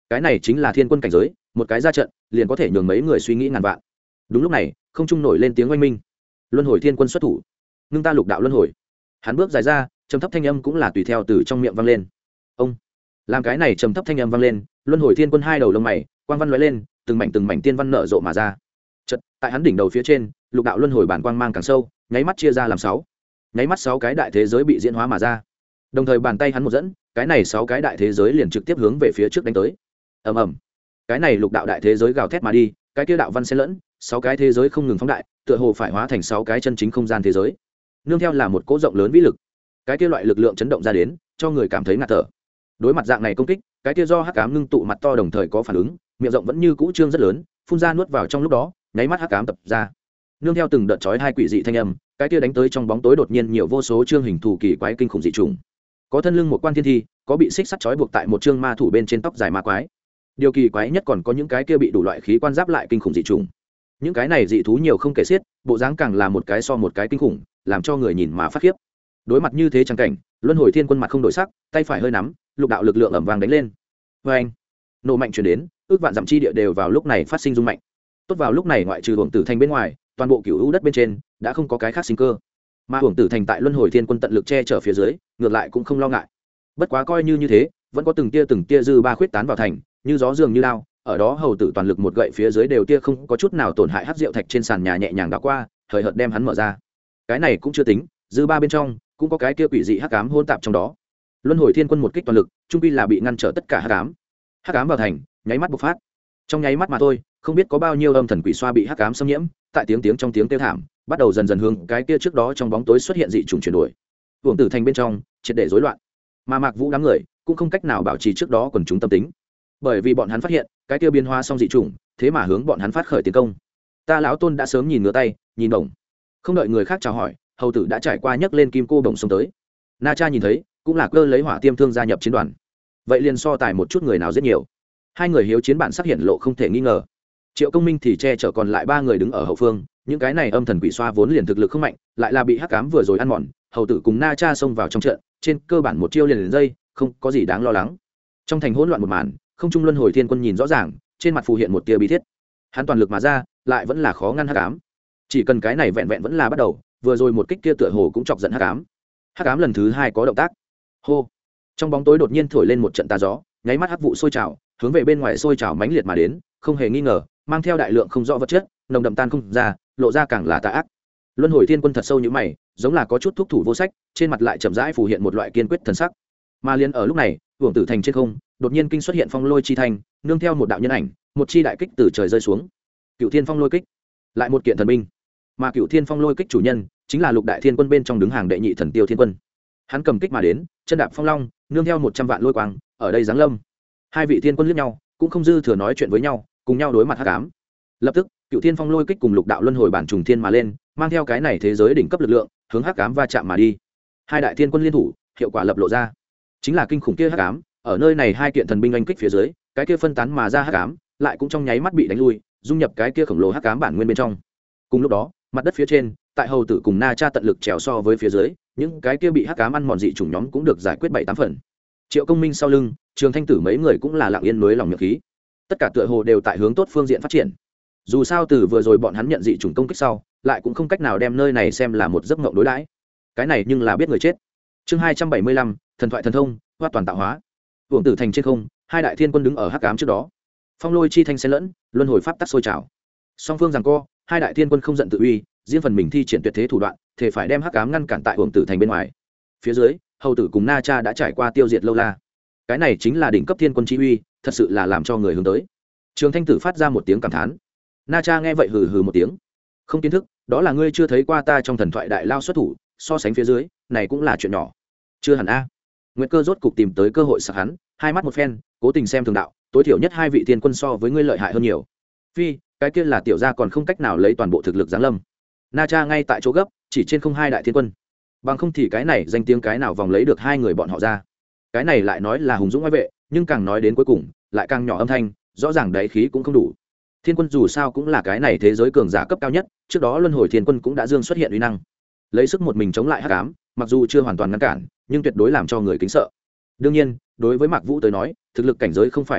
cái này chính là thiên quân cảnh giới, một cái ra trận liền có thể nhường mấy người suy nghĩ ngàn vạn. Đúng lúc này không trung nổi lên tiếng oanh minh, luân hồi thiên quân xuất thủ, ngưng ta lục đạo luân hồi. Hắn bước dài ra, trầm thấp thanh âm cũng là tùy theo từ trong miệng vang lên. Ông làm cái này trầm thấp thanh âm vang lên, luân hồi thiên quân hai đầu lông mày quang văn lóe lên, từng mảnh tiên văn nở rộ mà ra. Chợt tại hắn đỉnh đầu phía trên, lục đạo luân hồi bản quang mang càng sâu, nháy mắt chia ra làm 6. Nháy mắt 6 cái đại thế giới bị diễn hóa mà ra. Đồng thời bàn tay hắn một dẫn, cái này 6 cái đại thế giới liền trực tiếp hướng về phía trước đánh tới. Ầm ầm. Cái này lục đạo đại thế giới gào thét mà đi, cái kia đạo văn xen lẫn, 6 cái thế giới không ngừng phóng đại, tựa hồ phải hóa thành 6 cái chân chính không gian thế giới. Nương theo là một cỗ rộng lớn vĩ lực, cái kia loại lực lượng chấn động ra đến, cho người cảm thấy ngạt thở. Đối mặt dạng này công kích, cái kia do hắc ám ngưng tụ mặt to đồng thời có phản ứng, miệng rộng vẫn như cũ trương rất lớn, phun ra nuốt vào trong lúc đó, nháy mắt hắc ám tập ra. Nương theo từng đợt chói hai quỷ dị thanh âm, cái kia đánh tới trong bóng tối đột nhiên nhiều vô số trương hình thù kỳ quái kinh khủng dị trùng. Có thân lưng một quan thiên thi, có bị xích sắt trói buộc tại một trương ma thủ bên trên tóc dài ma quái. Điều kỳ quái nhất còn có những cái kia bị đủ loại khí quan giáp lại kinh khủng dị trùng. Những cái này dị thú nhiều không kể xiết, bộ dáng càng là một cái so một cái kinh khủng, làm cho người nhìn mà phát khiếp. Đối mặt như thế chẳng cảnh, luân hồi thiên quân mặt không đổi sắc, tay phải hơi nắm, lục đạo lực lượng ầm vang đánh lên. Vê anh, nổ mạnh truyền đến, ước vạn dặm chi địa đều vào lúc này phát sinh rung mạnh. Tốt vào lúc này ngoại trừ Hưởng Tử Thành bên ngoài, toàn bộ cửu u đất bên trên đã không có cái khác sinh cơ. Mà Hưởng Tử Thành tại luân hồi thiên quân tận lực che chở phía dưới, ngược lại cũng không lo ngại. Bất quá coi như thế, vẫn có từng tia dư ba khuyết tán vào thành, như gió dường như lao, ở đó hầu tử toàn lực một gậy phía dưới đều tia không có chút nào tổn hại hắc rượu thạch trên sàn nhà nhẹ nhàng đảo qua, hời hợt đem hắn mở ra. Cái này cũng chưa tính, dư ba bên trong cũng có cái kia quỷ dị hắc ám hỗn tạp trong đó. Luân hồi thiên quân một kích toàn lực, trung quy là bị ngăn trở tất cả hắc ám. Hắc ám vào thành, nháy mắt bộc phát. Trong nháy mắt mà thôi, không biết có bao nhiêu âm thần quỷ xoa bị hắc ám xâm nhiễm, tại tiếng trong tiếng kêu thảm, bắt đầu dần dần hướng cái kia trước đó trong bóng tối xuất hiện dị trùng chuyển đổi. Hưởng Tử Thành bên trong triệt để rối loạn, mà Mạc Vũ đám người cũng không cách nào bảo trì trước đó quần chúng tâm tính, bởi vì bọn hắn phát hiện cái kia biến hóa xong dị trùng, thế mà hướng bọn hắn phát khởi tiến công. Ta lão tôn đã sớm nhìn ngửa tay, nhìn bổng, không đợi người khác chào hỏi, hầu tử đã trải qua nhấc lên kim cô bổng xông tới. Na Cha nhìn thấy, cũng là cơ lấy hỏa tiêm thương gia nhập chiến đoàn. Vậy liền so tài một chút người nào giết nhiều. Hai người hiếu chiến bản sắc hiện lộ không thể nghi ngờ. Triệu Công Minh thì che chở còn lại 3 người đứng ở hậu phương, những cái này âm thần quỷ xoa vốn liền thực lực không mạnh, lại là bị hắc ám vừa rồi ăn mòn, hầu tử cùng Na Cha xông vào trong trận, trên cơ bản một chiêu liền dây, không có gì đáng lo lắng. Trong thành hỗn loạn một màn, không trung luân hồi thiên quân nhìn rõ ràng, trên mặt phù hiện một tia bí thiết. Hắn toàn lực mà ra, lại vẫn là khó ngăn hắc ám. Chỉ cần cái này vẹn vẹn vẫn là bắt đầu, vừa rồi một kích kia tựa hồ cũng chọc giận hắc ám. Hắc ám lần thứ 2 có động tác. Hô! Trong bóng tối đột nhiên thổi lên một trận tà gió, nháy mắt hắc vụ sôi trào, hướng về bên ngoài sôi trào mãnh liệt mà đến, không hề nghi ngờ, mang theo đại lượng không rõ vật chất, nồng đậm tan không ra, lộ ra càng là tà ác. Luân hồi thiên quân thật sâu như mày, giống là có chút thúc thủ vô sách, trên mặt lại chậm rãi phù hiện một loại kiên quyết thần sắc. Mà liền ở lúc này, Hưởng Tử Thành trên không, đột nhiên kinh xuất hiện phong lôi chi thành, nương theo một đạo nhân ảnh, một chi đại kích từ trời rơi xuống. Cựu Thiên Phong Lôi Kích, lại một kiện thần binh. Mà Cựu Thiên Phong Lôi Kích chủ nhân chính là Lục Đại Thiên Quân bên trong đứng hàng đệ nhị thần Tiêu Thiên Quân. Hắn cầm kích mà đến, chân đạp phong long, nương theo 100 vạn lôi quang, ở đây giáng lâm. Hai vị thiên quân liếc nhau, cũng không dư thừa nói chuyện với nhau, cùng nhau đối mặt hắc ám. Lập tức, Cựu Thiên Phong Lôi Kích cùng Lục Đạo Luân Hồi bản trùng thiên mà lên, mang theo cái này thế giới đỉnh cấp lực lượng, hướng hắc ám va chạm mà đi. Hai đại thiên quân liên thủ, hiệu quả lập lộ ra, chính là kinh khủng kia hắc ám. Ở nơi này hai kiện thần binh anh kích phía dưới, cái kia phân tán mà ra hắc ám, lại cũng trong nháy mắt bị đánh lui, dung nhập cái kia khổng lồ hắc ám bản nguyên bên trong. Cùng lúc đó, mặt đất phía trên, tại hầu tử cùng Na Cha tận lực trèo so với phía dưới, những cái kia bị hắc ám ăn mòn dị chủng nhóm cũng được giải quyết 7-8 phần. Triệu Công Minh sau lưng, Trường Thanh Tử mấy người cũng là lặng yên nối lòng miệng khí. Tất cả tựa hồ đều tại hướng tốt phương diện phát triển. Dù sao từ vừa rồi bọn hắn nhận dị chủng công kích sau, lại cũng không cách nào đem nơi này xem là một giấc mộng đối đãi. Cái này nhưng là biết người chết. Chương 275, thần thoại thần thông, hoa toàn tạo hóa. Hưởng Tử Thành trên không, hai đại thiên quân đứng ở hắc ám trước đó. Phong lôi chi thanh xen lẫn, luân hồi pháp tắc sôi trào. Song phương giằng co, hai đại thiên quân không giận tự uy, riêng phần mình thi triển tuyệt thế thủ đoạn, thể phải đem hắc ám ngăn cản tại Hưởng Tử Thành bên ngoài. Phía dưới, hầu tử cùng Na Cha đã trải qua tiêu diệt lâu la. Cái này chính là đỉnh cấp thiên quân chi uy, thật sự là làm cho người hướng tới. Trường Thanh Tử phát ra một tiếng cảm thán. Na Cha nghe vậy hừ hừ một tiếng. Không kiến thức, đó là ngươi chưa thấy qua ta trong thần thoại đại lao xuất thủ, so sánh phía dưới, này cũng là chuyện nhỏ. Chưa hẳn a. Nguyệt Cơ rốt cục tìm tới cơ hội sặc hắn, hai mắt một phen, cố tình xem thường đạo, tối thiểu nhất hai vị thiên quân so với ngươi lợi hại hơn nhiều. Phi, cái kia là tiểu gia còn không cách nào lấy toàn bộ thực lực giáng lâm. Na Cha ngay tại chỗ gấp, chỉ trên không hai đại thiên quân. Bằng không thì cái này danh tiếng cái nào vòng lấy được hai người bọn họ ra. Cái này lại nói là hùng dũng oai vệ, nhưng càng nói đến cuối cùng, lại càng nhỏ âm thanh, rõ ràng đáy khí cũng không đủ. Thiên quân dù sao cũng là cái này thế giới cường giả cấp cao nhất, trước đó luân hồi thiên quân cũng đã dương xuất hiện uy năng, lấy sức một mình chống lại hắc ám, mặc dù chưa hoàn toàn ngăn cản, nhưng tuyệt đối làm cho người kính sợ. Đương nhiên, đối với Mạc Vũ tới nói, thực lực cảnh giới không phải vấn đề,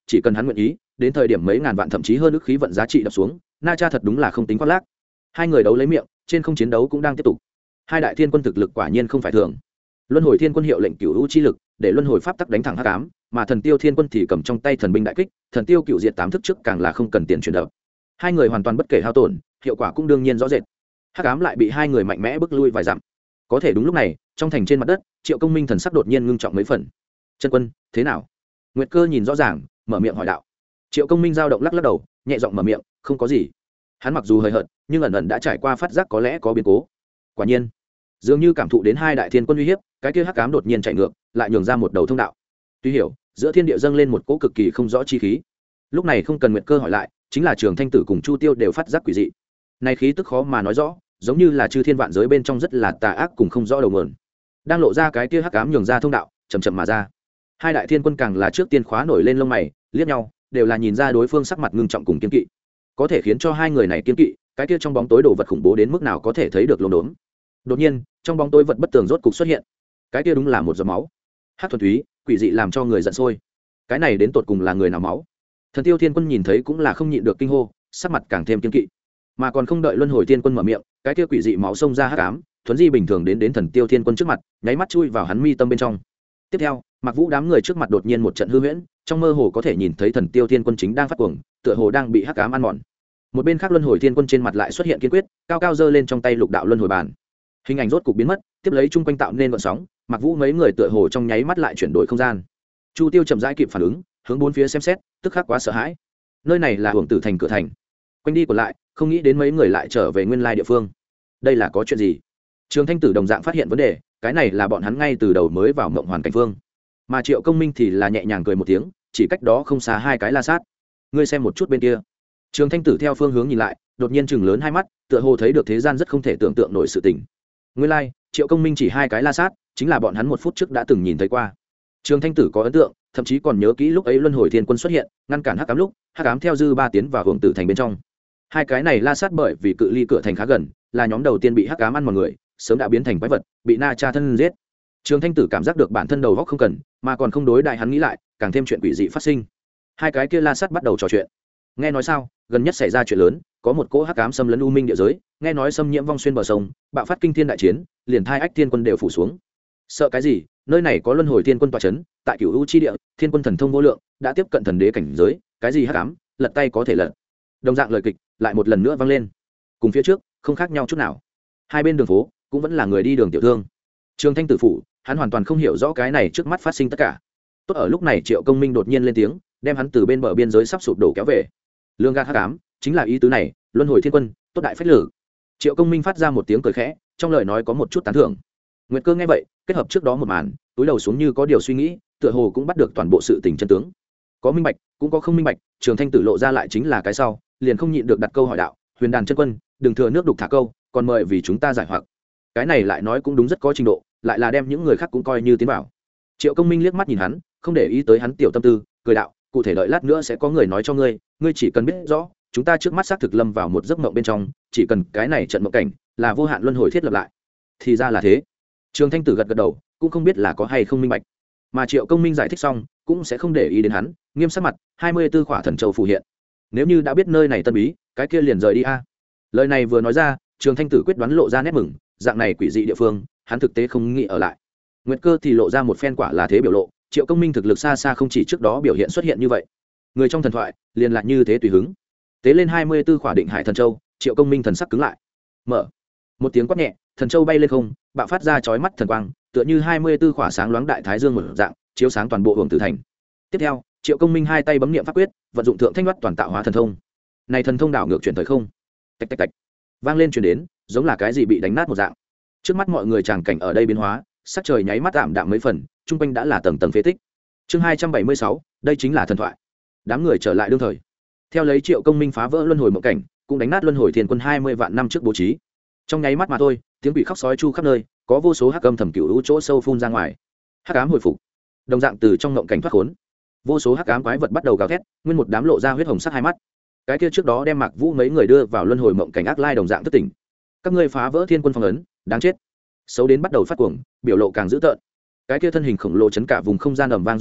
chỉ cần hắn nguyện ý, đến thời điểm mấy ngàn vạn thậm chí hơn ức khí vận giá trị đập xuống, Na Cha thật đúng là không tính khoác lác. Hai người đấu lấy miệng, trên không chiến đấu cũng đang tiếp tục. Hai đại thiên quân thực lực quả nhiên không phải thường. Luân hồi thiên quân hiệu lệnh cửu u chi lực, để luân hồi pháp tắc đánh thẳng hắc ám, mà thần tiêu thiên quân thì cầm trong tay thần binh đại kích, thần tiêu cựu diệt tám thức trước càng là không cần tiền chuyển động. Hai người hoàn toàn bất kể hao tổn, hiệu quả cũng đương nhiên rõ rệt. Hắc ám lại bị hai người mạnh mẽ bước lui vài dặm. Có thể đúng lúc này, trong thành trên mặt đất, Triệu Công Minh thần sắc đột nhiên ngưng trọng mấy phần. Chân quân, thế nào? Nguyệt Cơ nhìn rõ ràng, mở miệng hỏi đạo. Triệu Công Minh dao động lắc lắc đầu, nhẹ giọng mở miệng, không có gì. Hắn mặc dù hơi hận, nhưng ẩn ẩn đã trải qua phát giác có lẽ có biến cố. Quả nhiên, dường như cảm thụ đến hai đại thiên quân uy hiếp, cái kia hắc ám đột nhiên chạy ngược, lại nhường ra một đầu thông đạo. Tuy hiểu, giữa thiên địa dâng lên một cỗ cực kỳ không rõ chi khí. Lúc này không cần Nguyệt Cơ hỏi lại, chính là Trường Thanh Tử cùng Chu Tiêu đều phát giác quỷ dị. Này khí tức khó mà nói rõ, giống như là chư thiên vạn giới bên trong rất là tà ác cùng không rõ đầu nguồn. Đang lộ ra cái kia hắc ám nhường ra thông đạo, chậm chậm mà ra. Hai đại thiên quân càng là trước tiên khóa nổi lên lông mày, liếc nhau, đều là nhìn ra đối phương sắc mặt ngưng trọng cùng kiên kỵ. Có thể khiến cho hai người này kiên kỵ, cái kia trong bóng tối đồ vật khủng bố đến mức nào có thể thấy được lồn đốn. Đột nhiên, trong bóng tối vật bất tường rốt cục xuất hiện. Cái kia đúng là một giọt máu. Hắc thuần túy, quỷ dị làm cho người giận sôi. Cái này đến tột cùng là người nào máu? Thần Tiêu Thiên Quân nhìn thấy cũng là không nhịn được kinh hô, sắc mặt càng thêm kiên kỵ. Mà còn không đợi Luân Hồi Thiên Quân mở miệng, cái kia quỷ dị máu xông ra hắc ám, thuần di bình thường đến Thần Tiêu Thiên Quân trước mặt, nháy mắt chui vào hắn mi tâm bên trong. Tiếp theo, Mặc Vũ đám người trước mặt đột nhiên một trận hư huyễn, trong mơ hồ có thể nhìn thấy Thần Tiêu Thiên Quân chính đang phát cuồng, tựa hồ đang bị hắc ám ăn mòn. Một bên khác Luân Hồi Thiên Quân trên mặt lại xuất hiện kiên quyết, cao cao giơ lên trong tay Lục Đạo Luân Hồi bàn. Hình ảnh rốt cục biến mất, tiếp lấy chung quanh tạo nên gợn sóng, Mặc Vũ mấy người tựa hồ trong nháy mắt lại chuyển đổi không gian. Chu Tiêu chậm rãi kịp phản ứng, hướng bốn phía xem xét, tức khắc quá sợ hãi. Nơi này là Hưởng Tử Thành cửa thành. Quanh đi còn lại, không nghĩ đến mấy người lại trở về nguyên lai địa phương. Đây là có chuyện gì? Trường Thanh Tử đồng dạng phát hiện vấn đề, cái này là bọn hắn ngay từ đầu mới vào mộng hoàn cảnh phương. Mà Triệu Công Minh thì là nhẹ nhàng cười một tiếng, chỉ cách đó không xa hai cái la sát. Ngươi xem một chút bên kia. Trường Thanh Tử theo phương hướng nhìn lại, đột nhiên chừng lớn hai mắt, tựa hồ thấy được thế gian rất không thể tưởng tượng nổi sự tình. Nguyên lai, Triệu Công Minh chỉ hai cái la sát, chính là bọn hắn một phút trước đã từng nhìn thấy qua. Trường Thanh Tử có ấn tượng, thậm chí còn nhớ kỹ lúc ấy Luân Hồi Thiên Quân xuất hiện, ngăn cản hắc ám lúc, hắc ám theo dư ba tiến vào Hưởng Tử Thành bên trong. Hai cái này la sát bởi vì cự ly cửa thành khá gần, là nhóm đầu tiên bị hắc ám ăn mọi người, sớm đã biến thành quái vật, bị Na Cha thân giết. Trường Thanh Tử cảm giác được bản thân đầu óc không cần, mà còn không đối đại hắn nghĩ lại, càng thêm chuyện quỷ dị phát sinh. Hai cái kia la sát bắt đầu trò chuyện. Nghe nói sao, gần nhất xảy ra chuyện lớn, có một cỗ hắc ám xâm lấn u minh địa giới, nghe nói xâm nhiễm vong xuyên bờ sông, bạo phát kinh thiên đại chiến, liền thai ách thiên quân đều phủ xuống. Sợ cái gì? Nơi này có Luân Hồi Thiên Quân tọa chấn, tại Cửu U chi địa, thiên quân thần thông vô lượng, đã tiếp cận thần đế cảnh giới, cái gì hắc ám, lật tay có thể lật. Đồng dạng lời kịch lại một lần nữa vang lên. Cùng phía trước, không khác nhau chút nào. Hai bên đường phố cũng vẫn là người đi đường tiểu thương. Trường Thanh Tử phủ, hắn hoàn toàn không hiểu rõ cái này trước mắt phát sinh tất cả. Tốt ở lúc này Triệu Công Minh đột nhiên lên tiếng, đem hắn từ bên bờ biên giới sắp sụp đổ kéo về. Lương gạt hắc ám, chính là ý tứ này, Luân Hồi Thiên Quân, tốt đại phách lử. Triệu Công Minh phát ra một tiếng cười khẽ, trong lời nói có một chút tán thưởng. Nguyệt Cơ nghe vậy, kết hợp trước đó một màn, túi đầu xuống như có điều suy nghĩ, tựa hồ cũng bắt được toàn bộ sự tình chân tướng. Có minh bạch, cũng có không minh bạch, Trường Thanh Tử lộ ra lại chính là cái sau, liền không nhịn được đặt câu hỏi đạo, Huyền Đàn chân quân, đừng thừa nước đục thả câu, còn mời vì chúng ta giải hoặc. Cái này lại nói cũng đúng rất có trình độ, lại là đem những người khác cũng coi như tiến vào. Triệu Công Minh liếc mắt nhìn hắn, không để ý tới hắn tiểu tâm tư, cười đạo, cụ thể đợi lát nữa sẽ có người nói cho ngươi, ngươi chỉ cần biết rõ, chúng ta trước mắt xác thực lâm vào một giấc mộng bên trong, chỉ cần cái này trận mộng cảnh là vô hạn luân hồi thiết lập lại. Thì ra là thế. Trường Thanh Tử gật gật đầu, cũng không biết là có hay không minh bạch. Mà Triệu Công Minh giải thích xong, cũng sẽ không để ý đến hắn, nghiêm sắc mặt, 24 khỏa thần châu phù hiện. Nếu như đã biết nơi này tân bí, cái kia liền rời đi a. Lời này vừa nói ra, Trường Thanh Tử quyết đoán lộ ra nét mừng, dạng này quỷ dị địa phương, hắn thực tế không nghĩ ở lại. Nguyệt Cơ thì lộ ra một phen quả là thế biểu lộ, Triệu Công Minh thực lực xa xa không chỉ trước đó biểu hiện xuất hiện như vậy. Người trong thần thoại, liền lại như thế tùy hứng. Tế lên 24 khỏa định hải thần châu, Triệu Công Minh thần sắc cứng lại. Mở. Một tiếng quát nhẹ, thần châu bay lên không, bạo phát ra chói mắt thần quang, tựa như 24 khỏa sáng loáng đại thái dương một dạng, chiếu sáng toàn bộ Hưởng Tử Thành. Tiếp theo, Triệu Công Minh hai tay bấm niệm pháp quyết, vận dụng thượng thanh loát toàn tạo hóa thần thông. Này thần thông đảo ngược chuyển thời không. Tạch tạch tạch. Vang lên truyền đến, giống là cái gì bị đánh nát một dạng. Trước mắt mọi người tràng cảnh ở đây biến hóa, sắc trời nháy mắt tạm đạm mấy phần, trung quanh đã là tầng tầng phế tích. Chương 276, đây chính là thần thoại. Đám người trở lại đương thời. Theo lấy Triệu Công Minh phá vỡ luân hồi mộng cảnh, cũng đánh nát luân hồi thiên quân 20 vạn năm trước bố trí. Trong nháy mắt mà thôi, tiếng quỷ khóc sói chu khắp nơi, có vô số hắc âm thầm cửu lũ chỗ sâu phun ra ngoài. Hắc ám hồi phục, đồng dạng từ trong mộng cảnh thoát khốn. Vô số hắc ám quái vật bắt đầu gào thét, nguyên một đám lộ ra huyết hồng sắc hai mắt. Cái kia trước đó đem Mạc Vũ mấy người đưa vào luân hồi mộng cảnh ác lai đồng dạng thức tỉnh. Các ngươi phá vỡ thiên quân phong ấn, đáng chết. Xấu đến bắt đầu phát cuồng, biểu lộ càng dữ tợn. Cái kia thân hình khổng lồ chấn cả vùng không gian ầm vang rung động,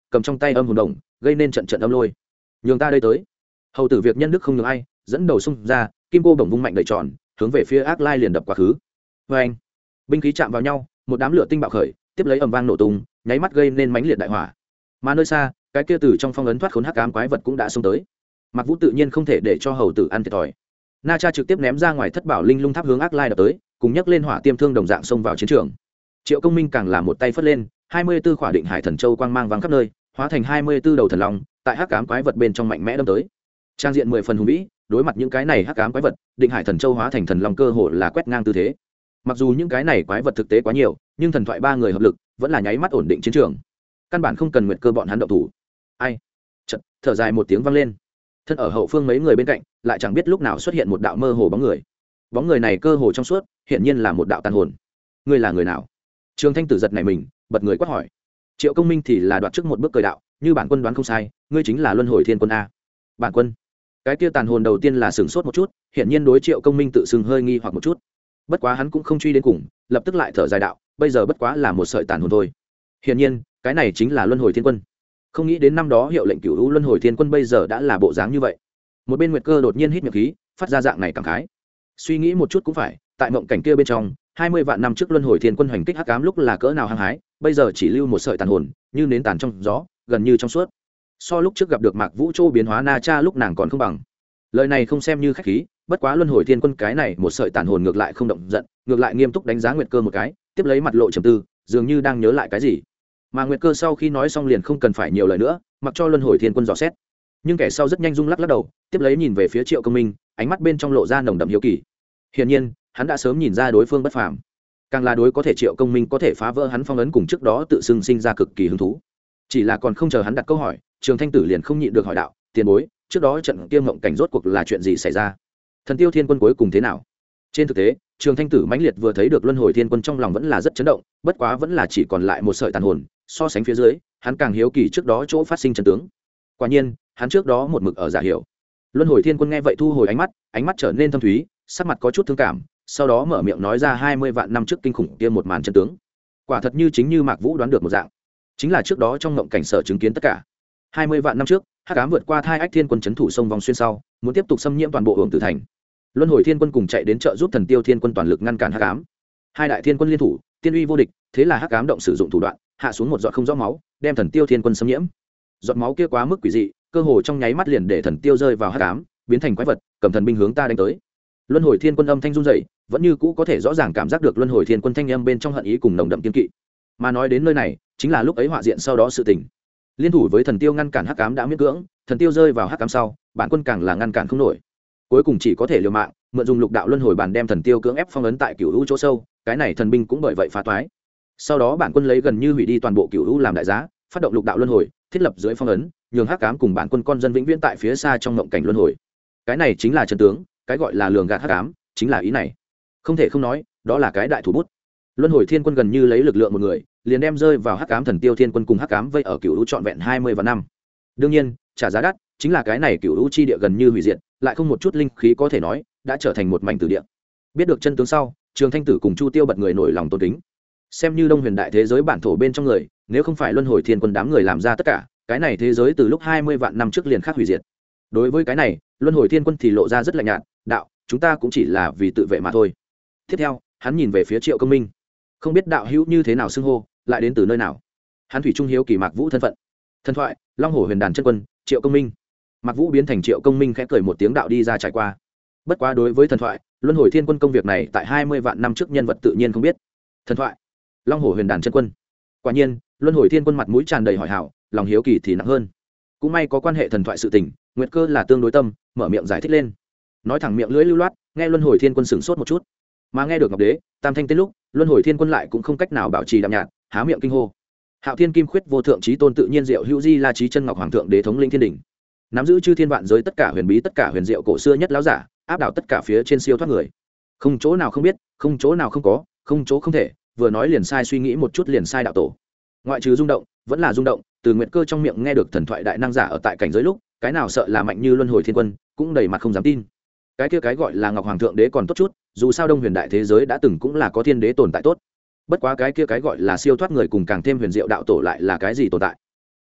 cầm trong tay âm hồn đồng gây nên trận trận âm lôi. Nhường ta đây tới. Hầu tử việc nhân đức không nhường ai, dẫn đầu xung ra, kim cô bổng vung mạnh đẩy tròn, hướng về phía ác lai liền đập quá khứ. Vê anh, binh khí chạm vào nhau, một đám lửa tinh bạo khởi, tiếp lấy ầm vang nổ tung, nháy mắt gây nên mãnh liệt đại hỏa. Mà nơi xa, cái kia từ trong phong ấn thoát khốn hắc ám quái vật cũng đã xông tới. Mạc Vũ tự nhiên không thể để cho hầu tử ăn thiệt thòi. Na Cha trực tiếp ném ra ngoài thất bảo linh lung tháp hướng ác lai đập tới, cùng nhấc lên hỏa tiêm thương đồng dạng xông vào chiến trường. Triệu Công Minh càng là một tay phất lên, 24 khỏa định hải thần châu quang mang vang khắp nơi, hóa thành 24 đầu thần long, tại hắc ám quái vật bên trong mạnh mẽ đâm tới. Trang diện 10 phần hùng vĩ, đối mặt những cái này hắc ám quái vật, định hải thần châu hóa thành thần long cơ hồ là quét ngang tư thế. Mặc dù những cái này quái vật thực tế quá nhiều, nhưng thần thoại ba người hợp lực, vẫn là nháy mắt ổn định chiến trường. Căn bản không cần nguyệt cơ bọn hắn động thủ. Ai? Chợt, thở dài một tiếng vang lên. Thân ở hậu phương mấy người bên cạnh, lại chẳng biết lúc nào xuất hiện một đạo mơ hồ bóng người. Bóng người này cơ hồ trong suốt, hiển nhiên là một đạo tàn hồn. Ngươi là người nào? Trường Thanh Tử giật nảy mình, bật người quát hỏi. Triệu Công Minh thì là đoạt trước một bước cười đạo, như bản quân đoán không sai, ngươi chính là Luân Hồi Thiên Quân a. Bản quân? Cái kia tàn hồn đầu tiên là sửng sốt một chút, hiển nhiên đối Triệu Công Minh tự xưng hơi nghi hoặc một chút. Bất quá hắn cũng không truy đến cùng, lập tức lại thở dài đạo, bây giờ bất quá là một sợi tàn hồn thôi. Hiển nhiên, cái này chính là Luân Hồi Thiên Quân. Không nghĩ đến năm đó hiệu lệnh Cửu U Luân Hồi Thiên Quân bây giờ đã là bộ dáng như vậy. Một bên Nguyệt Cơ đột nhiên hít miệng khí, phát ra dạng này cảm khái. Suy nghĩ một chút cũng phải, tại mộng cảnh kia bên trong, 20 vạn năm trước Luân Hồi Thiên Quân hoành kích hắc ám lúc là cỡ nào hăng hái, bây giờ chỉ lưu một sợi tàn hồn, như nến tàn trong gió, gần như trong suốt. So lúc trước gặp được Mạc Vũ Châu biến hóa Na Cha lúc nàng còn không bằng. Lời này không xem như khách khí, bất quá Luân Hồi Thiên Quân cái này một sợi tàn hồn ngược lại không động giận, ngược lại nghiêm túc đánh giá Nguyệt Cơ một cái, tiếp lấy mặt lộ trầm tư, dường như đang nhớ lại cái gì. Mà Nguyệt Cơ sau khi nói xong liền không cần phải nhiều lời nữa, mặc cho Luân Hồi Thiên Quân dò xét. Nhưng kẻ sau rất nhanh rung lắc lắc đầu, tiếp lấy nhìn về phía Triệu Công Minh, ánh mắt bên trong lộ ra nồng đậm hiếu kỳ. Hiển nhiên, hắn đã sớm nhìn ra đối phương bất phàm, càng là đối có thể Triệu Công Minh có thể phá vỡ hắn phong ấn cùng trước đó tự xưng sinh ra cực kỳ hứng thú. Chỉ là còn không chờ hắn đặt câu hỏi, Trường Thanh Tử liền không nhịn được hỏi đạo, tiền bối, trước đó trận kia mộng cảnh rốt cuộc là chuyện gì xảy ra? Thần Tiêu Thiên Quân cuối cùng thế nào? Trên thực tế, Trường Thanh Tử mãnh liệt vừa thấy được Luân Hồi Thiên Quân trong lòng vẫn là rất chấn động, bất quá vẫn là chỉ còn lại một sợi tàn hồn, so sánh phía dưới, hắn càng hiếu kỳ trước đó chỗ phát sinh chân tướng. Quả nhiên, hắn trước đó một mực ở giả hiểu. Luân Hồi Thiên Quân nghe vậy thu hồi ánh mắt trở nên thâm thúy, sắc mặt có chút thương cảm, sau đó mở miệng nói ra 20 vạn năm trước kinh khủng kia một màn chân tướng. Quả thật như chính như Mạc Vũ đoán được một dạng, chính là trước đó trong mộng cảnh sở chứng kiến tất cả. 20 vạn năm trước, hắc ám vượt qua Thai Ách Thiên Quân trấn thủ sông vòng xuyên sau, muốn tiếp tục xâm nhiễm toàn bộ Hưởng Tử Thành. Luân Hồi Thiên Quân cùng chạy đến trợ giúp Thần Tiêu Thiên Quân toàn lực ngăn cản hắc ám. Hai đại thiên quân liên thủ, tiên uy vô địch, thế là hắc ám động sử dụng thủ đoạn, hạ xuống một giọt không rõ máu, đem Thần Tiêu Thiên Quân xâm nhiễm. Giọt máu kia quá mức quỷ dị, cơ hồ trong nháy mắt liền để Thần Tiêu rơi vào hắc ám, biến thành quái vật, cầm thần binh hướng ta đánh tới. Luân Hồi Thiên Quân âm thanh run rẩy, vẫn như cũ có thể rõ ràng cảm giác được Luân Hồi Thiên Quân thanh âm bên trong hận ý cùng nồng đậm kiên kỵ. Mà nói đến nơi này, chính là lúc ấy họa diện sau đó sự tình. Liên thủ với Thần Tiêu ngăn cản hắc ám đã miễn cưỡng, Thần Tiêu rơi vào hắc ám sau, bản quân càng là ngăn cản không nổi. Cuối cùng chỉ có thể liều mạng, mượn dùng lục đạo luân hồi bản đem Thần Tiêu cưỡng ép phong ấn tại Cửu U chỗ sâu, cái này thần binh cũng bởi vậy phá toái. Sau đó bản quân lấy gần như hủy đi toàn bộ Cửu U làm đại giá, phát động lục đạo luân hồi, thiết lập dưới phong ấn, nhường hắc ám cùng bản quân con dân vĩnh viễn tại phía xa trong mộng cảnh luân hồi. Cái này chính là chân tướng, cái gọi là lường gạt hắc ám, chính là ý này. Không thể không nói, đó là cái đại thủ bút. Luân Hồi Thiên Quân gần như lấy lực lượng một người, liền đem rơi vào hắc ám Thần Tiêu Thiên Quân cùng hắc ám vây ở Cửu U trọn vẹn 20 vạn năm. Đương nhiên, trả giá đắt chính là cái này Cửu U chi địa gần như hủy diệt, lại không một chút linh khí có thể nói, đã trở thành một mảnh tử địa. Biết được chân tướng sau, Trường Thanh Tử cùng Chu Tiêu bật người nổi lòng tôn kính. Xem như Đông Huyền đại thế giới bản thổ bên trong người, nếu không phải Luân Hồi Thiên Quân đám người làm ra tất cả, cái này thế giới từ lúc 20 vạn năm trước liền khác hủy diệt. Đối với cái này, Luân Hồi Thiên Quân thì lộ ra rất lạnh nhạt, đạo, chúng ta cũng chỉ là vì tự vệ mà thôi. Tiếp theo, hắn nhìn về phía Triệu Công Minh, không biết đạo hữu như thế nào xưng hô, lại đến từ nơi nào. Hắn thủy trung hiếu kỳ Mạc Vũ thân phận. Thần thoại, Long Hổ Huyền Đàn chân quân, Triệu Công Minh. Mạc Vũ biến thành Triệu Công Minh khẽ cười một tiếng đạo đi ra trải qua. Bất quá đối với thần thoại, Luân Hồi Thiên Quân công việc này tại 20 vạn năm trước nhân vật tự nhiên không biết. Thần thoại, Long Hổ Huyền Đàn chân quân. Quả nhiên, Luân Hồi Thiên Quân mặt mũi tràn đầy hỏi hảo, lòng hiếu kỳ thì nặng hơn. Cũng may có quan hệ thần thoại sự tình, Nguyệt Cơ là tương đối tâm, mở miệng giải thích lên. Nói thẳng miệng lưỡi lưu loát, nghe Luân Hồi Thiên Quân sửng sốt một chút. Mà nghe được Ngọc Đế, Tam Thanh tên lúc, Luân Hồi Thiên Quân lại cũng không cách nào bảo trì đạm nhạt, há miệng kinh hô. Hạo Thiên Kim Khuyết vô thượng chí tôn tự nhiên diệu hữu di la chí chân ngọc hoàng thượng đế thống linh thiên đỉnh. Nắm giữ chư thiên vạn giới tất cả huyền bí tất cả huyền diệu cổ xưa nhất láo giả, áp đảo tất cả phía trên siêu thoát người. Không chỗ nào không biết, không chỗ nào không có, không chỗ không thể, vừa nói liền sai suy nghĩ một chút liền sai đạo tổ. Ngoại trừ rung động, vẫn là rung động, từ Nguyệt Cơ trong miệng nghe được thần thoại đại năng giả ở tại cảnh giới lúc, cái nào sợ là mạnh như Luân Hồi Thiên Quân, cũng đầy mặt không dám tin. Cái kia cái gọi là Ngọc Hoàng thượng đế còn tốt chút, dù sao Đông Huyền đại thế giới đã từng cũng là có thiên đế tồn tại tốt. Bất quá cái kia cái gọi là siêu thoát người cùng càng thêm huyền diệu đạo tổ lại là cái gì tồn tại?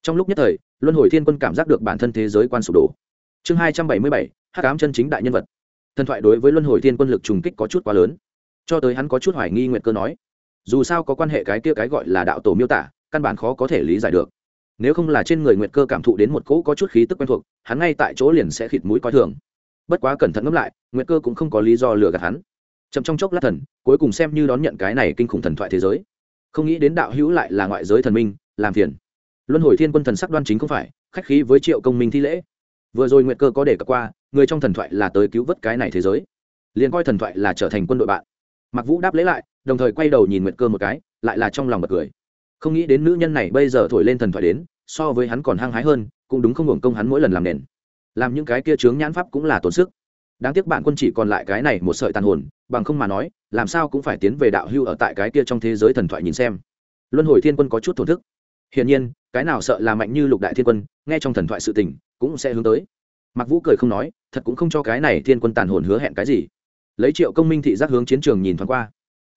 Trong lúc nhất thời luân hồi thiên quân cảm giác được bản thân thế giới quan sụp đổ. Chương 277, hắc ám chân chính đại nhân vật. Thần thoại đối với luân hồi thiên quân lực trùng kích có chút quá lớn, cho tới hắn có chút hoài nghi Nguyệt Cơ nói, dù sao có quan hệ cái kia cái gọi là đạo tổ miêu tả căn bản khó có thể lý giải được. Nếu không là trên người Nguyệt Cơ cảm thụ đến một cỗ có chút khí tức quen thuộc, hắn ngay tại chỗ liền sẽ khịt mũi coi thường. Bất quá cẩn thận ngẫm lại, Nguyệt Cơ cũng không có lý do lừa gạt hắn. Chậm trong chốc lát thần, cuối cùng xem như đón nhận cái này kinh khủng thần thoại thế giới. Không nghĩ đến đạo hữu lại là ngoại giới thần minh, làm phiền. Luân hồi thiên quân thần sắc đoan chính không phải, khách khí với Triệu Công Minh thi lễ. Vừa rồi Nguyệt Cơ có đề cập qua, người trong thần thoại là tới cứu vớt cái này thế giới, liền coi thần thoại là trở thành quân đội bạn. Mạc Vũ đáp lễ lại, đồng thời quay đầu nhìn Nguyệt Cơ một cái, lại là trong lòng bật cười. Không nghĩ đến nữ nhân này bây giờ thổi lên thần thoại đến, so với hắn còn hăng hái hơn, cũng đúng không hưởng công hắn mỗi lần làm nền. Làm những cái kia chướng nhãn pháp cũng là tốn sức. Đáng tiếc bạn quân chỉ còn lại cái này một sợi tàn hồn, bằng không mà nói, làm sao cũng phải tiến về đạo hưu ở tại cái kia trong thế giới thần thoại nhìn xem. Luân hồi thiên quân có chút thổn thức. Hiển nhiên, cái nào sợ là mạnh như Lục Đại Thiên Quân, nghe trong thần thoại sự tình, cũng sẽ hướng tới. Mạc Vũ cười không nói, thật cũng không cho cái này thiên quân tàn hồn hứa hẹn cái gì. Lấy Triệu Công Minh thị giác hướng chiến trường nhìn thoáng qua.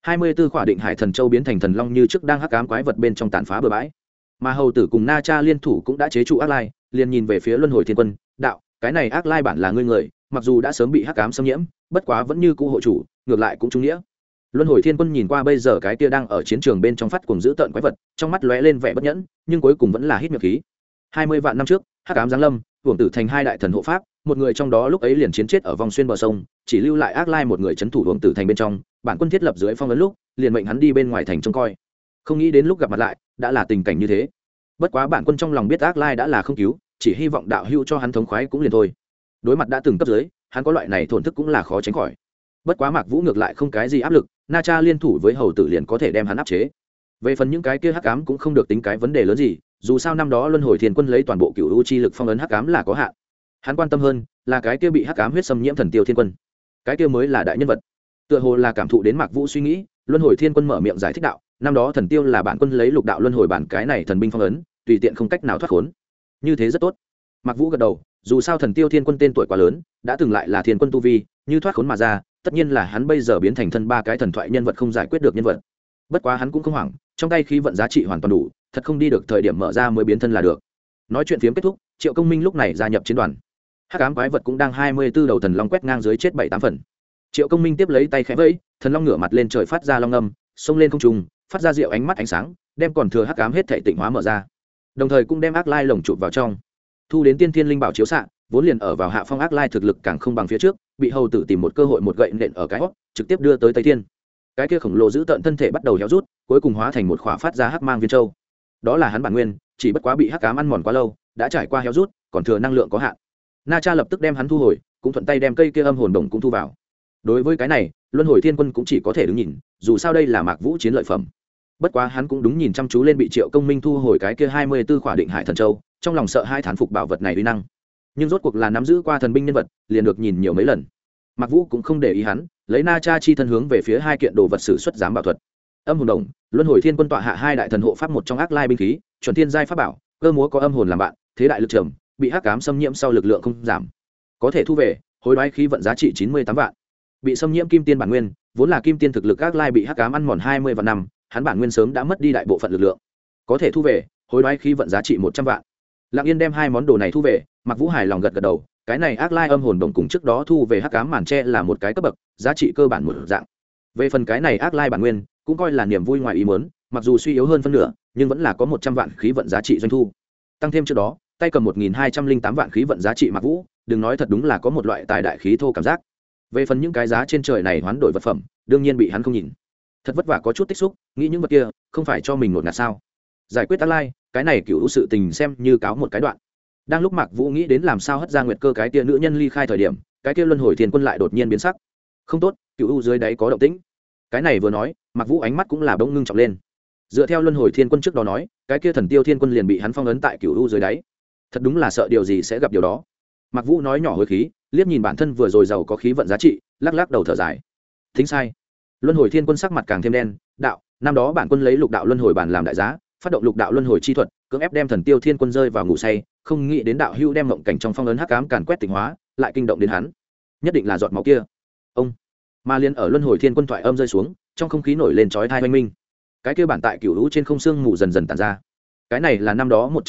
24 khỏa định hải thần châu biến thành thần long như trước đang hắc ám quái vật bên trong tàn phá bừa bãi. Mà hầu tử cùng Na Cha liên thủ cũng đã chế trụ ác lai, liền nhìn về phía Luân hồi thiên quân, đạo, cái này ác lai bản là ngươi người, mặc dù đã sớm bị hắc ám xâm nhiễm, bất quá vẫn như cũ hộ chủ, ngược lại cũng trung nghĩa. Luân hồi thiên quân nhìn qua bây giờ cái kia đang ở chiến trường bên trong phát cuồng dữ tợn quái vật, trong mắt lóe lên vẻ bất nhẫn, nhưng cuối cùng vẫn là hít miệng khí. 20 vạn năm trước, hắc ám giáng lâm, hưởng tử thành hai đại thần hộ pháp, một người trong đó lúc ấy liền chiến chết ở vòng xuyên bờ sông, chỉ lưu lại ác lai một người trấn thủ hưởng tử thành bên trong, bản quân thiết lập dưới phong ấn lúc, liền mệnh hắn đi bên ngoài thành trông coi. Không nghĩ đến lúc gặp mặt lại, đã là tình cảnh như thế. Bất quá bản quân trong lòng biết ác lai đã là không cứu, chỉ hy vọng đạo hữu cho hắn thống khoái cũng liền thôi. Đối mặt đã từng cấp dưới, hắn có loại này thổn thức cũng là khó tránh khỏi. Bất quá Mạc Vũ ngược lại không cái gì áp lực, Na Cha liên thủ với hầu tử liền có thể đem hắn áp chế. Về phần những cái kia hắc ám cũng không được tính cái vấn đề lớn gì, dù sao năm đó luân hồi thiên quân lấy toàn bộ cửu u chi lực phong ấn hắc ám là có hạn. Hắn quan tâm hơn là cái kia bị hắc ám huyết xâm nhiễm thần tiêu thiên quân, cái kia mới là đại nhân vật. Tựa hồ là cảm thụ đến Mạc Vũ suy nghĩ, luân hồi thiên quân mở miệng giải thích đạo, năm đó thần tiêu là bản quân lấy lục đạo luân hồi bản cái này thần binh phong ấn, tùy tiện không cách nào thoát khốn. Như thế rất tốt. Mạc Vũ gật đầu, dù sao thần tiêu thiên quân tên tuổi quá lớn, đã từng lại là thiên quân tu vi, như thoát khốn mà ra, tất nhiên là hắn bây giờ biến thành thân ba cái thần thoại nhân vật không giải quyết được nhân vật. Bất quá hắn cũng không hoảng, trong tay khí vận giá trị hoàn toàn đủ, thật không đi được thời điểm mở ra mới biến thân là được. Nói chuyện phiếm kết thúc, Triệu Công Minh lúc này gia nhập chiến đoàn. Hắc ám quái vật cũng đang 24 đầu thần long quét ngang dưới chết 7-8 phần. Triệu Công Minh tiếp lấy tay khẽ vẫy, thần long ngửa mặt lên trời phát ra long âm, xông lên không trung, phát ra diệu ánh mắt ánh sáng, đem còn thừa hắc ám hết thảy tịnh hóa mở ra. Đồng thời cũng đem ác lai lồng chụp vào trong. Thu đến tiên thiên linh bảo chiếu xạ, vốn liền ở vào hạ phong ác lai thực lực càng không bằng phía trước, bị hầu tử tìm một cơ hội một gậy nện ở cái hót, trực tiếp đưa tới Tây Thiên. Cái kia khổng lồ giữ tợn thân thể bắt đầu héo rút, cuối cùng hóa thành một khỏa phát ra hắc mang viên châu. Đó là hắn bản nguyên, chỉ bất quá bị hắc ám ăn mòn quá lâu, đã trải qua héo rút, còn thừa năng lượng có hạn. Na Cha lập tức đem hắn thu hồi, cũng thuận tay đem cây kia âm hồn đồng cũng thu vào. Đối với cái này, luân hồi thiên quân cũng chỉ có thể đứng nhìn, dù sao đây là Mạc Vũ chiến lợi phẩm. Bất quá hắn cũng đúng nhìn chăm chú lên bị Triệu Công Minh thu hồi cái kia 24 khỏa định hải thần châu, trong lòng sợ hai thán phục bảo vật này uy năng. Nhưng rốt cuộc là nắm giữ qua thần binh nhân vật, liền được nhìn nhiều mấy lần. Mạc Vũ cũng không để ý hắn, lấy Na Cha chi thân hướng về phía hai kiện đồ vật sử xuất giám bảo thuật. Âm hồn đồng, luân hồi thiên quân tọa hạ hai đại thần hộ pháp một trong ác lai binh khí, chuẩn thiên giai pháp bảo, cơ múa có âm hồn làm bạn, thế đại lực trầm, bị hắc ám xâm nhiễm sau lực lượng không giảm, có thể thu về, hối đoái khí vận giá trị 98 vạn. Bị xâm nhiễm kim tiên bản nguyên, vốn là kim tiên thực lực ác lai bị hắc ám ăn mòn 20 vạn năm, hắn bản nguyên sớm đã mất đi đại bộ phận lực lượng, có thể thu về, hối đoái khí vận giá trị 100 vạn. Lặng Yên đem hai món đồ này thu về, Mạc Vũ hài lòng gật gật đầu, cái này ác lai âm hồn đồng cùng trước đó thu về hắc ám màn tre là một cái cấp bậc, giá trị cơ bản một dạng. Về phần cái này ác lai bản nguyên, cũng coi là niềm vui ngoài ý muốn, mặc dù suy yếu hơn phân nửa, nhưng vẫn là có 100 vạn khí vận giá trị doanh thu. Tăng thêm trước đó, tay cầm 1208 vạn khí vận giá trị Mạc Vũ, đừng nói thật đúng là có một loại tài đại khí thô cảm giác. Về phần những cái giá trên trời này hoán đổi vật phẩm, đương nhiên bị hắn không nhìn. Thật vất vả có chút tích xúc, nghĩ những vật kia, không phải cho mình nột ngạt sao? Giải quyết ác lai, cái này cựu sự tình xem như cáo một cái đoạn. Đang lúc Mạc Vũ nghĩ đến làm sao hất ra Nguyệt Cơ cái kia nữ nhân ly khai thời điểm, cái kia luân hồi thiên quân lại đột nhiên biến sắc. Không tốt, cựu dưới đáy có động tĩnh. Cái này vừa nói, Mạc Vũ ánh mắt cũng là bỗng ngưng trọng lên. Dựa theo luân hồi thiên quân trước đó nói, cái kia thần tiêu thiên quân liền bị hắn phong ấn tại cựu dưới đáy. Thật đúng là sợ điều gì sẽ gặp điều đó. Mạc Vũ nói nhỏ hối khí, liếc nhìn bản thân vừa rồi giàu có khí vận giá trị, lắc lắc đầu thở dài. Thính sai. Luân hồi thiên quân sắc mặt càng thêm đen, đạo, năm đó bản quân lấy lục đạo luân hồi bản làm đại giá, phát động lục đạo luân hồi chi thuật, cưỡng ép đem thần tiêu thiên quân rơi vào ngủ say, không nghĩ đến đạo hưu đem mộng cảnh trong phong ấn hắc ám càn quét tịnh hóa, lại kinh động đến hắn. Nhất định là giọt máu kia. Ông. Mà liên ở luân hồi thiên quân thoại âm rơi xuống, trong không khí nổi lên chói tai oanh minh. Cái kia bản tại cửu lũ trên không xương mù dần dần tản ra. Cái này là năm đó một trận chiến,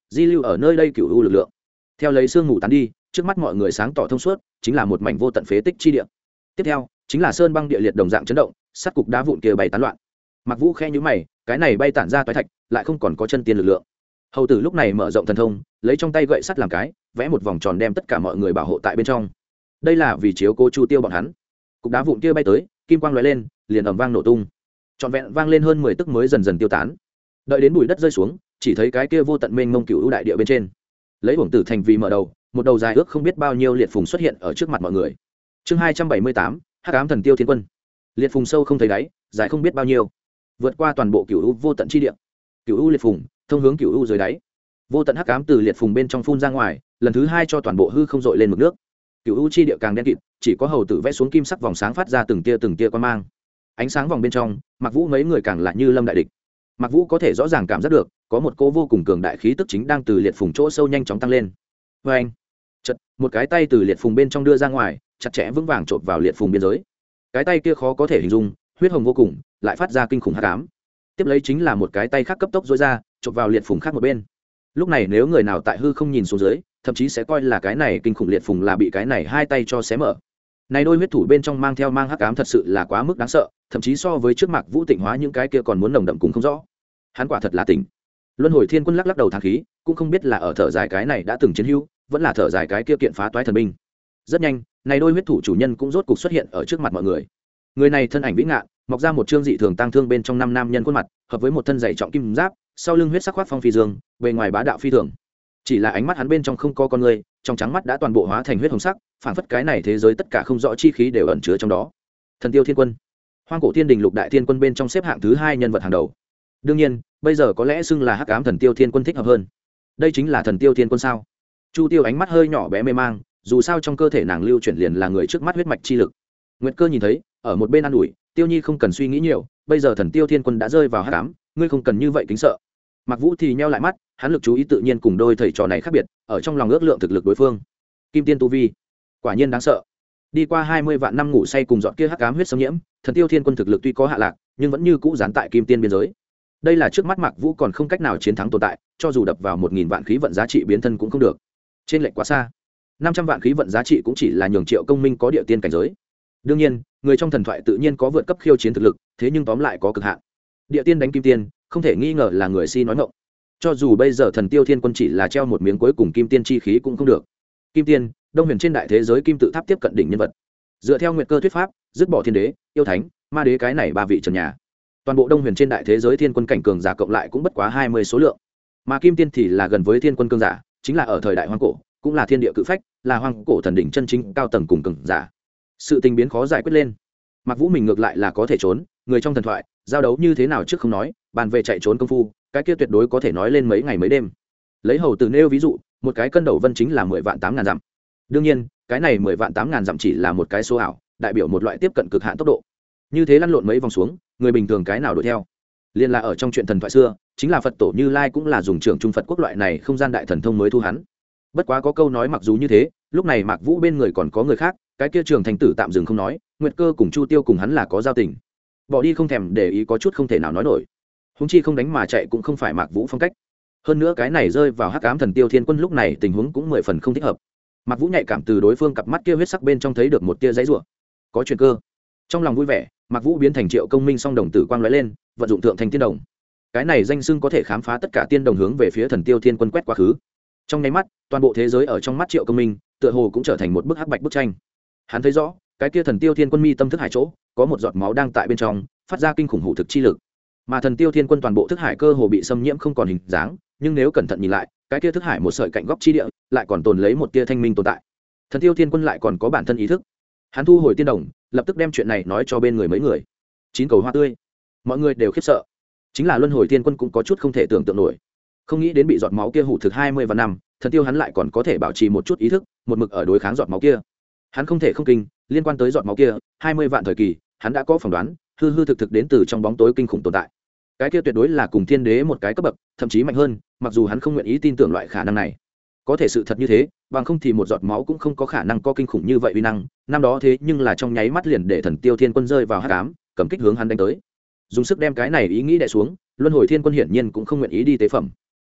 di lưu ở nơi đây cựu u lực lượng. Theo lấy sương mù tán đi, trước mắt mọi người sáng tỏ thông suốt, chính là một mảnh vô tận phế tích chi địa. Tiếp theo chính là sơn băng địa liệt đồng dạng chấn động, sắt cục đá vụn kia bay tán loạn. Mặc Vũ khẽ nhíu mày, cái này bay tản ra toái thạch lại không còn có chân tiên lực lượng. Hầu tử lúc này mở rộng thần thông, lấy trong tay gậy sắt làm cái, vẽ một vòng tròn đem tất cả mọi người bảo hộ tại bên trong. Đây là vì chiếu cố Chu Tiêu bọn hắn. Cục đá vụn kia bay tới, kim quang lóe lên, liền ầm vang nổ tung. Trọn vẹn vang lên hơn 10 tức mới dần dần tiêu tán. Đợi đến bụi đất rơi xuống, chỉ thấy cái kia vô tận mênh mông cửu u đại địa bên trên. Lấy Uổng Tử thành vì mở đầu, một đầu dài ước không biết bao nhiêu liệt phùng xuất hiện ở trước mặt mọi người. Chương 278, Hắc Ám Thần Tiêu Thiên Quân. Liệt phùng sâu không thấy đáy, dài không biết bao nhiêu, vượt qua toàn bộ cửu u vô tận chi địa. Cửu u liệt phùng, thông hướng cửu u dưới đáy. Vô tận hắc ám từ liệt phùng bên trong phun ra ngoài, lần thứ hai cho toàn bộ hư không dội lên mực nước. Cửu u chi địa càng đen kịt, chỉ có hầu tử vẽ xuống kim sắc vòng sáng phát ra từng tia quang mang. Ánh sáng vòng bên trong, Mặc Vũ mấy người càng lại như lâm đại địch. Mặc Vũ có thể rõ ràng cảm giác được, có một cỗ vô cùng cường đại khí tức chính đang từ liệt phùng chỗ sâu nhanh chóng tăng lên. Và anh, chợt, một cái tay từ liệt phùng bên trong đưa ra ngoài, chặt chẽ vững vàng chộp vào liệt phùng biên giới. Cái tay kia khó có thể hình dung, huyết hồng vô cùng, lại phát ra kinh khủng hắc ám. Tiếp lấy chính là một cái tay khác cấp tốc duỗi ra, chộp vào liệt phùng khác một bên. Lúc này nếu người nào tại hư không nhìn xuống dưới, thậm chí sẽ coi là cái này kinh khủng liệt phùng là bị cái này hai tay cho xé mở. Này đôi huyết thủ bên trong mang theo mang hắc ám thật sự là quá mức đáng sợ, thậm chí so với trước Mạc Vũ tịnh hóa những cái kia còn muốn nồng đậm cùng không rõ. Hắn quả thật là tỉnh. Luân Hồi Thiên Quân lắc lắc đầu thang khí, cũng không biết là ở thở dài cái này đã từng chiến hữu, vẫn là thở dài cái kia kiện phá toái thần binh. Rất nhanh, này đôi huyết thủ chủ nhân cũng rốt cục xuất hiện ở trước mặt mọi người. Người này thân ảnh vĩ ngạn, mọc ra một trương dị thường tăng thương bên trong năm nam nhân khuôn mặt, hợp với một thân dày trọng kim giáp, sau lưng huyết sắc khoác phong phi dương, bề ngoài bá đạo phi thường. Chỉ là ánh mắt hắn bên trong không có con người, trong trắng mắt đã toàn bộ hóa thành huyết hồng sắc, phản phất cái này thế giới tất cả không rõ chi khí đều ẩn chứa trong đó. Thần Tiêu Thiên Quân, Hoang Cổ Thiên Đình Lục Đại Thiên Quân bên trong xếp hạng thứ 2 nhân vật hàng đầu. Đương nhiên, bây giờ có lẽ xưng là Hắc Ám Thần Tiêu Thiên Quân thích hợp hơn. Đây chính là Thần Tiêu Thiên Quân sao? Chu Tiêu ánh mắt hơi nhỏ bé mê mang, dù sao trong cơ thể nàng lưu chuyển liền là người trước mắt huyết mạch chi lực. Nguyệt Cơ nhìn thấy, ở một bên an ủi, Tiêu Nhi không cần suy nghĩ nhiều, bây giờ Thần Tiêu Thiên Quân đã rơi vào hắc ám, ngươi không cần như vậy kính sợ. Mặc Vũ thì nheo lại mắt, hắn lực chú ý tự nhiên cùng đôi thầy trò này khác biệt, ở trong lòng ước lượng thực lực đối phương. Kim Tiên tu vi, quả nhiên đáng sợ. Đi qua 20 vạn năm ngủ say cùng dọn kia hắc ám huyết xâm nhiễm, Thần Tiêu Thiên Quân thực lực tuy có hạ lạc, nhưng vẫn như cũ dán tại Kim Tiên biên giới. Đây là trước mắt Mạc Vũ còn không cách nào chiến thắng tồn tại, cho dù đập vào 1000 vạn khí vận giá trị biến thân cũng không được. Trên lệch quá xa. 500 vạn khí vận giá trị cũng chỉ là nhường Triệu Công Minh có địa tiên cảnh giới. Đương nhiên, người trong thần thoại tự nhiên có vượt cấp khiêu chiến thực lực, thế nhưng tóm lại có cực hạn. Địa tiên đánh kim tiên, không thể nghi ngờ là người si nói ngọng. Cho dù bây giờ Thần Tiêu Thiên Quân chỉ là treo một miếng cuối cùng kim tiên chi khí cũng không được. Kim tiên, Đông Huyền trên đại thế giới kim tự tháp tiếp cận đỉnh nhân vật. Dựa theo Nguyệt Cơ thuyết pháp, dứt bỏ thiên đế, yêu thánh, ma đế cái này ba vị trần nhà. Toàn bộ Đông Huyền trên đại thế giới thiên quân cảnh cường giả cộng lại cũng bất quá 20 số lượng. Mà kim tiên thì là gần với thiên quân cường giả, chính là ở thời đại hoang cổ, cũng là thiên địa cự phách, là hoang cổ thần đỉnh chân chính cao tầng cùng cường giả. Sự tình biến khó giải quyết lên. Mặc Vũ mình ngược lại là có thể trốn, người trong thần thoại, giao đấu như thế nào trước không nói, bàn về chạy trốn công phu, cái kia tuyệt đối có thể nói lên mấy ngày mấy đêm. Lấy hầu từ nêu ví dụ, một cái cân đầu vân chính là 10 vạn 8.000 dặm. Đương nhiên, cái này 10 vạn 8.000 dặm chỉ là một cái số ảo, đại biểu một loại tiếp cận cực hạn tốc độ. Như thế lăn lộn mấy vòng xuống, người bình thường cái nào đuổi theo. Liên là ở trong chuyện thần thoại xưa, chính là Phật tổ Như Lai cũng là dùng trưởng trung Phật quốc loại này không gian đại thần thông mới thu hắn. Bất quá có câu nói mặc dù như thế, lúc này Mạc Vũ bên người còn có người khác, cái kia Trường Thành Tử tạm dừng không nói, Nguyệt Cơ cùng Chu Tiêu cùng hắn là có giao tình. Bỏ đi không thèm để ý có chút không thể nào nói nổi. Huống chi không đánh mà chạy cũng không phải Mạc Vũ phong cách. Hơn nữa cái này rơi vào Hắc Ám Thần Tiêu Thiên Quân lúc này tình huống cũng 10 phần không thích hợp. Mạc Vũ nhạy cảm từ đối phương cặp mắt kia huyết sắc bên trong thấy được một tia giãy giụa. Có chuyện cơ. Trong lòng vui vẻ, Mạc Vũ biến thành Triệu Công Minh song đồng tử quang lóe lên, vận dụng thượng thành tiên đồng. Cái này danh xưng có thể khám phá tất cả tiên đồng hướng về phía Thần Tiêu Thiên Quân quét quá khứ. Trong nháy mắt, toàn bộ thế giới ở trong mắt Triệu Công Minh, tựa hồ cũng trở thành một bức hắc bạch bức tranh. Hắn thấy rõ, cái kia Thần Tiêu Thiên Quân mi tâm thức hải chỗ, có một giọt máu đang tại bên trong, phát ra kinh khủng hủ thực chi lực. Mà Thần Tiêu Thiên Quân toàn bộ thức hải cơ hồ bị xâm nhiễm không còn hình dáng, nhưng nếu cẩn thận nhìn lại, cái kia thức hải một sợi cạnh góc chi địa, lại còn tồn lấy một tia thanh minh tồn tại. Thần Tiêu Thiên Quân lại còn có bản thân ý thức. Hắn thu hồi tiên đồng, lập tức đem chuyện này nói cho bên người mấy người. 9 cầu hoa tươi, mọi người đều khiếp sợ. Chính là Luân Hồi Thiên Quân cũng có chút không thể tưởng tượng nổi. Không nghĩ đến bị giọt máu kia hủ thực 20 và năm, Thần Tiêu hắn lại còn có thể bảo trì một chút ý thức, một mực ở đối kháng giọt máu kia. Hắn không thể không kinh, liên quan tới giọt máu kia, 20 vạn thời kỳ, hắn đã có phỏng đoán, hư hư thực thực đến từ trong bóng tối kinh khủng tồn tại. Cái kia tuyệt đối là cùng thiên đế một cái cấp bậc, thậm chí mạnh hơn, mặc dù hắn không nguyện ý tin tưởng loại khả năng này. Có thể sự thật như thế, bằng không thì một giọt máu cũng không có khả năng có kinh khủng như vậy uy năng. Năm đó thế nhưng là trong nháy mắt liền để Thần Tiêu Thiên Quân rơi vào hắc ám, cầm kích hướng hắn đánh tới. Dùng sức đem cái này ý nghĩ đè xuống, Luân Hồi Thiên Quân hiển nhiên cũng không nguyện ý đi tế phẩm.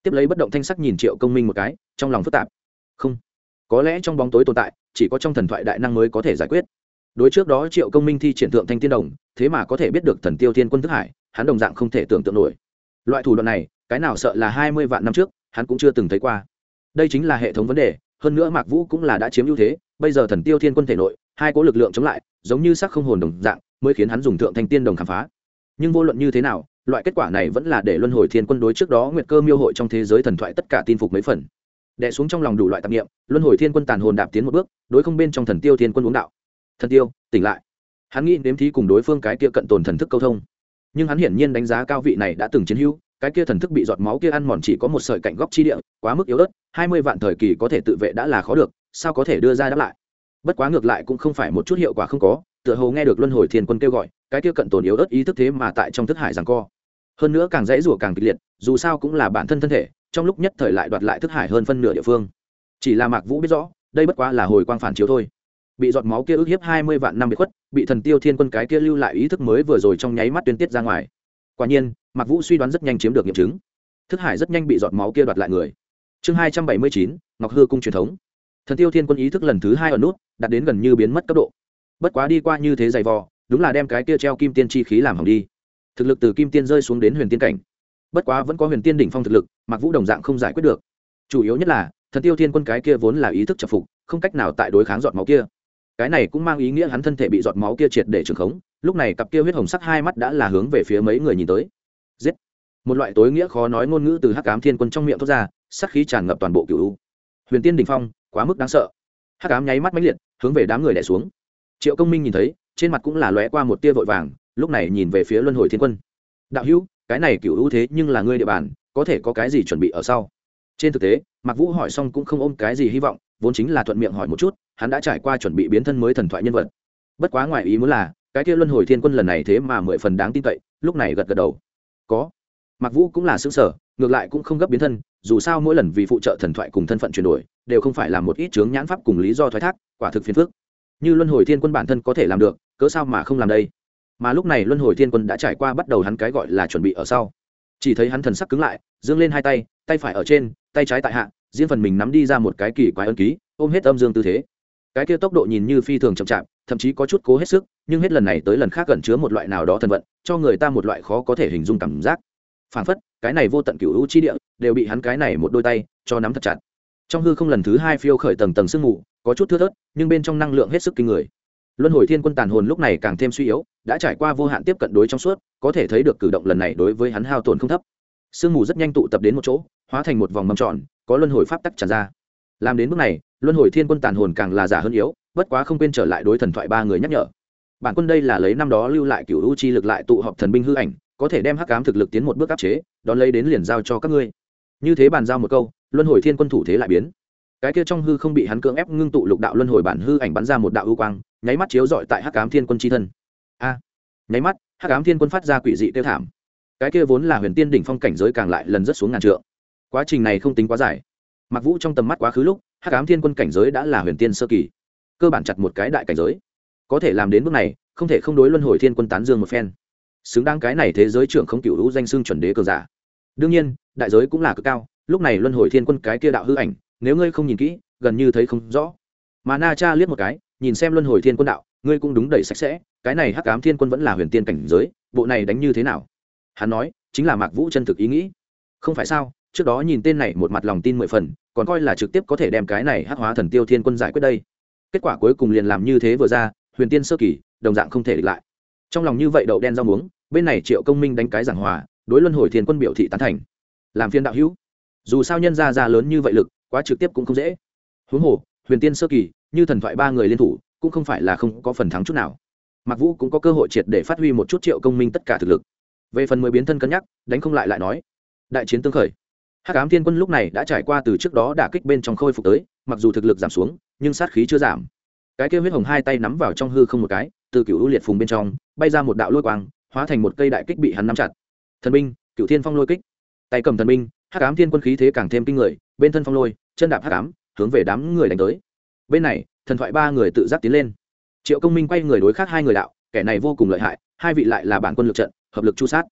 tiếp lấy bất động thanh sắc nhìn Triệu Công Minh một cái, trong lòng phức tạp. Không, có lẽ trong bóng tối tồn tại chỉ có trong thần thoại đại năng mới có thể giải quyết. Đối trước đó Triệu Công Minh thi triển thượng thanh tiên đồng, thế mà có thể biết được thần tiêu thiên quân thức hải, hắn đồng dạng không thể tưởng tượng nổi. Loại thủ đoạn này, cái nào sợ là 20 vạn năm trước hắn cũng chưa từng thấy qua. Đây chính là hệ thống vấn đề, hơn nữa Mạc Vũ cũng là đã chiếm ưu thế, bây giờ thần tiêu thiên quân thể nội hai cỗ lực lượng chống lại, giống như sắc không hồn đồng dạng, mới khiến hắn dùng thượng thanh tiên đồng khám phá. Nhưng vô luận như thế nào, loại kết quả này vẫn là để luân hồi thiên quân đối trước đó nguyệt cơ miêu hội trong thế giới thần thoại tất cả tin phục mấy phần. Đè xuống trong lòng đủ loại tạp niệm, luân hồi thiên quân tàn hồn đạp tiến một bước, đối không bên trong thần tiêu thiên quân uống đạo. Thần tiêu, tỉnh lại. Hắn nghĩ nếm thí cùng đối phương cái kia cận tồn thần thức câu thông, nhưng hắn hiển nhiên đánh giá cao vị này đã từng chiến hữu, cái kia thần thức bị giọt máu kia ăn mòn chỉ có một sợi cạnh góc chi địa, quá mức yếu ớt, 20 vạn thời kỳ có thể tự vệ đã là khó được, sao có thể đưa ra đáp lại. Bất quá ngược lại cũng không phải một chút hiệu quả không có, tựa hồ nghe được luân hồi thiên quân kêu gọi, cái kia cận tồn yếu ớt ý thức thế mà tại trong thức hải giằng co. Hơn nữa càng dễ rủa càng kịch liệt, dù sao cũng là bản thân thân thể, trong lúc nhất thời lại đoạt lại thức hải hơn phân nửa địa phương. Chỉ là Mạc Vũ biết rõ, đây bất quá là hồi quang phản chiếu thôi. Bị giọt máu kia ức hiếp 20 vạn năm bị khuất, bị thần tiêu thiên quân cái kia lưu lại ý thức mới vừa rồi trong nháy mắt tuyên tiết ra ngoài. Quả nhiên, Mạc Vũ suy đoán rất nhanh chiếm được nghiệm chứng. Thức hải rất nhanh bị giọt máu kia đoạt lại người. Chương 279, Ngọc Hư cung truyền thống. Thần tiêu thiên quân ý thức lần thứ 2 ở nút, đạt đến gần như biến mất cấp độ. Bất quá đi qua như thế dày vò, đúng là đem cái kia treo kim tiên chi khí làm hỏng đi. Thực lực từ kim tiên rơi xuống đến huyền tiên cảnh. Bất quá vẫn có huyền tiên đỉnh phong thực lực, Mạc Vũ đồng dạng không giải quyết được. Chủ yếu nhất là, thần tiêu thiên quân cái kia vốn là ý thức chập phục, không cách nào tại đối kháng giọt máu kia. Cái này cũng mang ý nghĩa hắn thân thể bị giọt máu kia triệt để trường khống, lúc này cặp kia huyết hồng sắc hai mắt đã là hướng về phía mấy người nhìn tới. Giết! Một loại tối nghĩa khó nói ngôn ngữ từ Hắc Ám Thiên Quân trong miệng thoát ra, sát khí tràn ngập toàn bộ cửu u. Huyền tiên đỉnh phong, quá mức đáng sợ. Hắc Ám nháy mắt mãnh liệt, hướng về đám người đè xuống. Triệu Công Minh nhìn thấy, trên mặt cũng là lóe qua một tia vội vàng, lúc này nhìn về phía Luân Hồi Thiên Quân. Đạo hữu, cái này cửu u thế nhưng là ngươi địa bàn, có thể có cái gì chuẩn bị ở sau? Trên thực tế, Mạc Vũ hỏi xong cũng không ôm cái gì hy vọng, vốn chính là thuận miệng hỏi một chút, hắn đã trải qua chuẩn bị biến thân mới thần thoại nhân vật. Bất quá ngoài ý muốn là, cái kia Luân Hồi Thiên Quân lần này thế mà 10 phần đáng tin cậy, lúc này gật gật đầu. Có. Mạc Vũ cũng là sửng sở, ngược lại cũng không gấp biến thân, dù sao mỗi lần vì phụ trợ thần thoại cùng thân phận chuyển đổi, đều không phải là một ít chướng nhãn pháp cùng lý do thoái thác, quả thực phiền phức. Như Luân Hồi Thiên Quân bản thân có thể làm được, cớ sao mà không làm đây? Mà lúc này Luân Hồi Thiên Quân đã trải qua bắt đầu hắn cái gọi là chuẩn bị ở sau. Chỉ thấy hắn thần sắc cứng lại, giương lên hai tay, tay phải ở trên, tay trái tại hạ, riêng phần mình nắm đi ra một cái kỳ quái ấn ký, ôm hết âm dương tư thế. Cái kia tốc độ nhìn như phi thường chậm chạp, thậm chí có chút cố hết sức, nhưng hết lần này tới lần khác gần chứa một loại nào đó thần vận, cho người ta một loại khó có thể hình dung cảm giác. Phảng phất, cái này vô tận cửu u chi địa, đều bị hắn cái này một đôi tay cho nắm thật chặt. Trong hư không lần thứ 2 phiêu khởi tầng tầng sương mù, có chút thưa thớt, nhưng bên trong năng lượng hết sức kinh người. Luân Hồi Thiên Quân tàn hồn lúc này càng thêm suy yếu, đã trải qua vô hạn tiếp cận đối trong suốt, có thể thấy được cử động lần này đối với hắn hao tổn không thấp. Sương mù rất nhanh tụ tập đến một chỗ, hóa thành một vòng mâm tròn, có luân hồi pháp tắc tràn ra. Làm đến bước này, Luân Hồi Thiên Quân tàn hồn càng là giả hơn yếu, bất quá không quên trở lại đối thần thoại ba người nhắc nhở. Bản quân đây là lấy năm đó lưu lại cửu u chi lực lại tụ họp thần binh hư ảnh, có thể đem hắc ám thực lực tiến một bước áp chế, đón lấy đến liền giao cho các ngươi. Như thế bàn giao một câu, Luân Hồi Thiên Quân thủ thế lại biến. Cái kia trong hư không bị hắn cưỡng ép ngưng tụ lục đạo luân hồi bản hư ảnh bắn ra một đạo ưu quang, nháy mắt chiếu rọi tại hắc ám thiên quân chi thân. A! Nháy mắt, hắc ám thiên quân phát ra quỷ dị kêu thảm. Cái kia vốn là huyền tiên đỉnh phong cảnh giới càng lại lần rất xuống ngàn trượng. Quá trình này không tính quá dài. Mặc Vũ trong tầm mắt quá khứ lúc, hắc ám thiên quân cảnh giới đã là huyền tiên sơ kỳ, cơ bản chặt một cái đại cảnh giới. Có thể làm đến bước này, không thể không đối Luân Hồi Thiên Quân tán dương một phen. Xứng đáng cái này thế giới trưởng không cửu hữu danh xưng chuẩn đế cường giả. Đương nhiên, đại giới cũng là cực cao, lúc này Luân Hồi Thiên Quân cái kia đạo hư ảnh, nếu ngươi không nhìn kỹ, gần như thấy không rõ. Mà Na Cha liếc một cái, nhìn xem Luân Hồi Thiên Quân đạo, ngươi cũng đúng đẩy sạch sẽ, cái này hắc ám thiên quân vẫn là huyền tiên cảnh giới, bộ này đánh như thế nào? Hắn nói, chính là Mạc Vũ chân thực ý nghĩ. Không phải sao, trước đó nhìn tên này một mặt lòng tin 10 phần, còn coi là trực tiếp có thể đem cái này hắc hóa thần tiêu thiên quân giải quyết đây. Kết quả cuối cùng liền làm như thế vừa ra, huyền tiên sơ kỳ, đồng dạng không thể địch lại. Trong lòng như vậy đậu đen rau muống, bên này Triệu Công Minh đánh cái giảng hòa, đối Luân Hồi Thiên Quân biểu thị tán thành. Làm phiên đạo hữu, dù sao nhân ra lớn như vậy lực, quá trực tiếp cũng không dễ. Huống hồ, huyền tiên sơ kỳ, như thần thoại ba người liên thủ, cũng không phải là không có phần thắng chút nào. Mạc Vũ cũng có cơ hội triệt để phát huy một chút Triệu Công Minh tất cả thực lực. Về phần mới biến thân cân nhắc, đánh không lại nói. Đại chiến tương khởi. Hắc Ám Thiên Quân lúc này đã trải qua từ trước đó đả kích bên trong khôi phục tới, mặc dù thực lực giảm xuống, nhưng sát khí chưa giảm. Cái kia huyết hồng hai tay nắm vào trong hư không một cái, từ cửu u liệt phùng bên trong bay ra một đạo lôi quang, hóa thành một cây đại kích bị hắn nắm chặt. Thần binh, Cửu Thiên Phong Lôi Kích. Tay cầm thần binh, Hắc Ám Thiên Quân khí thế càng thêm kinh người, bên thân phong lôi, chân đạp hắc ám, hướng về đám người đánh tới. Bên này, thần thoại ba người tự giác tiến lên. Triệu Công Minh quay người đối khác hai người đạo, kẻ này vô cùng lợi hại, hai vị lại là bản quân lực trận, hợp lực chu sát.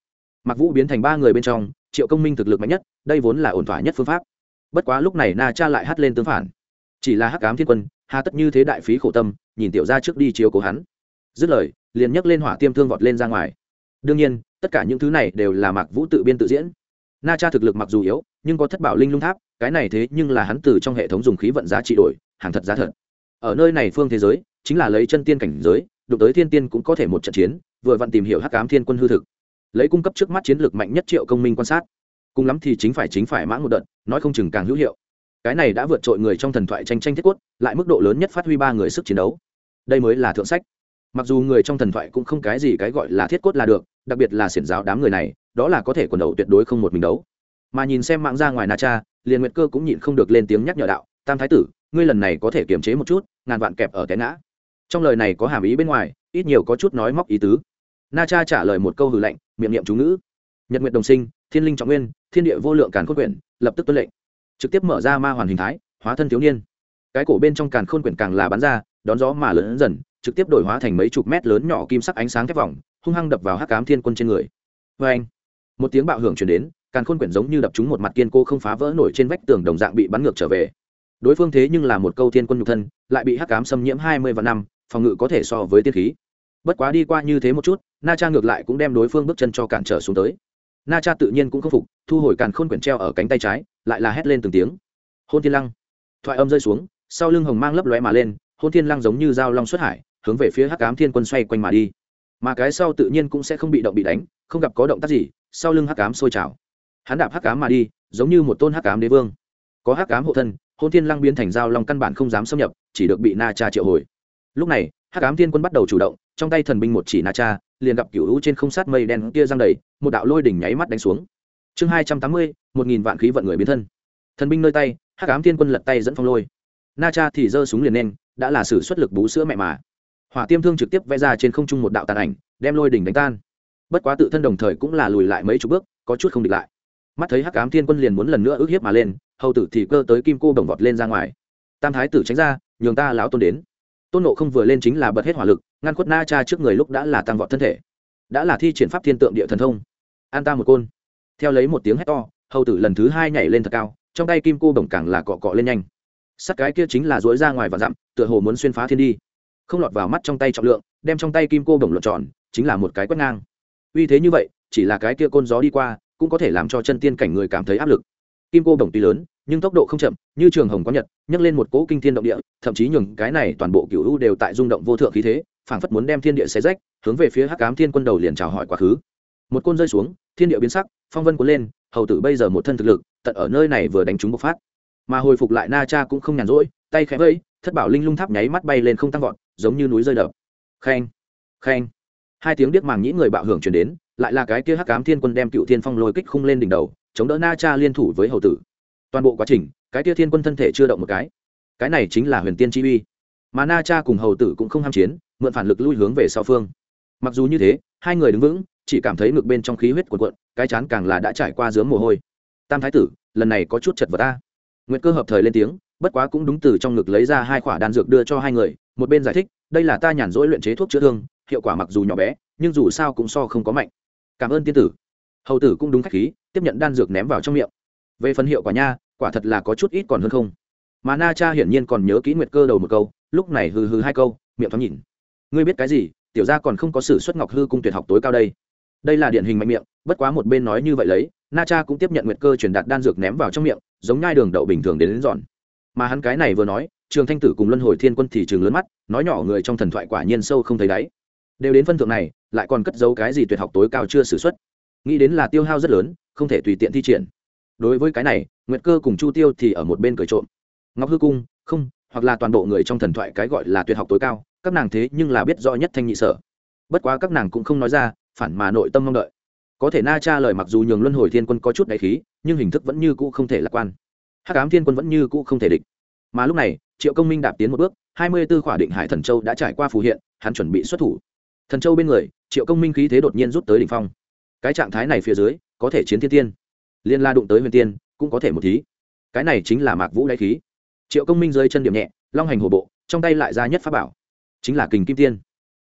Mạc Vũ biến thành ba người bên trong, Triệu Công Minh thực lực mạnh nhất, đây vốn là ổn thỏa nhất phương pháp. Bất quá lúc này Na Cha lại hất lên tương phản, chỉ là Hắc Ám Thiên Quân, hà tất như thế đại phí khổ tâm, nhìn tiểu gia trước đi chiếu cố hắn. Dứt lời, liền nhấc lên hỏa tiêm thương vọt lên ra ngoài. Đương nhiên, tất cả những thứ này đều là Mạc Vũ tự biên tự diễn. Na Cha thực lực mặc dù yếu, nhưng có thất bảo linh lung tháp, cái này thế nhưng là hắn từ trong hệ thống dùng khí vận giá trị đổi, hàng thật giá thật. Ở nơi này phương thế giới, chính là lấy chân tiên cảnh giới, đụng tới thiên tiên cũng có thể một trận chiến, vừa vặn tìm hiểu Hắc Ám Thiên Quân hư thực. Lấy cung cấp trước mắt chiến lược mạnh nhất Triệu Công Minh quan sát, cùng lắm thì chính phải mãng một đợt, nói không chừng càng hữu hiệu. Cái này đã vượt trội người trong thần thoại tranh tranh thiết cốt, lại mức độ lớn nhất phát huy ba người sức chiến đấu. Đây mới là thượng sách. Mặc dù người trong thần thoại cũng không cái gì cái gọi là thiết cốt là được, đặc biệt là xiển giáo đám người này, đó là có thể quần đầu tuyệt đối không một mình đấu. Mà nhìn xem mạng ra ngoài Na Cha, liền Nguyệt Cơ cũng nhịn không được lên tiếng nhắc nhở đạo: "Tam thái tử, ngươi lần này có thể kiềm chế một chút, ngàn vạn kẹp ở té ngã." Trong lời này có hàm ý bên ngoài, ít nhiều có chút nói móc ý tứ. Na Cha trả lời một câu hừ lạnh, miệng niệm chú ngữ. Nhật Nguyệt đồng sinh, thiên linh trọng nguyên, thiên địa vô lượng càn khôn quyển, lập tức tuân lệnh, trực tiếp mở ra ma hoàn hình thái, hóa thân thiếu niên. Cái cổ bên trong càn khôn quyển càng là bắn ra, đón gió mà lớn dần, trực tiếp đổi hóa thành mấy chục mét lớn nhỏ kim sắc ánh sáng thép vòng, hung hăng đập vào Hắc Ám Thiên Quân trên người. Và anh, một tiếng bạo hưởng truyền đến, càn khôn quyển giống như đập trúng một mặt kiên cố không phá vỡ nổi trên vách tường đồng dạng bị bắn ngược trở về. Đối phương thế nhưng là một câu thiên quân nhục thân, lại bị Hắc Ám xâm nhiễm 20 vạn năm, phòng ngự có thể so với tiên khí. Bất quá đi qua như thế một chút, Na Cha ngược lại cũng đem đối phương bước chân cho cản trở xuống tới. Na Cha tự nhiên cũng không phục, thu hồi càn khôn quyển treo ở cánh tay trái, lại là hét lên từng tiếng. Hôn Thiên Lăng. Thoại âm rơi xuống, sau lưng hồng mang lấp lóe mà lên, Hôn Thiên Lăng giống như dao long xuất hải, hướng về phía Hắc Ám Thiên Quân xoay quanh mà đi. Mà cái sau tự nhiên cũng sẽ không bị động bị đánh, không gặp có động tác gì, sau lưng Hắc Ám sôi trào. Hắn đạp Hắc Ám mà đi, giống như một tôn Hắc Ám đế vương. Có Hắc Ám hộ thân, Hôn Thiên Lăng biến thành dao long căn bản không dám xâm nhập, chỉ được bị Na Cha triệu hồi. Lúc này, Hắc Ám Thiên Quân bắt đầu chủ động, trong tay thần binh một chỉ Na Cha, liền gặp cửu u trên không sát mây đen kia giăng đầy, một đạo lôi đỉnh nháy mắt đánh xuống. Chương 280, 1000 vạn khí vận người biến thân. Thần binh nơi tay, Hắc Ám Thiên Quân lật tay dẫn phong lôi. Na Cha thì giơ súng liền lên, đã là sử xuất lực bú sữa mẹ mà. Hỏa tiêm thương trực tiếp vẽ ra trên không trung một đạo tàn ảnh, đem lôi đỉnh đánh tan. Bất quá tự thân đồng thời cũng là lùi lại mấy chục bước, có chút không địch lại. Mắt thấy Hắc Ám Thiên Quân liền muốn lần nữa ức hiếp mà lên, hầu tử thì cơ tới kim cô đồng vọt lên ra ngoài. Tam thái tử tránh ra, nhường ta lão tôn đến. Tôn Ngộ Không vừa lên chính là bật hết hỏa lực, ngăn khuất Na Cha trước người lúc đã là tăng vọt thân thể, đã là thi triển pháp thiên tượng địa thần thông. An ta một côn. Theo lấy một tiếng hét to, hầu tử lần thứ hai nhảy lên thật cao, trong tay kim cô đồng càng là cọ cọ lên nhanh. Sắt cái kia chính là duỗi ra ngoài và dặm, tựa hồ muốn xuyên phá thiên đi. Không lọt vào mắt trong tay trọng lượng, đem trong tay kim cô đồng lột tròn, chính là một cái quét ngang. Uy thế như vậy, chỉ là cái kia côn gió đi qua, cũng có thể làm cho chân tiên cảnh người cảm thấy áp lực. Kim cô đồng tuy lớn, nhưng tốc độ không chậm, như trường hồng có nhật, nhấc lên một cỗ kinh thiên động địa, thậm chí nhường cái này toàn bộ cửu u đều tại rung động vô thượng khí thế, phảng phất muốn đem thiên địa xé rách, hướng về phía Hắc Ám Thiên Quân đầu liền chào hỏi quá khứ. Một côn rơi xuống, thiên địa biến sắc, phong vân cuốn lên, hầu tử bây giờ một thân thực lực, tận ở nơi này vừa đánh trúng bộc phát. Mà hồi phục lại Na Cha cũng không nhàn rỗi, tay khẽ vẫy, thất bảo linh lung tháp nháy mắt bay lên không tăng vọt, giống như núi rơi đập. Khen, khen. Hai tiếng điếc màng nhĩ người bạo hưởng truyền đến, lại là cái kia Hắc Ám Thiên Quân đem Cựu Thiên Phong lôi kích khung lên đỉnh đầu, chống đỡ Na Cha liên thủ với hầu tử. Toàn bộ quá trình, cái kia Thiên Quân thân thể chưa động một cái này chính là huyền tiên chi uy. Mà Na Cha cùng hầu tử cũng không ham chiến, mượn phản lực lui hướng về sau phương. Mặc dù như thế, hai người đứng vững, chỉ cảm thấy ngực bên trong khí huyết cuộn cuộn, cái chán càng là đã trải qua dướng mồ hôi. Tam thái tử, lần này có chút chật vật ta. Nguyệt Cơ hợp thời lên tiếng, bất quá cũng đúng từ trong ngực lấy ra hai quả đan dược đưa cho hai người, một bên giải thích, đây là ta nhàn rỗi luyện chế thuốc chữa thương, hiệu quả mặc dù nhỏ bé, nhưng dù sao cũng so không có mạnh. Cảm ơn tiên tử. Hầu tử cũng đúng khách khí, tiếp nhận đan dược ném vào trong miệng. Về phần hiệu quả nha, quả thật là có chút ít còn hơn không. Mà Na Cha hiển nhiên còn nhớ kỹ Nguyệt Cơ đầu một câu, lúc này hừ hừ hai câu, miệng thoáng nhìn. Ngươi biết cái gì, tiểu gia còn không có sử xuất Ngọc Hư cung tuyệt học tối cao đây. Đây là điển hình mạnh miệng, bất quá một bên nói như vậy lấy, Na Cha cũng tiếp nhận Nguyệt Cơ truyền đạt đan dược ném vào trong miệng, giống nhai đường đậu bình thường đến giòn. Mà hắn cái này vừa nói, Trường Thanh Tử cùng Luân Hồi Thiên Quân thì trừng lớn mắt, nói nhỏ người trong thần thoại quả nhiên sâu không thấy đáy. Đều đến phân thượng này, lại còn cất giấu cái gì tuyệt học tối cao chưa sử xuất. Nghĩ đến là tiêu hao rất lớn, không thể tùy tiện thi triển. Đối với cái này, Nguyệt Cơ cùng Chu Tiêu thì ở một bên cười trộm. Ngọc Hư cung, không, hoặc là toàn bộ người trong thần thoại cái gọi là tuyệt học tối cao, các nàng thế nhưng là biết rõ nhất thanh nhị sở. Bất quá các nàng cũng không nói ra, phản mà nội tâm mong đợi. Có thể Na Cha lời mặc dù nhường Luân Hồi Thiên Quân có chút đáy khí, nhưng hình thức vẫn như cũ không thể lạc quan. Hắc Ám Thiên Quân vẫn như cũ không thể địch. Mà lúc này, Triệu Công Minh đạp tiến một bước, 24 khỏa định hải thần châu đã trải qua phù hiện, hắn chuẩn bị xuất thủ. Thần châu bên người, Triệu Công Minh khí thế đột nhiên rút tới đỉnh phong. Cái trạng thái này phía dưới, có thể chiến thiên tiên, liên la đụng tới huyền tiên, cũng có thể một thí. Cái này chính là Mạc Vũ đáy khí. Triệu Công Minh rơi chân điểm nhẹ, long hành hổ bộ, trong tay lại ra nhất pháp bảo, chính là Kình Kim Tiên.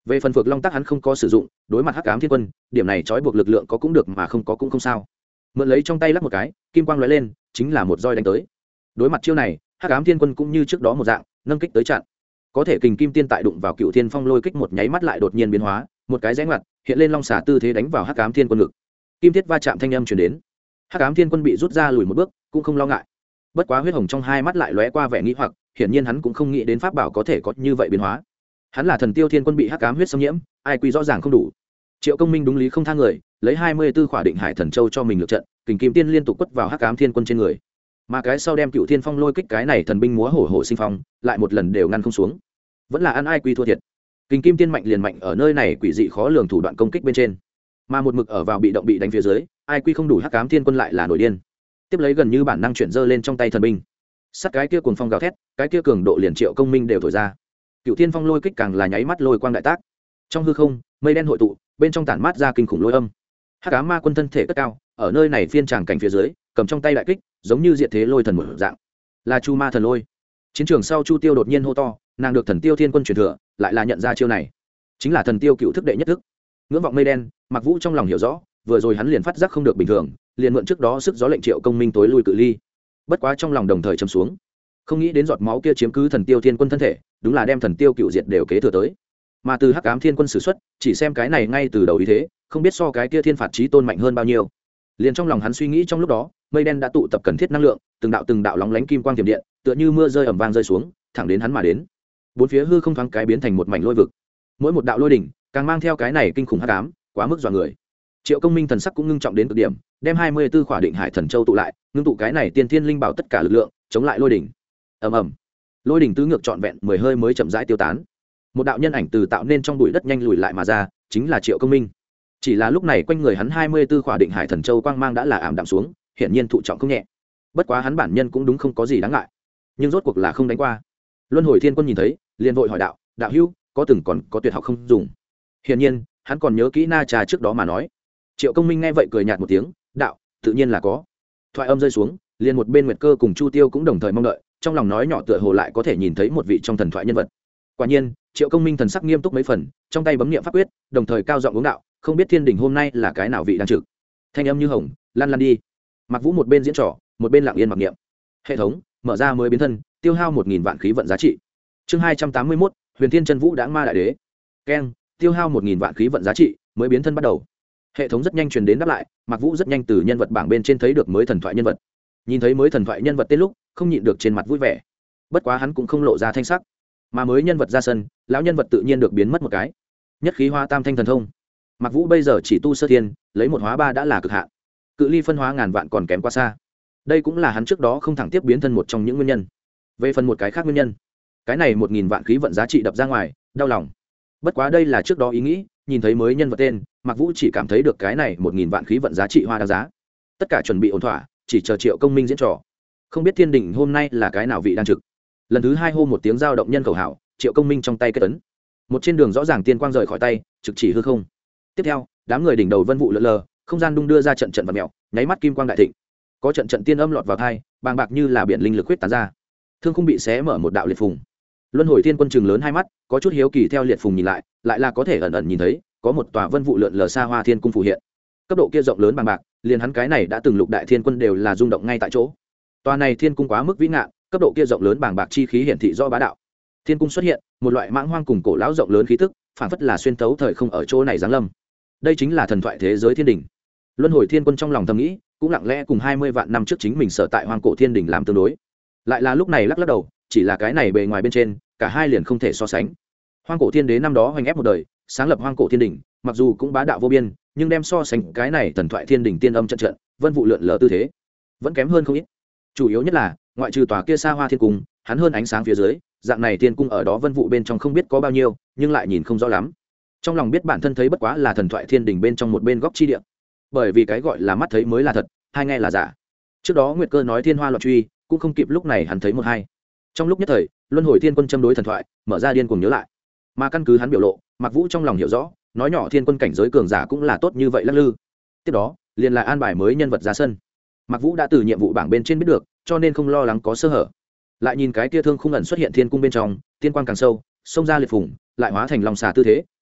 về phần phược long tắc hắn không có sử dụng, đối mặt hắc ám thiên quân, điểm này trói buộc lực lượng có cũng được mà không có cũng không sao. Mượn lấy trong tay lắc một cái, kim quang lóe lên, chính là một roi đánh tới. Đối mặt chiêu này, hắc ám thiên quân cũng như trước đó một dạng, nâng kích tới chặn. Có thể kình kim tiên tại đụng vào cựu thiên phong lôi kích một nháy mắt lại đột nhiên biến hóa, một cái rẽ ngoặt, hiện lên long xả tư thế đánh vào hắc ám thiên quân ngực. Kim thiết va chạm thanh âm truyền đến. Hắc ám thiên quân bị rút ra lùi một bước, cũng không lo ngại. Bất quá huyết hồng trong hai mắt lại lóe qua vẻ nghi hoặc, hiển nhiên hắn cũng không nghĩ đến pháp bảo có thể có như vậy biến hóa. Hắn là thần tiêu thiên quân bị hắc ám huyết xâm nhiễm, ai quy rõ ràng không đủ. Triệu Công Minh đúng lý không tha người, lấy 24 khỏa định hải thần châu cho mình lượt trận, kình kim tiên liên tục quất vào hắc ám thiên quân trên người. Mà cái sau đem cựu thiên phong lôi kích cái này thần binh múa hổ hổ sinh phong, lại một lần đều ngăn không xuống. Vẫn là ăn ai quy thua thiệt. Kình kim tiên mạnh liền mạnh ở nơi này quỷ dị khó lường thủ đoạn công kích bên trên, mà một mực ở vào bị động bị đánh phía dưới, ai quy không đủ hắc ám thiên quân lại là nổi điên. Tiếp lấy gần như bản năng chuyển dơ lên trong tay thần binh. Sát cái kia cuồng phong gào thét, cái kia cường độ liền Triệu Công Minh đều thổi ra. Cựu thiên phong lôi kích càng là nháy mắt lôi quang đại tác. Trong hư không, mây đen hội tụ, bên trong tản mát ra kinh khủng lôi âm. Hắc ám ma quân thân thể cất cao, ở nơi này phiên tràng cảnh phía dưới, cầm trong tay đại kích, giống như diệt thế lôi thần một dạng. Là Chu Ma thần lôi. Chiến trường sau Chu Tiêu đột nhiên hô to, nàng được thần tiêu thiên quân truyền thừa, lại là nhận ra chiêu này, chính là thần tiêu cựu thức đệ nhất thức. Ngưỡng vọng mây đen, Mặc Vũ trong lòng hiểu rõ, vừa rồi hắn liền phát giác không được bình thường, liền mượn trước đó sức gió lệnh Triệu Công Minh tối lui cự ly. Bất quá trong lòng đồng thời trầm xuống, không nghĩ đến giọt máu kia chiếm cứ thần tiêu thiên quân thân thể, đúng là đem thần tiêu cựu diệt đều kế thừa tới. Mà từ hắc ám thiên quân sử xuất, chỉ xem cái này ngay từ đầu ý thế, không biết so cái kia thiên phạt chí tôn mạnh hơn bao nhiêu. Liền trong lòng hắn suy nghĩ trong lúc đó, mây đen đã tụ tập cần thiết năng lượng, từng đạo lóng lánh kim quang tiềm điện, tựa như mưa rơi ầm vang rơi xuống, thẳng đến hắn mà đến. Bốn phía hư không thoáng cái biến thành một mảnh lôi vực, mỗi một đạo lôi đỉnh càng mang theo cái này kinh khủng hắc ám, quá mức dọa người. Triệu Công Minh thần sắc cũng ngưng trọng đến cực điểm, đem 24 khỏa định hải thần châu tụ lại, ngưng tụ cái này tiên thiên linh bảo tất cả lực lượng, chống lại lôi đỉnh. Ầm ầm, lôi đỉnh tứ ngược trọn vẹn 10 hơi mới chậm rãi tiêu tán. Một đạo nhân ảnh từ tạo nên trong bụi đất nhanh lùi lại mà ra, chính là Triệu Công Minh. Chỉ là lúc này quanh người hắn 24 khỏa định hải thần châu quang mang đã là ảm đạm xuống, hiển nhiên thụ trọng không nhẹ. Bất quá hắn bản nhân cũng đúng không có gì đáng ngại, nhưng rốt cuộc là không đánh qua. Luân Hồi Thiên Quân nhìn thấy, liền vội hỏi đạo: "Đạo hữu, có từng còn có tuyệt học không dùng?" Hiển nhiên, hắn còn nhớ kỹ Na Trà trước đó mà nói. Triệu Công Minh nghe vậy cười nhạt một tiếng, đạo: "Tự nhiên là có." Thoại âm rơi xuống, liền một bên Nguyệt Cơ cùng Chu Tiêu cũng đồng thời mong đợi, trong lòng nói nhỏ tựa hồ lại có thể nhìn thấy một vị trong thần thoại nhân vật. Quả nhiên, Triệu Công Minh thần sắc nghiêm túc mấy phần, trong tay bấm niệm pháp quyết, đồng thời cao giọng uống đạo: "Không biết thiên đình hôm nay là cái nào vị đang trực." Thanh âm như hồng, lan lan đi. Mặc Vũ một bên diễn trò, một bên lặng yên mặc niệm. Hệ thống mở ra mới biến thân, tiêu hao 1000 vạn khí vận giá trị. Chương 281, Huyền Thiên Chân Vũ Đãng Ma Đại Đế. Keng, tiêu hao 1000 vạn khí vận giá trị, mới biến thân bắt đầu. Hệ thống rất nhanh truyền đến đáp lại, Mặc Vũ rất nhanh từ nhân vật bảng bên trên thấy được mới thần thoại nhân vật. Nhìn thấy mới thần thoại nhân vật tên lúc, không nhịn được trên mặt vui vẻ. Bất quá hắn cũng không lộ ra thanh sắc, mà mới nhân vật ra sân, lão nhân vật tự nhiên được biến mất một cái. Nhất khí hóa tam thanh thần thông. Mặc Vũ bây giờ chỉ tu sơ thiên, lấy một hóa ba đã là cực hạn. Cự ly phân hóa ngàn vạn còn kém quá xa. Đây cũng là hắn trước đó không thẳng tiếp biến thân một trong những nguyên nhân. Về phần một cái khác nguyên nhân, cái này 1000 vạn khí vận giá trị đập ra ngoài, đau lòng. Bất quá đây là trước đó ý nghĩ, nhìn thấy mới nhân vật tên, Mặc Vũ chỉ cảm thấy được cái này 1000 vạn khí vận giá trị hoa đáng giá. Tất cả chuẩn bị ổn thỏa, chỉ chờ Triệu Công Minh diễn trò. Không biết thiên đình hôm nay là cái nào vị đang trực. Lần thứ 2 hô một tiếng giao động nhân khẩu hảo, Triệu Công Minh trong tay kết ấn. Một trên đường rõ ràng tiên quang rời khỏi tay, trực chỉ hư không. Tiếp theo, đám người đỉnh đầu vân vụ lượn lờ, không gian đung đưa ra trận trận vật mèo, nháy mắt kim quang đại thịnh. Có trận trận tiên âm lọt vào tai, bàng bạc như là biển linh lực huyết tán ra. Thương khung bị xé mở một đạo liệt phùng. Luân Hồi Thiên Quân trừng lớn hai mắt, có chút hiếu kỳ theo liệt phùng nhìn lại là có thể ẩn ẩn nhìn thấy, có một tòa vân vụ lượn lờ xa hoa thiên cung phù hiện. Cấp độ kia rộng lớn bàng bạc, liền hắn cái này đã từng lục đại thiên quân đều là rung động ngay tại chỗ. Tòa này thiên cung quá mức vĩ ngạn, cấp độ kia rộng lớn bàng bạc chi khí hiển thị do bá đạo. Thiên cung xuất hiện, một loại mãng hoang cùng cổ lão rộng lớn khí tức, phản phất là xuyên tấu thời không ở chỗ này giáng lâm. Đây chính là thần thoại thế giới thiên đình. Luân Hồi Thiên Quân trong lòng thầm nghĩ, cũng lặng lẽ cùng 20 vạn năm trước chính mình sở tại hoang cổ thiên đình làm tương đối. Lại là lúc này lắc lắc đầu, chỉ là cái này bề ngoài bên trên, cả hai liền không thể so sánh. Hoang cổ thiên đế năm đó hoành ép một đời, sáng lập hoang cổ thiên đình, mặc dù cũng bá đạo vô biên, nhưng đem so sánh cái này thần thoại thiên đình tiên âm trận trận, vân vụ lượn lờ tư thế, vẫn kém hơn không ít. Chủ yếu nhất là, ngoại trừ tòa kia xa hoa thiên cung, hắn hơn ánh sáng phía dưới, dạng này thiên cung ở đó vân vụ bên trong không biết có bao nhiêu, nhưng lại nhìn không rõ lắm. Trong lòng biết bản thân thấy bất quá là thần thoại thiên đình bên trong một bên góc chi địa. Bởi vì cái gọi là mắt thấy mới là thật, hai nghe là giả. Trước đó Nguyệt Cơ nói thiên hoa loạn truy, cũng không kịp lúc này hắn thấy một hai. Trong lúc nhất thời, Luân Hồi Thiên Quân châm đối thần thoại, mở ra điên cuồng nhớ lại. Mà căn cứ hắn biểu lộ, Mặc Vũ trong lòng hiểu rõ, nói nhỏ thiên quân cảnh giới cường giả cũng là tốt như vậy lắc lư. Tiếp đó, liền là an bài mới nhân vật ra sân. Mặc Vũ đã từ nhiệm vụ bảng bên trên biết được, cho nên không lo lắng có sơ hở. Lại nhìn cái kia thương khung ẩn xuất hiện thiên cung bên trong, tiên quang càng sâu, xông ra liệt phùng, lại hóa thành long xà tư thế,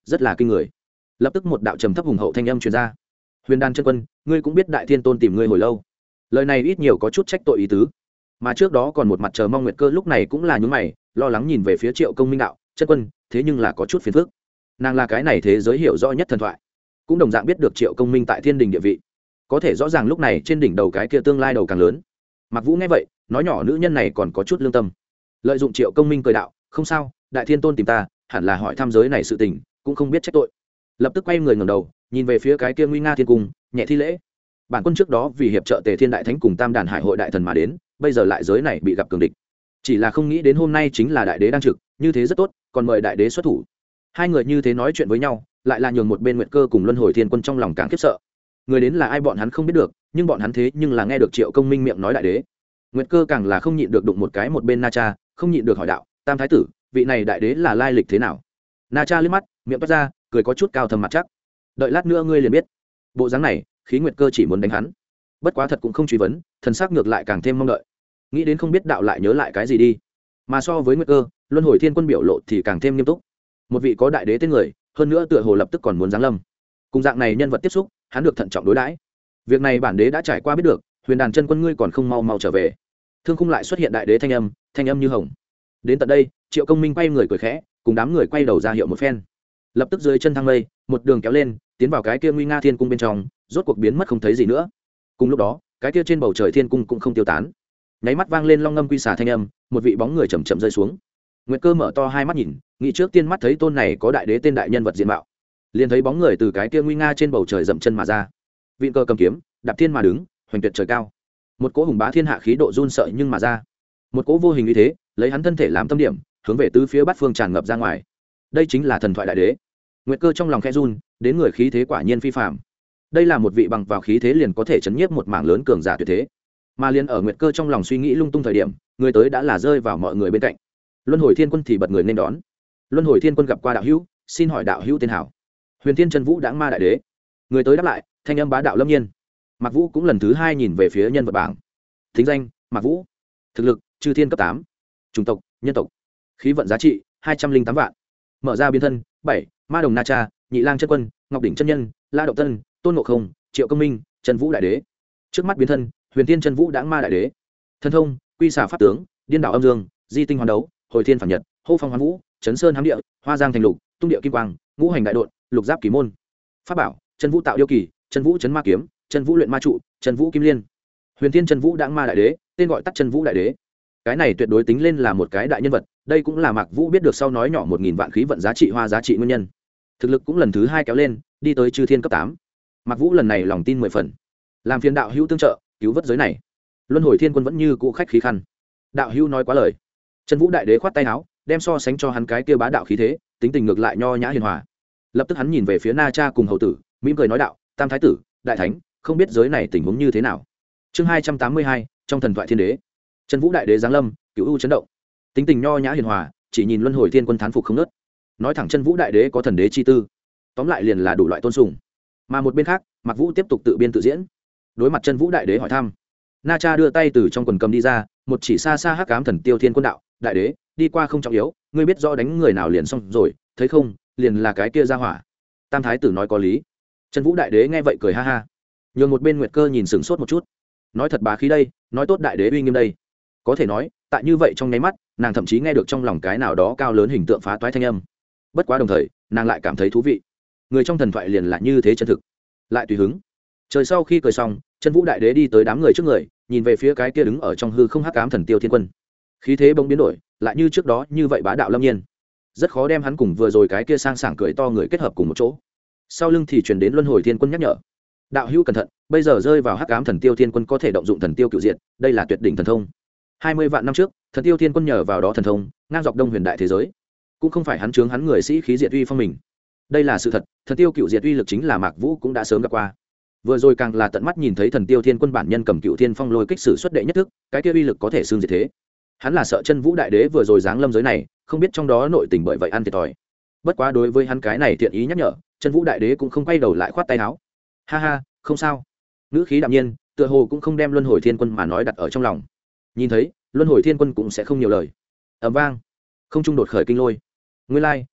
rất là kinh người. Lập tức một đạo trầm thấp hùng hậu thanh âm truyền ra. Huyền Đan chân quân, ngươi cũng biết Đại Thiên Tôn tìm ngươi hồi lâu. Lời này ít nhiều có chút trách tội ý tứ. Mà trước đó còn một mặt chờ mong Nguyệt Cơ lúc này cũng là nhún mày, lo lắng nhìn về phía Triệu Công Minh đạo, chân quân, thế nhưng là có chút phiền phức. Nàng là cái này thế giới hiểu rõ nhất thần thoại, cũng đồng dạng biết được Triệu Công Minh tại thiên đình địa vị, có thể rõ ràng lúc này trên đỉnh đầu cái kia tương lai đầu càng lớn. Mạc Vũ nghe vậy, nói nhỏ nữ nhân này còn có chút lương tâm, lợi dụng Triệu Công Minh cười đạo, không sao, Đại Thiên Tôn tìm ta, hẳn là hỏi thăm giới này sự tình, cũng không biết trách tội. Lập tức quay người ngẩng đầu, nhìn về phía cái kia nguy nga thiên cung, nhẹ thi lễ. Bản quân trước đó vì hiệp trợ Tề Thiên Đại Thánh cùng Tam Đàn Hải hội đại thần mà đến, bây giờ lại giới này bị gặp cường địch, chỉ là không nghĩ đến hôm nay chính là đại đế đang trực, như thế rất tốt, còn mời đại đế xuất thủ. Hai người như thế nói chuyện với nhau, lại là nhường một bên Nguyệt Cơ cùng Luân Hồi Thiên Quân trong lòng càng khiếp sợ. Người đến là ai bọn hắn không biết được, nhưng bọn hắn thế nhưng là nghe được Triệu Công Minh miệng nói đại đế. Nguyệt Cơ càng là không nhịn được đụng một cái một bên Na Cha, không nhịn được hỏi đạo, Tam thái tử, vị này đại đế là lai lịch thế nào? Na Cha liếc mắt, miệng toát ra, cười có chút cao thâm mặt chắc. Đợi lát nữa ngươi liền biết. Bộ dáng này, khí Nguyệt Cơ chỉ muốn đánh hắn. Bất quá thật cũng không truy vấn, thần sắc ngược lại càng thêm mong đợi. Nghĩ đến không biết đạo lại nhớ lại cái gì đi. Mà so với Nguyệt Cơ, Luân Hồi Thiên Quân biểu lộ thì càng thêm nghiêm túc. Một vị có đại đế tên người, hơn nữa tựa hồ lập tức còn muốn giáng lâm. Cùng dạng này nhân vật tiếp xúc, hắn được thận trọng đối đãi. Việc này bản đế đã trải qua biết được, Huyền Đàn chân quân ngươi còn không mau mau trở về. Thương khung lại xuất hiện đại đế thanh âm như hồng. Đến tận đây, Triệu Công Minh quay người cười khẽ, cùng đám người quay đầu ra hiệu một phen. Lập tức dưới chân thang mây, một đường kéo lên, tiến vào cái kia nguy nga thiên cung bên trong, rốt cuộc biến mất không thấy gì nữa. Cùng lúc đó, cái kia trên bầu trời thiên cung cũng không tiêu tán. Nháy mắt vang lên long ngâm quy xà thanh âm, một vị bóng người chậm chậm rơi xuống. Nguyệt Cơ mở to hai mắt nhìn, nghĩ trước tiên mắt thấy tôn này có đại đế tên đại nhân vật diện mạo, liền thấy bóng người từ cái kia nguy nga trên bầu trời dậm chân mà ra. Vịn cơ cầm kiếm, đạp thiên mà đứng, hoành tuyệt trời cao. Một cỗ hùng bá thiên hạ khí độ run sợ nhưng mà ra. Một cỗ vô hình như thế, lấy hắn thân thể làm tâm điểm, hướng về tứ phía bát phương tràn ngập ra ngoài. Đây chính là thần thoại đại đế. Nguyệt Cơ trong lòng khẽ run, đến người khí thế quả nhiên phi phàm. Đây là một vị bằng vào khí thế liền có thể chấn nhiếp một mảng lớn cường giả tuyệt thế. Mà liền ở Nguyệt Cơ trong lòng suy nghĩ lung tung thời điểm, người tới đã là rơi vào mọi người bên cạnh. Luân Hồi Thiên Quân thì bật người nên đón. Luân Hồi Thiên Quân gặp qua đạo hữu, xin hỏi đạo hữu tên hảo? Huyền Thiên Chân Vũ Đãng Ma đại đế. Người tới đáp lại, thanh âm bá đạo lâm nhiên. Mạc Vũ cũng lần thứ hai nhìn về phía nhân vật bảng. Thính danh: Mạc Vũ. Thực lực: Chư Thiên cấp 8. Chủng tộc: Nhân tộc. Khí vận giá trị: 208 vạn. Mở ra biến thân: 7, Ma Đồng Na Cha, Nhị Lang Chân Quân, Ngọc Đỉnh Chân Nhân, La Động Tân, Tôn Ngộ Không, Triệu Công Minh, Chân Vũ đại đế. Trước mắt biến thân: Huyền Thiên Chân Vũ Đãng Ma đại đế. Thân thông: Quy xà pháp tướng, Điên đảo âm dương, Di tinh hoàn đấu, Hồi thiên phản nhật, Hô phong hoán vũ, Chấn sơn hám địa, Hoa giang thành lục, Tung địa kim quang, Ngũ hành đại đột, Lục giáp kỳ môn. Pháp bảo: Chân Vũ tạo điêu kỳ, Chân Vũ chấn ma kiếm, Chân Vũ luyện ma trụ, Chân Vũ kim liên. Huyền Thiên Chân Vũ Đãng Ma đại đế, tên gọi tắt Chân Vũ đại đế. Cái này tuyệt đối tính lên là một cái đại nhân vật, đây cũng là Mạc Vũ biết được sau nói nhỏ 1000 vạn khí vận giá trị hoa giá trị nguyên nhân. Thực lực cũng lần thứ 2 kéo lên, đi tới Chư Thiên cấp 8. Mạc Vũ lần này lòng tin 10 phần. Làm phiền đạo hữu tương trợ, cứu vớt giới này. Luân Hồi Thiên Quân vẫn như cũ khách khí khăn. Đạo hữu nói quá lời. Chân Vũ đại đế khoát tay áo, đem so sánh cho hắn cái kia bá đạo khí thế, tính tình ngược lại nho nhã hiền hòa. Lập tức hắn nhìn về phía Na Cha cùng hầu tử, mỉm cười nói đạo: Tam thái tử, đại thánh, không biết giới này tình huống như thế nào. Chương 282, trong thần thoại thiên đế. Chân Vũ đại đế giáng lâm, cửu u chấn động. Tính tình nho nhã hiền hòa, chỉ nhìn Luân Hồi Thiên Quân thán phục không ngớt. Nói thẳng Chân Vũ đại đế có thần đế chi tư, tóm lại liền là đủ loại tôn sùng. Mà một bên khác, Mạc Vũ tiếp tục tự biên tự diễn. Đối mặt Chân Vũ đại đế hỏi thăm, Na Cha đưa tay từ trong quần cầm đi ra, một chỉ xa xa hắc ám thần tiêu thiên quân đạo, đại đế, đi qua không trọng yếu, ngươi biết rõ đánh người nào liền xong rồi, thấy không, liền là cái kia ra hỏa. Tam thái tử nói có lý. Chân Vũ đại đế nghe vậy cười ha ha. Nhường một bên Nguyệt Cơ nhìn sửng sốt một chút. Nói thật bá khí đây, nói tốt đại đế uy nghiêm đây. Có thể nói, tại như vậy trong nháy mắt, nàng thậm chí nghe được trong lòng cái nào đó cao lớn hình tượng phá toái thanh âm. Bất quá đồng thời, nàng lại cảm thấy thú vị. Người trong thần thoại liền là như thế chân thực, lại tùy hứng. Trời sau khi cười xong, Chân Vũ đại đế đi tới đám người trước người, nhìn về phía cái kia đứng ở trong hư không hắc ám thần tiêu thiên quân. Khí thế bỗng biến đổi, lại như trước đó như vậy bá đạo lâm nhiên. Rất khó đem hắn cùng vừa rồi cái kia sang sảng cười to người kết hợp cùng một chỗ. Sau lưng thì truyền đến Luân Hồi Thiên Quân nhắc nhở: đạo hữu cẩn thận, bây giờ rơi vào hắc ám thần tiêu thiên quân có thể động dụng thần tiêu cựu diệt, đây là tuyệt đỉnh thần thông. 20 vạn năm trước, thần tiêu thiên quân nhờ vào đó thần thông ngang dọc đông huyền đại thế giới, cũng không phải hắn chướng hắn người sĩ khí diệt uy phong mình. Đây là sự thật, thần tiêu cựu diệt uy lực chính là Mạc Vũ cũng đã sớm gặp qua. Vừa rồi càng là tận mắt nhìn thấy thần tiêu thiên quân bản nhân cầm cựu thiên phong lôi kích sử xuất đệ nhất thức, cái kia uy lực có thể xương diệt thế. Hắn là sợ Chân Vũ đại đế vừa rồi giáng lâm giới này, không biết trong đó nội tình bởi vậy ăn thiệt thòi. Bất quá đối với hắn cái này thiện ý nhắc nhở, Chân Vũ đại đế cũng không quay đầu lại khoát tay áo. Ha ha, không sao. Ngữ khí đạm nhiên, tựa hồ cũng không đem Luân Hồi Thiên Quân mà nói đặt ở trong lòng. Nhìn thấy, Luân Hồi Thiên Quân cũng sẽ không nhiều lời. Ầm vang, không trung đột khởi kinh lôi. Nguyên lai,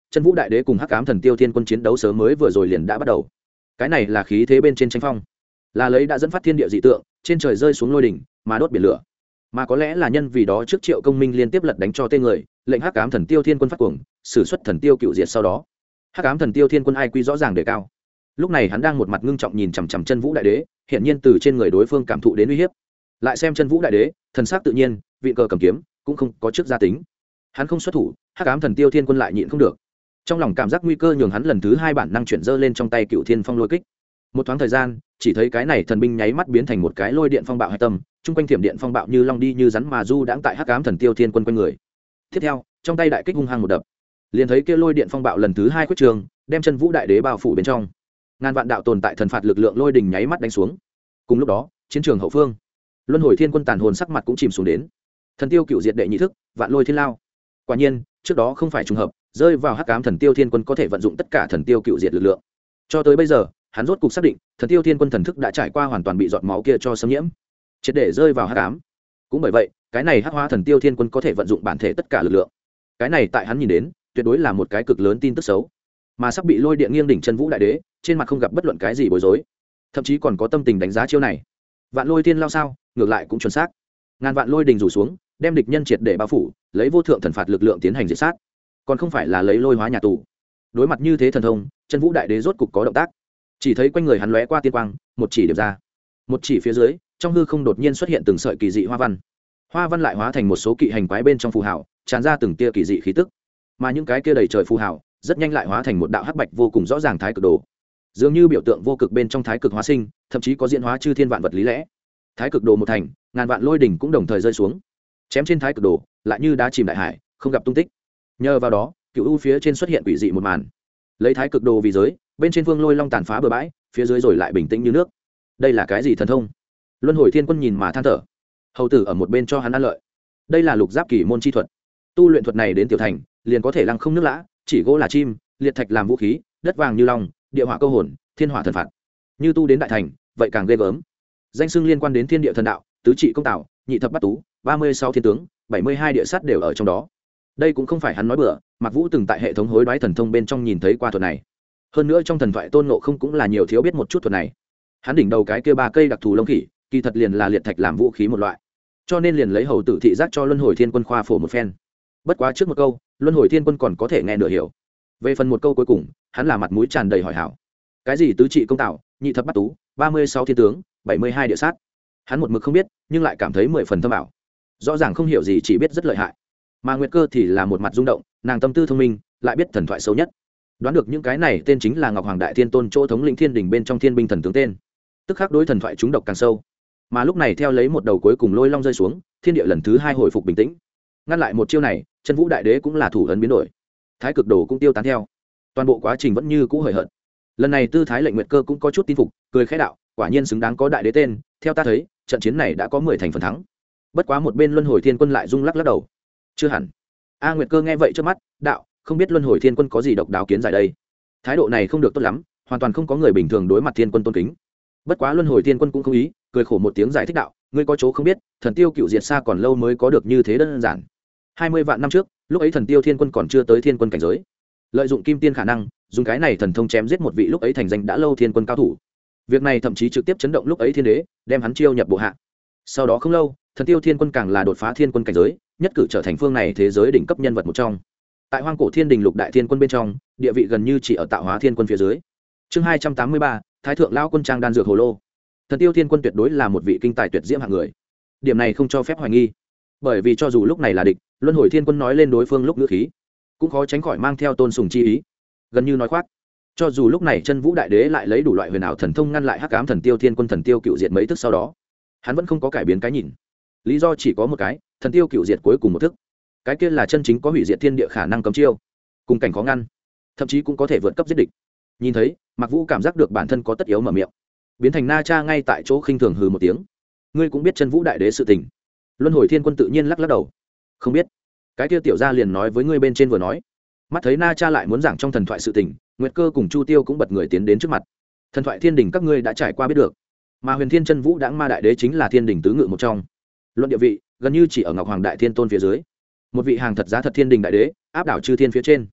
chân vũ đại đế cùng hắc ám thần tiêu thiên quân chiến đấu sớm mới vừa rồi liền đã bắt đầu. Cái này là khí thế bên trên tranh phong, là lấy đã dẫn phát thiên địa dị tượng, trên trời rơi xuống lôi đỉnh mà đốt biển lửa, mà có lẽ là nhân vì đó trước Triệu Công Minh liên tiếp lật đánh cho tên người, lệnh hắc ám thần tiêu thiên quân phát cuồng, sử xuất thần tiêu cựu diệt. Sau đó hắc ám thần tiêu thiên quân ai quy rõ ràng đề cao. Lúc này hắn đang một mặt ngưng trọng nhìn chằm chằm chân vũ đại đế, hiện nhiên từ trên người đối phương cảm thụ đến uy hiếp. Lại xem chân vũ đại đế, thần sắc tự nhiên, vị cờ cầm kiếm cũng không có trước gia tính. Hắn không xuất thủ, hắc ám thần tiêu thiên quân lại nhịn không được, trong lòng cảm giác nguy cơ nhường hắn lần thứ hai bản năng chuyển dơ lên trong tay cựu thiên phong lôi kích. Một thoáng thời gian, chỉ thấy cái này thần binh nháy mắt biến thành một cái lôi điện phong bạo hạch tâm, chung quanh thiểm điện phong bạo như long đi như rắn mà du đãng tại hắc ám thần tiêu thiên quân quanh người. Tiếp theo, trong tay đại kích hung hăng một đập, liền thấy kia lôi điện phong bạo lần thứ hai quyết trường, đem chân vũ đại đế bao phủ bên trong. Ngàn vạn đạo tồn tại thần phạt lực lượng lôi đình nháy mắt đánh xuống. Cùng lúc đó, chiến trường hậu phương, luân hồi thiên quân tàn hồn sắc mặt cũng chìm xuống đến. Thần tiêu cựu diệt đệ nhị thức, vạn lôi thiên lao. Quả nhiên, trước đó không phải trùng hợp, rơi vào hắc ám thần tiêu thiên quân có thể vận dụng tất cả thần tiêu cựu diệt lực lượng. Cho tới bây giờ, hắn rốt cục xác định, thần tiêu thiên quân thần thức đã trải qua hoàn toàn bị giọt máu kia cho xâm nhiễm, triệt để rơi vào hắc ám. Cũng bởi vậy, cái này hắc hóa thần tiêu thiên quân có thể vận dụng bản thể tất cả lực lượng. Cái này tại hắn nhìn đến, tuyệt đối là một cái cực lớn tin tức xấu. Mà sắp bị lôi điện nghiêng đỉnh chân vũ đại đế, trên mặt không gặp bất luận cái gì bối rối, thậm chí còn có tâm tình đánh giá chiêu này. Vạn lôi thiên lao sao, ngược lại cũng chuẩn xác. Ngàn vạn lôi đình rủ xuống, đem địch nhân triệt để bao phủ, lấy vô thượng thần phạt lực lượng tiến hành diệt sát, còn không phải là lấy lôi hóa nhà tù. Đối mặt như thế thần thông, chân vũ đại đế rốt cục có động tác. Chỉ thấy quanh người hắn lóe qua tiên quang, một chỉ điểm ra, một chỉ phía dưới, trong hư không đột nhiên xuất hiện từng sợi kỳ dị hoa văn. Hoa văn lại hóa thành một số kỵ hành quái bên trong phù hảo, tràn ra từng tia kỳ dị khí tức. Mà những cái kia đầy trời phù hảo, rất nhanh lại hóa thành một đạo hắc bạch vô cùng rõ ràng thái cực đồ, dường như biểu tượng vô cực bên trong thái cực hóa sinh, thậm chí có diễn hóa chư thiên vạn vật lý lẽ. Thái cực đồ một thành, ngàn vạn lôi đỉnh cũng đồng thời rơi xuống, chém trên thái cực đồ, lại như đá chìm đại hải, không gặp tung tích. Nhờ vào đó, cựu u phía trên xuất hiện quỷ dị một màn. Lấy thái cực đồ vì giới, bên trên phương lôi long tàn phá bừa bãi, phía dưới rồi lại bình tĩnh như nước. Đây là cái gì thần thông? Luân hồi thiên quân nhìn mà than thở. Hầu tử ở một bên cho hắn ăn lợi. Đây là lục giáp kỳ môn chi thuật. Tu luyện thuật này đến tiểu thành, liền có thể lăng không nước lã, chỉ gỗ là chim, liệt thạch làm vũ khí, đất vàng như long, địa hỏa câu hồn, thiên hỏa thần phạt. Như tu đến đại thành, vậy càng ghê gớm. Danh xưng liên quan đến thiên địa thần đạo, tứ trị công tạo, nhị thập bát tú, 36 thiên tướng, 72 địa sát đều ở trong đó. Đây cũng không phải hắn nói bừa, Mạc Vũ từng tại hệ thống hối đoái thần thông bên trong nhìn thấy qua thuật này. Hơn nữa trong thần thoại Tôn Ngộ Không cũng là nhiều thiếu biết một chút thuật này. Hắn đỉnh đầu cái kia ba cây đặc thù lông khỉ, kỳ thật liền là liệt thạch làm vũ khí một loại. Cho nên liền lấy hầu tử thị giác cho Luân Hồi Thiên Quân khoa phổ một phen. Bất quá trước một câu, Luân Hồi Thiên Quân còn có thể nghe nửa hiểu. Về phần một câu cuối cùng, hắn là mặt mũi tràn đầy hỏi hảo. Cái gì tứ trị công tạo, nhị thập bát tú, 36 thiên tướng, 72 địa sát. Hắn một mực không biết, nhưng lại cảm thấy 10 phần thâm ảo. Rõ ràng không hiểu gì, chỉ biết rất lợi hại. Mà Nguyệt Cơ thì là một mặt rung động, nàng tâm tư thông minh, lại biết thần thoại sâu nhất. Đoán được những cái này tên chính là Ngọc Hoàng Đại Thiên Tôn chỗ thống lĩnh Thiên Đình bên trong Thiên binh thần tướng tên. Tức khắc đối thần thoại chúng độc càng sâu. Mà lúc này theo lấy một đầu cuối cùng lôi long rơi xuống, thiên địa lần thứ hai hồi phục bình tĩnh. Ngăn lại một chiêu này, chân vũ đại đế cũng là thủ ấn biến đổi. Thái cực đồ cũng tiêu tán theo. Toàn bộ quá trình vẫn như cũ hời hợt. Lần này tư thái lệnh Nguyệt Cơ cũng có chút tin phục, cười khẽ đạo, quả nhiên xứng đáng có đại đế tên, theo ta thấy, trận chiến này đã có 10 thành phần thắng. Bất quá một bên Luân Hồi Thiên Quân lại rung lắc lắc đầu. Chưa hẳn. A Nguyệt Cơ nghe vậy trước mắt, đạo, không biết Luân Hồi Thiên Quân có gì độc đáo kiến giải đây. Thái độ này không được tốt lắm, hoàn toàn không có người bình thường đối mặt Thiên Quân tôn kính. Bất quá Luân Hồi Thiên Quân cũng không ý, cười khổ một tiếng giải thích đạo, ngươi có chỗ không biết, thần tiêu cựu diệt xa còn lâu mới có được như thế đơn giản. 20 vạn năm trước, lúc ấy thần tiêu Thiên Quân còn chưa tới Thiên Quân cảnh giới. Lợi dụng kim tiên khả năng, dùng cái này thần thông chém giết một vị lúc ấy thành danh đã lâu Thiên Quân cao thủ. Việc này thậm chí trực tiếp chấn động lúc ấy Thiên Đế, đem hắn chiêu nhập bộ hạ. Sau đó không lâu, thần tiêu Thiên Quân càng là đột phá Thiên Quân cảnh giới, nhất cử trở thành phương này thế giới đỉnh cấp nhân vật một trong. Tại Hoang Cổ Thiên Đình lục đại Thiên Quân bên trong, địa vị gần như chỉ ở Tạo Hóa Thiên Quân phía dưới. Chương 283, Thái thượng lão quân trang đan dược hồ lô. Thần tiêu Thiên Quân tuyệt đối là một vị kinh tài tuyệt diễm hạng người. Điểm này không cho phép hoài nghi. Bởi vì cho dù lúc này là địch, Luân Hồi Thiên Quân nói lên đối phương lúc ngữ khí, cũng khó tránh khỏi mang theo tôn sùng chi ý, gần như nói khoác. Cho dù lúc này Chân Vũ Đại Đế lại lấy đủ loại huyền ảo thần thông ngăn lại Hắc Ám Thần Tiêu Thiên Quân thần tiêu cựu diệt mấy thức sau đó, hắn vẫn không có cải biến cái nhìn. Lý do chỉ có một cái, thần tiêu cựu diệt cuối cùng một thức, cái kia là chân chính có hủy diệt thiên địa khả năng cấm chiêu, cùng cảnh khó ngăn, thậm chí cũng có thể vượt cấp giết địch. Nhìn thấy, Mạc Vũ cảm giác được bản thân có tất yếu mở miệng, biến thành Na Cha ngay tại chỗ khinh thường hừ một tiếng. Ngươi cũng biết Chân Vũ Đại Đế sự tình? Luân Hồi Thiên Quân tự nhiên lắc lắc đầu, không biết. Cái kia tiểu gia liền nói với ngươi bên trên vừa nói. Mắt thấy Na Cha lại muốn giảng trong thần thoại sự tình, Nguyệt Cơ cùng Chu Tiêu cũng bật người tiến đến trước mặt. Thần thoại Thiên Đình các ngươi đã trải qua biết được, mà Huyền Thiên Chân Vũ Đãng Ma Đại Đế chính là Thiên Đình tứ ngự một trong. Luận địa vị, gần như chỉ ở Ngọc Hoàng Đại Thiên Tôn phía dưới. Một vị hàng thật giá thật Thiên Đình Đại Đế, áp đảo chư thiên phía trên.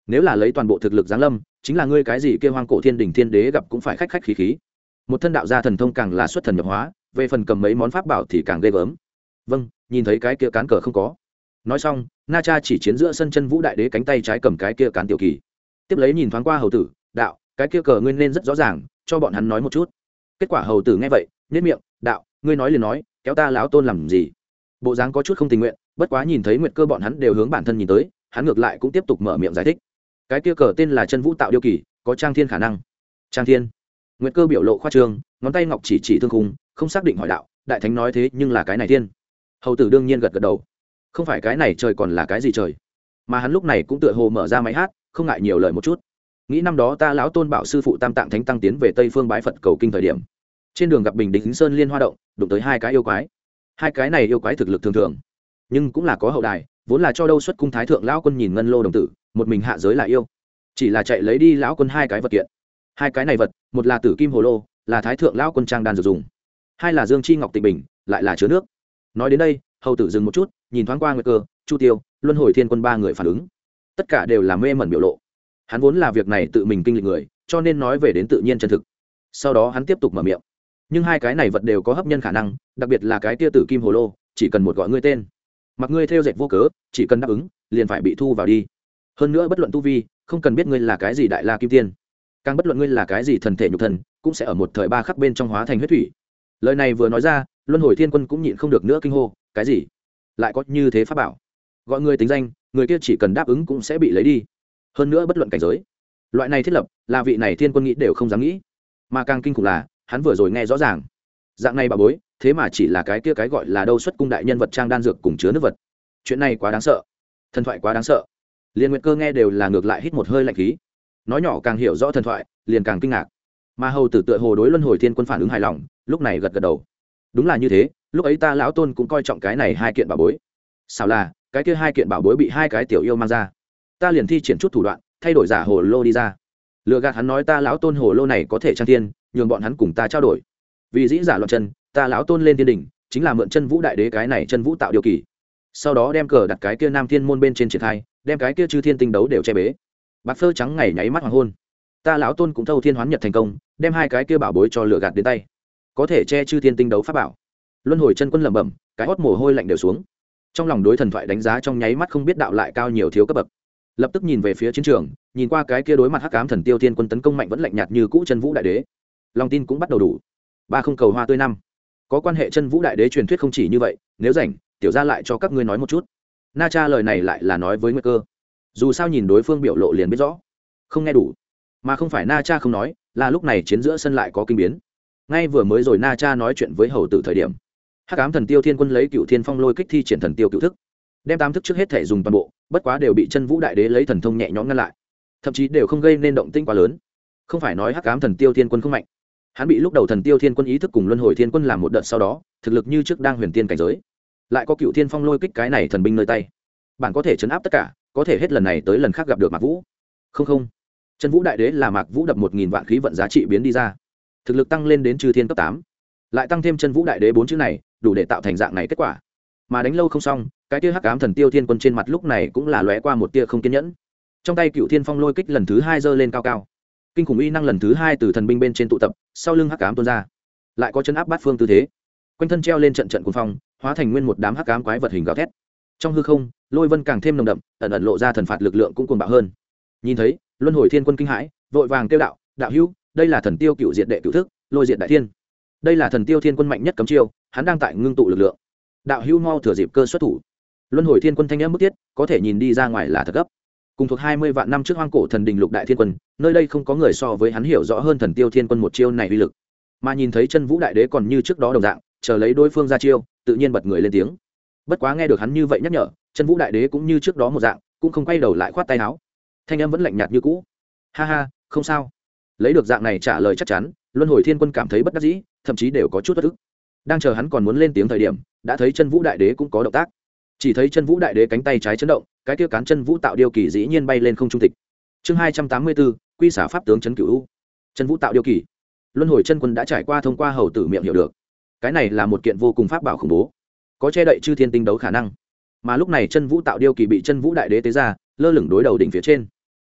nếu là lấy toàn bộ thực lực giáng lâm chính là ngươi cái gì kêu hoang cổ thiên đình thiên đế gặp cũng phải khách khách khí khí. Một thân đạo gia thần thông càng là xuất thần nhập hóa, về phần cầm mấy món pháp bảo thì càng ghê gớm. Vâng, nhìn thấy cái kia cán cờ không có. Nói xong, Na Cha chỉ chiến giữa sân chân vũ đại đế cánh tay trái cầm cái kia cán tiểu kỳ. Tiếp lấy nhìn thoáng qua hầu tử, đạo, cái kia cờ ngươi nên rất rõ ràng, cho bọn hắn nói một chút. Kết quả hầu tử nghe vậy, nhếch miệng, đạo, ngươi nói liền nói, kéo ta lão tôn làm gì? Bộ dáng có chút không tình nguyện, bất quá nhìn thấy Nguyệt Cơ bọn hắn đều hướng bản thân nhìn tới, hắn ngược lại cũng tiếp tục mở miệng giải thích. Cái kia cờ tên là chân vũ tạo điêu kỳ, có trang thiên khả năng. Trang thiên? Nguyệt Cơ biểu lộ khoa trương, ngón tay ngọc chỉ chỉ thương khung, không xác định hỏi đạo, đại thánh nói thế nhưng là cái này thiên? Hầu tử đương nhiên gật gật đầu. Không phải cái này trời còn là cái gì trời? Mà hắn lúc này cũng tựa hồ mở ra máy hát, không ngại nhiều lời một chút. Nghĩ năm đó ta lão tôn bảo sư phụ Tam Tạng Thánh Tăng tiến về Tây Phương bái Phật cầu kinh thời điểm, trên đường gặp Bình Đính Sơn Liên Hoa động, đụng tới hai cái yêu quái. Hai cái này yêu quái thực lực thường thường, nhưng cũng là có hậu đài, vốn là cho đâu xuất cung thái thượng lão quân nhìn ngân lô đồng tử, một mình hạ giới là yêu, chỉ là chạy lấy đi lão quân hai cái vật kiện. Hai cái này vật, một là tử kim hồ lô, là thái thượng lão quân trang đan dược dùng, hai là dương chi ngọc tịnh bình, lại là chứa nước. Nói đến đây, hầu tử dừng một chút, nhìn thoáng qua Nguyệt Cơ, Chu Tiêu, Luân Hồi Thiên Quân ba người phản ứng, tất cả đều là mê mẩn biểu lộ. Hắn vốn là việc này tự mình kinh lịch người, cho nên nói về đến tự nhiên chân thực. Sau đó hắn tiếp tục mở miệng, nhưng hai cái này vật đều có hấp nhân khả năng, đặc biệt là cái tia tử kim hồ lô, chỉ cần một gọi ngươi tên, mặc ngươi theo dệt vô cớ, chỉ cần đáp ứng liền phải bị thu vào đi. Hơn nữa bất luận tu vi, không cần biết ngươi là cái gì đại la kim tiên, càng bất luận ngươi là cái gì thần thể nhục thần, cũng sẽ ở một thời ba khắc bên trong hóa thành huyết thủy. Lời này vừa nói ra, Luân Hồi Thiên Quân cũng nhịn không được nữa kinh hô, cái gì lại có như thế pháp bảo? Gọi người tính danh, người kia chỉ cần đáp ứng cũng sẽ bị lấy đi. Hơn nữa bất luận cảnh giới, loại này thiết lập là vị này thiên quân nghĩ đều không dám nghĩ. Mà càng kinh khủng là hắn vừa rồi nghe rõ ràng, dạng này bà bối thế mà chỉ là cái kia cái gọi là đâu xuất cung đại nhân vật trang đan dược cùng chứa nước vật. Chuyện này quá đáng sợ, thần thoại quá đáng sợ. Liên Nguyệt Cơ nghe đều là ngược lại hít một hơi lạnh khí, nói nhỏ càng hiểu rõ thần thoại liền càng kinh ngạc. Mà hầu tử tựa hồ đối Luân Hồi Thiên Quân phản ứng hài lòng, lúc này gật gật đầu, đúng là như thế, lúc ấy ta lão tôn cũng coi trọng cái này hai kiện bảo bối. Sao là cái kia hai kiện bảo bối bị hai cái tiểu yêu mang ra, ta liền thi triển chút thủ đoạn thay đổi giả hồ lô đi ra, lừa gạt hắn nói ta lão tôn hồ lô này có thể trang thiên, nhường bọn hắn cùng ta trao đổi. Vì dĩ giả loạn chân, ta lão tôn lên thiên đỉnh chính là mượn chân vũ đại đế cái này chân vũ tạo điều kỳ, sau đó đem cờ đặt cái kia nam thiên môn bên trên triển khai, đem cái kia chư thiên tinh đấu đều che bế. Bạc phơ trắng ngày nháy mắt hoàng hôn, ta lão tôn cũng thâu thiên hoán nhật thành công, đem hai cái kia bảo bối cho lừa gạt đến tay, có thể che chư thiên tinh đấu pháp bảo. Luân Hồi chân quân lẩm bẩm, cái hót mồ hôi lạnh đều xuống, trong lòng đối thần thoại đánh giá trong nháy mắt không biết đạo lại cao nhiều thiếu cấp bậc. Lập tức nhìn về phía chiến trường, nhìn qua cái kia đối mặt hắc ám thần tiêu thiên quân tấn công mạnh vẫn lạnh nhạt như cũ chân vũ đại đế, lòng tin cũng bắt đầu đủ. Ba không cầu hoa tươi năm, có quan hệ chân vũ đại đế truyền thuyết không chỉ như vậy, nếu rảnh tiểu ra lại cho các ngươi nói một chút. Na Cha lời này lại là nói với Nguyệt Cơ, dù sao nhìn đối phương biểu lộ liền biết rõ không nghe đủ, mà không phải Na Cha không nói, là lúc này chiến giữa sân lại có kinh biến. Ngay vừa mới rồi Na Cha nói chuyện với hầu tử thời điểm, hắc ám thần tiêu thiên quân lấy cựu thiên phong lôi kích thi triển thần tiêu cựu thức, đem tám thức trước hết thể dùng toàn bộ, bất quá đều bị chân vũ đại đế lấy thần thông nhẹ nhõm ngăn lại, thậm chí đều không gây nên động tĩnh quá lớn. Không phải nói hắc ám thần tiêu thiên quân không mạnh, hắn bị lúc đầu thần tiêu thiên quân ý thức cùng luân hồi thiên quân làm một đợt, sau đó thực lực như trước đang huyền tiên cảnh giới, lại có cựu thiên phong lôi kích cái này thần binh nơi tay, bản có thể chấn áp tất cả, có thể hết lần này tới lần khác gặp được Mạc Vũ. Không, chân vũ đại đế là Mạc Vũ đập 1000 vạn khí vận giá trị biến đi ra, thực lực tăng lên đến chư thiên cấp 8, lại tăng thêm chân vũ đại đế 4 chữ này, đủ để tạo thành dạng này kết quả. Mà đánh lâu không xong, cái tia hắc ám thần tiêu thiên quân trên mặt lúc này cũng là lóe qua một tia không kiên nhẫn. Trong tay cựu thiên phong lôi kích lần thứ 2 giơ lên cao cao, kinh khủng uy năng lần thứ 2 từ thần binh bên trên tụ tập, sau lưng hắc ám tuôn ra, lại có chân áp bát phương tư thế, quanh thân treo lên trận trận cuồng phong, hóa thành nguyên một đám hắc ám quái vật hình gào thét. Trong hư không, lôi vân càng thêm nồng đậm, ẩn ẩn lộ ra thần phạt lực lượng cũng cuồng bạo hơn. Nhìn thấy, luân hồi thiên quân kinh hãi, vội vàng kêu đạo, đạo hữu, đây là thần tiêu cựu diệt đệ cựu thức, lôi diệt đại thiên. Đây là thần tiêu thiên quân mạnh nhất cấm chiêu, hắn đang tại ngưng tụ lực lượng. Đạo hữu mau thừa dịp cơ xuất thủ. Luân hồi thiên quân thanh âm bức thiết, có thể nhìn đi ra ngoài là thật gấp. Cùng thuộc 20 vạn năm trước hoang cổ thần đình lục đại thiên quân, nơi đây không có người so với hắn hiểu rõ hơn thần tiêu thiên quân một chiêu này uy lực. Mà nhìn thấy chân vũ đại đế còn như trước đó đồng dạng, chờ lấy đối phương ra chiêu, tự nhiên bật người lên tiếng. Bất quá nghe được hắn như vậy nhắc nhở, chân vũ đại đế cũng như trước đó một dạng, cũng không quay đầu lại khoát tay áo. Thanh âm vẫn lạnh nhạt như cũ. Ha ha, không sao. Lấy được dạng này trả lời chắc chắn, luân hồi thiên quân cảm thấy bất đắc dĩ, thậm chí đều có chút bất ức. Đang chờ hắn còn muốn lên tiếng thời điểm, đã thấy chân vũ đại đế cũng có động tác. Chỉ thấy chân vũ đại đế cánh tay trái chấn động, cái kia cán chân vũ tạo điêu kỳ dĩ nhiên bay lên không trung tịch. Chương 284, quy xả pháp tướng chấn cửu u. Chân vũ tạo điêu kỳ, luân hồi chân quân đã trải qua thông qua hầu tử miệng hiểu được, cái này là một kiện vô cùng pháp bảo khủng bố, có che đậy chư thiên tinh đấu khả năng. Mà lúc này chân vũ tạo điêu kỳ bị chân vũ đại đế tế ra, lơ lửng đối đầu đỉnh phía trên.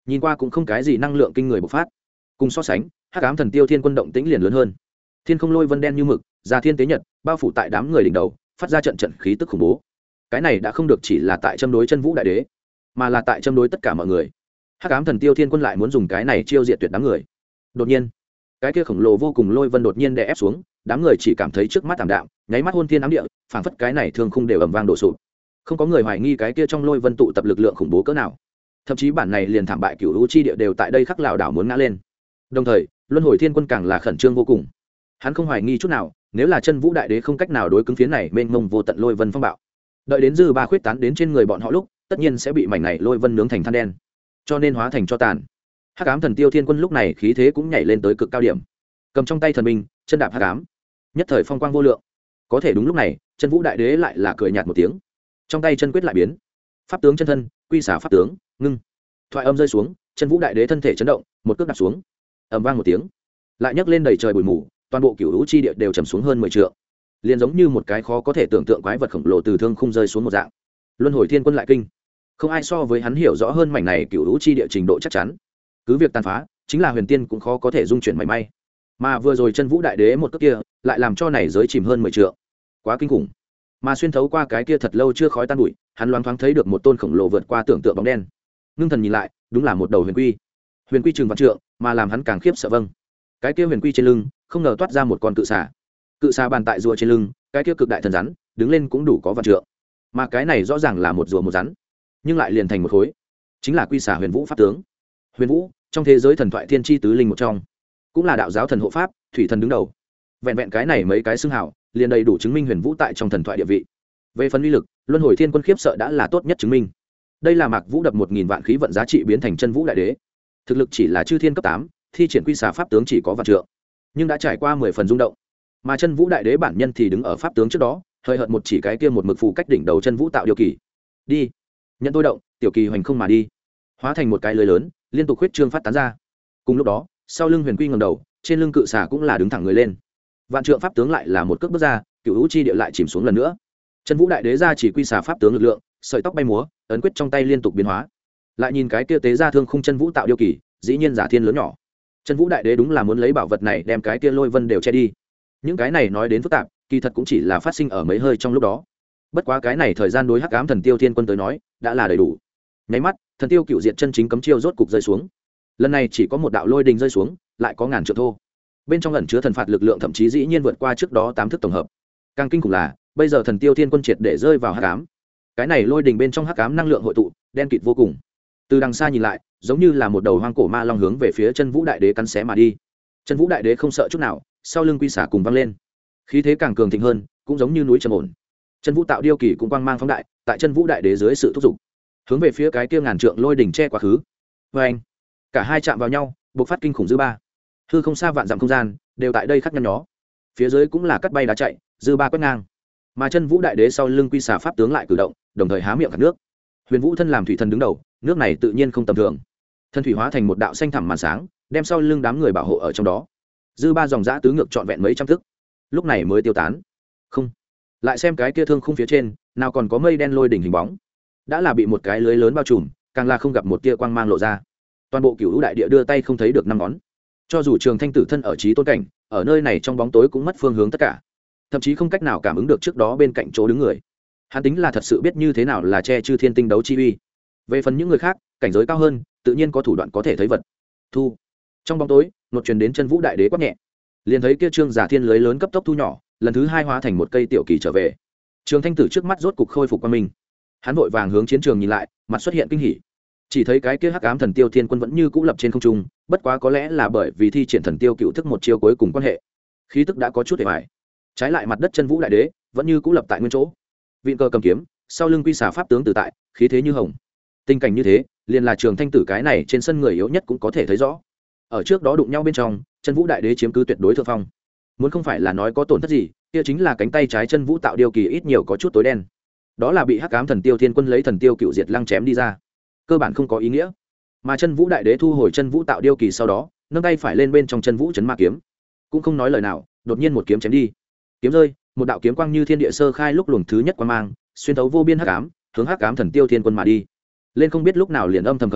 nhìn qua cũng không cái gì năng lượng kinh người bộc phát. Cùng so sánh, hắc ám thần tiêu thiên quân động tĩnh liền lớn hơn. Thiên không lôi vân đen như mực, ra thiên tế nhật bao phủ tại đám người đỉnh đầu, phát ra trận trận khí tức khủng bố. Cái này đã không được chỉ là tại châm đối chân vũ đại đế, mà là tại châm đối tất cả mọi người. Hắc ám thần tiêu thiên quân lại muốn dùng cái này chiêu diệt tuyệt đám người. Đột nhiên, cái kia khổng lồ vô cùng lôi vân đột nhiên đè ép xuống, đám người chỉ cảm thấy trước mắt tạm đạm, nháy mắt hôn thiên ám địa, phảng phất cái này thương khung đều ầm vang đổ sụp. Không có người hoài nghi cái kia trong lôi vân tụ tập lực lượng khủng bố cỡ nào. Thậm chí bản này liền thảm bại cửu u chi địa đều tại đây khắc lảo đảo muốn ngã lên. Đồng thời, luân hồi thiên quân càng là khẩn trương vô cùng. Hắn không hoài nghi chút nào, nếu là chân vũ đại đế không cách nào đối cứng phiến này mênh mông vô tận lôi vân phong bạo, đợi đến dư ba khuyết tán đến trên người bọn họ lúc, tất nhiên sẽ bị mảnh này lôi vân nướng thành than đen, cho nên hóa thành cho tàn. Hắc ám thần tiêu thiên quân lúc này khí thế cũng nhảy lên tới cực cao điểm, cầm trong tay thần binh, chân đạp hắc ám, nhất thời phong quang vô lượng. Có thể đúng lúc này, chân vũ đại đế lại là cười nhạt một tiếng, trong tay chân quyết lại biến, pháp tướng chân thân, quy xả pháp tướng, ngưng. Thoại âm rơi xuống, chân vũ đại đế thân thể chấn động, một cước đạp xuống, ầm vang một tiếng, lại nhấc lên đầy trời bụi mù, toàn bộ cửu u chi địa đều trầm xuống hơn 10 trượng, liền giống như một cái khó có thể tưởng tượng quái vật khổng lồ từ thương khung rơi xuống một dạng. Luân hồi thiên quân lại kinh, không ai so với hắn hiểu rõ hơn mảnh này cửu u chi địa trình độ chắc chắn. Cứ việc tàn phá, chính là huyền tiên cũng khó có thể dung chuyển mảy may. Mà vừa rồi chân vũ đại đế một cước kia, lại làm cho này giới chìm hơn 10 trượng, quá kinh khủng. Mà xuyên thấu qua cái kia thật lâu chưa khói tan bụi, hắn loáng thoáng thấy được một tôn khổng lồ vượt qua tưởng tượng bóng đen. Ngưng thần nhìn lại, đúng là một đầu huyền quy. Huyền quy trường vạn trượng, mà làm hắn càng khiếp sợ. Vâng, cái kia huyền quy trên lưng không ngờ toát ra một con cự xà. Cự xà bàn tại rùa trên lưng, cái kia cực đại thần rắn đứng lên cũng đủ có vạn trượng, mà cái này rõ ràng là một rùa một rắn, nhưng lại liền thành một khối, chính là quy xà huyền vũ pháp tướng. Huyền vũ trong thế giới thần thoại thiên tri tứ linh một trong, cũng là đạo giáo thần hộ pháp, thủy thần đứng đầu. Vẹn vẹn cái này mấy cái xưng hào liền đầy đủ chứng minh huyền vũ tại trong thần thoại địa vị. Về phần uy lực, luân hồi thiên quân khiếp sợ đã là tốt nhất chứng minh. Đây là mạc vũ đập 1000 vạn khí vận giá trị biến thành chân vũ đại đế, thực lực chỉ là chư thiên cấp 8, thi triển quy xà pháp tướng chỉ có vạn trượng, nhưng đã trải qua 10 phần rung động. Mà chân vũ đại đế bản nhân thì đứng ở pháp tướng trước đó, hơi hợt một chỉ cái kia một mực phù cách đỉnh đầu chân vũ tạo điều kỳ. Đi, nhận tôi động, tiểu kỳ hoành không mà đi, hóa thành một cái lưới lớn, liên tục huyết trương phát tán ra. Cùng lúc đó, sau lưng huyền quy ngẩng đầu, trên lưng cự xà cũng là đứng thẳng người lên. Vạn trượng pháp tướng lại là một cước bước ra, cửu u chi địa lại chìm xuống lần nữa. Chân vũ đại đế ra chỉ quy xà pháp tướng lực lượng, sợi tóc bay múa, ấn quyết trong tay liên tục biến hóa. Lại nhìn cái kia tế ra thương khung chân vũ tạo điều kỳ, dĩ nhiên giả thiên lớn nhỏ. Chân vũ đại đế đúng là muốn lấy bảo vật này đem cái kia lôi vân đều che đi. Những cái này nói đến phức tạp, kỳ thật cũng chỉ là phát sinh ở mấy hơi trong lúc đó. Bất quá cái này thời gian đối hắc ám thần tiêu thiên quân tới nói đã là đầy đủ. Nháy mắt, thần tiêu cựu diện chân chính cấm chiêu rốt cục rơi xuống. Lần này chỉ có một đạo lôi đình rơi xuống, lại có ngàn trượng thô. Bên trong ẩn chứa thần phạt lực lượng thậm chí dĩ nhiên vượt qua trước đó 8 thức tổng hợp. Càng kinh khủng là, bây giờ thần tiêu thiên quân triệt để rơi vào hắc ám. Cái này lôi đình bên trong hắc ám năng lượng hội tụ, đen kịt vô cùng. Từ đằng xa nhìn lại, giống như là một đầu hoang cổ ma long hướng về phía chân vũ đại đế cắn xé mà đi. Chân vũ đại đế không sợ chút nào, sau lưng quy xả cùng văng lên, khí thế càng cường thịnh hơn, cũng giống như núi trầm ổn. Chân vũ tạo điêu kỳ cũng quang mang phóng đại, tại chân vũ đại đế dưới sự thúc giục, hướng về phía cái kia ngàn trượng lôi đỉnh che quá khứ. Vê anh, cả hai chạm vào nhau, bộc phát kinh khủng dư ba. Hư không xa vạn dặm không gian đều tại đây khắc nhăn nhó, phía dưới cũng là cắt bay đá chạy, dư ba quét ngang. Mà chân vũ đại đế sau lưng quy xả pháp tướng lại cử động, đồng thời há miệng khát nước. Huyền vũ thân làm thủy thần đứng đầu, nước này tự nhiên không tầm thường. Thân thủy hóa thành một đạo xanh thẳm màn sáng, đem sau lưng đám người bảo hộ ở trong đó. Dư ba dòng dã tứ ngược trọn vẹn mấy trăm thức, lúc này mới tiêu tán. Không, lại xem cái kia thương khung phía trên, nào còn có mây đen lôi đỉnh hình bóng, đã là bị một cái lưới lớn bao trùm, càng là không gặp một tia quang mang lộ ra. Toàn bộ cửu lũ đại địa đưa tay không thấy được năm ngón. Cho dù Trường Thanh Tử thân ở trí tôn cảnh, ở nơi này trong bóng tối cũng mất phương hướng tất cả, thậm chí không cách nào cảm ứng được trước đó bên cạnh chỗ đứng người. Hắn tính là thật sự biết như thế nào là che chư thiên tinh đấu chi uy. Về phần những người khác, cảnh giới cao hơn, tự nhiên có thủ đoạn có thể thấy vật. Thu. Trong bóng tối, một truyền đến chân vũ đại đế quát nhẹ, liền thấy kia trương giả thiên lưới lớn cấp tốc thu nhỏ, lần thứ hai hóa thành một cây tiểu kỳ trở về. Trường Thanh Tử trước mắt rốt cục khôi phục qua mình, hắn vội vàng hướng chiến trường nhìn lại, mặt xuất hiện kinh hỉ. Chỉ thấy cái kia hắc ám thần tiêu thiên quân vẫn như cũ lập trên không trung, bất quá có lẽ là bởi vì thi triển thần tiêu cựu thức một chiêu cuối cùng quan hệ, khí tức đã có chút hề bại. Trái lại mặt đất chân vũ đại đế vẫn như cũ lập tại nguyên chỗ, vịn cơ cầm kiếm, sau lưng quy xà pháp tướng tự tại, khí thế như hồng. Tình cảnh như thế, liền là Trường Thanh Tử cái này trên sân người yếu nhất cũng có thể thấy rõ. Ở trước đó đụng nhau bên trong, chân vũ đại đế chiếm cứ tuyệt đối thượng phong. Muốn không phải là nói có tổn thất gì, kia chính là cánh tay trái chân vũ tạo điều kỳ ít nhiều có chút tối đen. Đó là bị hắc ám thần tiêu thiên quân lấy thần tiêu cựu diệt lăng chém đi ra, cơ bản không có ý nghĩa. Mà chân vũ đại đế thu hồi chân vũ tạo điêu kỳ sau đó, nâng tay phải lên bên trong chân vũ chấn ma kiếm, cũng không nói lời nào, đột nhiên một kiếm chém đi. Kiếm rơi, một đạo kiếm quang như thiên địa sơ khai lúc luồng thứ nhất quang mang, xuyên thấu vô biên hắc ám, hướng hắc ám thần tiêu thiên quân mà đi. Lên không biết lúc nào liền âm thầm khởi lên,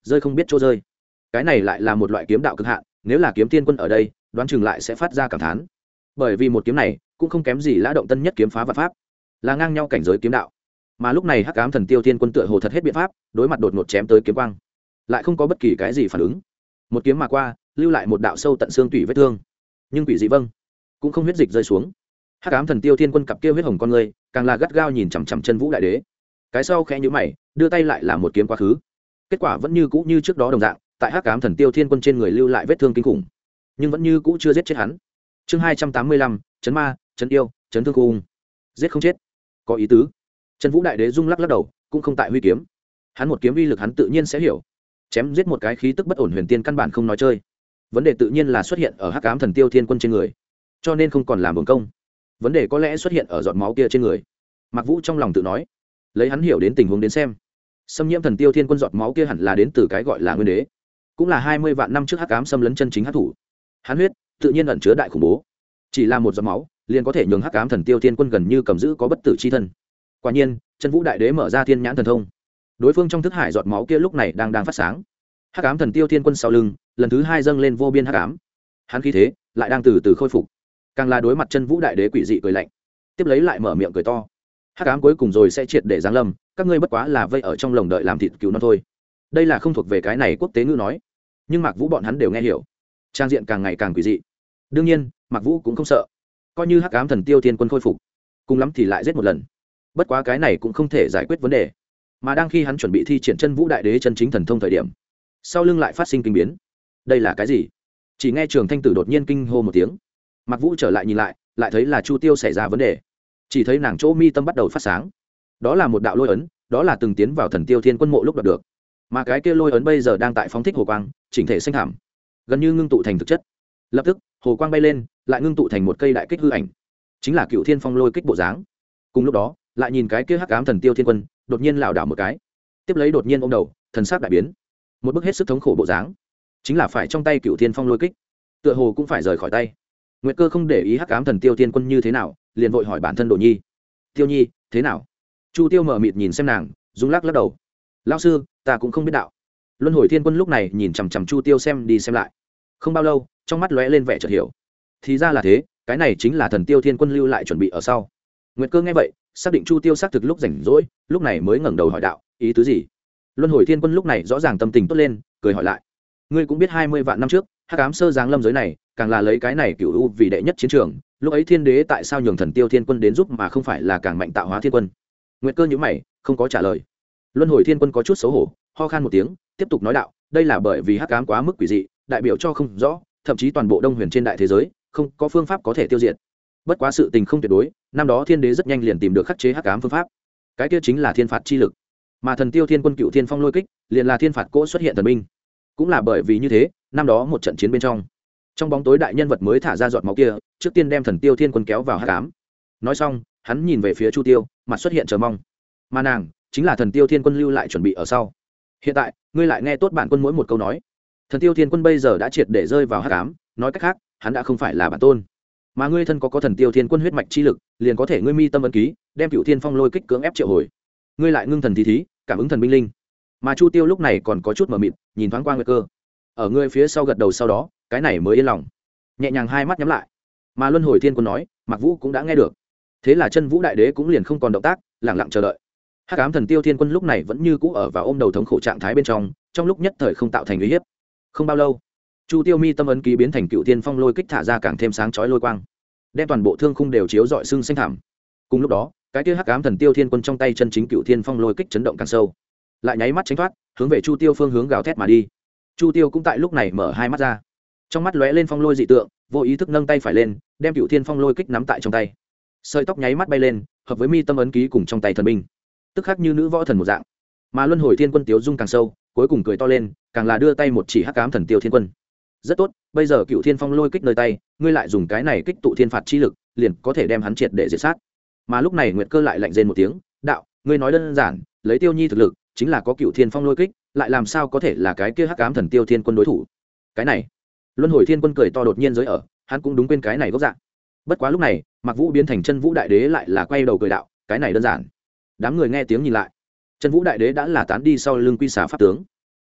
rơi không biết chỗ rơi. Cái này lại là một loại kiếm đạo cực hạn, nếu là kiếm thiên quân ở đây đoán chừng lại sẽ phát ra cảm thán, bởi vì một kiếm này cũng không kém gì Lã Động Tân nhất kiếm phá vạn pháp, là ngang nhau cảnh giới kiếm đạo. Mà lúc này Hắc Ám Thần Tiêu Thiên Quân tựa hồ thật hết biện pháp, đối mặt đột ngột chém tới kiếm quang lại không có bất kỳ cái gì phản ứng, một kiếm mà qua lưu lại một đạo sâu tận xương tủy vết thương, nhưng quỷ dị vâng cũng không huyết dịch rơi xuống. Hắc Ám Thần Tiêu Thiên Quân cặp kia huyết hồng con người càng là gắt gao nhìn chằm chằm Chân Vũ Đại Đế, cái sau khẽ nhíu mày đưa tay lại là một kiếm quá khứ, kết quả vẫn như cũ như trước đó đồng dạng, tại Hắc Ám Thần Tiêu Thiên Quân trên người lưu lại vết thương kinh khủng, nhưng vẫn như cũ chưa giết chết hắn. Chương 285, chấn ma, chấn yêu, chấn thương cung. Giết không chết, có ý tứ. Chân Vũ Đại Đế rung lắc lắc đầu, cũng không tại huy kiếm. Hắn một kiếm uy lực hắn tự nhiên sẽ hiểu. Chém giết một cái khí tức bất ổn huyền tiên căn bản không nói chơi. Vấn đề tự nhiên là xuất hiện ở Hắc Ám Thần Tiêu Thiên Quân trên người, cho nên không còn làm uổng công. Vấn đề có lẽ xuất hiện ở giọt máu kia trên người. Mạc Vũ trong lòng tự nói, lấy hắn hiểu đến tình huống đến xem, xâm nhiễm Thần Tiêu Thiên Quân giọt máu kia hẳn là đến từ cái gọi là Nguyên Đế, cũng là 20 vạn năm trước Hắc Ám xâm lấn chân chính hắc thủ. Hắn huyết tự nhiên ẩn chứa đại khủng bố, chỉ là một giọt máu liền có thể nhường Hắc Ám Thần Tiêu Thiên Quân gần như cầm giữ có bất tử chi thân. Quả nhiên, Chân Vũ Đại Đế mở ra thiên nhãn thần thông, đối phương trong thức hải giọt máu kia lúc này đang phát sáng. Hắc Ám Thần Tiêu Thiên Quân sau lưng lần thứ hai dâng lên vô biên hắc ám, hắn khí thế lại đang từ từ khôi phục, càng là đối mặt Chân Vũ Đại Đế quỷ dị cười lạnh, tiếp lấy lại mở miệng cười to. Hắc ám cuối cùng rồi sẽ triệt để giáng lâm, các ngươi bất quá là vây ở trong lồng đợi làm thịt cứu nó thôi. Đây là không thuộc về cái này quốc tế ngữ nói, nhưng Mạc Vũ bọn hắn đều nghe hiểu. Trang diện càng ngày càng quỷ dị. Đương nhiên, Mạc Vũ cũng không sợ, coi như Hắc Ám Thần Tiêu Thiên Quân khôi phục, cùng lắm thì lại giết một lần. Bất quá cái này cũng không thể giải quyết vấn đề. Mà đang khi hắn chuẩn bị thi triển Chân Vũ Đại Đế chân chính thần thông thời điểm, sau lưng lại phát sinh kinh biến. Đây là cái gì? Chỉ nghe Trường Thanh Tử đột nhiên kinh hô một tiếng. Mạc Vũ trở lại nhìn lại, lại thấy là Chu Tiêu xảy ra vấn đề. Chỉ thấy nàng chỗ mi tâm bắt đầu phát sáng. Đó là một đạo lôi ấn, đó là từng tiến vào Thần Tiêu Thiên Quân mộ lúc đoạt được. Mà cái kia lôi ấn bây giờ đang tại phóng thích hồ quang, chỉnh thể xanh thảm, gần như ngưng tụ thành thực chất. Lập tức, hồ quang bay lên, lại ngưng tụ thành một cây đại kích hư ảnh, chính là Cựu Thiên Phong lôi kích bộ dáng. Cùng lúc đó, lại nhìn cái kia Hắc Ám Thần Tiêu Thiên Quân, đột nhiên lảo đảo một cái, tiếp lấy đột nhiên ôm đầu, thần sắc đại biến, một bức hết sức thống khổ bộ dáng, chính là phải trong tay Cựu Thiên Phong lôi kích, tựa hồ cũng phải rời khỏi tay. Nguyệt Cơ không để ý Hắc Ám Thần Tiêu Thiên Quân như thế nào, liền vội hỏi bản thân Đồ Nhi: Tiêu Nhi, thế nào? Chu Tiêu mờ mịt nhìn xem nàng, rung lắc lắc đầu: Lão sư, ta cũng không biết đạo. Luân Hồi Thiên Quân lúc này nhìn chằm chằm Chu Tiêu xem đi xem lại, không bao lâu, trong mắt lóe lên vẻ chợt hiểu. Thì ra là thế, cái này chính là Thần Tiêu Thiên Quân lưu lại chuẩn bị ở sau. Nguyệt Cơ nghe vậy, xác định Chu Tiêu xác thực lúc rảnh rỗi, lúc này mới ngẩng đầu hỏi đạo: ý tứ gì? Luân Hồi Thiên Quân lúc này rõ ràng tâm tình tốt lên, cười hỏi lại: ngươi cũng biết 20 vạn năm trước, Hắc Ám sơ giáng lâm giới này, càng là lấy cái này Cửu U vì đệ nhất chiến trường, lúc ấy Thiên Đế tại sao nhường Thần Tiêu Thiên Quân đến giúp mà không phải là càng mạnh tạo hóa Thiên Quân? Nguyệt Cơ nhíu mày, không có trả lời. Luân Hồi Thiên Quân có chút xấu hổ, ho khan một tiếng, tiếp tục nói đạo: đây là bởi vì Hắc Ám quá mức quỷ dị, đại biểu cho không rõ, thậm chí toàn bộ Đông Huyền trên đại thế giới, không có phương pháp có thể tiêu diệt. Bất quá sự tình không tuyệt đối, năm đó Thiên Đế rất nhanh liền tìm được khắc chế Hắc Ám phương pháp. Cái kia chính là thiên phạt chi lực. Mà Thần Tiêu Thiên Quân Cựu Thiên Phong lôi kích, liền là thiên phạt cỗ xuất hiện thần binh. Cũng là bởi vì như thế, năm đó một trận chiến bên trong bóng tối đại nhân vật mới thả ra giọt máu kia, trước tiên đem Thần Tiêu Thiên Quân kéo vào Hắc Ám. Nói xong, hắn nhìn về phía Chu Tiêu, mặt xuất hiện chờ mong. Mà nàng, chính là Thần Tiêu Thiên Quân lưu lại chuẩn bị ở sau. Hiện tại, ngươi lại nghe tốt bản quân mỗi một câu nói. Thần Tiêu Thiên Quân bây giờ đã triệt để rơi vào Hắc Ám, nói cách khác, hắn đã không phải là bản tôn. Mà ngươi thân có Thần Tiêu Thiên Quân huyết mạch chi lực, liền có thể ngươi mi tâm ấn ký, đem Cựu Thiên Phong lôi kích cưỡng ép triệu hồi. Ngươi lại ngưng thần thí, cảm ứng thần binh linh. Mà Chu Tiêu lúc này còn có chút mờ mịt, nhìn thoáng qua Nguyệt Cơ. Ở ngươi phía sau gật đầu sau đó, cái này mới yên lòng. Nhẹ nhàng hai mắt nhắm lại. Mà Luân Hồi Thiên Quân nói, Mạc Vũ cũng đã nghe được. Thế là Chân Vũ Đại Đế cũng liền không còn động tác, lặng lặng chờ đợi. Hắc Ám Thần Tiêu Thiên Quân lúc này vẫn như cũ ở vào ôm đầu thống khổ trạng thái bên trong lúc nhất thời không tạo thành uy hiếp. Không bao lâu, Chu Tiêu mi tâm ấn ký biến thành Cựu Thiên Phong lôi kích thả ra càng thêm sáng chói lôi quang, đem toàn bộ thương khung đều chiếu rọi sưng xanh thảm. Cùng lúc đó, cái kia Hắc Ám Thần Tiêu Thiên Quân trong tay chân chính Cựu Thiên Phong lôi kích chấn động càng sâu, lại nháy mắt tránh thoát, hướng về Chu Tiêu phương hướng gào thét mà đi. Chu Tiêu cũng tại lúc này mở hai mắt ra, trong mắt lóe lên phong lôi dị tượng, vô ý thức nâng tay phải lên, đem Cựu Thiên Phong lôi kích nắm tại trong tay. Sợi tóc nháy mắt bay lên, hợp với mi tâm ấn ký cùng trong tay thần binh, tức khắc như nữ võ thần một dạng. Mà Luân Hồi Thiên Quân tiếu dung càng sâu, cuối cùng cười to lên, càng là đưa tay một chỉ Hắc Ám Thần Tiêu Thiên Quân. Rất tốt, bây giờ Cựu Thiên Phong lôi kích nơi tay, ngươi lại dùng cái này kích tụ thiên phạt chi lực, liền có thể đem hắn triệt để diệt sát. Mà lúc này Nguyệt Cơ lại lạnh rên một tiếng, đạo: ngươi nói đơn giản, lấy Tiêu Nhi thực lực, chính là có Cựu Thiên Phong lôi kích, lại làm sao có thể là cái kia Hắc Ám Thần Tiêu Thiên Quân đối thủ? Cái này, Luân Hồi Thiên Quân cười to đột nhiên giới ở, hắn cũng đúng quên cái này gốc dạng. Bất quá lúc này, Mạc Vũ biến thành Chân Vũ Đại Đế lại là quay đầu cười đạo: cái này đơn giản. Đám người nghe tiếng nhìn lại, Chân Vũ Đại Đế đã là tán đi sau lưng quy xà pháp tướng.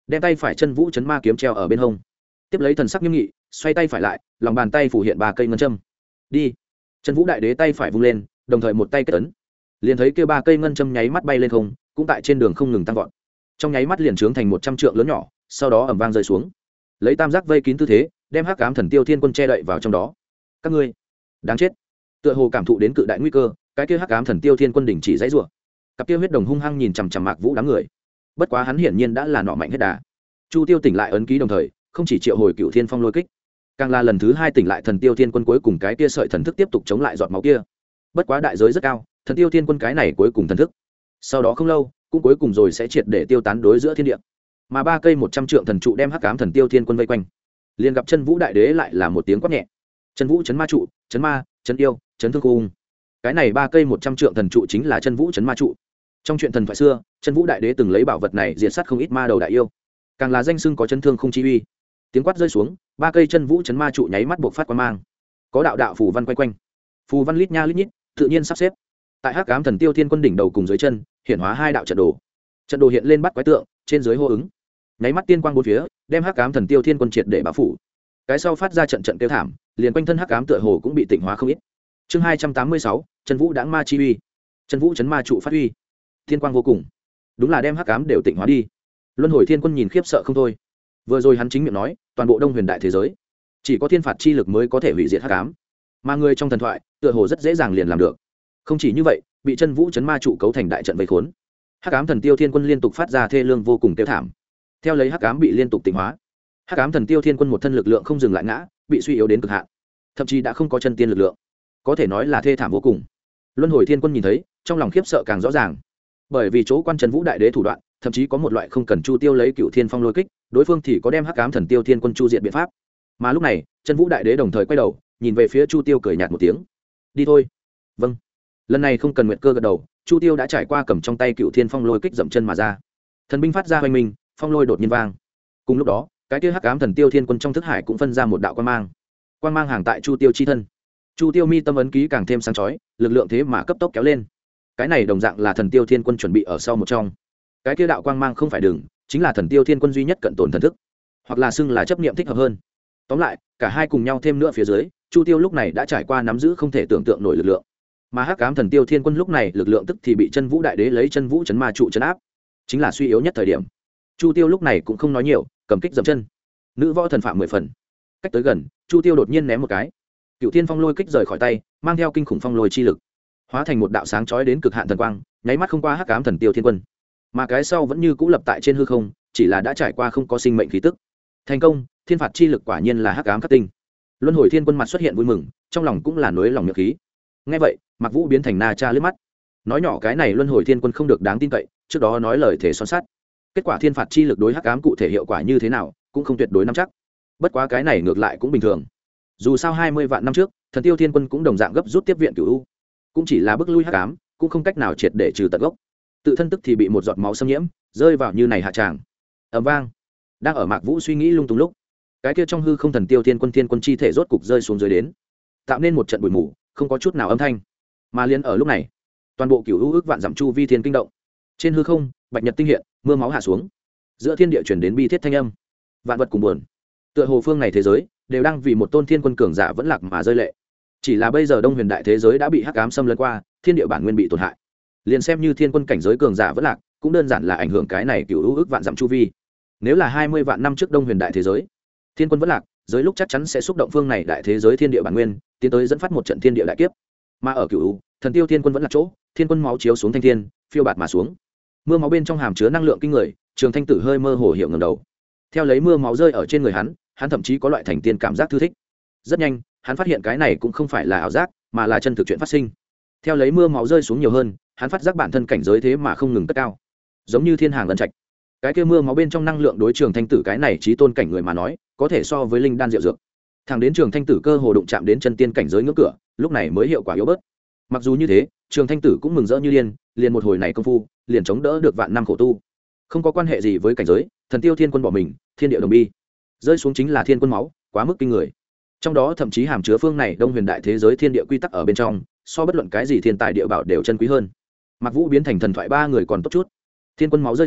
đem tay phải chân vũ chấn ma kiếm treo ở bên hông, tiếp lấy thần sắc nghiêm nghị, xoay tay phải lại, lòng bàn tay phủ hiện 3 cây ngân châm. Đi. Chân vũ đại đế tay phải vung lên, đồng thời một tay kết ấn, liền thấy kia 3 cây ngân châm nháy mắt bay lên không, cũng tại trên đường không ngừng tăng vọt, trong nháy mắt liền trướng thành 100 trượng lớn nhỏ, sau đó ầm vang rơi xuống, lấy tam giác vây kín tư thế, đem hắc ám thần tiêu thiên quân che đậy vào trong đó. Các ngươi đáng chết. Tựa hồ cảm thụ đến cự đại nguy cơ, cái kia hắc ám thần tiêu thiên quân đỉnh chỉ dãy rủa, cặp kia huyết đồng hung hăng nhìn chằm chằm Mạc Vũ đám người. Bất quá hắn hiển nhiên đã là nọ mạnh hết đà. Chu Tiêu tỉnh lại ấn ký đồng thời, không chỉ triệu hồi Cựu Thiên Phong lôi kích, càng là lần thứ 2 tỉnh lại thần tiêu thiên quân cuối cùng cái kia sợi thần thức tiếp tục chống lại giọt máu kia. Bất quá đại giới rất cao, thần tiêu thiên quân cái này cuối cùng thần thức, sau đó không lâu cũng cuối cùng rồi sẽ triệt để tiêu tán đối giữa thiên địa. Mà 3 cây 100 trượng thần trụ đem hắc ám thần tiêu thiên quân vây quanh, liền gặp chân vũ đại đế lại là một tiếng quát nhẹ. Chân vũ chấn ma trụ, chấn ma, chấn yêu, chấn thương cung. Cái này 3 cây 100 trượng thần trụ chính là chân vũ chấn ma trụ. Trong chuyện thần thoại xưa, chân vũ đại đế từng lấy bảo vật này diệt sát không ít ma đầu đại yêu, càng là danh xưng có chấn thương không chi uy. Tiếng quát rơi xuống, 3 cây chân vũ chấn ma trụ nháy mắt buộc phát quang mang, có đạo đạo phù văn quay quanh, phù văn lít nha lít nhít, tự nhiên sắp xếp tại hắc ám thần tiêu thiên quân đỉnh đầu cùng dưới chân hiện hóa 2 đạo trận đồ. Trận đồ hiện lên bắt quái tượng, trên dưới hô ứng, nháy mắt tiên quang bốn phía, đem hắc ám thần tiêu thiên quân triệt để bao phủ. Cái sau phát ra trận trận kêu thảm, liền quanh thân hắc ám tựa hồ cũng bị tịnh hóa không ít. Chương 286, chân vũ đãng ma chi uy. Chân vũ chấn ma trụ phát uy, thiên quang vô cùng, đúng là đem hắc ám đều tịnh hóa đi. Luân hồi thiên quân nhìn khiếp sợ không thôi. Vừa rồi hắn chính miệng nói, toàn bộ Đông Huyền đại thế giới, chỉ có thiên phạt chi lực mới có thể hủy diệt hắc ám, mà người trong thần thoại, tựa hồ rất dễ dàng liền làm được. Không chỉ như vậy, bị chân vũ chấn ma trụ cấu thành đại trận vây khốn, hắc ám thần tiêu thiên quân liên tục phát ra thê lương vô cùng tiêu thảm. Theo lấy hắc ám bị liên tục tịnh hóa, hắc ám thần tiêu thiên quân một thân lực lượng không dừng lại ngã, bị suy yếu đến cực hạn, thậm chí đã không có chân tiên lực lượng, có thể nói là thê thảm vô cùng. Luân hồi thiên quân nhìn thấy, trong lòng khiếp sợ càng rõ ràng, bởi vì chỗ quan chân vũ đại đế thủ đoạn, thậm chí có một loại không cần Chu Tiêu lấy Cựu Thiên Phong lôi kích, đối phương thì có đem hắc ám thần tiêu thiên quân chu diện biện pháp. Mà lúc này, chân vũ đại đế đồng thời quay đầu, nhìn về phía Chu Tiêu cười nhạt một tiếng. Đi thôi. Vâng. Lần này không cần Nguyệt Cơ gật đầu, Chu Tiêu đã trải qua cầm trong tay Cựu Thiên Phong lôi kích dậm chân mà ra. Thần binh phát ra hoành minh, phong lôi đột nhiên vang. Cùng lúc đó, cái kia hắc ám thần tiêu thiên quân trong thức hải cũng phân ra một đạo quang mang. Quang mang hàng tại Chu Tiêu chi thân. Chu Tiêu mi tâm ấn ký càng thêm sáng chói, lực lượng thế mà cấp tốc kéo lên. Cái này đồng dạng là thần tiêu thiên quân chuẩn bị ở sau một trong. Cái kia đạo quang mang không phải đường, chính là thần tiêu thiên quân duy nhất cận tồn thần thức, hoặc là xưng là chấp niệm thích hợp hơn. Tóm lại, cả hai cùng nhau thêm nữa phía dưới, Chu Tiêu lúc này đã trải qua nắm giữ không thể tưởng tượng nổi lực lượng. Mà hắc ám thần tiêu thiên quân lúc này lực lượng tức thì bị chân vũ đại đế lấy chân vũ chấn ma trụ chấn áp, chính là suy yếu nhất thời điểm. Chu Tiêu lúc này cũng không nói nhiều, cầm kích dậm chân. Nữ võ thần phạm 10 phần. Cách tới gần, Chu Tiêu đột nhiên ném một cái. Cựu Thiên Phong lôi kích rời khỏi tay, mang theo kinh khủng phong lôi chi lực, hóa thành một đạo sáng chói đến cực hạn thần quang, nháy mắt không qua hắc ám thần tiêu thiên quân. Mà cái sau vẫn như cũ lập tại trên hư không, chỉ là đã trải qua không có sinh mệnh khí tức. Thành công, thiên phạt chi lực quả nhiên là hắc ám khắc tinh. Luân hồi thiên quân mặt xuất hiện vui mừng, trong lòng cũng là nối lòng miệng khí. Nghe vậy, Mạc Vũ biến thành na cha liếc mắt, nói nhỏ cái này Luân hồi thiên quân không được đáng tin cậy, trước đó nói lời thể son sắt. Kết quả thiên phạt chi lực đối hắc ám cụ thể hiệu quả như thế nào, cũng không tuyệt đối nắm chắc. Bất quá cái này ngược lại cũng bình thường. Dù sao 20 vạn năm trước, thần tiêu thiên quân cũng đồng dạng gấp rút tiếp viện Cửu U, cũng chỉ là bức lui hắc ám, cũng không cách nào triệt để trừ tận gốc. Tự thân tức thì bị một giọt máu xâm nhiễm, rơi vào như này hạ tràng. Ầm vang. Đang ở Mạc Vũ suy nghĩ lung tung lúc, cái kia trong hư không thần tiêu thiên quân chi thể rốt cục rơi xuống dưới đến, tạo nên một trận bụi mù, không có chút nào âm thanh. Mà liên ở lúc này, toàn bộ Cửu U ước vạn dặm chu vi thiên kinh động. Trên hư không, bạch nhật tinh hiện, mưa máu hạ xuống. Giữa thiên địa truyền đến bi thiết thanh âm. Vạn vật cùng buồn. Tựa hồ phương này thế giới đều đang vì một tôn thiên quân cường giả vẫn lạc mà rơi lệ. Chỉ là bây giờ Đông Huyền đại thế giới đã bị hắc ám xâm lấn qua, thiên địa bản nguyên bị tổn hại. Liền xem như thiên quân cảnh giới cường giả vẫn lạc, cũng đơn giản là ảnh hưởng cái này Cửu U ước vạn dặm chu vi. Nếu là 20 vạn năm trước Đông Huyền đại thế giới, thiên quân vẫn lạc, giới lúc chắc chắn sẽ xúc động phương này đại thế giới thiên địa bản nguyên, tiến tới dẫn phát một trận thiên địa đại kiếp. Mà ở Cửu U, thần tiêu thiên quân vẫn là chỗ, thiên quân máu chiếu xuống thanh thiên, phiêu bạt mà xuống. Mưa máu bên trong hàm chứa năng lượng kinh người, Trường Thanh Tử hơi mơ hồ hiểu ngẩng đầu. Theo lấy mưa máu rơi ở trên người hắn thậm chí có loại thành tiên cảm giác thư thích. Rất nhanh, hắn phát hiện cái này cũng không phải là ảo giác, mà là chân thực chuyện phát sinh. Theo lấy mưa máu rơi xuống nhiều hơn, hắn phát giác bản thân cảnh giới thế mà không ngừng cất cao, giống như thiên hàng lân trạch. Cái kia mưa máu bên trong năng lượng đối Trường Thanh Tử cái này chí tôn cảnh người mà nói, có thể so với linh đan diệu dược. Thẳng đến Trường Thanh Tử cơ hồ đụng chạm đến chân tiên cảnh giới ngưỡng cửa, lúc này mới hiệu quả yếu bớt. Mặc dù như thế, Trường Thanh Tử cũng mừng rỡ như điên, liền một hồi này công phu, liền chống đỡ được vạn năm khổ tu. Không có quan hệ gì với cảnh giới, thần tiêu thiên quân bỏ mình, thiên địa đồng bi. Rơi xuống chính là thiên quân máu, quá mức kinh người. Trong đó thậm chí hàm chứa phương này Đông Huyền đại thế giới thiên địa quy tắc ở bên trong, so bất luận cái gì thiên tài địa bảo đều chân quý hơn. Mạc Vũ biến thành thần thoại 3 người còn tốt chút. Thiên quân máu rơi xuống,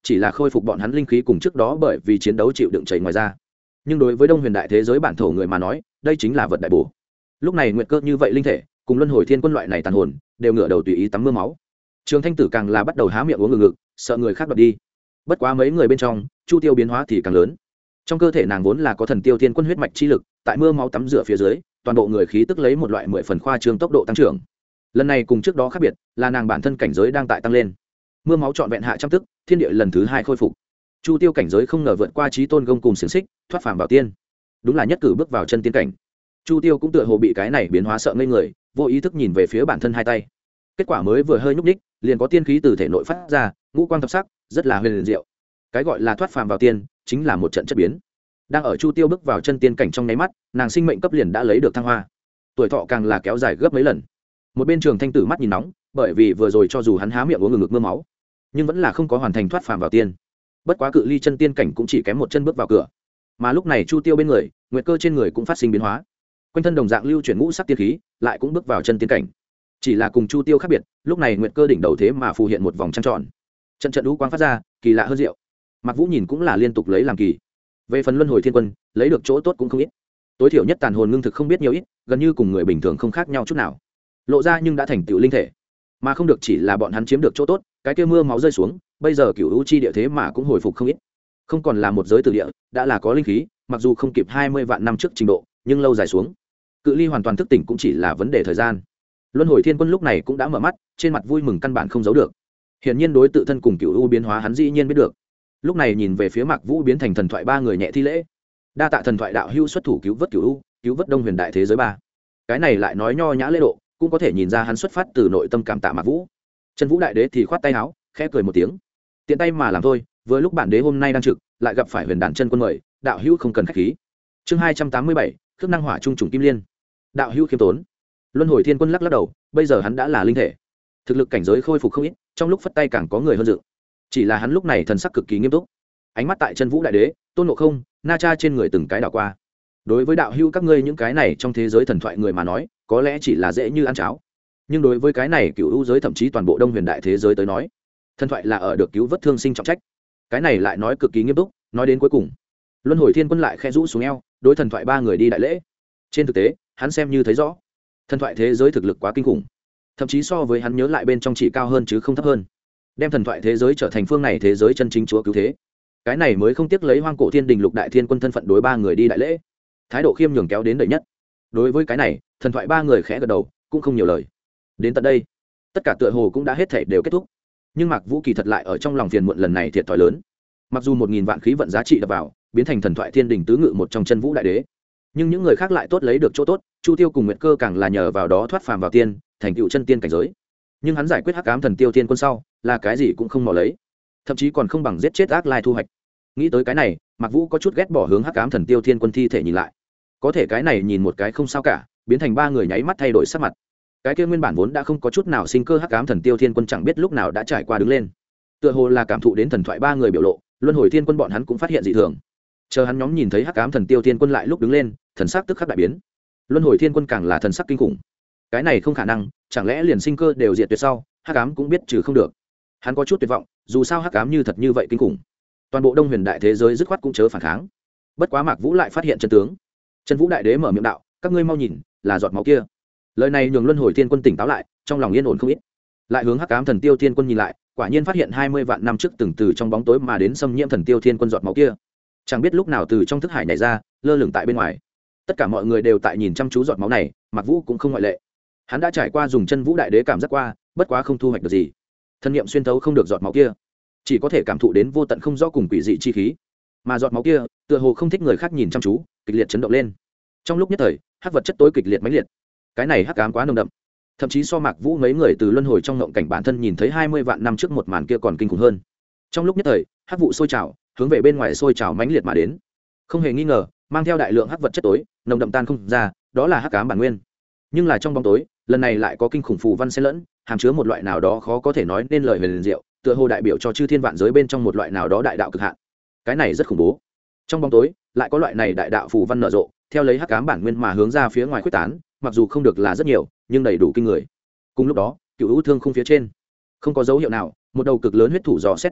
chỉ là khôi phục bọn hắn linh khí cùng trước đó bởi vì chiến đấu chịu đựng chảy ngoài ra. Nhưng đối với đông huyền đại thế giới bản thổ người mà nói, đây chính là vật đại bổ. Lúc này nguyệt cơ như vậy linh thể cùng luân hồi thiên quân loại này tàn hồn đều ngửa đầu tùy ý tắm mưa máu. Trường Thanh Tử càng là bắt đầu há miệng uống ngực, sợ người khác đoạt đi. Bất quá mấy người bên trong, Chu Tiêu biến hóa thì càng lớn. Trong cơ thể nàng vốn là có thần tiêu thiên quân huyết mạch chi lực, tại mưa máu tắm rửa phía dưới, toàn bộ người khí tức lấy một loại 10 phần khoa trương tốc độ tăng trưởng. Lần này cùng trước đó khác biệt, là nàng bản thân cảnh giới đang tại tăng lên. Mưa máu trọn vẹn hạ trăm tức, thiên địa lần thứ 2 khôi phục. Chu Tiêu cảnh giới không ngờ vượt qua chí tôn gông cùng xiển xích, thoát phàm vào tiên. Đúng là nhất cử bước vào chân tiên cảnh. Chu Tiêu cũng tựa hồ bị cái này biến hóa sợ ngây người, vô ý thức nhìn về phía bản thân hai tay. Kết quả mới vừa hơi nhúc nhích, liền có tiên khí từ thể nội phát ra, ngũ quang thập sắc, rất là huyền diệu. Cái gọi là thoát phàm vào tiên, chính là một trận chất biến. Đang ở Chu Tiêu bước vào chân tiên cảnh trong nháy mắt, nàng sinh mệnh cấp liền đã lấy được thăng hoa, tuổi thọ càng là kéo dài gấp mấy lần. Một bên Trường Thanh Tử mắt nhìn nóng, bởi vì vừa rồi cho dù hắn há miệng uống ngực mưa máu, nhưng vẫn là không có hoàn thành thoát phàm vào tiên. Bất quá cự ly chân tiên cảnh cũng chỉ kém một chân bước vào cửa. Mà lúc này Chu Tiêu bên người, nguyệt cơ trên người cũng phát sinh biến hóa. Quanh thân đồng dạng lưu chuyển ngũ sắc tiên khí, lại cũng bước vào chân tiên cảnh. Chỉ là cùng Chu Tiêu khác biệt, lúc này nguyệt cơ đỉnh đầu thế mà phù hiện một vòng trăng tròn. Trận trận lũ quang phát ra, kỳ lạ hơn diệu. Mạc Vũ nhìn cũng là liên tục lấy làm kỳ. Về phần luân hồi thiên quân, lấy được chỗ tốt cũng không ít. Tối thiểu nhất tàn hồn ngưng thực không biết nhiều ít, gần như cùng người bình thường không khác nhau chút nào. Lộ ra nhưng đã thành tựu linh thể, mà không được chỉ là bọn hắn chiếm được chỗ tốt, cái kia mưa máu rơi xuống, bây giờ cửu u chi địa thế mà cũng hồi phục không ít. Không còn là một giới tử địa, đã là có linh khí, mặc dù không kịp 20 vạn năm trước trình độ, nhưng lâu dài xuống, cự ly hoàn toàn thức tỉnh cũng chỉ là vấn đề thời gian. Luân hồi thiên quân lúc này cũng đã mở mắt, trên mặt vui mừng căn bản không giấu được. Hiển nhiên đối tự thân cùng cửu u biến hóa hắn dĩ nhiên biết được. Lúc này nhìn về phía Mạc Vũ biến thành thần thoại ba người nhẹ thi lễ. Đa tạ thần thoại đạo hữu xuất thủ cứu vớt cửu u, cứu vớt đông huyền đại thế giới ba. Cái này lại nói nho nhã lễ độ, cũng có thể nhìn ra hắn xuất phát từ nội tâm cảm tạ Mạc Vũ. Chân Vũ đại đế thì khoát tay áo, khẽ cười một tiếng. Tiện tay mà làm thôi, vừa lúc bản đế hôm nay đang trực, lại gặp phải huyền đản chân quân mời, đạo hữu không cần khách khí. Chương 287, khước năng hỏa trung trùng kim liên. Đạo hữu khiêm tốn. Luân hồi thiên quân lắc lắc đầu, bây giờ hắn đã là linh thể, thực lực cảnh giới khôi phục không ít, trong lúc phất tay càng có người hơn dự. Chỉ là hắn lúc này thần sắc cực kỳ nghiêm túc, ánh mắt tại Chân Vũ đại đế, Tôn Ngộ Không, Na Cha trên người từng cái đảo qua. Đối với đạo hữu các ngươi những cái này trong thế giới thần thoại người mà nói, có lẽ chỉ là dễ như ăn cháo, nhưng đối với cái này cựu u giới thậm chí toàn bộ đông huyền đại thế giới tới nói, thần thoại là ở được cứu vớt thương sinh trọng trách. Cái này lại nói cực kỳ nghiêm túc, nói đến cuối cùng, luân hồi thiên quân lại khẽ rũ xuống eo, đối thần thoại ba người đi đại lễ. Trên thực tế hắn xem như thấy rõ, thần thoại thế giới thực lực quá kinh khủng, thậm chí so với hắn nhớ lại bên trong chỉ cao hơn chứ không thấp hơn, đem thần thoại thế giới trở thành phương này thế giới chân chính chúa cứu thế. Cái này mới không tiếc lấy hoang cổ thiên đình lục đại thiên quân thân phận đối ba người đi đại lễ, thái độ khiêm nhường kéo đến đầy nhất. Đối với cái này, thần thoại ba người khẽ gật đầu, cũng không nhiều lời. Đến tận đây, tất cả tựa hồ cũng đã hết thể đều kết thúc. Nhưng Mạc Vũ kỳ thật lại ở trong lòng phiền muộn lần này thiệt thòi lớn. Mặc dù 1000 vạn khí vận giá trị đập vào, biến thành thần thoại thiên đình tứ ngự một trong Chân Vũ đại đế, nhưng những người khác lại tốt lấy được chỗ tốt, Chu Tiêu cùng Nguyệt Cơ càng là nhờ vào đó thoát phàm vào tiên, thành tựu chân tiên cảnh giới. Nhưng hắn giải quyết hắc ám thần tiêu thiên quân sau, là cái gì cũng không mò lấy, thậm chí còn không bằng giết chết ác lai thu hoạch. Nghĩ tới cái này, Mạc Vũ có chút ghét bỏ hướng hắc ám thần tiêu thiên quân thi thể nhìn lại. Có thể cái này nhìn một cái không sao cả, biến thành ba người nháy mắt thay đổi sắc mặt. Cái kia nguyên bản vốn đã không có chút nào sinh cơ hắc ám thần tiêu thiên quân chẳng biết lúc nào đã trải qua đứng lên, tựa hồ là cảm thụ đến thần thoại ba người biểu lộ, luân hồi thiên quân bọn hắn cũng phát hiện dị thường. Chờ hắn nhóm nhìn thấy hắc ám thần tiêu thiên quân lại lúc đứng lên, thần sắc tức khắc đại biến. Luân hồi thiên quân càng là thần sắc kinh khủng. Cái này không khả năng, chẳng lẽ liền sinh cơ đều diệt tuyệt sau, hắc ám cũng biết trừ không được. Hắn có chút tuyệt vọng, dù sao hắc ám như thật như vậy kinh khủng, toàn bộ đông huyền đại thế giới dứt khoát cũng chớ phản kháng. Bất quá Mạc Vũ lại phát hiện chân tướng. Chân Vũ đại đế mở miệng đạo, các ngươi mau nhìn, là giọt máu kia. Lời này nhường luân hồi thiên quân tỉnh táo lại, trong lòng yên ổn không ít. Lại hướng hắc ám thần tiêu thiên quân nhìn lại, quả nhiên phát hiện 20 vạn năm trước từng từ trong bóng tối mà đến xâm nhiễm thần tiêu thiên quân giọt máu kia, chẳng biết lúc nào từ trong thức hải nhảy ra, lơ lửng tại bên ngoài. Tất cả mọi người đều tại nhìn chăm chú giọt máu này, Mạc Vũ cũng không ngoại lệ. Hắn đã trải qua dùng Chân Vũ đại đế cảm giác qua, bất quá không thu hoạch được gì. Thân niệm xuyên thấu không được giọt máu kia, chỉ có thể cảm thụ đến vô tận không rõ cùng quỷ dị chi khí. Mà giọt máu kia, tựa hồ không thích người khác nhìn chăm chú, kịch liệt chấn động lên. Trong lúc nhất thời, hắc vật chất tối kịch liệt mãnh liệt. Cái này hắc ám quá nồng đậm, thậm chí so Mạc Vũ mấy người từ luân hồi trong ngộng cảnh bản thân nhìn thấy 20 vạn năm trước một màn kia còn kinh khủng hơn. Trong lúc nhất thời, hắc vụ sôi trào, hướng về bên ngoài sôi trào mãnh liệt mà đến. Không hề nghi ngờ, mang theo đại lượng hắc vật chất tối, nồng đậm tan không ra, đó là hắc ám bản nguyên. Nhưng là trong bóng tối, lần này lại có kinh khủng phù văn xen lẫn, hàm chứa một loại nào đó khó có thể nói nên lời về liền diệu, tựa hồ đại biểu cho chư thiên vạn giới bên trong một loại nào đó đại đạo cực hạn. Cái này rất khủng bố. Trong bóng tối, lại có loại này đại đạo phù văn nở rộ, theo lấy hắc ám bản nguyên mà hướng ra phía ngoài khuếch tán, mặc dù không được là rất nhiều, nhưng đầy đủ kinh người. Cùng lúc đó, cựu u thương khung phía trên, không có dấu hiệu nào, một đầu cực lớn huyết thủ dò xét đến đây,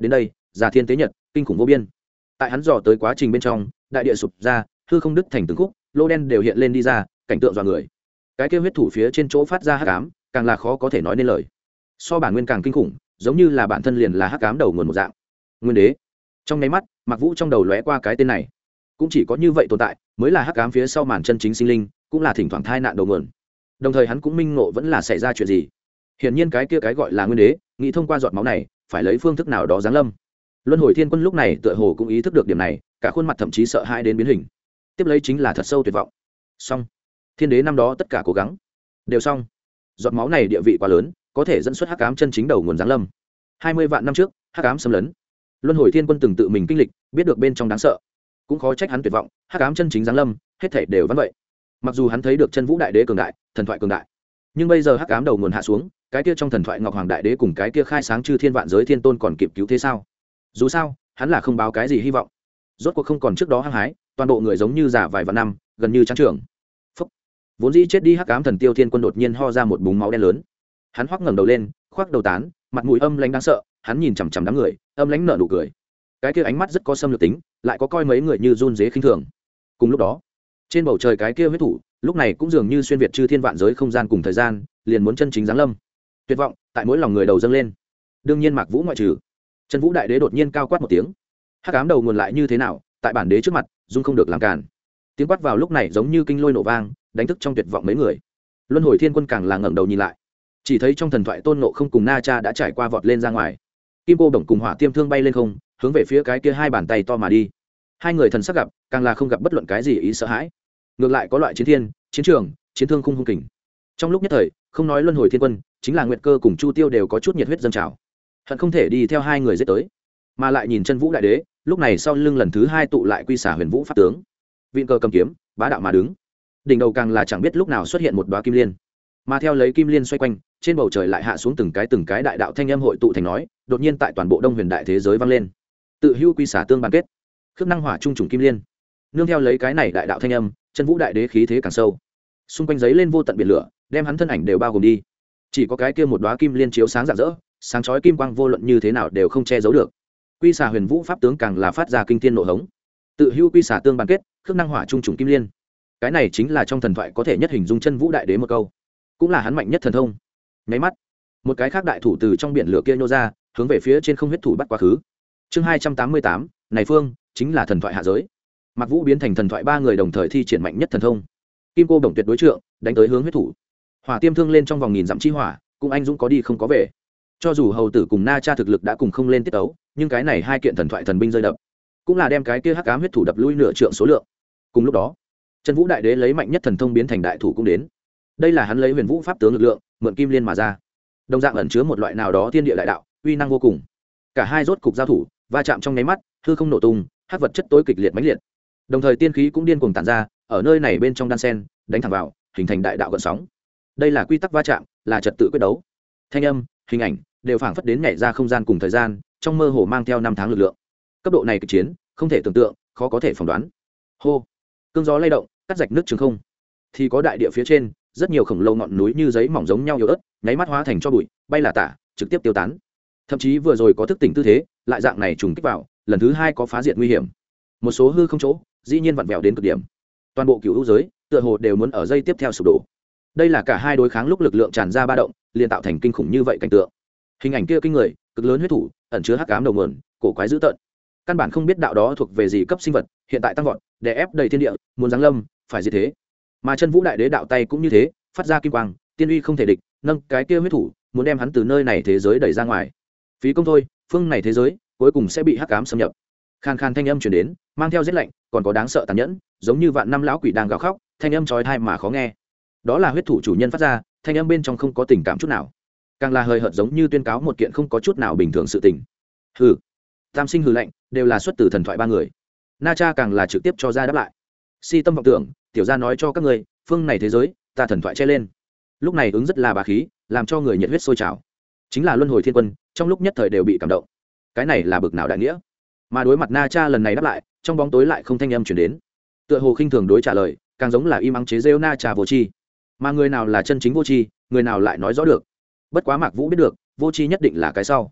già thiên tế nhật, kinh khủng vô biên. Tại hắn dò tới quá trình bên trong, đại địa sụp ra, hư không đứt thành từng khúc, lô đen đều hiện lên đi ra, cảnh tượng dọa người. Cái kia huyết thủ phía trên chỗ phát ra hắc ám, càng là khó có thể nói nên lời. So bản nguyên càng kinh khủng, giống như là bản thân liền là hắc ám đầu nguồn một dạng. Nguyên đế. Trong nháy mắt, Mạc Vũ trong đầu lóe qua cái tên này. Cũng chỉ có như vậy tồn tại, mới là hắc ám phía sau màn chân chính sinh linh, cũng là thỉnh thoảng thai nạn đầu nguồn. Đồng thời hắn cũng minh ngộ vẫn là xảy ra chuyện gì. Hiển nhiên cái kia cái gọi là nguyên đế, nghĩ thông qua giọt máu này, phải lấy phương thức nào đó giáng lâm. Luân Hồi Thiên Quân lúc này tựa hồ cũng ý thức được điểm này, cả khuôn mặt thậm chí sợ hãi đến biến hình. Tiếp lấy chính là thật sâu tuyệt vọng. Xong, thiên đế năm đó tất cả cố gắng đều xong. Giọt máu này địa vị quá lớn, có thể dẫn xuất hắc ám chân chính đầu nguồn giáng lâm. 20 vạn năm trước, hắc ám xâm lấn. Luân Hồi Thiên Quân từng tự mình kinh lịch, biết được bên trong đáng sợ, cũng khó trách hắn tuyệt vọng. Hắc ám chân chính giáng lâm, hết thảy đều vẫn vậy. Mặc dù hắn thấy được chân vũ đại đế cường đại, thần thoại cường đại, nhưng bây giờ hắc ám đầu nguồn hạ xuống, cái kia trong thần thoại ngọc hoàng đại đế cùng cái kia khai sáng chư thiên vạn giới thiên tôn còn kịp cứu thế sao? Dù sao, hắn là không báo cái gì hy vọng. Rốt cuộc không còn trước đó hăng hái, toàn bộ người giống như già vài vạn năm, gần như trắng trưởng. Phúc. Vốn dĩ chết đi hắc ám thần tiêu thiên quân đột nhiên ho ra một búng máu đen lớn. Hắn hoắc ngẩng đầu lên, khoác đầu tán, mặt mũi âm lãnh đáng sợ, hắn nhìn chằm chằm đám người, âm lãnh nở nụ cười. Cái kia ánh mắt rất có xâm lược tính, lại có coi mấy người như run rế khinh thường. Cùng lúc đó, trên bầu trời cái kia huyết thủ, lúc này cũng dường như xuyên việt chư thiên vạn giới không gian cùng thời gian, liền muốn chân chính giáng lâm. Tuyệt vọng tại mỗi lòng người đầu dâng lên. Đương nhiên Mạc Vũ ngoại trừ. Chân vũ đại đế đột nhiên cao quát một tiếng. Hắc ám đầu nguồn lại như thế nào, tại bản đế trước mặt, dung không được làm cản. Tiếng quát vào lúc này giống như kinh lôi nổ vang, đánh thức trong tuyệt vọng mấy người. Luân Hồi Thiên Quân càng là ngẩng đầu nhìn lại, chỉ thấy trong thần thoại Tôn Ngộ Không cùng Na Cha đã trải qua vọt lên ra ngoài. Kim cô đồng cùng Hỏa Tiêm Thương bay lên không, hướng về phía cái kia hai bàn tay to mà đi. Hai người thần sắc gặp, càng là không gặp bất luận cái gì ý sợ hãi. Ngược lại có loại chiến thiên, chiến trường, chiến thương khung hung kình. Trong lúc nhất thời, không nói Luân Hồi Thiên Quân, chính là Nguyệt Cơ cùng Chu Tiêu đều có chút nhiệt huyết dâng trào. Hận không thể đi theo hai người giết tới, mà lại nhìn chân vũ đại đế, lúc này sau lưng lần thứ hai tụ lại quy xả huyền vũ pháp tướng, vịn cờ cầm kiếm, bá đạo mà đứng. Đỉnh đầu càng là chẳng biết lúc nào xuất hiện một đóa kim liên, mà theo lấy kim liên xoay quanh, trên bầu trời lại hạ xuống từng cái đại đạo thanh âm hội tụ thành nói, đột nhiên tại toàn bộ Đông Huyền đại thế giới vang lên. Tự hưu quy xả tương bàn kết, khước năng hỏa trung trùng kim liên. Nương theo lấy cái này đại đạo thanh âm, chân vũ đại đế khí thế càng sâu, xung quanh giấy lên vô tận biển lửa, đem hắn thân ảnh đều bao gồm đi. Chỉ có cái kia một đóa kim liên chiếu sáng rạng rỡ, sáng chói kim quang vô luận như thế nào đều không che giấu được. Quy xà huyền vũ pháp tướng càng là phát ra kinh thiên nộ hống. Tự hưu quy xà tương bàn kết, khước năng hỏa trung trùng kim liên. Cái này chính là trong thần thoại có thể nhất hình dung chân vũ đại đế một câu, cũng là hắn mạnh nhất thần thông. Nháy mắt, một cái khác đại thủ từ trong biển lửa kia nhô ra, hướng về phía trên không huyết thủ bắt quá khứ. Chương 288, này phương chính là thần thoại hạ giới. Mạc Vũ biến thành thần thoại ba người đồng thời thi triển mạnh nhất thần thông. Kim cô đồng tuyệt đối trượng, đánh tới hướng huyết thủ. Hỏa tiêm thương lên trong vòng nghìn dặm chi hỏa, cũng anh dũng có đi không có về. Cho dù hầu tử cùng Na Cha thực lực đã cùng không lên tiết tấu, nhưng cái này hai kiện thần thoại thần binh rơi đập, cũng là đem cái kia hắc ám huyết thủ đập lui nửa trượng số lượng. Cùng lúc đó, chân vũ đại đế lấy mạnh nhất thần thông biến thành đại thủ cũng đến. Đây là hắn lấy huyền vũ pháp tướng lực lượng, mượn kim liên mà ra. Đồng dạng ẩn chứa một loại nào đó thiên địa đại đạo, uy năng vô cùng. Cả hai rốt cục giao thủ, va chạm trong nháy mắt, hư không nổ tung, hắc vật chất tối kịch liệt mãnh liệt. Đồng thời tiên khí cũng điên cuồng tản ra, ở nơi này bên trong đan sen, đánh thẳng vào, hình thành đại đạo gợn sóng. Đây là quy tắc va chạm, là trật tự quyết đấu. Thanh âm, hình ảnh đều phảng phất đến nhảy ra không gian cùng thời gian, trong mơ hồ mang theo năm tháng lực lượng. Cấp độ này kịch chiến, không thể tưởng tượng, khó có thể phỏng đoán. Hô, cơn gió lay động, cắt rạch nước trường không. Thì có đại địa phía trên, rất nhiều khổng lồ ngọn núi như giấy mỏng giống nhau yếu ớt, nháy mắt hóa thành cho bụi, bay là tả, trực tiếp tiêu tán. Thậm chí vừa rồi có thức tỉnh tư thế, lại dạng này trùng kích vào, lần thứ hai có phá diệt nguy hiểm. Một số hư không chỗ, dĩ nhiên vặn vẹo đến cực điểm. Toàn bộ cửu hữu giới, tựa hồ đều muốn ở giây tiếp theo sụp đổ. Đây là cả hai đối kháng lúc lực lượng tràn ra ba động, liền tạo thành kinh khủng như vậy cảnh tượng. Hình ảnh kia kinh người, cực lớn huyết thủ, ẩn chứa hắc ám đầu nguồn, cổ quái dữ tợn. Căn bản không biết đạo đó thuộc về gì cấp sinh vật, hiện tại tăng vọt, đè ép đầy thiên địa, muốn giáng lâm, phải diệt thế. Mà chân vũ đại đế đạo tay cũng như thế, phát ra kim quang, tiên uy không thể địch, nâng cái kia huyết thủ, muốn đem hắn từ nơi này thế giới đẩy ra ngoài. Phí công thôi, phương này thế giới cuối cùng sẽ bị hắc ám xâm nhập. Khan khan thanh âm truyền đến, mang theo giết lạnh, còn có đáng sợ tàn nhẫn, giống như vạn năm lão quỷ đang gào khóc, thanh âm chói tai mà khó nghe. Đó là huyết thủ chủ nhân phát ra, thanh âm bên trong không có tình cảm chút nào, càng là hơi hợt giống như tuyên cáo một kiện không có chút nào bình thường sự tình. Hừ. Tam sinh hừ lạnh, đều là xuất từ thần thoại ba người. Na Cha càng là trực tiếp cho ra đáp lại. Si tâm vọng tưởng, tiểu gia nói cho các ngươi, phương này thế giới, ta thần thoại che lên. Lúc này ứng rất là bá khí, làm cho người nhiệt huyết sôi trào. Chính là Luân Hồi Thiên Quân, trong lúc nhất thời đều bị cảm động. Cái này là bực nào đại nghĩa? Mà đối mặt Na Cha lần này đáp lại, trong bóng tối lại không thanh âm truyền đến. Tựa hồ khinh thường đối trả lời, càng giống là im ắng chế giễu Na Cha vô tri. Mà người nào là chân chính vô tri, người nào lại nói rõ được. Bất quá Mạc Vũ biết được, vô tri nhất định là cái sau.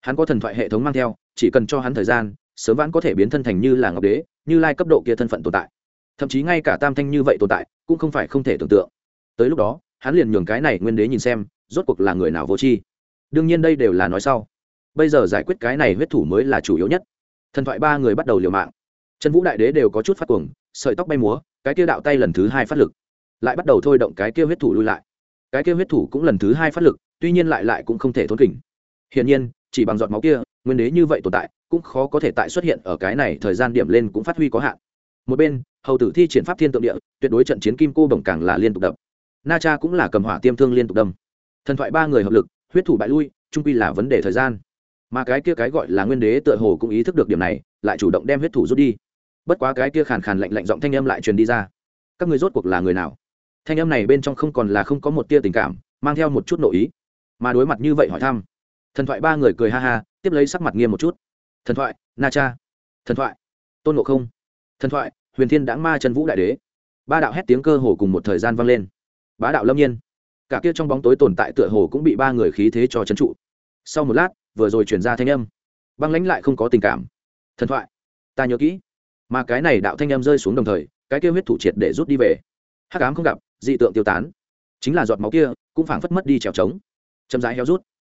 Hắn có thần thoại hệ thống mang theo, chỉ cần cho hắn thời gian, sớm vãn có thể biến thân thành như là ngọc đế, như lai cấp độ kia thân phận tồn tại. Thậm chí ngay cả tam thanh như vậy tồn tại cũng không phải không thể tưởng tượng. Tới lúc đó hắn liền nhường cái này nguyên đế nhìn xem rốt cuộc là người nào vô tri. Đương nhiên đây đều là nói sau, bây giờ giải quyết cái này huyết thủ mới là chủ yếu nhất. Thần thoại ba người bắt đầu liều mạng, chân vũ đại đế đều có chút phát cuồng, sợi tóc bay múa, cái kia đạo tay lần thứ hai phát lực, lại bắt đầu thôi động cái kia huyết thủ lui lại, cái kia huyết thủ cũng lần thứ hai phát lực, tuy nhiên lại cũng không thể thốn kình. Hiển nhiên chỉ bằng giọt máu kia, nguyên đế như vậy tồn tại cũng khó có thể tại xuất hiện ở cái này thời gian điểm lên cũng phát huy có hạn. Một bên hầu tử thi triển pháp thiên tượng địa, tuyệt đối trận chiến kim cô đồng càng là liên tục đập, na cha cũng là cầm hỏa tiêm thương liên tục đâm. Thần thoại ba người hợp lực, huyết thủ bại lui, trung quy là vấn đề thời gian. Mà cái kia cái gọi là nguyên đế tựa hồ cũng ý thức được điểm này, lại chủ động đem huyết thủ rút đi. Bất quá cái kia khàn khàn lạnh lạnh giọng thanh âm lại truyền đi ra, các ngươi rốt cuộc là người nào? Thanh âm này bên trong không còn là không có một tia tình cảm, mang theo một chút nội ý. Mà đối mặt như vậy hỏi thăm, thần thoại ba người cười ha ha, tiếp lấy sắc mặt nghiêm một chút. Thần thoại na cha, thần thoại tôn ngộ không, thần thoại huyền thiên đãng ma chân vũ đại đế, ba đạo hét tiếng cơ hồ cùng một thời gian vang lên. Bá đạo lâm nhiên, cả kia trong bóng tối tồn tại tựa hồ cũng bị ba người khí thế cho trấn trụ. Sau một lát vừa rồi truyền ra thanh âm băng lãnh lại không có tình cảm. Thần thoại ta nhớ kỹ. Mà cái này đạo thanh âm rơi xuống đồng thời, cái kia huyết thủ triệt để rút đi về. Hắc ám không gặp, dị tượng tiêu tán, chính là giọt máu kia cũng phảng phất mất đi trèo trống, chậm rãi héo rút.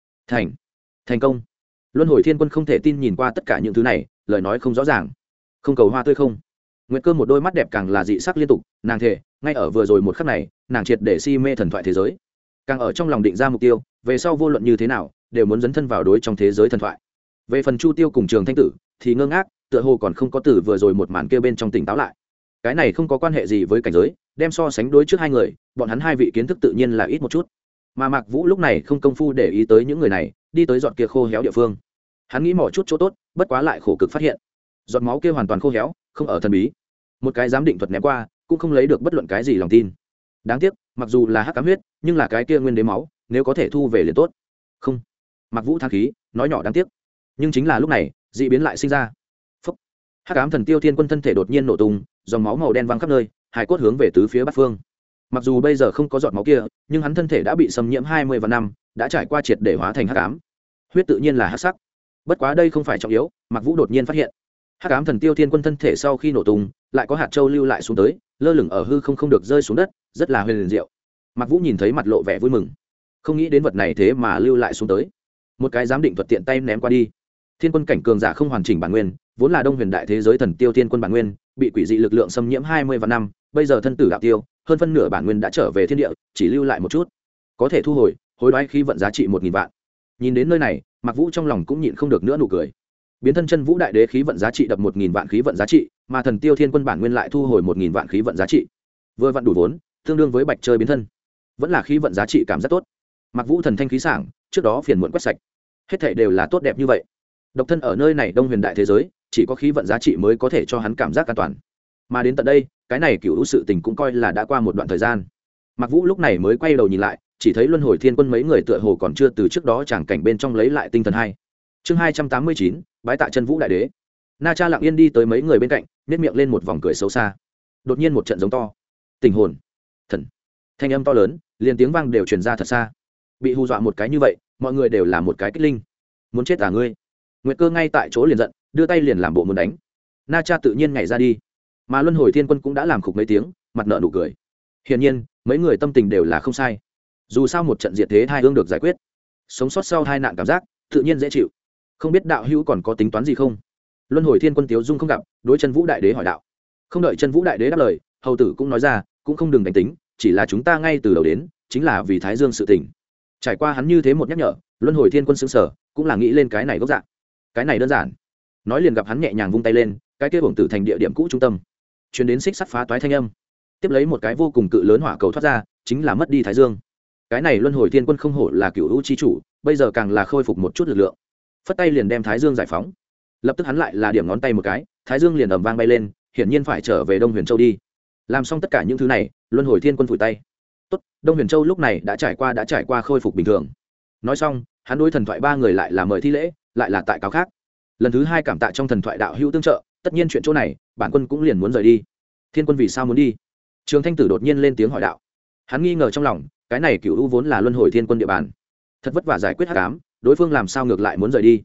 Thành công. Luân hồi thiên quân không thể tin nhìn qua tất cả những thứ này, lời nói không rõ ràng. Không cầu hoa tươi không. Nguyệt Cơ một đôi mắt đẹp càng là dị sắc liên tục, nàng thề ngay ở vừa rồi một khắc này, nàng triệt để si mê thần thoại thế giới, càng ở trong lòng định ra mục tiêu, về sau vô luận như thế nào đều muốn dấn thân vào đối trong thế giới thần thoại. Về phần Chu Tiêu cùng Trường Thanh Tử thì ngơ ngác, tựa hồ còn không có từ vừa rồi một màn kia bên trong tỉnh táo lại. Cái này không có quan hệ gì với cảnh giới, đem so sánh đối trước hai người, bọn hắn hai vị kiến thức tự nhiên là ít một chút. Mà Mạc Vũ lúc này không công phu để ý tới những người này, đi tới giọt kia khô héo địa phương. Hắn nghĩ mò chút chỗ tốt, bất quá lại khổ cực phát hiện, giọt máu kia hoàn toàn khô héo, không ở thần bí. Một cái giám định thuật ném qua, cũng không lấy được bất luận cái gì lòng tin. Đáng tiếc, mặc dù là hắc ám huyết, nhưng là cái kia nguyên đế máu, nếu có thể thu về liền tốt. Không. Mạc Vũ than khí, nói nhỏ đáng tiếc. Nhưng chính là lúc này, dị biến lại sinh ra. Phốc. Hắc ám thần tiêu thiên quân thân thể đột nhiên nổ tung, dòng máu màu đen văng khắp nơi, hải cốt hướng về tứ phía bát phương. Mặc dù bây giờ không có giọt máu kia, nhưng hắn thân thể đã bị xâm nhiễm 20 vạn năm, đã trải qua triệt để hóa thành hắc ám. Huyết tự nhiên là hắc sắc. Bất quá đây không phải trọng yếu, Mạc Vũ đột nhiên phát hiện, hắc ám thần tiêu thiên quân thân thể sau khi nổ tung, lại có hạt châu lưu lại xuống tới, lơ lửng ở hư không được rơi xuống đất, rất là huyền diệu. Mạc Vũ nhìn thấy mặt lộ vẻ vui mừng, không nghĩ đến vật này thế mà lưu lại xuống tới. Một cái giám định thuật tiện tay ném qua đi. Thiên quân cảnh cường giả không hoàn chỉnh bản nguyên, vốn là Đông Huyền đại thế giới thần tiêu thiên quân bản nguyên, bị quỷ dị lực lượng xâm nhiễm 20 vạn năm, bây giờ thân tử đạo tiêu, hơn phân nửa bản nguyên đã trở về thiên địa, chỉ lưu lại một chút, có thể thu hồi, hối đoái khí vận giá trị 1000 vạn. Nhìn đến nơi này, Mạc Vũ trong lòng cũng nhịn không được nữa nụ cười. Biến thân chân vũ đại đế khí vận giá trị đập 1000 vạn khí vận giá trị, mà thần tiêu thiên quân bản nguyên lại thu hồi 1000 vạn khí vận giá trị. Vừa vặn đủ vốn, tương đương với bạch chơi biến thân. Vẫn là khí vận giá trị cảm rất tốt. Mạc Vũ thần thanh khí sảng, trước đó phiền muộn quét sạch. Hết thảy đều là tốt đẹp như vậy. Độc thân ở nơi này Đông Huyền đại thế giới, chỉ có khí vận giá trị mới có thể cho hắn cảm giác an toàn. Mà đến tận đây, cái này cựu sự tình cũng coi là đã qua một đoạn thời gian. Mạc Vũ lúc này mới quay đầu nhìn lại, chỉ thấy Luân Hồi Thiên Quân mấy người tựa hồ còn chưa từ trước đó chẳng cảnh bên trong lấy lại tinh thần hay. Chương 289, bái tạ chân vũ đại đế. Na Cha lặng yên đi tới mấy người bên cạnh, nhếch miệng lên một vòng cười xấu xa. Đột nhiên một trận giống to, tình hồn, thần, thanh âm to lớn, liền tiếng vang đều truyền ra thật xa. Bị hù dọa một cái như vậy, mọi người đều là một cái kích linh. Muốn chết à ngươi? Nguyệt Cơ ngay tại chỗ liền giận, đưa tay liền làm bộ muốn đánh. Na Cha tự nhiên nhảy ra đi, mà Luân Hồi Thiên Quân cũng đã làm khục mấy tiếng, mặt nợ nụ cười. Hiển nhiên, mấy người tâm tình đều là không sai. Dù sao một trận diệt thế hai hương được giải quyết, sống sót sau hai nạn cảm giác tự nhiên dễ chịu. Không biết đạo hữu còn có tính toán gì không? Luân Hồi Thiên Quân tiếu dung không gặp, đối chân vũ đại đế hỏi đạo. Không đợi chân vũ đại đế đáp lời, hầu tử cũng nói ra, cũng không đừng đánh tính, chỉ là chúng ta ngay từ đầu đến chính là vì Thái Dương sự tình. Trải qua hắn như thế một nhắc nhở, Luân Hồi Thiên Quân sững sờ, cũng là nghĩ lên cái này gốc dạng. Cái này đơn giản. Nói liền gặp hắn nhẹ nhàng vung tay lên, cái kia bổng tử thành địa điểm cũ trung tâm, truyền đến xích sắt phá toái thanh âm. Tiếp lấy một cái vô cùng cự lớn hỏa cầu thoát ra, chính là mất đi Thái Dương. Cái này Luân Hồi Thiên Quân không hổ là cửu u chi chủ, bây giờ càng là khôi phục một chút lực lượng. Phất tay liền đem Thái Dương giải phóng. Lập tức hắn lại là điểm ngón tay một cái, Thái Dương liền ầm vang bay lên, hiển nhiên phải trở về Đông Huyền Châu đi. Làm xong tất cả những thứ này, Luân Hồi Thiên Quân phủi tay. Tốt, Đông Huyền Châu lúc này đã trải qua khôi phục bình thường. Nói xong, hắn đối thần thoại ba người lại là mời thi lễ, lại là tại cáo khác. Lần thứ hai cảm tạ trong thần thoại đạo hữu tương trợ, tất nhiên chuyện chỗ này, bản quân cũng liền muốn rời đi. Thiên Quân vì sao muốn đi? Trường Thanh Tử đột nhiên lên tiếng hỏi đạo. Hắn nghi ngờ trong lòng, cái này cửu u vốn là Luân Hồi Thiên Quân địa bàn, thật vất vả giải quyết hắc ám, đối phương làm sao ngược lại muốn rời đi?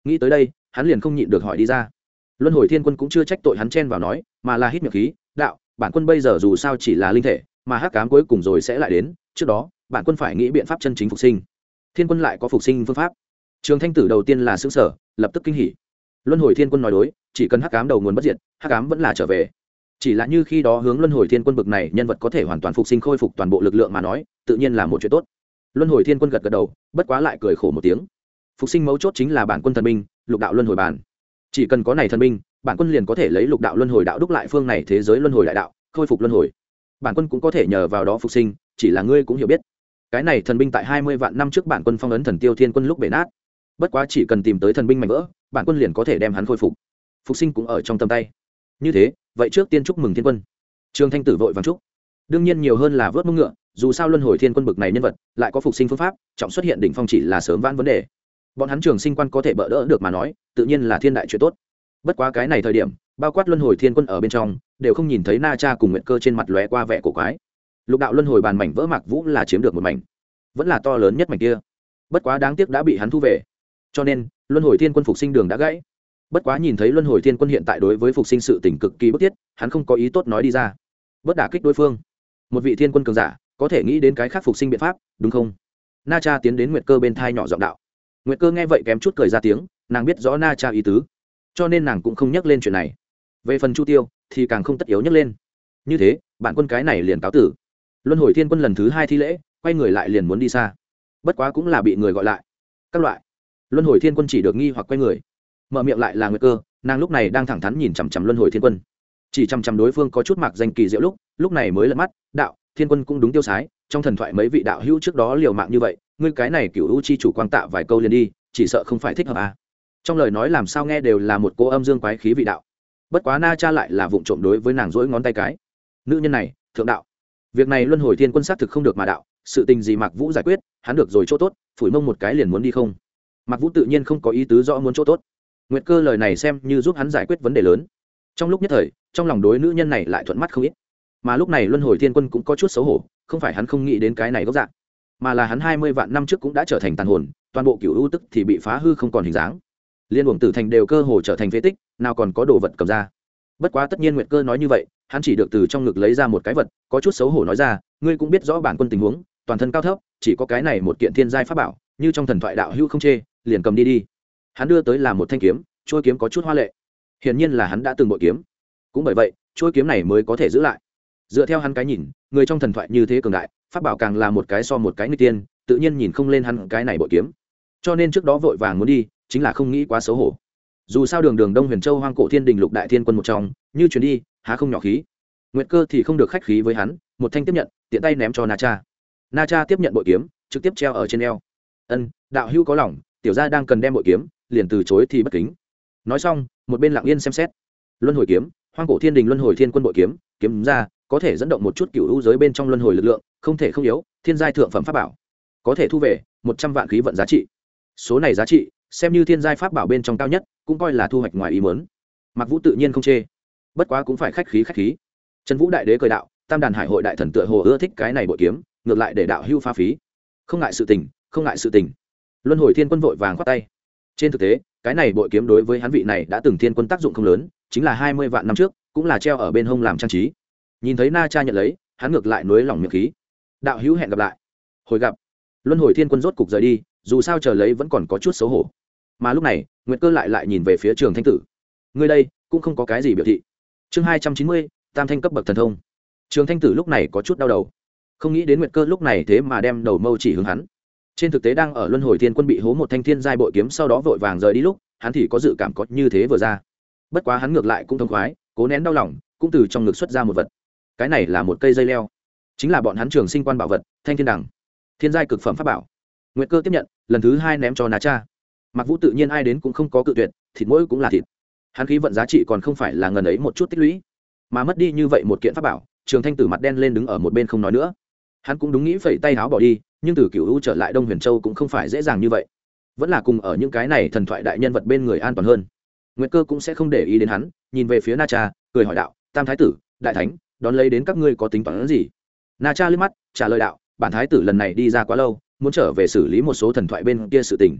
nghĩ tới đây hắn liền không nhịn được hỏi đi ra. Luân hồi thiên quân cũng chưa trách tội hắn chen vào nói, mà là hít miệng khí, đạo, bản quân bây giờ dù sao chỉ là linh thể, mà hắc ám cuối cùng rồi sẽ lại đến, trước đó bản quân phải nghĩ biện pháp chân chính phục sinh. Thiên quân lại có phục sinh phương pháp. Trường Thanh Tử đầu tiên là xứng sở, lập tức kinh hỉ. Luân hồi thiên quân nói đối, chỉ cần hắc ám đầu nguồn bất diệt, hắc ám vẫn là trở về. Chỉ là như khi đó hướng Luân hồi thiên quân bực này nhân vật có thể hoàn toàn phục sinh khôi phục toàn bộ lực lượng mà nói, tự nhiên là một chuyện tốt. Luân hồi thiên quân gật gật đầu, bất quá lại cười khổ một tiếng. Phục sinh mấu chốt chính là bản quân thần binh, lục đạo luân hồi bản. Chỉ cần có này thần binh, bản quân liền có thể lấy lục đạo luân hồi đạo đúc lại phương này thế giới luân hồi đại đạo, khôi phục luân hồi. Bản quân cũng có thể nhờ vào đó phục sinh, chỉ là ngươi cũng hiểu biết, cái này thần binh tại 20 vạn năm trước bản quân phong ấn thần tiêu thiên quân lúc bể nát. Bất quá chỉ cần tìm tới thần binh mảnh vỡ, bản quân liền có thể đem hắn khôi phục. Phục sinh cũng ở trong tầm tay. Như thế, vậy trước tiên chúc mừng thiên quân. Trường Thanh Tử vội vàng chúc. Đương nhiên nhiều hơn là vớt mông ngựa, dù sao luân hồi thiên quân bực này nhân vật, lại có phục sinh phương pháp, trọng xuất hiện đỉnh phong chỉ là sớm vãn vấn đề. Bọn hắn Trường Sinh quan có thể bỡ đỡ được mà nói, tự nhiên là thiên đại chuyện tốt. Bất quá cái này thời điểm, bao quát luân hồi thiên quân ở bên trong, đều không nhìn thấy Na Cha cùng Nguyệt Cơ trên mặt lóe qua vẻ cổ quái. Lục đạo luân hồi bàn mảnh vỡ Mạc Vũ là chiếm được một mảnh, vẫn là to lớn nhất mảnh kia. Bất quá đáng tiếc đã bị hắn thu về, cho nên luân hồi thiên quân phục sinh đường đã gãy. Bất quá nhìn thấy luân hồi thiên quân hiện tại đối với phục sinh sự tình cực kỳ bức thiết, hắn không có ý tốt nói đi ra, bất đả kích đối phương. Một vị thiên quân cường giả có thể nghĩ đến cái khác phục sinh biện pháp, đúng không? Na Cha tiến đến Nguyệt Cơ bên thai nhỏ giọng đạo. Nguyệt Cơ nghe vậy kém chút cười ra tiếng, nàng biết rõ Na Cha ý tứ, cho nên nàng cũng không nhắc lên chuyện này. Về phần Chu Tiêu thì càng không tất yếu nhắc lên. Như thế bản quân cái này liền cáo tử. Luân hồi thiên quân lần thứ 2 thi lễ, quay người lại liền muốn đi xa, bất quá cũng là bị người gọi lại. Các loại luân hồi thiên quân chỉ được nghi hoặc quay người, mở miệng lại là Nguyệt Cơ. Nàng lúc này đang thẳng thắn nhìn chằm chằm luân hồi thiên quân, chỉ chằm chằm đối phương có chút mạc danh kỳ diệu, lúc này mới lật mắt. Đạo, thiên quân cũng đúng tiêu sái, trong thần thoại mấy vị đạo hữu trước đó liều mạng như vậy, ngươi cái này cửu u chi chủ quang tạ vài câu liền đi, chỉ sợ không phải thích hợp à. Trong lời nói làm sao nghe đều là một cô âm dương quái khí vị đạo. Bất quá Na Cha lại là vụng trộm đối với nàng dỗi ngón tay cái. Nữ nhân này thượng đạo, việc này luân hồi thiên quân xác thực không được mà đạo, sự tình gì Mạc Vũ giải quyết, hắn được rồi chỗ tốt, phủi mông một cái liền muốn đi không. Mạc Vũ tự nhiên không có ý tứ rõ muốn chỗ tốt. Nguyệt Cơ lời này xem như giúp hắn giải quyết vấn đề lớn. Trong lúc nhất thời, trong lòng đối nữ nhân này lại thuận mắt không ít. Mà lúc này luân hồi thiên quân cũng có chút xấu hổ, không phải hắn không nghĩ đến cái này gốc dạng, mà là hắn 20 vạn năm trước cũng đã trở thành tàn hồn, toàn bộ cửu u tức thì bị phá hư không còn hình dáng. Liên uổng tử thành đều cơ hồ trở thành phế tích, nào còn có đồ vật cầm ra. Bất quá tất nhiên Nguyệt Cơ nói như vậy, hắn chỉ được từ trong ngực lấy ra một cái vật, có chút xấu hổ nói ra, ngươi cũng biết rõ bản quân tình huống, toàn thân cao thấp, chỉ có cái này một kiện thiên giai pháp bảo, như trong thần thoại đạo hữu không chê, liền cầm đi đi. Hắn đưa tới là một thanh kiếm, chuôi kiếm có chút hoa lệ, hiển nhiên là hắn đã từng bội kiếm, cũng bởi vậy chuôi kiếm này mới có thể giữ lại. Dựa theo hắn cái nhìn, người trong thần thoại như thế cường đại, pháp bảo càng là một cái so một cái nguy tiên, tự nhiên nhìn không lên hắn cái này bội kiếm, cho nên trước đó vội vàng muốn đi, chính là không nghĩ quá xấu hổ. Dù sao đường đường Đông Huyền Châu Hoang Cổ Thiên Đình lục đại thiên quân một trong, như chuyến đi há không nhỏ khí. Nguyệt Cơ thì không được khách khí với hắn, một thanh tiếp nhận, tiện tay ném cho Na Cha. Na Cha tiếp nhận bội kiếm, trực tiếp treo ở trên eo. Ân, đạo hữu có lòng, tiểu gia đang cần đem bội kiếm, liền từ chối thì bất kính. Nói xong, một bên lặng yên xem xét. Luân hồi kiếm, Hoang Cổ Thiên Đình Luân hồi thiên quân bội kiếm, kiếm ra có thể dẫn động một chút cửu u giới bên trong luân hồi lực lượng, không thể không yếu, thiên giai thượng phẩm pháp bảo, có thể thu về 100 vạn khí vận giá trị. Số này giá trị xem như thiên giai pháp bảo bên trong cao nhất, cũng coi là thu hoạch ngoài ý muốn. Mạc Vũ tự nhiên không chê, bất quá cũng phải khách khí. Trần Vũ đại đế cười đạo, Tam đàn hải hội đại thần tựa hồ ưa thích cái này bội kiếm, ngược lại để đạo hưu pha phí, không ngại sự tình. Luân hồi thiên quân vội vàng khoát tay. Trên thực tế, cái này bội kiếm đối với hắn vị này đã từng thiên quân tác dụng không lớn, chính là 20 vạn năm trước, cũng là treo ở bên hông làm trang trí. Nhìn thấy Na Cha nhận lấy, hắn ngược lại nuối lòng miệng khí. Đạo hữu hẹn gặp lại. Hồi gặp. Luân hồi thiên quân rốt cục rời đi, dù sao chờ lấy vẫn còn có chút xấu hổ. Mà lúc này, Nguyệt Cơ lại nhìn về phía Trường Thanh Tử. Ngươi đây cũng không có cái gì biểu thị. Chương 290, tam thanh cấp bậc thần thông. Trường Thanh Tử lúc này có chút đau đầu, không nghĩ đến Nguyệt Cơ lúc này thế mà đem đầu mâu chỉ hướng hắn. Trên thực tế đang ở luân hồi thiên quân bị hố một thanh thiên giai bội kiếm sau đó vội vàng rời đi lúc, hắn thì có dự cảm có như thế vừa ra. Bất quá hắn ngược lại cũng thông khoái, cố nén đau lòng, cũng từ trong ngực xuất ra một vật. Cái này là một cây dây leo, chính là bọn hắn Trường Sinh quan bảo vật, Thanh Thiên Đằng, thiên giai cực phẩm pháp bảo. Nguyệt Cơ tiếp nhận, lần thứ 2 ném cho Na Cha. Mạc Vũ tự nhiên ai đến cũng không có cự tuyệt, thịt mỗi cũng là thịt. Hắn khí vận giá trị còn không phải là ngần ấy một chút tích lũy, mà mất đi như vậy một kiện pháp bảo, Trường Thanh Tử mặt đen lên đứng ở một bên không nói nữa. Hắn cũng đúng nghĩ phẩy tay áo bỏ đi, nhưng từ Cửu U trở lại Đông Huyền Châu cũng không phải dễ dàng như vậy, vẫn là cùng ở những cái này thần thoại đại nhân vật bên người an toàn hơn. Nguyệt Cơ cũng sẽ không để ý đến hắn, nhìn về phía Na Cha, cười hỏi đạo, Tam thái tử, đại thánh, đón lấy đến các ngươi có tính toán gì? Na Cha liếc mắt, trả lời đạo, bản thái tử lần này đi ra quá lâu, muốn trở về xử lý một số thần thoại bên kia sự tình.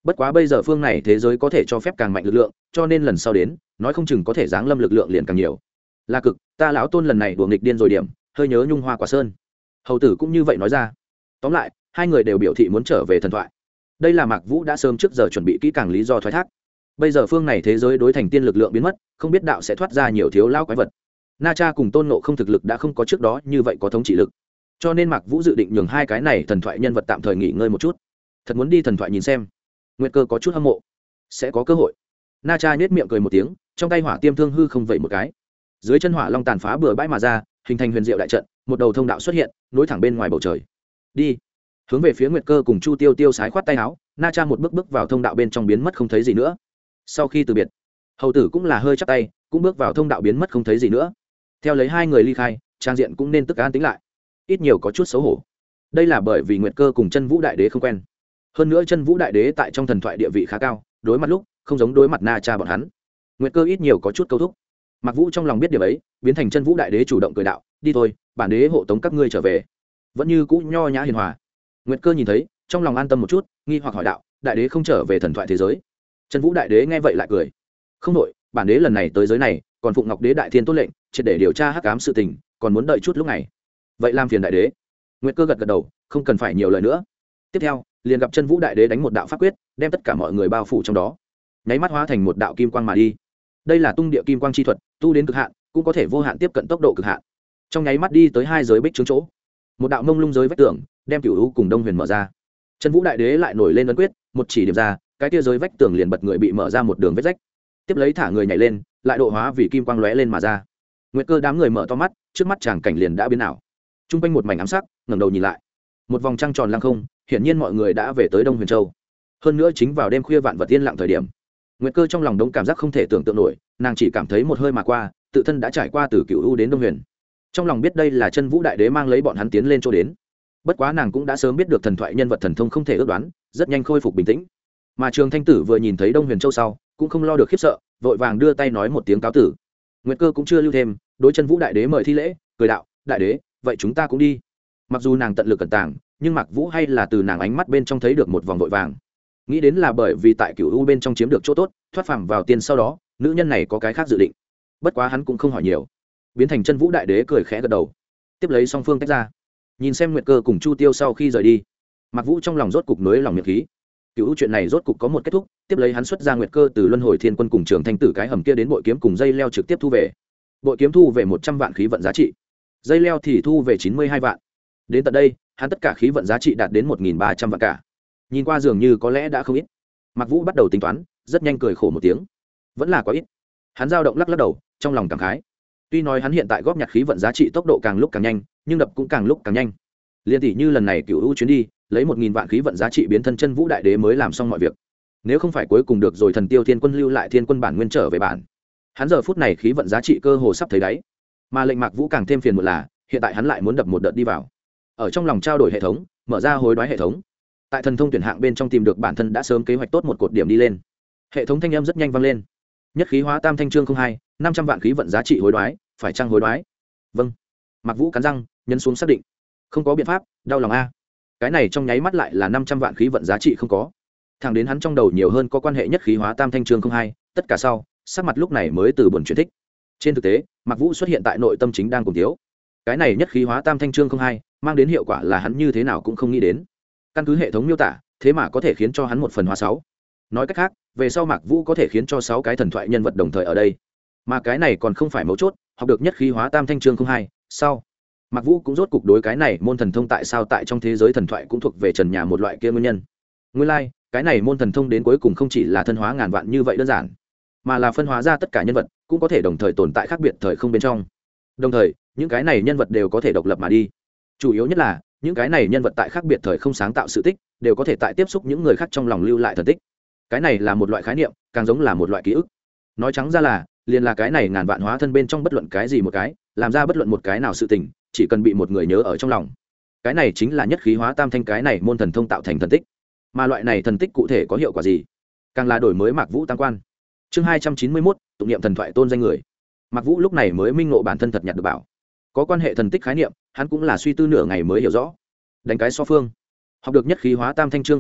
bất quá bây giờ phương này thế giới có thể cho phép càng mạnh lực lượng, cho nên lần sau đến nói không chừng có thể giáng lâm lực lượng liền càng nhiều. La Cực, ta lão tôn lần này đùa nghịch điên rồi điểm, hơi nhớ Nhung Hoa Quả Sơn. Hầu tử cũng như vậy nói ra. Tóm lại hai người đều biểu thị muốn trở về thần thoại. Đây là Mạc Vũ đã sớm trước giờ chuẩn bị kỹ càng lý do thoái thác. Bây giờ phương này thế giới đối thành tiên lực lượng biến mất, không biết đạo sẽ thoát ra nhiều thiếu lao quái vật. Na Cha cùng Tôn Ngộ không thực lực đã không có trước đó như vậy có thống trị lực, cho nên Mạc Vũ dự định nhường hai cái này thần thoại nhân vật tạm thời nghỉ ngơi một chút. Thật muốn đi thần thoại nhìn xem. Nguyệt Cơ có chút hâm mộ, sẽ có cơ hội. Na Cha nhếch miệng cười một tiếng, trong tay hỏa tiêm thương hư không vậy một cái, dưới chân hỏa long tàn phá bừa bãi mà ra, hình thành huyền diệu đại trận, một đầu thông đạo xuất hiện, nối thẳng bên ngoài bầu trời. Đi. Hướng về phía Nguyệt Cơ cùng Chu Tiêu Tiêu sái khoát tay áo, Na Cha một bước bước vào thông đạo bên trong biến mất không thấy gì nữa. Sau khi từ biệt, hầu tử cũng là hơi chắp tay, cũng bước vào thông đạo biến mất không thấy gì nữa. Theo lấy hai người ly khai, trang diện cũng nên tức an tính lại, ít nhiều có chút xấu hổ. Đây là bởi vì Nguyệt Cơ cùng Chân Vũ Đại Đế không quen, hơn nữa Chân Vũ Đại Đế tại trong thần thoại địa vị khá cao, đối mặt lúc không giống đối mặt Na Cha bọn hắn. Nguyệt Cơ ít nhiều có chút câu thúc. Mạc Vũ trong lòng biết điều ấy, biến thành Chân Vũ Đại Đế chủ động cười đạo, đi thôi, bản đế hộ tống các ngươi trở về. Vẫn như cũ nho nhã hiền hòa. Nguyệt Cơ nhìn thấy, trong lòng an tâm một chút, nghi hoặc hỏi đạo, đại đế không trở về thần thoại thế giới? Chân Vũ Đại Đế nghe vậy lại cười, không nội, bản đế lần này tới giới này, còn phụng Ngọc Đế đại thiên tốt lệnh, triệt để điều tra hắc ám sự tình, còn muốn đợi chút lúc này. Vậy làm phiền đại đế. Nguyệt Cơ gật gật đầu, không cần phải nhiều lời nữa. Tiếp theo, liền gặp Chân Vũ Đại Đế đánh một đạo pháp quyết, đem tất cả mọi người bao phủ trong đó, nháy mắt hóa thành một đạo kim quang mà đi. Đây là tung địa kim quang chi thuật, tu đến cực hạn, cũng có thể vô hạn tiếp cận tốc độ cực hạn. Trong nháy mắt đi tới hai giới bích trướng chỗ, một đạo mông lung giới vách tường, đem Cửu U cùng Đông Huyền mở ra. Chân Vũ Đại Đế lại nổi lên ấn quyết, một chỉ điểm ra, cái kia giới vách tường liền bật người bị mở ra một đường vết rách. Tiếp lấy thả người nhảy lên, lại độ hóa vì kim quang lóe lên mà ra. Nguyệt Cơ đám người mở to mắt, trước mắt tràng cảnh liền đã biến ảo. Trung quanh một mảnh ám sắc, ngẩng đầu nhìn lại, một vòng trăng tròn lăng không, hiển nhiên mọi người đã về tới Đông Huyền Châu. Hơn nữa chính vào đêm khuya vạn vật yên lặng thời điểm, Nguyệt Cơ trong lòng đống cảm giác không thể tưởng tượng nổi, nàng chỉ cảm thấy một hơi mà qua, tự thân đã trải qua từ Cửu U đến Đông Huyền. Trong lòng biết đây là Chân Vũ Đại Đế mang lấy bọn hắn tiến lên chỗ đến. Bất quá nàng cũng đã sớm biết được thần thoại nhân vật thần thông không thể ước đoán, rất nhanh khôi phục bình tĩnh. Mà Trường Thanh Tử vừa nhìn thấy Đông Huyền Châu sau, cũng không lo được khiếp sợ, vội vàng đưa tay nói một tiếng cáo tử. Nguyệt Cơ cũng chưa lưu thêm, đối Chân Vũ Đại Đế mời thi lễ, cười đạo, đại đế, vậy chúng ta cũng đi. Mặc dù nàng tận lực cẩn tàng, nhưng Mạc Vũ hay là từ nàng ánh mắt bên trong thấy được một vòng vội vàng. Nghĩ đến là bởi vì tại Cửu U bên trong chiếm được chỗ tốt, thoát phàm vào tiên sau đó, nữ nhân này có cái khác dự định. Bất quá hắn cũng không hỏi nhiều, biến thành Chân Vũ Đại Đế cười khẽ gật đầu, tiếp lấy song phương tách ra. Nhìn xem Nguyệt Cơ cùng Chu Tiêu sau khi rời đi, Mạc Vũ trong lòng rốt cục nới lòng miệng khí. Cửu U chuyện này rốt cục có một kết thúc, tiếp lấy hắn xuất ra Nguyệt Cơ từ Luân Hồi Thiên Quân cùng Trường Thanh Tử cái hầm kia đến bội kiếm cùng dây leo trực tiếp thu về. Bội kiếm thu về 100 vạn khí vận giá trị, dây leo thì thu về 92 vạn. Đến tận đây, hắn tất cả khí vận giá trị đạt đến 1.300 vạn cả. Nhìn qua dường như có lẽ đã không ít. Mạc Vũ bắt đầu tính toán, rất nhanh cười khổ một tiếng, vẫn là quá ít. Hắn dao động lắc lắc đầu, trong lòng cảm khái. Tuy nói hắn hiện tại góp nhặt khí vận giá trị tốc độ càng lúc càng nhanh, nhưng đập cũng càng lúc càng nhanh. Liên tỷ như lần này Cửu U chuyến đi, lấy 1.000 vạn khí vận giá trị biến thân Chân Vũ Đại Đế mới làm xong mọi việc. Nếu không phải cuối cùng được rồi Thần Tiêu Thiên Quân lưu lại Thiên Quân bản nguyên trở về bản, hắn giờ phút này khí vận giá trị cơ hồ sắp thấy đáy. Mà lệnh Mạc Vũ càng thêm phiền một là, hiện tại hắn lại muốn đập một đợt đi vào. Ở trong lòng trao đổi hệ thống, mở ra hối đoái hệ thống. Tại thần thông tuyển hạng bên trong tìm được bản thân đã sớm kế hoạch tốt một cột điểm đi lên. Hệ thống thanh âm rất nhanh vang lên. Nhất khí hóa tam thanh chương 02, 500 vạn khí vận giá trị hối đoái, phải chăng hối đoái? Vâng. Mạc Vũ cắn răng, nhấn xuống xác định. Không có biện pháp, đau lòng a. Cái này trong nháy mắt lại là 500 vạn khí vận giá trị không có. Thẳng đến hắn trong đầu nhiều hơn có quan hệ nhất khí hóa tam thanh chương 02, tất cả sau, sắc mặt lúc này mới từ buồn chuyển thích. Trên thực tế, Mạc Vũ xuất hiện tại nội tâm chính đang cùng thiếu. Cái này nhất khí hóa tam thanh chương 02, mang đến hiệu quả là hắn như thế nào cũng không nghĩ đến. Căn cứ hệ thống miêu tả, thế mà có thể khiến cho hắn một phần hóa 6. Nói cách khác, về sau Mạc Vũ có thể khiến cho 6 cái thần thoại nhân vật đồng thời ở đây. Mà cái này còn không phải mấu chốt, học được nhất khí hóa tam thanh chương 02, sau Mạc Vũ cũng rốt cục đối cái này môn thần thông tại sao tại trong thế giới thần thoại cũng thuộc về trần nhà một loại kia nguyên nhân. Nguyên lai, cái này môn thần thông đến cuối cùng không chỉ là thân hóa ngàn vạn như vậy đơn giản, mà là phân hóa ra tất cả nhân vật, cũng có thể đồng thời tồn tại khác biệt thời không bên trong. Đồng thời, những cái này nhân vật đều có thể độc lập mà đi. Chủ yếu nhất là, những cái này nhân vật tại khác biệt thời không sáng tạo sự tích, đều có thể tại tiếp xúc những người khác trong lòng lưu lại thần tích. Cái này là một loại khái niệm, càng giống là một loại ký ức. Nói trắng ra là, liền là cái này ngàn vạn hóa thân bên trong bất luận cái gì một cái, làm ra bất luận một cái nào sự tình, chỉ cần bị một người nhớ ở trong lòng. Cái này chính là nhất khí hóa tam thanh cái này môn thần thông tạo thành thần tích. Mà loại này thần tích cụ thể có hiệu quả gì? Càng là đổi mới Mạc Vũ tăng quan. Chương 291, tụng niệm thần thoại tôn danh người. Mạc Vũ lúc này mới minh ngộ bản thân thật nhặt được bảo. Có quan hệ thần tích khái niệm, hắn cũng là suy tư nửa ngày mới hiểu rõ. Đánh cái so phương, học được nhất khí hóa tam thanh chương 01,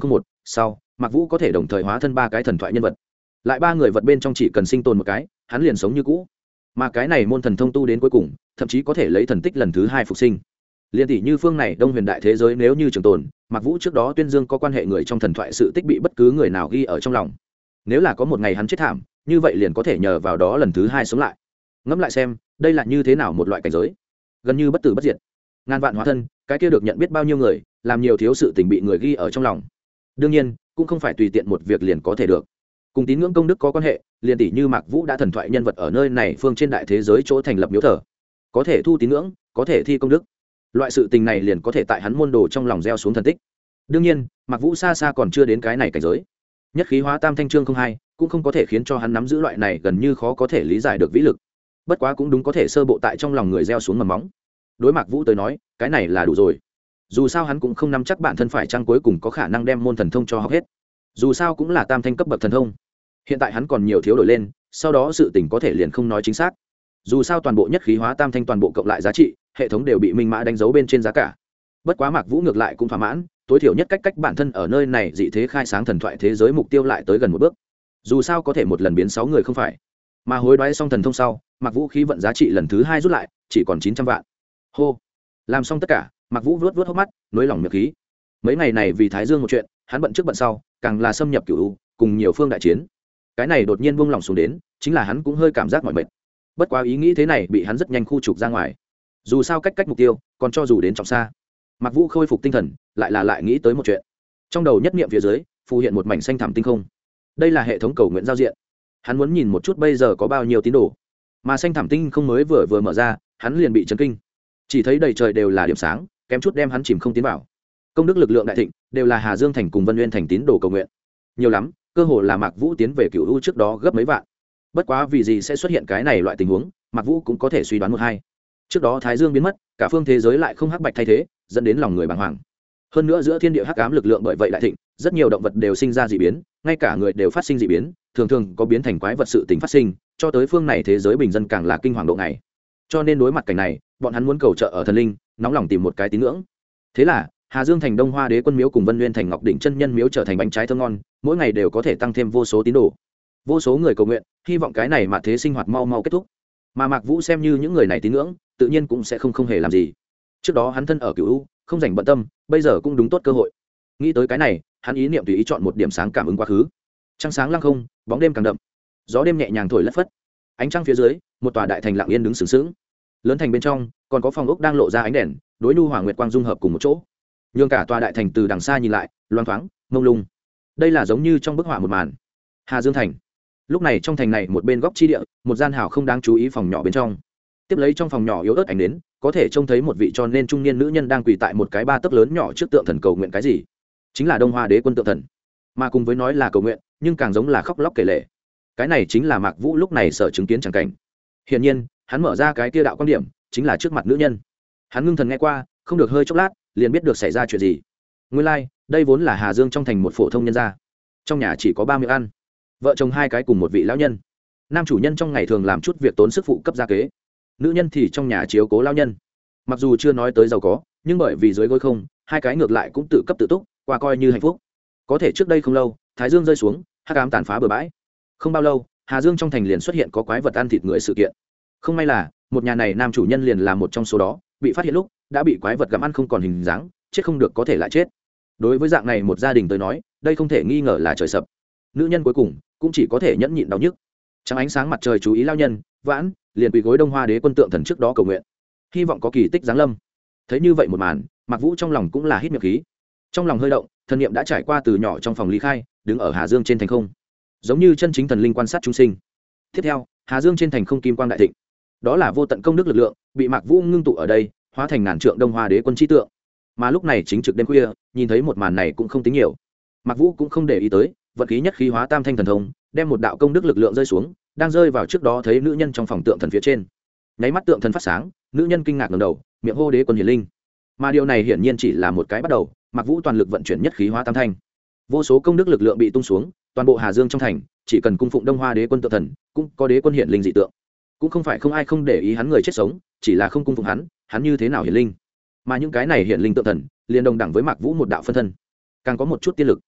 sau Mạc Vũ có thể đồng thời hóa thân 3 cái thần thoại nhân vật, lại 3 người vật bên trong chỉ cần sinh tồn một cái hắn liền sống như cũ, mà cái này môn thần thông tu đến cuối cùng thậm chí có thể lấy thần tích lần thứ 2 phục sinh. Liên tỷ như phương này Đông Huyền đại thế giới nếu như trường tồn, Mạc Vũ trước đó tuyên dương có quan hệ người trong thần thoại sự tích bị bất cứ người nào ghi ở trong lòng, nếu là có một ngày hắn chết thảm, như vậy liền có thể nhờ vào đó lần thứ 2 sống lại. Ngẫm lại xem, đây là như thế nào một loại cảnh giới, gần như bất tử bất diệt, ngàn vạn hóa thân, cái kia được nhận biết bao nhiêu người, làm nhiều thiếu sự tình bị người ghi ở trong lòng. Đương nhiên cũng không phải tùy tiện một việc liền có thể được, cùng tín ngưỡng công đức có quan hệ. Liền tỷ như Mạc Vũ đã thần thoại nhân vật ở nơi này phương trên đại thế giới chỗ thành lập miếu thờ, có thể thu tín ngưỡng, có thể thi công đức, loại sự tình này liền có thể tại hắn môn đồ trong lòng gieo xuống thần tích. Đương nhiên Mạc Vũ xa xa còn chưa đến cái này cảnh giới, nhất khí hóa tam thanh chương 02 cũng không có thể khiến cho hắn nắm giữ loại này gần như khó có thể lý giải được vĩ lực. Bất quá cũng đúng có thể sơ bộ tại trong lòng người gieo xuống mầm móng. Đối Mạc Vũ tới nói cái này là đủ rồi, dù sao hắn cũng không nắm chắc bản thân phải chăng cuối cùng có khả năng đem môn thần thông cho học hết, dù sao cũng là tam thanh cấp bậc thần thông, hiện tại hắn còn nhiều thiếu đổi lên, sau đó sự tình có thể liền không nói chính xác. Dù sao toàn bộ nhất khí hóa tam thanh toàn bộ cộng lại giá trị hệ thống đều bị minh mã đánh dấu bên trên giá cả. Bất quá Mạc Vũ ngược lại cũng thỏa mãn, tối thiểu nhất cách bản thân ở nơi này dị thế khai sáng thần thoại thế giới mục tiêu lại tới gần một bước, dù sao có thể một lần biến 6 người không phải. Mà hối đoái xong thần thông sau, Mạc Vũ khí vận giá trị lần thứ 2 rút lại chỉ còn 900 vạn. Hô, làm xong tất cả, Mạc Vũ vuốt hốc mắt, nới lỏng miệng khí. Mấy ngày này vì Thái Dương một chuyện, hắn bận trước bận sau, càng là xâm nhập cửu u, cùng nhiều phương đại chiến. Cái này đột nhiên buông lỏng xuống đến, chính là hắn cũng hơi cảm giác mỏi mệt. Bất quá ý nghĩ thế này bị hắn rất nhanh khu trục ra ngoài. Dù sao cách mục tiêu, còn cho dù đến trọng xa. Mạc Vũ khôi phục tinh thần, lại nghĩ tới một chuyện. Trong đầu nhất niệm phía dưới, phù hiện một mảnh xanh thẳm tinh không. Đây là hệ thống cầu nguyện giao diện. Hắn muốn nhìn một chút bây giờ có bao nhiêu tín đồ. Mà xanh thẳm tinh không mới vừa mở ra, hắn liền bị chấn kinh. Chỉ thấy đầy trời đều là điểm sáng, kém chút đem hắn chìm không tiến vào. Công đức lực lượng đại thịnh, đều là Hà Dương thành cùng Vân Nguyên thành tín đồ cầu nguyện. Nhiều lắm, cơ hồ là Mạc Vũ tiến về Cửu U trước đó gấp mấy vạn. Bất quá vì gì sẽ xuất hiện cái này loại tình huống, Mạc Vũ cũng có thể suy đoán một hai. Trước đó Thái Dương biến mất, cả phương thế giới lại không hắc bạch thay thế, dẫn đến lòng người bàng hoàng. Hơn nữa giữa thiên địa hắc ám lực lượng bởi vậy đại thịnh, rất nhiều động vật đều sinh ra dị biến, ngay cả người đều phát sinh dị biến, thường thường có biến thành quái vật sự tình phát sinh, cho tới phương này thế giới bình dân càng là kinh hoàng độ ngày. Cho nên đối mặt cảnh này, bọn hắn muốn cầu trợ ở thần linh, nóng lòng tìm một cái tín ngưỡng. Thế là Hà Dương thành Đông Hoa Đế quân miếu cùng Vân Nguyên thành Ngọc Đỉnh chân nhân miếu trở thành bánh trái thơm ngon, mỗi ngày đều có thể tăng thêm vô số tín đồ. Vô số người cầu nguyện, hy vọng cái này mà thế sinh hoạt mau mau kết thúc. Mà Mạc Vũ xem như những người này tín ngưỡng, tự nhiên cũng sẽ không hề làm gì. Trước đó hắn thân ở Cửu U, không rảnh bận tâm, bây giờ cũng đúng tốt cơ hội. Nghĩ tới cái này, hắn ý niệm tùy ý chọn một điểm sáng cảm ứng quá khứ. Trăng sáng lăng không, bóng đêm càng đậm. Gió đêm nhẹ nhàng thổi lất phất. Ánh trăng phía dưới, một tòa đại thành lặng yên đứng sừng sững. Lớn thành bên trong, còn có phòng ốc đang lộ ra ánh đèn, đối nhu hòa nguyệt quang dung hợp cùng một chỗ. Nhưng cả tòa đại thành từ đằng xa nhìn lại, loang thoáng, mông lung. Đây là giống như trong bức họa một màn. Hà Dương thành. Lúc này trong thành này một bên góc chi địa, một gian hào không đáng chú ý phòng nhỏ bên trong. Tiếp lấy trong phòng nhỏ yếu ớt ánh đến, có thể trông thấy một vị cho nên trung niên nữ nhân đang quỳ tại một cái 3 tấc lớn nhỏ trước tượng thần cầu nguyện cái gì. Chính là Đông Hoa Đế quân tượng thần. Mà cùng với nói là cầu nguyện, nhưng càng giống là khóc lóc kể lể. Cái này chính là Mạc Vũ lúc này sợ chứng kiến chẳng cảnh. Hiển nhiên, hắn mở ra cái kia đạo quan điểm, chính là trước mặt nữ nhân. Hắn ngưng thần nghe qua, không được hơi chốc lát, liền biết được xảy ra chuyện gì. Nguyên lai, đây vốn là Hà Dương trong thành một phổ thông nhân gia. Trong nhà chỉ có 3 miệng ăn, vợ chồng 2 cái cùng một vị lão nhân. Nam chủ nhân trong ngày thường làm chút việc tốn sức phụ cấp gia kế, nữ nhân thì trong nhà chiếu cố lão nhân. Mặc dù chưa nói tới giàu có, nhưng bởi vì dưới gối không, 2 cái ngược lại cũng tự cấp tự túc, qua coi như hạnh phúc. Có thể trước đây không lâu, Thái Dương rơi xuống, hắc ám tàn phá bờ bãi. Không bao lâu, Hà Dương trong thành liền xuất hiện có quái vật ăn thịt người sự kiện. Không may là, một nhà này nam chủ nhân liền là một trong số đó, bị phát hiện lúc đã bị quái vật gặm ăn không còn hình dáng, chết không được có thể lại chết. Đối với dạng này một gia đình tới nói, đây không thể nghi ngờ là trời sập. Nữ nhân cuối cùng cũng chỉ có thể nhẫn nhịn đau nhức. Trong ánh sáng mặt trời chú ý lao nhân, vãn, liền quỳ gối Đông Hoa Đế quân tượng thần trước đó cầu nguyện, hy vọng có kỳ tích giáng lâm. Thấy như vậy một màn, Mạc Vũ trong lòng cũng là hít miệng khí. Trong lòng hơi động, thần niệm đã trải qua từ nhỏ trong phòng ly khai, đứng ở Hà Dương trên thành không, giống như chân chính thần linh quan sát chúng sinh. Tiếp theo, Hà Dương trên thành không kim quang đại thịnh. Đó là vô tận công đức lực lượng, bị Mạc Vũ ngưng tụ ở đây, hóa thành ngàn trượng Đông Hoa Đế quân chi tượng. Mà lúc này chính trực đêm khuya, nhìn thấy một màn này cũng không tính nhiều. Mạc Vũ cũng không để ý tới, vận khí nhất khí hóa tam thanh thần thông, đem một đạo công đức lực lượng rơi xuống, đang rơi vào trước đó thấy nữ nhân trong phòng tượng thần phía trên. Nháy mắt tượng thần phát sáng, nữ nhân kinh ngạc ngẩng đầu, miệng hô Đế quân hiển linh. Mà điều này hiển nhiên chỉ là một cái bắt đầu, Mạc Vũ toàn lực vận chuyển nhất khí hóa tam thanh. Vô số công đức lực lượng bị tung xuống, toàn bộ Hà Dương trong thành, chỉ cần cung phụng Đông Hoa Đế quân tượng thần, cũng có Đế quân hiển linh dị tượng. Cũng không phải không ai không để ý hắn người chết sống, chỉ là không cung phụng hắn như thế nào hiển linh. Mà những cái này hiển linh tượng thần, liền đồng đẳng với Mạc Vũ một đạo phân thân, càng có một chút tiên lực.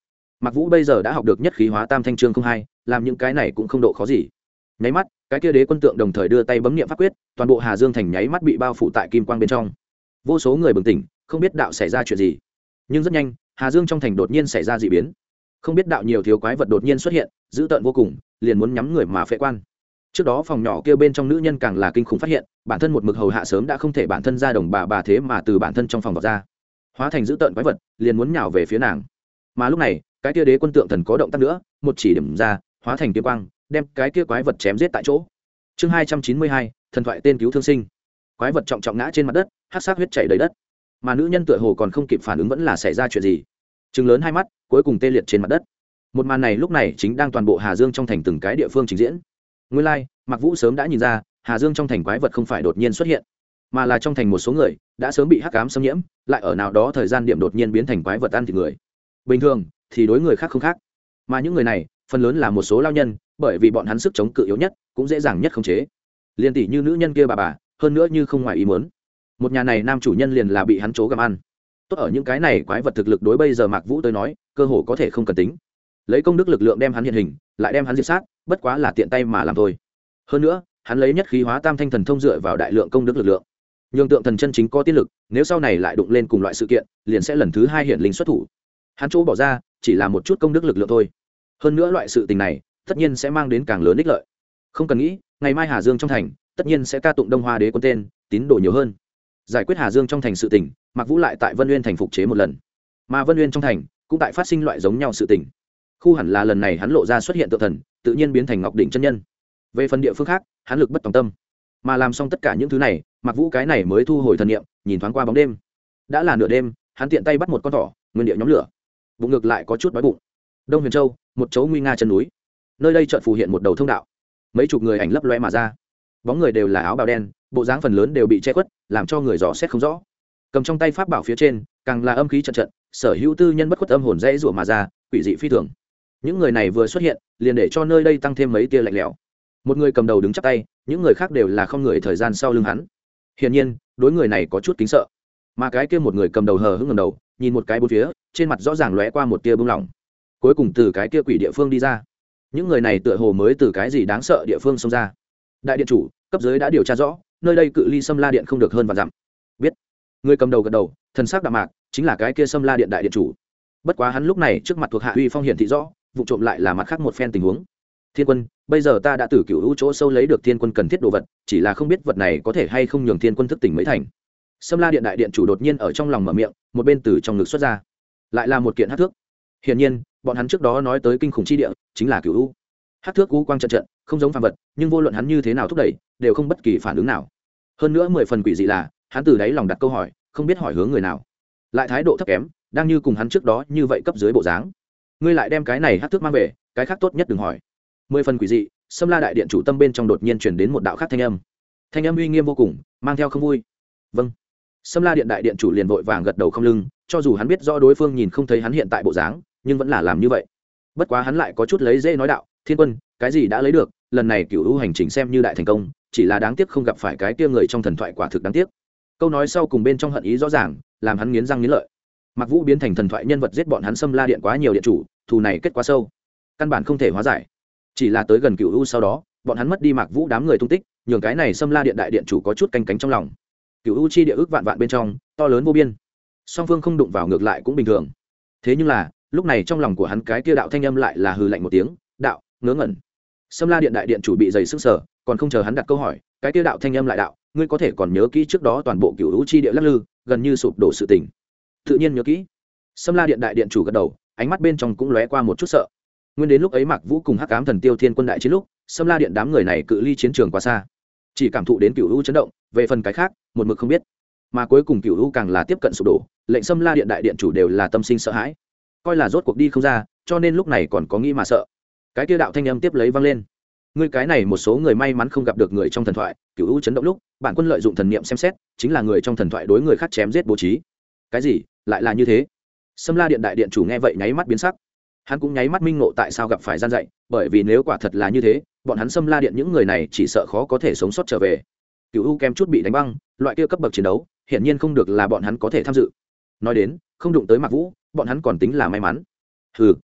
Mạc Vũ bây giờ đã học được nhất khí hóa tam thanh chương không hai, làm những cái này cũng không độ khó gì. Nháy mắt, cái kia đế quân tượng đồng thời đưa tay bấm niệm pháp quyết, toàn bộ Hà Dương thành nháy mắt bị bao phủ tại kim quang bên trong. Vô số người bừng tỉnh, không biết đạo xảy ra chuyện gì. Nhưng rất nhanh, Hà Dương trong thành đột nhiên xảy ra dị biến. Không biết đạo nhiều thiếu quái vật đột nhiên xuất hiện, dữ tợn vô cùng, liền muốn nhắm người mà phệ quan. Trước đó phòng nhỏ kia bên trong nữ nhân càng là kinh khủng phát hiện, bản thân một mực hầu hạ sớm đã không thể bản thân ra đồng bà thế mà từ bản thân trong phòng vọt ra, hóa thành dữ tợn quái vật, liền muốn nhào về phía nàng. Mà lúc này, cái kia đế quân tượng thần có động tác nữa, một chỉ điểm ra, hóa thành kiếm quang, đem cái kia quái vật chém giết tại chỗ. Chương 292, thần thoại tên cứu thương sinh. Quái vật trọng trọng ngã trên mặt đất, hắc sắc huyết chảy đầy đất. Mà nữ nhân tựa hồ còn không kịp phản ứng vẫn là xảy ra chuyện gì. Trừng lớn hai mắt, cuối cùng tê liệt trên mặt đất. Một màn này lúc này chính đang toàn bộ Hà Dương trong thành từng cái địa phương trình diễn. Nguyên lai, Mạc Vũ sớm đã nhìn ra, Hà Dương trong thành quái vật không phải đột nhiên xuất hiện, mà là trong thành một số người đã sớm bị hắc ám xâm nhiễm, lại ở nào đó thời gian điểm đột nhiên biến thành quái vật ăn thịt người. Bình thường thì đối người khác không khác, mà những người này phần lớn là một số lao nhân, bởi vì bọn hắn sức chống cự yếu nhất, cũng dễ dàng nhất khống chế. Liên tỷ như nữ nhân kia bà, hơn nữa như không ngoài ý muốn, một nhà này nam chủ nhân liền là bị hắn chố gặm ăn. Tốt ở những cái này quái vật thực lực đối bây giờ Mạc Vũ tới nói, cơ hồ có thể không cần tính. Lấy công đức lực lượng đem hắn hiện hình, lại đem hắn diệt sát, bất quá là tiện tay mà làm thôi. Hơn nữa, hắn lấy nhất khí hóa tam thanh thần thông dựa vào đại lượng công đức lực lượng, nhường tượng thần chân chính có tiên lực, nếu sau này lại đụng lên cùng loại sự kiện, liền sẽ lần thứ hai hiện linh xuất thủ. Hắn chỗ bỏ ra chỉ là một chút công đức lực lượng thôi. Hơn nữa loại sự tình này, tất nhiên sẽ mang đến càng lớn ích lợi. Không cần nghĩ, ngày mai Hà Dương trong thành, tất nhiên sẽ ca tụng Đông Hoa Đế quân tên, tín đồ nhiều hơn. Giải quyết Hà Dương trong thành sự tình, Mạc Vũ lại tại Vân Uyên thành phục chế một lần. Mà Vân Uyên trong thành cũng tại phát sinh loại giống nhau sự tình. Khu hẳn là lần này hắn lộ ra xuất hiện tượng thần, tự nhiên biến thành Ngọc đỉnh chân nhân. Về phần địa phương khác, hắn lực bất tòng tâm. Mà làm xong tất cả những thứ này, Mạc Vũ cái này mới thu hồi thần niệm, nhìn thoáng qua bóng đêm. Đã là nửa đêm, hắn tiện tay bắt một con thỏ, nguyên địa nhóm lửa. Bụng ngược lại có chút đói bụng. Đông Huyền Châu, một chỗ nguy nga chân núi. Nơi đây chợt phù hiện một đầu thông đạo. Mấy chục người ảnh lấp loe mà ra. Bóng người đều là áo bào đen, bộ dáng phần lớn đều bị che khuất, làm cho người dò xét không rõ. Cầm trong tay pháp bảo phía trên, càng là âm khí trận trận, sở hữu tư nhân bất khuất âm hồn dễ rủa mà ra, quỷ dị phi thường. Những người này vừa xuất hiện, liền để cho nơi đây tăng thêm mấy tia lạnh lẽo. Một người cầm đầu đứng chắp tay, những người khác đều là không người thời gian sau lưng hắn. Hiển nhiên, đối người này có chút kính sợ. Mà cái kia một người cầm đầu hờ hững ngẩng đầu, nhìn một cái bốn phía, trên mặt rõ ràng lóe qua một tia bưng lỏng. Cuối cùng từ cái kia quỷ địa phương đi ra. Những người này tựa hồ mới từ cái gì đáng sợ địa phương xông ra. Đại điện chủ, cấp dưới đã điều tra rõ, nơi đây cự ly Sâm La điện không được hơn vạn dặm. Biết. Người cầm đầu gật đầu, thần sắc đạm mạc, chính là cái kia Sâm La điện đại điện chủ. Bất quá hắn lúc này trước mặt thuộc hạ uy phong hiển thị rõ, vụ trộm lại là mặt khác một phen tình huống. Thiên quân, bây giờ ta đã từ cửu hữu chỗ sâu lấy được thiên quân cần thiết đồ vật, chỉ là không biết vật này có thể hay không nhường thiên quân thức tỉnh mới thành. Sâm La điện đại điện chủ đột nhiên ở trong lòng mở miệng, một bên từ trong ngực xuất ra, lại là một kiện hắc thước. Hiển nhiên, bọn hắn trước đó nói tới kinh khủng chi địa, chính là cửu hữu. Hắc thước cú quang trận trận, không giống phàm vật, nhưng vô luận hắn như thế nào thúc đẩy, đều không bất kỳ phản ứng nào. Hơn nữa 10 phần quỷ dị là, hắn từ đáy lòng đặt câu hỏi, không biết hỏi hướng người nào, lại thái độ thấp kém, đang như cùng hắn trước đó như vậy cấp dưới bộ dáng. Ngươi lại đem cái này hắc thước mang về, cái khác tốt nhất đừng hỏi. 10 phần quỷ dị, Sâm La đại điện chủ tâm bên trong đột nhiên truyền đến một đạo khác thanh âm. Thanh âm uy nghiêm vô cùng, mang theo không vui. Vâng. Sâm La điện đại điện chủ liền vội vàng gật đầu không lưng, cho dù hắn biết rõ đối phương nhìn không thấy hắn hiện tại bộ dáng, nhưng vẫn là làm như vậy. Bất quá hắn lại có chút lấy dễ nói đạo, thiên quân, cái gì đã lấy được, lần này cửu hữu hành trình xem như đại thành công, chỉ là đáng tiếc không gặp phải cái kia người trong thần thoại, quả thực đáng tiếc. Câu nói sau cùng bên trong hận ý rõ ràng, làm hắn nghiến răng nghiến lợi. Mạc Vũ biến thành thần thoại nhân vật giết bọn hắn Sâm La điện quá nhiều điện chủ, thù này kết quá sâu, căn bản không thể hóa giải. Chỉ là tới gần cửu u sau đó, bọn hắn mất đi Mạc Vũ đám người tung tích, nhường cái này Sâm La điện đại điện chủ có chút canh cánh trong lòng. Cửu u chi địa ước vạn vạn bên trong, to lớn vô biên, song phương không đụng vào ngược lại cũng bình thường. Thế nhưng là lúc này trong lòng của hắn cái kia đạo thanh âm lại là hừ lạnh một tiếng, đạo ngớ ngẩn. Sâm La điện đại điện chủ bị dày sức sở, còn không chờ hắn đặt câu hỏi, cái kia đạo thanh âm lại đạo, ngươi có thể còn nhớ kỹ trước đó toàn bộ cửu u chi địa lắc lư, gần như sụp đổ sự tình. Tự nhiên nhớ kỹ. Sâm La điện đại điện chủ gật đầu, ánh mắt bên trong cũng lóe qua một chút sợ. Nguyên đến lúc ấy Mạc Vũ cùng Hắc Ám thần tiêu thiên quân đại chiến lúc, Sâm La điện đám người này cự ly chiến trường quá xa, chỉ cảm thụ đến cửu u chấn động, về phần cái khác, một mực không biết. Mà cuối cùng cửu u càng là tiếp cận sụp đổ, lệnh Sâm La điện đại điện chủ đều là tâm sinh sợ hãi, coi là rốt cuộc đi không ra, cho nên lúc này còn có nghĩ mà sợ. Cái kia đạo thanh âm tiếp lấy vang lên. Ngươi cái này một số người may mắn không gặp được người trong thần thoại, cửu u chấn động lúc, bản quân lợi dụng thần niệm xem xét, chính là người trong thần thoại đối người khác chém giết bố trí. Cái gì? Lại là như thế? Sâm La điện đại điện chủ nghe vậy nháy mắt biến sắc. Hắn cũng nháy mắt minh ngộ tại sao gặp phải gian dạy, bởi vì nếu quả thật là như thế, bọn hắn Sâm La điện những người này chỉ sợ khó có thể sống sót trở về. Cửu u kem chút bị đánh băng, loại kia cấp bậc chiến đấu, hiển nhiên không được là bọn hắn có thể tham dự. Nói đến, không đụng tới Mạc Vũ, bọn hắn còn tính là may mắn. Hừ,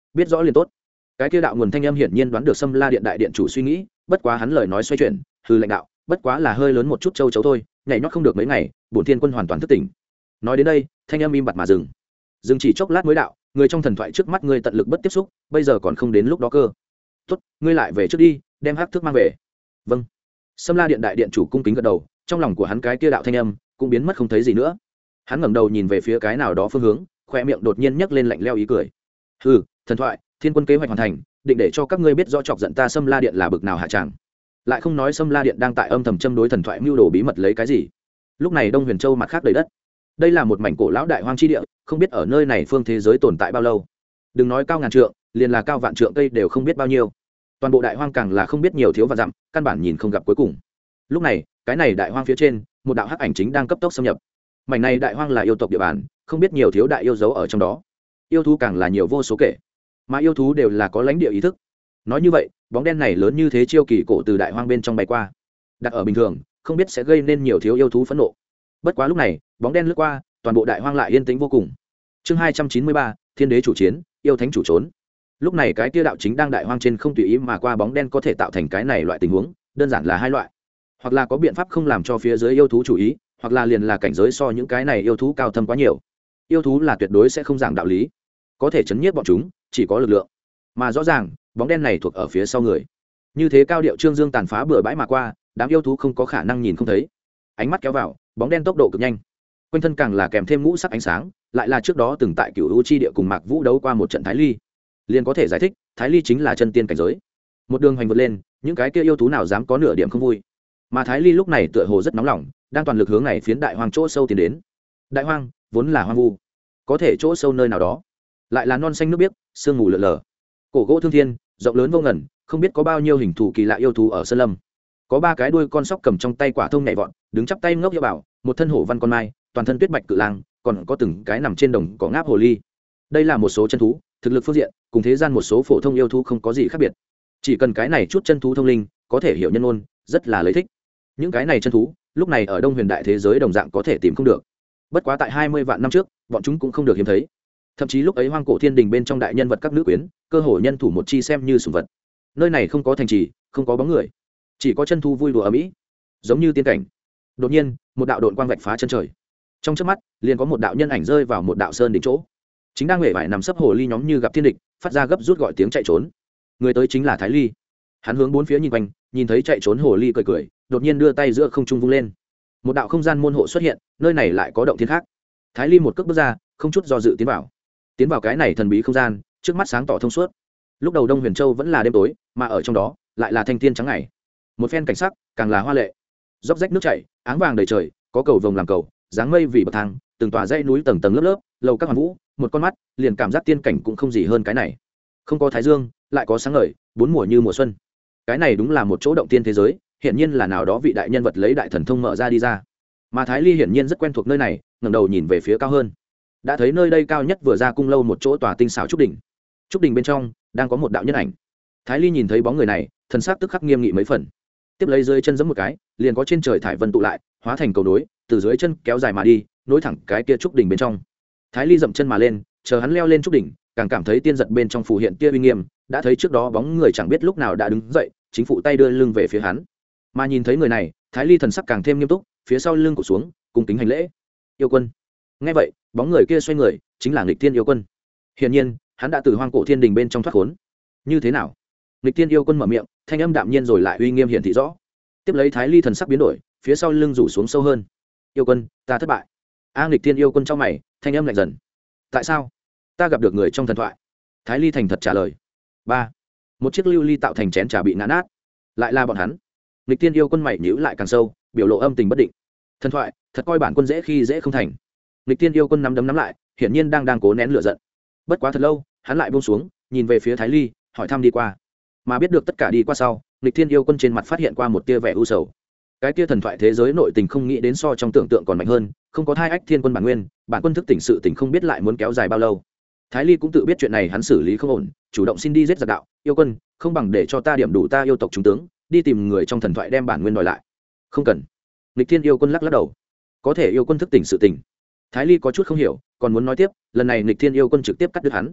biết rõ liền tốt. Cái kia đạo nguồn thanh âm hiển nhiên đoán được Sâm La Điện đại điện chủ suy nghĩ, bất quá hắn lời nói xoay chuyển, hư lãnh đạo, bất quá là hơi lớn một chút châu chấu thôi, nhảy nhót không được mấy ngày, bổn thiên quân hoàn toàn thức tỉnh. Nói đến đây, thanh âm im bặt mà dừng. Dừng chỉ chốc lát mới đạo, người trong thần thoại trước mắt ngươi tận lực bất tiếp xúc, bây giờ còn không đến lúc đó cơ. Tốt, ngươi lại về trước đi, đem hắc thức mang về. Vâng. Sâm La Điện đại điện chủ cung kính gật đầu, trong lòng của hắn cái kia đạo thanh âm cũng biến mất không thấy gì nữa. Hắn ngẩng đầu nhìn về phía cái nào đó phương hướng, khoe miệng đột nhiên nhấc lên lạnh lẽo ý cười. Hừ, thần thoại, thiên quân kế hoạch hoàn thành, định để cho các ngươi biết rõ chọc giận ta Sâm La Điện là bực nào hạ tràng. Lại không nói Sâm La Điện đang tại âm thầm châm đối thần thoại mưu đồ bí mật lấy cái gì. Lúc này Đông Huyền Châu mặt khác đầy đất. Đây là một mảnh cổ lão đại hoang chi địa, không biết ở nơi này phương thế giới tồn tại bao lâu. Đừng nói cao ngàn trượng, liền là cao vạn trượng cây đều không biết bao nhiêu. Toàn bộ đại hoang càng là không biết nhiều thiếu và dặm, căn bản nhìn không gặp cuối cùng. Lúc này, cái này đại hoang phía trên, một đạo hắc ảnh chính đang cấp tốc xâm nhập. Mảnh này đại hoang là yêu tộc địa bàn, không biết nhiều thiếu đại yêu dấu ở trong đó. Yêu thú càng là nhiều vô số kể, mà yêu thú đều là có lãnh địa ý thức. Nói như vậy, bóng đen này lớn như thế chiêu kỳ cổ từ đại hoang bên trong bay qua, đặt ở bình thường không biết sẽ gây nên nhiều thiếu yêu thú phẫn nộ. Bất quá lúc này, bóng đen lướt qua, toàn bộ đại hoang lại yên tĩnh vô cùng. Chương 293, Thiên đế chủ chiến, yêu thánh chủ trốn. Lúc này cái tia đạo chính đang đại hoang trên không tùy ý mà qua bóng đen có thể tạo thành cái này loại tình huống, đơn giản là hai loại. Hoặc là có biện pháp không làm cho phía dưới yêu thú chủ ý, hoặc là liền là cảnh giới so những cái này yêu thú cao thâm quá nhiều. Yêu thú là tuyệt đối sẽ không giảng đạo lý, có thể chấn nhiếp bọn chúng chỉ có lực lượng, mà rõ ràng bóng đen này thuộc ở phía sau người. Như thế cao điệu trương dương tàn phá bừa bãi mà qua, đám yêu thú không có khả năng nhìn không thấy. Ánh mắt kéo vào, bóng đen tốc độ cực nhanh, quanh thân càng là kèm thêm ngũ sắc ánh sáng, lại là trước đó từng tại Cửu U chi địa cùng Mạc Vũ đấu qua một trận Thái Ly, liền có thể giải thích Thái Ly chính là chân tiên cảnh giới. Một đường hành vượt lên, những cái kia yêu thú nào dám có nửa điểm không vui, mà Thái Ly lúc này tựa hồ rất nóng lòng, đang toàn lực hướng này phiến đại hoang chỗ sâu tiến đến. Đại hoang vốn là hoang vu, có thể chỗ sâu nơi nào đó lại là non xanh nước biếc, sương mù lượn lờ, cổ gỗ thương thiên, rộng lớn vô ngần, không biết có bao nhiêu hình thù kỳ lạ yêu thú ở sơn lâm. Có ba cái đuôi con sóc cầm trong tay quả thông nhảy vọt, đứng chắp tay ngốc hiệu bảo, một thân hổ văn con mai, toàn thân tuyết bạch cự lang, còn có từng cái nằm trên đồng cỏ ngáp hồ ly. Đây là một số chân thú, thực lực phương diện cùng thế gian một số phổ thông yêu thú không có gì khác biệt. Chỉ cần cái này chút chân thú thông linh, có thể hiểu nhân ôn, rất là lấy thích. Những cái này chân thú, lúc này ở Đông Huyền đại thế giới đồng dạng có thể tìm không được. Bất quá tại 20 vạn năm trước, bọn chúng cũng không được hiếm thấy. Thậm chí lúc ấy hoang cổ thiên đình bên trong đại nhân vật các nữ quyến, cơ hồ nhân thủ một chi xem như sủng vật. Nơi này không có thành trì, không có bóng người, chỉ có chân thú vui đùa ở mỹ, giống như tiên cảnh. Đột nhiên, một đạo độn quang vạch phá chân trời. Trong chớp mắt, liền có một đạo nhân ảnh rơi vào một đạo sơn đỉnh chỗ. Chính đang huệ vải nằm sấp hồ ly nhóm như gặp thiên địch, phát ra gấp rút gọi tiếng chạy trốn. Người tới chính là Thái Ly. Hắn hướng bốn phía nhìn quanh, nhìn thấy chạy trốn hồ ly cười cười, đột nhiên đưa tay giữa không trung vung lên. Một đạo không gian môn hộ xuất hiện, nơi này lại có động thiên khác. Thái Ly một cước bước ra, không chút do dự tiến vào cái này thần bí không gian, trước mắt sáng tỏ thông suốt. Lúc đầu Đông Huyền Châu vẫn là đêm tối, mà ở trong đó lại là thanh thiên trắng ngày. Một phen cảnh sắc càng là hoa lệ, róc rách nước chảy, áng vàng đầy trời, có cầu vồng làm cầu, dáng mây vì bậc thang, từng tòa dãy núi tầng tầng lớp lớp, lầu các hoàn vũ, một con mắt liền cảm giác tiên cảnh cũng không gì hơn cái này. Không có thái dương, lại có sáng ngời, bốn mùa như mùa xuân. Cái này đúng là một chỗ động tiên thế giới, hiển nhiên là nào đó vị đại nhân vật lấy đại thần thông mở ra đi ra. Mà Thái Ly hiển nhiên rất quen thuộc nơi này, ngẩng đầu nhìn về phía cao hơn, đã thấy nơi đây cao nhất vừa ra cung lâu một chỗ tòa tinh xảo trúc đỉnh. Trúc đỉnh bên trong đang có một đạo nhân ảnh. Thái Ly nhìn thấy bóng người này, thần sắc tức khắc nghiêm nghị mấy phần. Tiếp lấy dưới chân giẫm một cái, liền có trên trời thải vân tụ lại, hóa thành cầu nối, từ dưới chân kéo dài mà đi, nối thẳng cái kia trúc đỉnh bên trong. Thái Ly dậm chân mà lên, chờ hắn leo lên trúc đỉnh, càng cảm thấy tiên giật bên trong phù hiện tia uy nghiêm, đã thấy trước đó bóng người chẳng biết lúc nào đã đứng dậy, chính phụ tay đưa lưng về phía hắn. Mà nhìn thấy người này, Thái Ly thần sắc càng thêm nghiêm túc, phía sau lưng cụp xuống, cung kính hành lễ. Yêu quân. Nghe vậy, bóng người kia xoay người, chính là Nghịch Thiên yêu quân. Hiển nhiên, hắn đã từ hoang cổ thiên đình bên trong thoát khốn. Như thế nào? Nghịch Thiên yêu quân mở miệng, thanh âm đạm nhiên rồi lại uy nghiêm hiển thị rõ. Tiếp lấy Thái Ly thần sắc biến đổi, phía sau lưng rủ xuống sâu hơn. Yêu quân, ta thất bại. Nghịch Thiên yêu quân trong mày, thanh âm lạnh dần. Tại sao? Ta gặp được người trong thần thoại. Thái Ly thành thật trả lời. 3. Một chiếc lưu ly tạo thành chén trà bị ngã nát. Lại là bọn hắn. Nghịch Thiên yêu quân mày nhíu lại càng sâu, biểu lộ âm tình bất định. Thần thoại, thật coi bản quân dễ khi dễ không thành. Nghịch Thiên yêu quân nắm đấm nắm lại, hiển nhiên đang cố nén lửa giận. Bất quá thật lâu, hắn lại buông xuống, nhìn về phía Thái Ly, hỏi thăm đi qua. Mà biết được tất cả đi qua sau, Nghịch Thiên yêu quân trên mặt phát hiện qua một tia vẻ u sầu. Cái tia thần thoại thế giới nội tình không nghĩ đến so trong tưởng tượng còn mạnh hơn, không có thai ách thiên quân bản nguyên, bản quân thức tỉnh sự tình không biết lại muốn kéo dài bao lâu. Thái Ly cũng tự biết chuyện này hắn xử lý không ổn, chủ động xin đi giết giặc đạo, yêu quân, không bằng để cho ta điểm đủ ta yêu tộc chúng tướng, đi tìm người trong thần thoại đem bản nguyên đòi lại. Không cần. Nghịch Thiên yêu quân lắc đầu. Có thể yêu quân thức tỉnh sự tình. Thái Ly có chút không hiểu, còn muốn nói tiếp, lần này Nghịch Thiên yêu quân trực tiếp cắt đứt hắn.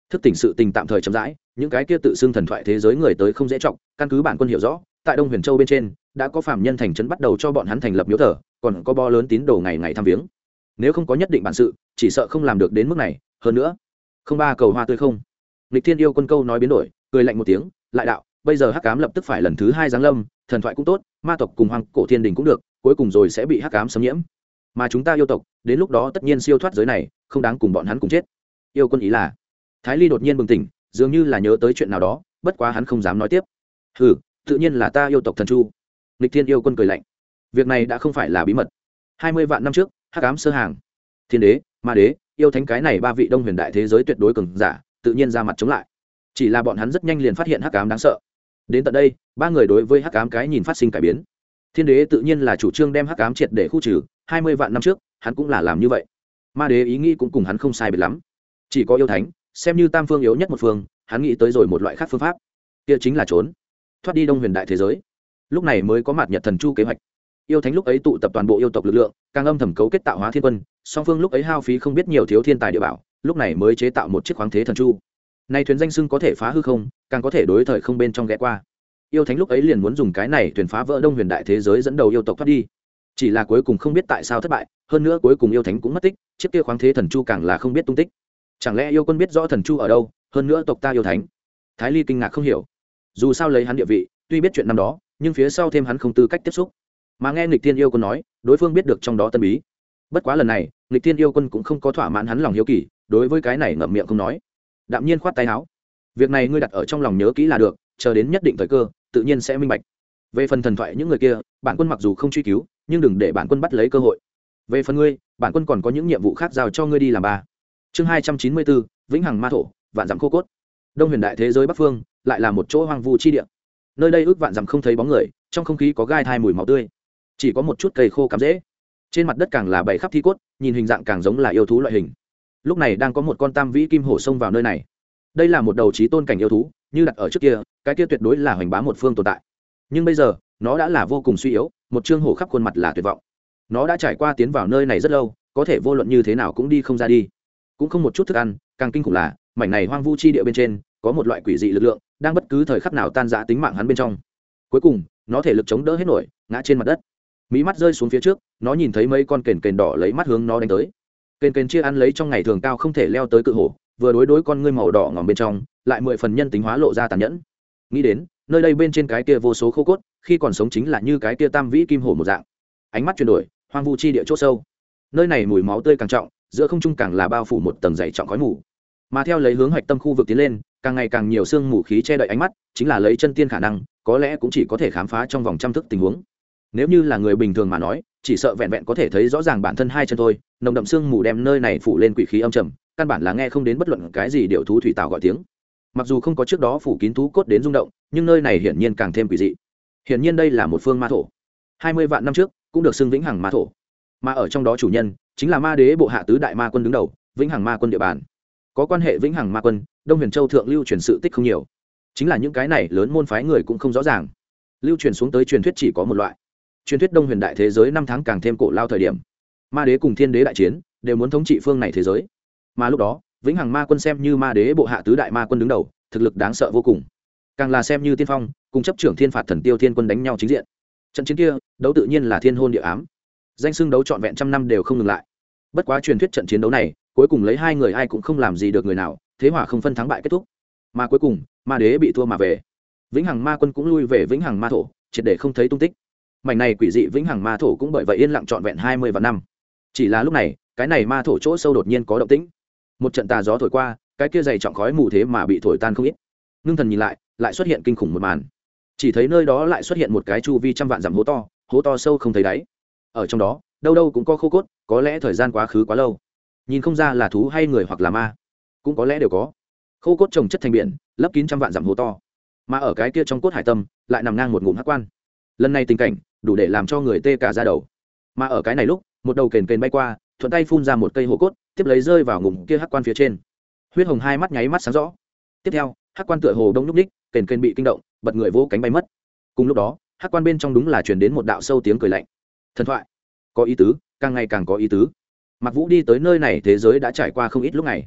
thức tỉnh sự tình tạm thời chậm rãi, những cái kia tự xưng thần thoại thế giới người tới không dễ trọng, căn cứ bản quân hiểu rõ, tại Đông Huyền Châu bên trên đã có phạm nhân thành trấn bắt đầu cho bọn hắn thành lập miếu thờ, còn có bo lớn tín đồ ngày ngày thăm viếng. Nếu không có nhất định bản sự, chỉ sợ không làm được đến mức này. Hơn nữa, không ba cầu hoa tươi không. Lịch Thiên yêu quân câu nói biến đổi, cười lạnh một tiếng, lại đạo, bây giờ Hắc Ám lập tức phải lần thứ hai giáng lâm, thần thoại cũng tốt, ma tộc cùng hoang cổ thiên đình cũng được, cuối cùng rồi sẽ bị Hắc Ám xâm nhiễm. Mà chúng ta yêu tộc, đến lúc đó tất nhiên siêu thoát giới này, không đáng cùng bọn hắn cùng chết. Yêu quân ý là? Thái Ly đột nhiên bừng tỉnh, dường như là nhớ tới chuyện nào đó, bất quá hắn không dám nói tiếp. Hừ, tự nhiên là ta yêu tộc thần chu. Lịch Thiên yêu quân cười lạnh. Việc này đã không phải là bí mật. 20 vạn năm trước, Hắc Ám sơ hàng, Thiên đế, Ma đế, yêu thánh cái này ba vị Đông Huyền đại thế giới tuyệt đối cường giả, tự nhiên ra mặt chống lại. Chỉ là bọn hắn rất nhanh liền phát hiện Hắc Ám đáng sợ. Đến tận đây, ba người đối với Hắc Ám cái nhìn phát sinh cải biến. Thiên đế tự nhiên là chủ trương đem Hắc Ám triệt để khu trừ, 20 vạn năm trước, hắn cũng là làm như vậy. Ma đế ý nghĩ cũng cùng hắn không sai biệt lắm. Chỉ có yêu thánh, xem như tam phương yếu nhất một phương, hắn nghĩ tới rồi một loại khác phương pháp, kia chính là trốn, thoát đi Đông Huyền đại thế giới. Lúc này mới có Mạt Nhật thần chu kế hoạch. Yêu thánh lúc ấy tụ tập toàn bộ yêu tộc lực lượng, càng âm thầm cấu kết tạo hóa thiên quân, song phương lúc ấy hao phí không biết nhiều thiếu thiên tài địa bảo, lúc này mới chế tạo một chiếc khoáng thế thần chu. Này thuyền danh xưng có thể phá hư không, càng có thể đối thời không bên trong ghé qua. Yêu thánh lúc ấy liền muốn dùng cái này thuyền phá vỡ Đông Huyền đại thế giới dẫn đầu yêu tộc thoát đi. Chỉ là cuối cùng không biết tại sao thất bại, hơn nữa cuối cùng yêu thánh cũng mất tích, chiếc kia khoáng thế thần chu càng là không biết tung tích. Chẳng lẽ yêu quân biết rõ thần chu ở đâu, hơn nữa tộc ta yêu thánh? Thái Ly kinh ngạc không hiểu. Dù sao lấy hắn địa vị, tuy biết chuyện năm đó, nhưng phía sau thêm hắn không tư cách tiếp xúc. Mà nghe Nghịch Thiên yêu quân nói, đối phương biết được trong đó tân bí. Bất quá lần này, Nghịch Thiên yêu quân cũng không có thỏa mãn hắn lòng hiếu kỳ, đối với cái này ngậm miệng không nói. Đạm nhiên khoát tay áo. Việc này ngươi đặt ở trong lòng nhớ kỹ là được, chờ đến nhất định thời cơ, tự nhiên sẽ minh bạch. Về phần thần thoại những người kia, bản quân mặc dù không truy cứu, nhưng đừng để bản quân bắt lấy cơ hội. Về phần ngươi, bản quân còn có những nhiệm vụ khác giao cho ngươi đi làm ba. Chương 294, Vĩnh Hằng ma thổ, vạn dặm khô cốt. Đông Huyền đại thế giới Bắc Phương, lại là một chỗ hoang vu chi địa. Nơi đây ước vạn dặm không thấy bóng người, trong không khí có gai thai mùi máu tươi, chỉ có một chút cây khô cắm rễ. Trên mặt đất càng là bày khắp thi cốt, nhìn hình dạng càng giống là yêu thú loại hình. Lúc này đang có một con tam vĩ kim hổ xông vào nơi này. Đây là một đầu chí tôn cảnh yêu thú, như đặt ở trước kia, cái kia tuyệt đối là hoành bá một phương tồn tại. Nhưng bây giờ, nó đã là vô cùng suy yếu, một trương hổ khắp khuôn mặt là tuyệt vọng. Nó đã trải qua tiến vào nơi này rất lâu, có thể vô luận như thế nào cũng đi không ra đi, cũng không một chút thức ăn. Càng kinh khủng là, mảnh này hoang vu chi địa bên trên, có một loại quỷ dị lực lượng, đang bất cứ thời khắc nào tan rã tính mạng hắn bên trong. Cuối cùng, nó thể lực chống đỡ hết nổi, ngã trên mặt đất. Mí mắt rơi xuống phía trước, nó nhìn thấy mấy con kền kền đỏ lấy mắt hướng nó đánh tới. Kền kền chia ăn lấy trong ngày thường cao không thể leo tới cự hổ, vừa đối con ngươi màu đỏ ngòm bên trong, lại 10 phần nhân tính hóa lộ ra tàn nhẫn. Nghĩ đến, nơi đây bên trên cái kia vô số khô cốt, khi còn sống chính là như cái kia tam vĩ kim hổ một dạng. Ánh mắt chuyển đổi, hoang vu chi địa chỗ sâu. Nơi này mùi máu tươi càng trọng, giữa không trung càng là bao phủ một tầng dày trọng khói mù. Mà theo lấy hướng hoạch tâm khu vực tiến lên, càng ngày càng nhiều sương mù khí che đậy ánh mắt, chính là lấy chân tiên khả năng, có lẽ cũng chỉ có thể khám phá trong vòng trăm thước tình huống. Nếu như là người bình thường mà nói, chỉ sợ vẹn vẹn có thể thấy rõ ràng bản thân hai chân thôi. Nồng đậm sương mù đem nơi này phủ lên quỷ khí âm trầm, căn bản là nghe không đến bất luận cái gì điệu thú thủy tạo gọi tiếng. Mặc dù không có trước đó phủ kín thú cốt đến rung động, nhưng nơi này hiển nhiên càng thêm quỷ dị. Hiển nhiên đây là một phương ma thổ. 20 vạn năm trước cũng được xưng Vĩnh Hằng ma thổ. Mà ở trong đó chủ nhân chính là Ma Đế bộ hạ tứ đại ma quân đứng đầu, Vĩnh Hằng ma quân địa bàn. Có quan hệ Vĩnh Hằng ma quân, Đông Huyền Châu thượng lưu truyền sự tích không nhiều. Chính là những cái này lớn môn phái người cũng không rõ ràng. Lưu truyền xuống tới truyền thuyết chỉ có một loại. Truyền thuyết Đông Huyền đại thế giới năm tháng càng thêm cổ lao thời điểm, Ma Đế cùng Thiên Đế đại chiến, đều muốn thống trị phương này thế giới. Mà lúc đó, Vĩnh Hằng ma quân xem như Ma Đế bộ hạ tứ đại ma quân đứng đầu, thực lực đáng sợ vô cùng. Càng là xem như tiên phong, cùng chấp trưởng Thiên phạt thần tiêu thiên quân đánh nhau chính diện. Trận chiến kia, đấu tự nhiên là thiên hôn địa ám. Danh xưng đấu trọn vẹn trăm năm đều không ngừng lại. Bất quá truyền thuyết trận chiến đấu này, cuối cùng lấy hai người ai cũng không làm gì được người nào, thế hòa không phân thắng bại kết thúc. Mà cuối cùng, Ma Đế bị thua mà về. Vĩnh Hằng ma quân cũng lui về Vĩnh Hằng ma thổ, triệt để không thấy tung tích. Mảnh này quỷ dị Vĩnh Hằng ma thổ cũng bởi vậy yên lặng trọn vẹn 20 vạn năm. Chỉ là lúc này, cái này ma thổ chỗ sâu đột nhiên có động tĩnh. Một trận tà gió thổi qua, cái kia dày trọng khói mù thế mà bị thổi tan không ít. Ngưng thần nhìn lại, lại xuất hiện kinh khủng một màn. Chỉ thấy nơi đó lại xuất hiện một cái chu vi trăm vạn dặm hố to sâu không thấy đáy. Ở trong đó, đâu đâu cũng có khô cốt, có lẽ thời gian quá khứ quá lâu, nhìn không ra là thú hay người hoặc là ma, cũng có lẽ đều có. Khô cốt trồng chất thành biển, lấp kín trăm vạn dặm hố to. Mà ở cái kia trong cốt hải tâm, lại nằm ngang một ngụm hắc quan. Lần này tình cảnh đủ để làm cho người tê cả da đầu. Mà ở cái này lúc, một đầu kền kền bay qua, thuận tay phun ra một cây hổ cốt, tiếp lấy rơi vào ngụm kia hắc quan phía trên. Huyết hồng hai mắt nháy mắt sáng rõ. Tiếp theo, hắc quan tựa hồ đông lúc ních, kền kền bị kinh động, bật người vỗ cánh bay mất. Cùng lúc đó, hắc quan bên trong đúng là truyền đến một đạo sâu tiếng cười lạnh. Thần thoại, có ý tứ, càng ngày càng có ý tứ. Mạc Vũ đi tới nơi này thế giới đã trải qua không ít lúc ngày.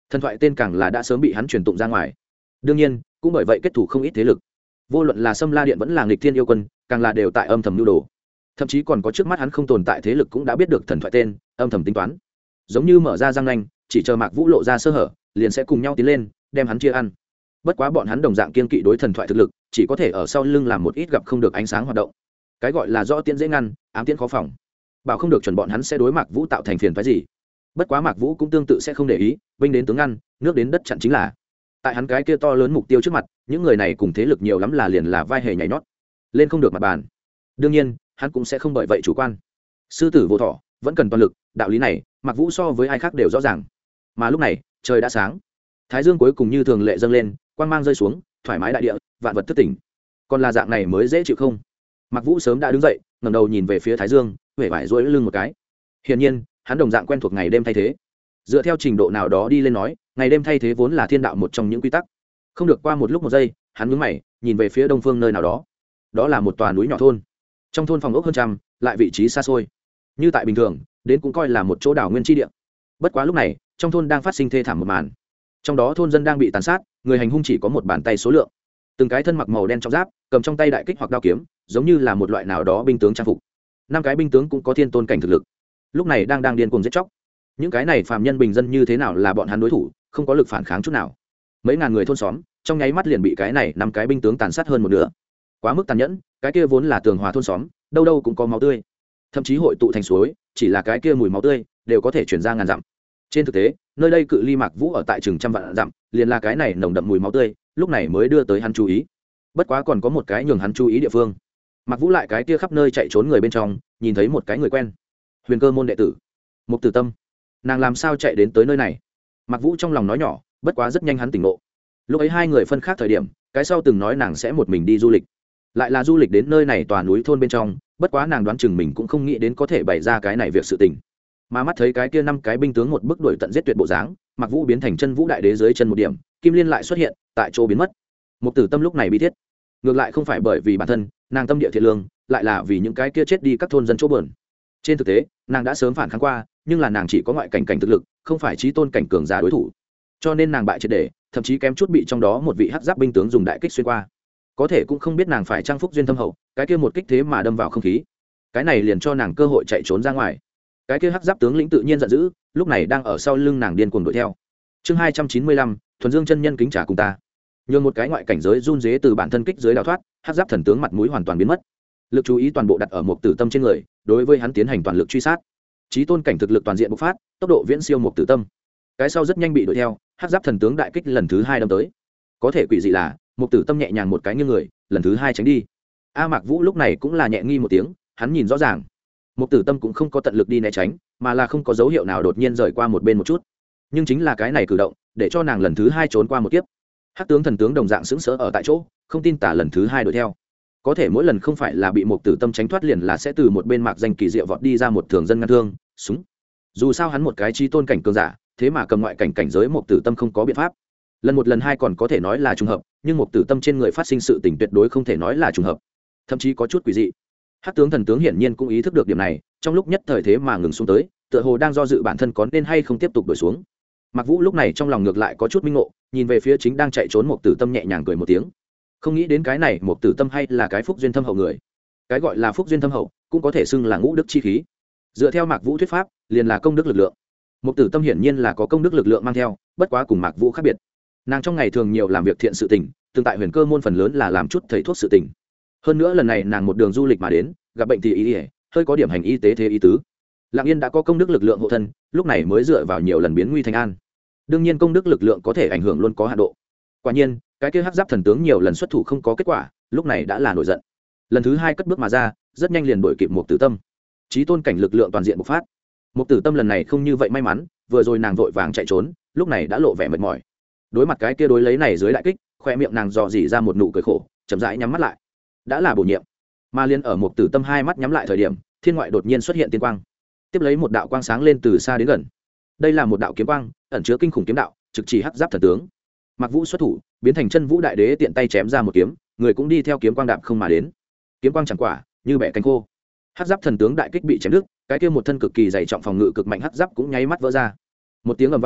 thần thoại tên càng là đã sớm bị hắn truyền tụng ra ngoài. Đương nhiên cũng bởi vậy kết thủ không ít thế lực, vô luận là Sâm La Điện vẫn là Nghịch Thiên Yêu Quân, càng là đều tại âm thầm mưu đồ. Thậm chí còn có trước mắt hắn không tồn tại thế lực cũng đã biết được thần thoại tên, âm thầm tính toán, giống như mở ra răng nanh, chỉ chờ Mạc Vũ lộ ra sơ hở liền sẽ cùng nhau tiến lên đem hắn chia ăn. Bất quá bọn hắn đồng dạng kiên kỵ đối thần thoại thực lực, chỉ có thể ở sau lưng làm một ít gặp không được ánh sáng hoạt động. Cái gọi là rõ tiễn dễ ngăn, ám tiễn khó phòng, bảo không được chuẩn bọn hắn sẽ đối Mạc Vũ tạo thành phiền phức gì. Bất quá Mạc Vũ cũng tương tự sẽ không để ý, binh đến tướng ngăn, nước đến đất chặn chính là. Tại hắn cái kia to lớn mục tiêu trước mặt, những người này cùng thế lực nhiều lắm là liền là vai hề nhảy nhót, lên không được mặt bàn. Đương nhiên hắn cũng sẽ không bởi vậy chủ quan. Sư tử vô thọ vẫn cần toàn lực, đạo lý này Mạc Vũ so với ai khác đều rõ ràng. Mà lúc này trời đã sáng, thái dương cuối cùng như thường lệ dâng lên, quang mang rơi xuống, thoải mái đại địa, vạn vật thức tỉnh. Còn là dạng này mới dễ chịu không? Mạc Vũ sớm đã đứng dậy, ngẩng đầu nhìn về phía thái dương, huệ vải duỗi lưng một cái. Hiển nhiên hắn đồng dạng quen thuộc ngày đêm thay thế. Dựa theo trình độ nào đó đi lên nói, ngày đêm thay thế vốn là thiên đạo một trong những quy tắc. Không được qua một lúc một giây, hắn nhướng mày nhìn về phía đông phương nơi nào đó. Đó là một tòa núi nhỏ thôn. Trong thôn phòng ốc hơn trăm, lại vị trí xa xôi, như tại bình thường đến cũng coi là một chỗ đảo nguyên tri địa. Bất quá lúc này trong thôn đang phát sinh thê thảm một màn. Trong đó thôn dân đang bị tàn sát, người hành hung chỉ có một bàn tay số lượng, từng cái thân mặc màu đen trong giáp, cầm trong tay đại kích hoặc đao kiếm, giống như là một loại nào đó binh tướng trang phục. 5 cái binh tướng cũng có thiên tôn cảnh thực lực, lúc này đang điên cuồng giết chóc. Những cái này phàm nhân bình dân như thế nào là bọn hắn đối thủ, không có lực phản kháng chút nào. Mấy ngàn người thôn xóm trong nháy mắt liền bị cái này 5 cái binh tướng tàn sát hơn một nửa. Quá mức tàn nhẫn, cái kia vốn là tường hòa thôn xóm, đâu đâu cũng có máu tươi, thậm chí hội tụ thành suối, chỉ là cái kia mùi máu tươi đều có thể truyền ra ngàn dặm. Trên thực tế nơi đây cự ly Mạc Vũ ở tại chừng trăm vạn dặm, liền là cái này nồng đậm mùi máu tươi lúc này mới đưa tới hắn chú ý. Bất quá còn có một cái nhường hắn chú ý địa phương. Mạc Vũ lại cái kia khắp nơi chạy trốn người bên trong, nhìn thấy một cái người quen, Huyền Cơ môn đệ tử Mục Tử Tâm. Nàng làm sao chạy đến tới nơi này? Mạc Vũ trong lòng nói nhỏ, bất quá rất nhanh hắn tỉnh ngộ. Lúc ấy hai người phân khác thời điểm, cái sau từng nói nàng sẽ một mình đi du lịch, lại là du lịch đến nơi này tòa núi thôn bên trong. Bất quá nàng đoán chừng mình cũng không nghĩ đến có thể bày ra cái này việc sự tình. Mà mắt thấy cái kia 5 cái binh tướng một bước đuổi tận giết tuyệt bộ dáng, Mạc Vũ biến thành chân vũ đại đế dưới chân một điểm, kim liên lại xuất hiện tại chỗ biến mất. Mục Tử Tâm lúc này bi thiết, ngược lại không phải bởi vì bản thân nàng tâm địa thiện lương, lại là vì những cái kia chết đi các thôn dân chỗ bờn. Trên thực tế nàng đã sớm phản kháng qua, nhưng là nàng chỉ có ngoại cảnh cảnh thực lực, không phải chí tôn cảnh cường giả đối thủ, cho nên nàng bại triệt để, thậm chí kém chút bị trong đó một vị hắc giáp binh tướng dùng đại kích xuyên qua. Có thể cũng không biết nàng phải trang phúc duyên thâm hậu, cái kia một kích thế mà đâm vào không khí, cái này liền cho nàng cơ hội chạy trốn ra ngoài. Cái kia hắc giáp tướng lĩnh tự nhiên giận dữ, lúc này đang ở sau lưng nàng điên cuồng đuổi theo. Chương 295, thuần dương chân nhân kính trả cùng ta. Nhường một cái ngoại cảnh giới run rế từ bản thân kích dưới đào thoát, hắc giáp thần tướng mặt mũi hoàn toàn biến mất. Lực chú ý toàn bộ đặt ở Mục Tử Tâm trên người, đối với hắn tiến hành toàn lực truy sát. Chí tôn cảnh thực lực toàn diện bộc phát, tốc độ viễn siêu Mục Tử Tâm. Cái sau rất nhanh bị đuổi theo, hắc giáp thần tướng đại kích lần thứ 2 đâm tới. Có thể quỷ dị là, Mục Tử Tâm nhẹ nhàng một cái nghiêng người, lần thứ 2 tránh đi. Mạc Vũ lúc này cũng là nhẹ nghi một tiếng, hắn nhìn rõ ràng, Mục Tử Tâm cũng không có tận lực đi né tránh, mà là không có dấu hiệu nào đột nhiên rời qua một bên một chút. Nhưng chính là cái này cử động, để cho nàng lần thứ 2 trốn qua một kiếp. Hắc tướng thần tướng đồng dạng sững sờ ở tại chỗ, không tin tả lần thứ 2 đuổi theo. Có thể mỗi lần không phải là bị Mục Tử Tâm tránh thoát, liền là sẽ từ một bên mạc danh kỳ diệu vọt đi ra một thường dân ngăn thương, súng. Dù sao hắn một cái chi tôn cảnh cường giả, thế mà cầm ngoại cảnh cảnh giới Mục Tử Tâm không có biện pháp. Lần một lần hai còn có thể nói là trùng hợp, nhưng Mục Tử Tâm trên người phát sinh sự tình tuyệt đối không thể nói là trùng hợp, thậm chí có chút quỷ dị. Hắc tướng thần tướng hiển nhiên cũng ý thức được điểm này, trong lúc nhất thời thế mà ngừng xuống tới, tựa hồ đang do dự bản thân có nên hay không tiếp tục đuổi xuống. Mạc Vũ lúc này trong lòng ngược lại có chút minh ngộ, nhìn về phía chính đang chạy trốn Mục Tử Tâm nhẹ nhàng cười một tiếng. Không nghĩ đến cái này Mục Tử Tâm hay là cái phúc duyên thâm hậu người. Cái gọi là phúc duyên thâm hậu, cũng có thể xưng là ngũ đức chi khí. Dựa theo Mạc Vũ thuyết pháp, liền là công đức lực lượng. Mục Tử Tâm hiển nhiên là có công đức lực lượng mang theo, bất quá cùng Mạc Vũ khác biệt. Nàng trong ngày thường nhiều làm việc thiện sự tình, tương tại Huyền Cơ môn phần lớn là làm chút thầy thuốc sự tình. Hơn nữa lần này nàng một đường du lịch mà đến, gặp bệnh thì ý ỉa, hơi có điểm hành y tế thế ý tứ. Lặng Yên đã có công đức lực lượng hộ thân, lúc này mới dựa vào nhiều lần biến nguy thành an. Đương nhiên công đức lực lượng có thể ảnh hưởng luôn có hạn độ. Quả nhiên cái kia hắc giáp thần tướng nhiều lần xuất thủ không có kết quả, lúc này đã là nổi giận, lần thứ 2 cất bước mà ra, rất nhanh liền đuổi kịp Mục Tử Tâm. Chí tôn cảnh lực lượng toàn diện bộc phát. Mục Tử Tâm lần này không như vậy may mắn, vừa rồi nàng vội vàng chạy trốn, lúc này đã lộ vẻ mệt mỏi. Đối mặt cái kia đối lấy này dưới đại kích, khoe miệng nàng dò dỉ ra một nụ cười khổ, chậm rãi nhắm mắt lại. Đã là bổ nhiệm. Mà liên ở Mục Tử Tâm 2 mắt nhắm lại thời điểm, thiên ngoại đột nhiên xuất hiện tiên quang, tiếp lấy một đạo quang sáng lên từ xa đến gần. Đây là một đạo kiếm quang, ẩn chứa kinh khủng kiếm đạo, trực chỉ hắc giáp thần tướng. Mạc Vũ xuất thủ, biến thành chân vũ đại đế tiện tay chém ra một kiếm, người cũng đi theo kiếm quang đạp không mà đến. Kiếm quang chẳng quả, như bẻ cánh khô. Hắc giáp thần tướng đại kích bị chém đứt, cái kia một thân cực kỳ dày trọng phòng ngự cực mạnh hắc giáp cũng nháy mắt vỡ ra. Một tiếng ầm vang,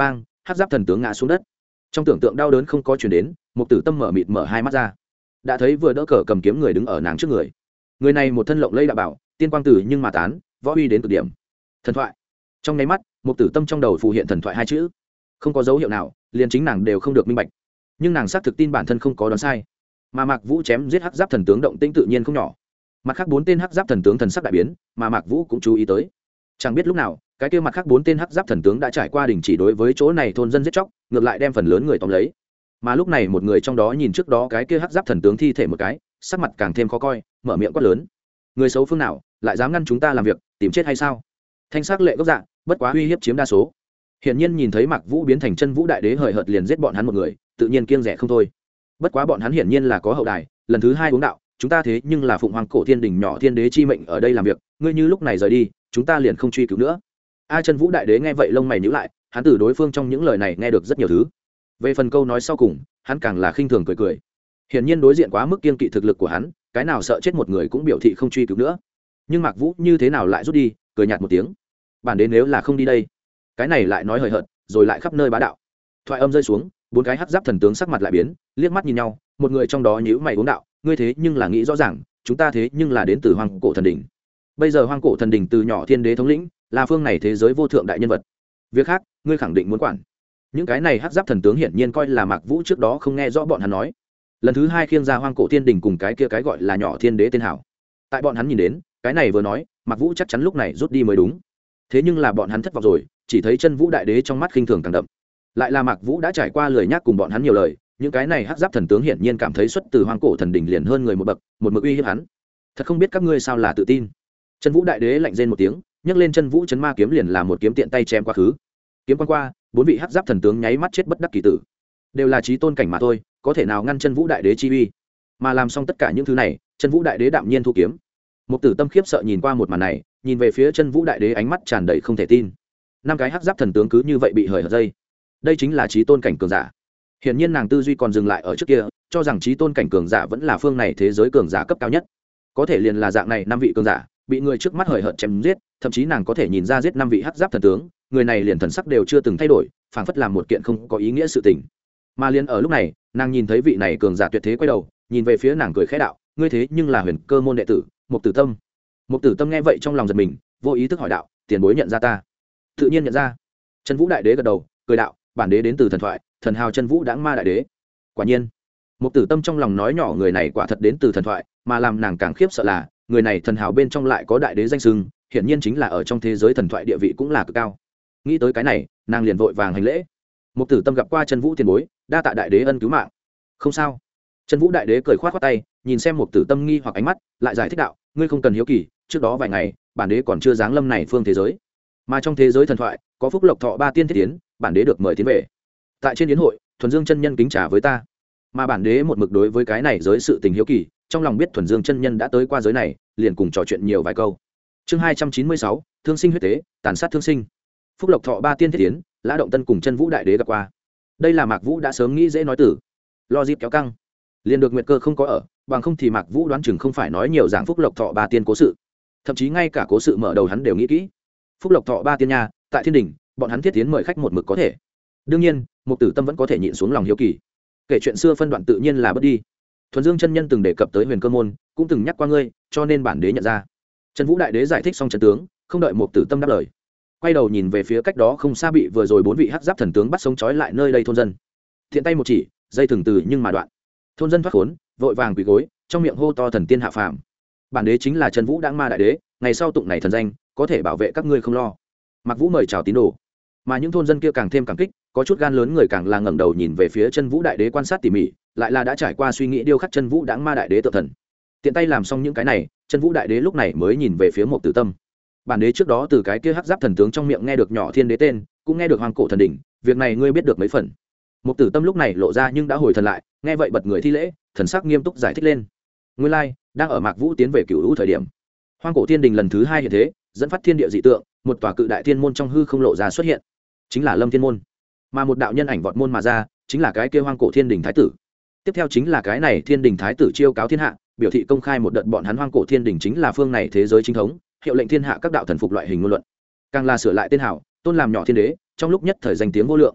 hắc giáp thần tướng ngã xuống đất. Trong tưởng tượng đau đớn không có chuyển đến, Mục Tử Tâm mở mịt mở hai mắt ra, đã thấy vừa đỡ cờ cầm kiếm người đứng ở nàng trước người. Người này một thân lộng lẫy đạo bảo, tiên quang tử nhưng mà tán, võ uy đến cực điểm. Thần thoại. Trong nháy mắt, Mục Tử Tâm trong đầu phù hiện thần thoại hai chữ. Không có dấu hiệu nào, liền chính nàng đều không được minh bạch. Nhưng nàng xác thực tin bản thân không có đoán sai. Mà Mạc Vũ chém giết hắc giáp thần tướng động tĩnh tự nhiên không nhỏ. Mặt khác 4 tên hắc giáp thần tướng thần sắc đại biến, mà Mạc Vũ cũng chú ý tới. Chẳng biết lúc nào, cái kia mặt khác 4 tên hắc giáp thần tướng đã trải qua đình chỉ đối với chỗ này thôn dân giết chóc, ngược lại đem phần lớn người tóm lấy. Mà lúc này một người trong đó nhìn trước đó cái kia hắc giáp thần tướng thi thể một cái, sắc mặt càng thêm khó coi, mở miệng quát lớn: người xấu phương nào lại dám ngăn chúng ta làm việc, tìm chết hay sao? Thanh sắc lệ gốc dạ, bất quá uy hiếp chiếm đa số. Hiển nhiên nhìn thấy Mạc Vũ biến thành chân vũ đại đế hời hợt liền giết bọn hắn một người, tự nhiên kiêng rẻ không thôi. Bất quá bọn hắn hiển nhiên là có hậu đài, lần thứ 2 uống đạo, chúng ta thế nhưng là phụng hoàng cổ thiên đình nhỏ thiên đế chi mệnh ở đây làm việc, ngươi như lúc này rời đi, chúng ta liền không truy cứu nữa. Chân vũ đại đế nghe vậy lông mày nhíu lại, hắn từ đối phương trong những lời này nghe được rất nhiều thứ. Về phần câu nói sau cùng, hắn càng là khinh thường cười cười. Hiển nhiên đối diện quá mức kiêng kỵ thực lực của hắn, cái nào sợ chết một người cũng biểu thị không truy cứu nữa. Nhưng Mạc Vũ như thế nào lại rút đi, cười nhạt một tiếng. Bản đến nếu là không đi đây, cái này lại nói hời hợt, rồi lại khắp nơi bá đạo. Thoại âm rơi xuống, 4 cái hắc giáp thần tướng sắc mặt lại biến, liếc mắt nhìn nhau, một người trong đó nhíu mày uống đạo, ngươi thế nhưng là nghĩ rõ ràng, chúng ta thế nhưng là đến từ Hoang Cổ Thần Đỉnh. Bây giờ Hoang Cổ Thần Đỉnh từ nhỏ thiên đế thống lĩnh, là phương này thế giới vô thượng đại nhân vật. Việc khác, ngươi khẳng định muốn quản. Những cái này hắc giáp thần tướng hiển nhiên coi là Mạc Vũ trước đó không nghe rõ bọn hắn nói. Lần thứ 2 khiêng ra Hoang Cổ Thiên Đỉnh cùng cái kia cái gọi là nhỏ thiên đế tên hảo. Tại bọn hắn nhìn đến, cái này vừa nói, Mạc Vũ chắc chắn lúc này rút đi mới đúng. Thế nhưng là bọn hắn thất vọng rồi, chỉ thấy chân vũ đại đế trong mắt khinh thường càng đậm. Lại là Mạc Vũ đã trải qua lười nhác cùng bọn hắn nhiều lời, những cái này hắc giáp thần tướng hiển nhiên cảm thấy xuất từ Hoang Cổ Thần Đỉnh liền hơn người một bậc, một mực uy hiếp hắn. Thật không biết các ngươi sao là tự tin. Chân vũ đại đế lạnh rên một tiếng, nhấc lên chân vũ chấn ma kiếm liền là một kiếm tiện tay chém qua khứ. Kiếm quan qua, 4 vị hắc giáp thần tướng nháy mắt chết bất đắc kỳ tử. Đều là chí tôn cảnh mà thôi, có thể nào ngăn chân vũ đại đế chi uy. Mà làm xong tất cả những thứ này, chân vũ đại đế đạm nhiên thu kiếm. Một Tử Tâm khiếp sợ nhìn qua một màn này, nhìn về phía chân vũ đại đế ánh mắt tràn đầy không thể tin. 5 cái hắc giáp thần tướng cứ như vậy bị hời hợt dây. Đây chính là chí tôn cảnh cường giả. Hiển nhiên nàng tư duy còn dừng lại ở trước kia, cho rằng chí tôn cảnh cường giả vẫn là phương này thế giới cường giả cấp cao nhất. Có thể liền là dạng này 5 vị cường giả, bị người trước mắt hời hợt chém giết, thậm chí nàng có thể nhìn ra giết 5 vị hắc giáp thần tướng, người này liền thần sắc đều chưa từng thay đổi, phảng phất làm một kiện không có ý nghĩa sự tình. Mà liền ở lúc này, nàng nhìn thấy vị này cường giả tuyệt thế quay đầu, nhìn về phía nàng cười khẽ đạo, ngươi thế nhưng là Huyền Cơ môn đệ tử, Mục Tử Tâm. Mục Tử Tâm nghe vậy trong lòng giật mình, vô ý thức hỏi đạo, tiền bối nhận ra ta? Tự nhiên nhận ra. Chân Vũ đại đế gật đầu, cười đạo, bản đế đến từ thần thoại, thần hào Chân Vũ Đãng Ma đại đế. Quả nhiên. Mục Tử Tâm trong lòng nói nhỏ, người này quả thật đến từ thần thoại, mà làm nàng càng khiếp sợ là, người này thần hào bên trong lại có đại đế danh xưng, hiển nhiên chính là ở trong thế giới thần thoại địa vị cũng là cực cao. Nghĩ tới cái này, nàng liền vội vàng hành lễ. Mục Tử Tâm gặp qua Chân Vũ tiền bối, đa tạ đại đế ân cứu mạng. Không sao. Chân Vũ đại đế cười khoát khoát tay, nhìn xem Mục Tử Tâm nghi hoặc ánh mắt, lại giải thích đạo, ngươi không cần hiếu kỳ, trước đó vài ngày, bản đế còn chưa giáng lâm này phương thế giới, mà trong thế giới thần thoại có Phúc Lộc Thọ 3 tiên thiết tiến, bản đế được mời tiến về. Tại trên yến hội, Thuần Dương chân nhân kính trả với ta, mà bản đế một mực đối với cái này giới sự tình hiếu kỳ, trong lòng biết Thuần Dương chân nhân đã tới qua giới này, liền cùng trò chuyện nhiều vài câu. Chương 296, thương sinh huyết tế, tàn sát thương sinh. Phúc Lộc Thọ 3 tiên thiết tiến, Lã Động Tân cùng Chân Vũ đại đế gặp qua. Đây là Mạc Vũ đã sớm nghĩ dễ nói tử, logic kéo căng, liền được Nguyệt Cơ không có ở, bằng không thì Mạc Vũ đoán chừng không phải nói nhiều dạng Phúc Lộc Thọ 3 tiên cố sự, thậm chí ngay cả cố sự mở đầu hắn đều nghĩ kỹ. Phúc Lộc Thọ 3 tiên nha, tại thiên đình, bọn hắn thiết tiến mời khách một mực có thể. Đương nhiên, Mục Tử Tâm vẫn có thể nhịn xuống lòng hiếu kỳ. Kể chuyện xưa phân đoạn tự nhiên là bớt đi. Thuần Dương chân nhân từng đề cập tới Huyền Cơ môn, cũng từng nhắc qua ngươi, cho nên bản đế nhận ra. Chân Vũ đại đế giải thích xong trận tướng, không đợi Mục Tử Tâm đáp lời, quay đầu nhìn về phía cách đó không xa bị vừa rồi 4 vị hắc giáp thần tướng bắt sống trói lại nơi đây thôn dân. Thiện tay một chỉ, dây thừng từ nhưng mà đoạn. Thôn dân thoát khốn, vội vàng quỳ gối, trong miệng hô to thần tiên hạ phàm. Bản đế chính là Chân Vũ Đãng Ma đại đế, ngày sau tụng này thần danh, có thể bảo vệ các ngươi không lo. Mạc Vũ mời chào tín đồ, mà những thôn dân kia càng thêm cảm kích, có chút gan lớn người càng là ngẩng đầu nhìn về phía Chân Vũ đại đế quan sát tỉ mỉ, lại là đã trải qua suy nghĩ điêu khắc Chân Vũ Đãng Ma đại đế tự thần. Tiện tay làm xong những cái này, Chân Vũ đại đế lúc này mới nhìn về phía Mục Tử Tâm. Bản đế trước đó từ cái kia hắc giáp thần tướng trong miệng nghe được nhỏ thiên đế tên, cũng nghe được Hoang Cổ thần đỉnh, việc này ngươi biết được mấy phần? Mục Tử Tâm lúc này lộ ra nhưng đã hồi thần lại, nghe vậy bật người thi lễ, thần sắc nghiêm túc giải thích lên. Nguyên lai, đang ở Mạc Vũ tiến về Cửu Vũ thời điểm, Hoang Cổ Thiên Đình lần thứ 2 hiện thế, dẫn phát thiên địa dị tượng, một tòa cự đại thiên môn trong hư không lộ ra xuất hiện, chính là Lâm Thiên môn. Mà một đạo nhân ảnh vọt môn mà ra, chính là cái kia Hoang Cổ Thiên Đình thái tử. Tiếp theo chính là cái này Thiên Đình thái tử chiêu cáo thiên hạ, biểu thị công khai một đợt bọn hắn Hoang Cổ Thiên Đình chính là phương này thế giới chính thống, hiệu lệnh thiên hạ các đạo thần phục loại hình ngôn luận. Càng là sửa lại tên hảo, tôn làm nhỏ thiên đế, trong lúc nhất thời danh tiếng vô lượng.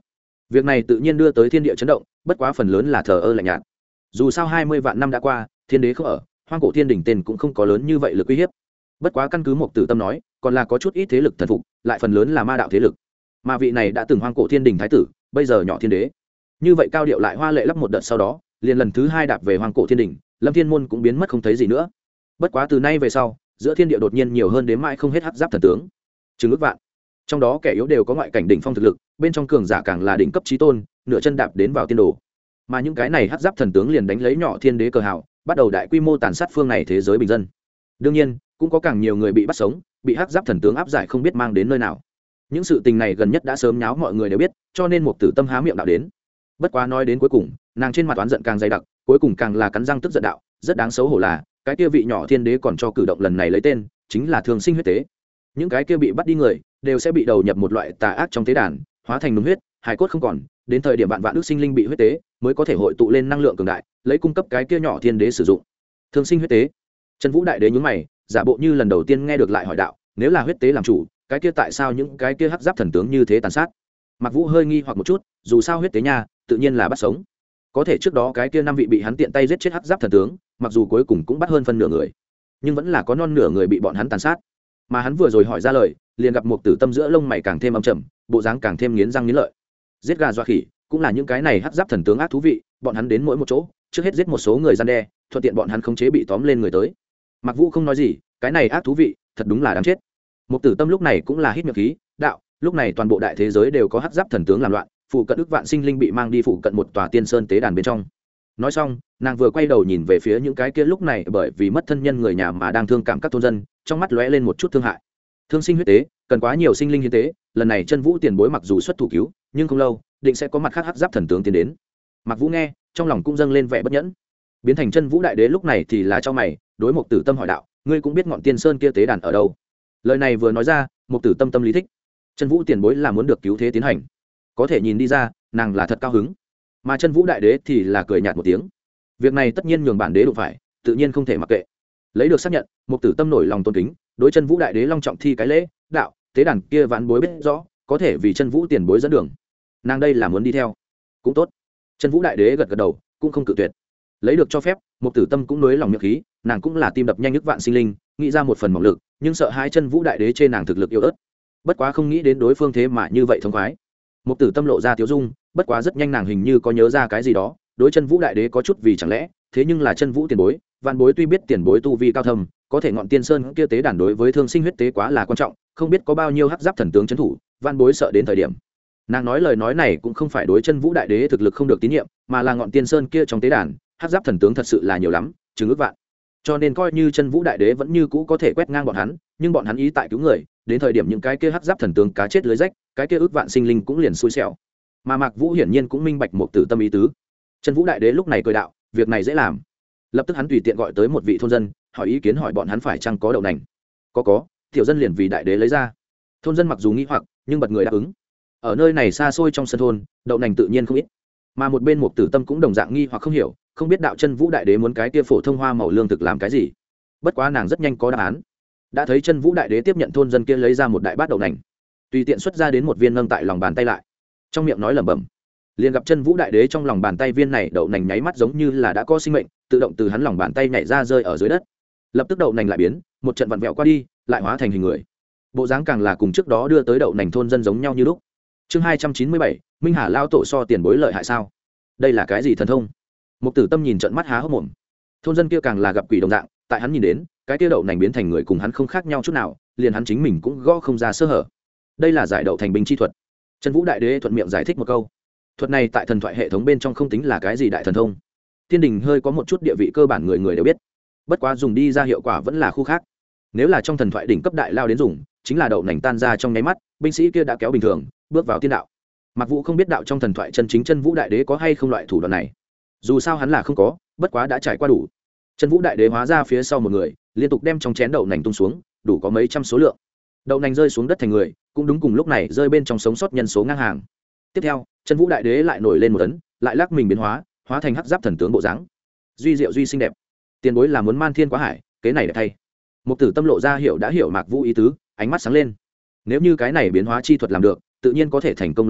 Việc này tự nhiên đưa tới thiên địa chấn động, bất quá phần lớn là thờ ơ lạnh nhạt. Dù sao 20 vạn năm đã qua, thiên đế không ở, hoang cổ thiên đỉnh tên cũng không có lớn như vậy lực uy hiếp. Bất quá căn cứ Mục Tử Tâm nói, còn là có chút ít thế lực thần phục, lại phần lớn là ma đạo thế lực. Mà vị này đã từng hoang cổ thiên đỉnh thái tử, bây giờ nhỏ thiên đế. Như vậy cao điệu lại hoa lệ lắp một đợt sau đó, liền lần thứ 2 đạp về hoang cổ thiên đỉnh, Lâm Thiên môn cũng biến mất không thấy gì nữa. Bất quá từ nay về sau, giữa thiên địa đột nhiên nhiều hơn đến mãi không hết hắc giáp thần tướng, chừng ước vạn. Trong đó kẻ yếu đều có ngoại cảnh đỉnh phong thực lực, bên trong cường giả càng là đỉnh cấp chí tôn, nửa chân đạp đến vào tiên đồ. Mà những cái này hắc giáp thần tướng liền đánh lấy nhỏ thiên đế cờ hào, bắt đầu đại quy mô tàn sát phương này thế giới bình dân. Đương nhiên, cũng có càng nhiều người bị bắt sống, bị hắc giáp thần tướng áp giải không biết mang đến nơi nào. Những sự tình này gần nhất đã sớm nháo mọi người đều biết, cho nên Mục Tử Tâm há miệng đạo đến. Bất quá nói đến cuối cùng, nàng trên mặt oán giận càng dày đặc, cuối cùng càng là cắn răng tức giận đạo, rất đáng xấu hổ là, cái kia vị nhỏ thiên đế còn cho cử động lần này lấy tên, chính là Thường Sinh huyết tế. Những cái kia bị bắt đi người, đều sẽ bị đầu nhập một loại tà ác trong tế đàn, hóa thành nung huyết, hải cốt không còn, đến thời điểm vạn vạn ước sinh linh bị huyết tế, mới có thể hội tụ lên năng lượng cường đại, lấy cung cấp cái kia nhỏ thiên đế sử dụng. Thường Sinh huyết tế. Trần Vũ đại đế nhướng mày, giả bộ như lần đầu tiên nghe được lại hỏi đạo, nếu là huyết tế làm chủ, cái kia tại sao những cái kia hắc giáp thần tướng như thế tàn sát? Mạc Vũ hơi nghi hoặc một chút, dù sao huyết tế nha, tự nhiên là bắt sống. Có thể trước đó cái kia 5 vị bị hắn tiện tay giết chết hắc giáp thần tướng, mặc dù cuối cùng cũng bắt hơn phân nửa người, nhưng vẫn là có non nửa người bị bọn hắn tàn sát. Mà hắn vừa rồi hỏi ra lời, liền gặp Mục Tử Tâm giữa lông mày càng thêm âm trầm, bộ dáng càng thêm nghiến răng nghiến lợi. Giết gà dọa khỉ, cũng là những cái này hắc giáp thần tướng ác thú vị, bọn hắn đến mỗi một chỗ, trước hết giết một số người gian đe, thuận tiện bọn hắn khống chế bị tóm lên người tới. Mạc Vũ không nói gì, cái này ác thú vị, thật đúng là đáng chết. Mục Tử Tâm lúc này cũng là hít miệng khí, đạo, lúc này toàn bộ đại thế giới đều có hắc giáp thần tướng làm loạn, phụ cận ức vạn sinh linh bị mang đi phụ cận một tòa tiên sơn tế đàn bên trong. Nói xong, nàng vừa quay đầu nhìn về phía những cái kia lúc này bởi vì mất thân nhân người nhà mà đang thương cảm các thôn dân, trong mắt lóe lên một chút thương hại. Thương sinh huyết tế, cần quá nhiều sinh linh hiến tế, lần này Chân Vũ tiền bối mặc dù xuất thủ cứu, nhưng không lâu, định sẽ có mặt khác hắc giáp thần tướng tiến đến. Mạc Vũ nghe, trong lòng cũng dâng lên vẻ bất nhẫn. Biến thành Chân Vũ đại đế lúc này thì là cho mày, đối Mục Tử Tâm hỏi đạo, ngươi cũng biết ngọn tiên sơn kia tế đàn ở đâu? Lời này vừa nói ra, Mục Tử Tâm tâm lý thích. Chân Vũ tiền bối là muốn được cứu thế tiến hành, có thể nhìn đi ra, nàng là thật cao hứng. Mà Chân Vũ đại đế thì là cười nhạt một tiếng. Việc này tất nhiên nhường bản đế đụng phải, tự nhiên không thể mặc kệ. Lấy được xác nhận, Mục Tử Tâm nổi lòng tôn kính, đối Chân Vũ đại đế long trọng thi cái lễ, đạo, tế đàn kia vãn bối biết rõ, có thể vì Chân Vũ tiền bối dẫn đường. Nàng đây là muốn đi theo, cũng tốt. Chân Vũ đại đế gật gật đầu, cũng không cự tuyệt. Lấy được cho phép, Mục Tử Tâm cũng nới lòng miệng khí, nàng cũng là tim đập nhanh nhức vạn sinh linh, nghĩ ra một phần mỏng lực, nhưng sợ hai Chân Vũ đại đế chê nàng thực lực yếu ớt. Bất quá không nghĩ đến đối phương thế mà như vậy thông khoái. Mục Tử Tâm lộ ra tiếu dung, bất quá rất nhanh nàng hình như có nhớ ra cái gì đó, đối Chân Vũ đại đế có chút vì chẳng lẽ, thế nhưng là Chân Vũ tiền bối, vạn bối tuy biết tiền bối tu vi cao thâm, có thể ngọn tiên sơn kia tế đàn đối với Thương Sinh huyết tế quá là quan trọng, không biết có bao nhiêu hắc giáp thần tướng trấn thủ, vạn bối sợ đến thời điểm. Nàng nói lời nói này cũng không phải đối Chân Vũ đại đế thực lực không được tín nhiệm, mà là ngọn tiên sơn kia trong tế đàn, hắc giáp thần tướng thật sự là nhiều lắm, chừng ước vạn. Cho nên coi như Chân Vũ đại đế vẫn như cũ có thể quét ngang bọn hắn, nhưng bọn hắn ý tại cứu người, đến thời điểm những cái kia hắc giáp thần tướng cá chết lưới rách, cái kia ước vạn sinh linh cũng liền xui xẻo. Mà Mạc Vũ hiển nhiên cũng minh bạch Mục Tử Tâm ý tứ. Chân Vũ đại đế lúc này cười đạo, việc này dễ làm. Lập tức hắn tùy tiện gọi tới một vị thôn dân, hỏi ý kiến hỏi bọn hắn phải chăng có đậu nành. Có, tiểu dân liền vì đại đế lấy ra. Thôn dân mặc dù nghi hoặc, nhưng bật người đáp ứng. Ở nơi này xa xôi trong sân thôn, đậu nành tự nhiên không ít. Mà một bên Mục Tử Tâm cũng đồng dạng nghi hoặc không hiểu, không biết đạo Chân Vũ đại đế muốn cái kia phổ thông hoa màu lương thực làm cái gì. Bất quá nàng rất nhanh có đáp án. Đã thấy Chân Vũ đại đế tiếp nhận thôn dân kia lấy ra một đại bát đậu nành, tùy tiện xuất ra đến một viên nâng tại lòng bàn tay lại, trong miệng nói lẩm bẩm. Liền gặp Chân Vũ đại đế trong lòng bàn tay viên này đậu nành nháy mắt giống như là đã có sinh mệnh, tự động từ hắn lòng bàn tay nhảy ra rơi ở dưới đất. Lập tức đậu nành lại biến, một trận vặn vẹo qua đi, lại hóa thành hình người. Bộ dáng càng là cùng trước đó đưa tới đậu nành thôn dân giống nhau như lúc. Chương 297, Minh Hà lao tổ so tiền bối lợi hại sao? Đây là cái gì thần thông? Mục Tử Tâm nhìn trận mắt há hốc mồm. Thôn dân kia càng là gặp quỷ đồng dạng, tại hắn nhìn đến, cái kia đậu nành biến thành người cùng hắn không khác nhau chút nào, liền hắn chính mình cũng gõ không ra sơ hở. Đây là giải đậu thành binh chi thuật. Chân Vũ đại đế thuận miệng giải thích một câu. Thuật này tại thần thoại hệ thống bên trong không tính là cái gì đại thần thông. Thiên đình hơi có một chút địa vị cơ bản người người đều biết. Bất quá dùng đi ra hiệu quả vẫn là khu khác. Nếu là trong thần thoại đỉnh cấp đại lao đến dùng, chính là đậu nành tan ra trong nháy mắt, binh sĩ kia đã kéo bình thường, bước vào tiên đạo. Mặc Vũ không biết đạo trong thần thoại chân chính Chân Vũ đại đế có hay không loại thủ đoạn này. Dù sao hắn là không có, bất quá đã trải qua đủ. Chân Vũ đại đế hóa ra phía sau một người, liên tục đem trong chén đậu nành tung xuống, đủ có mấy trăm số lượng. Đậu nành rơi xuống đất thành người, cũng đúng cùng lúc này rơi bên trong sống sót nhân số ngang hàng. Tiếp theo, Chân Vũ đại đế lại nổi lên một tấn, lại lắc mình biến hóa, hóa thành hắc giáp thần tướng bộ dáng. Duy diệu duy xinh đẹp. Tiền bối là muốn man thiên quá hải, kế này đẹp thay. Mục Tử Tâm lộ ra hiểu đã hiểu Mạc Vũ ý tứ, ánh mắt sáng lên. Nếu như cái này biến hóa chi thuật làm được, tự nhiên có thể thành công lẫn vào,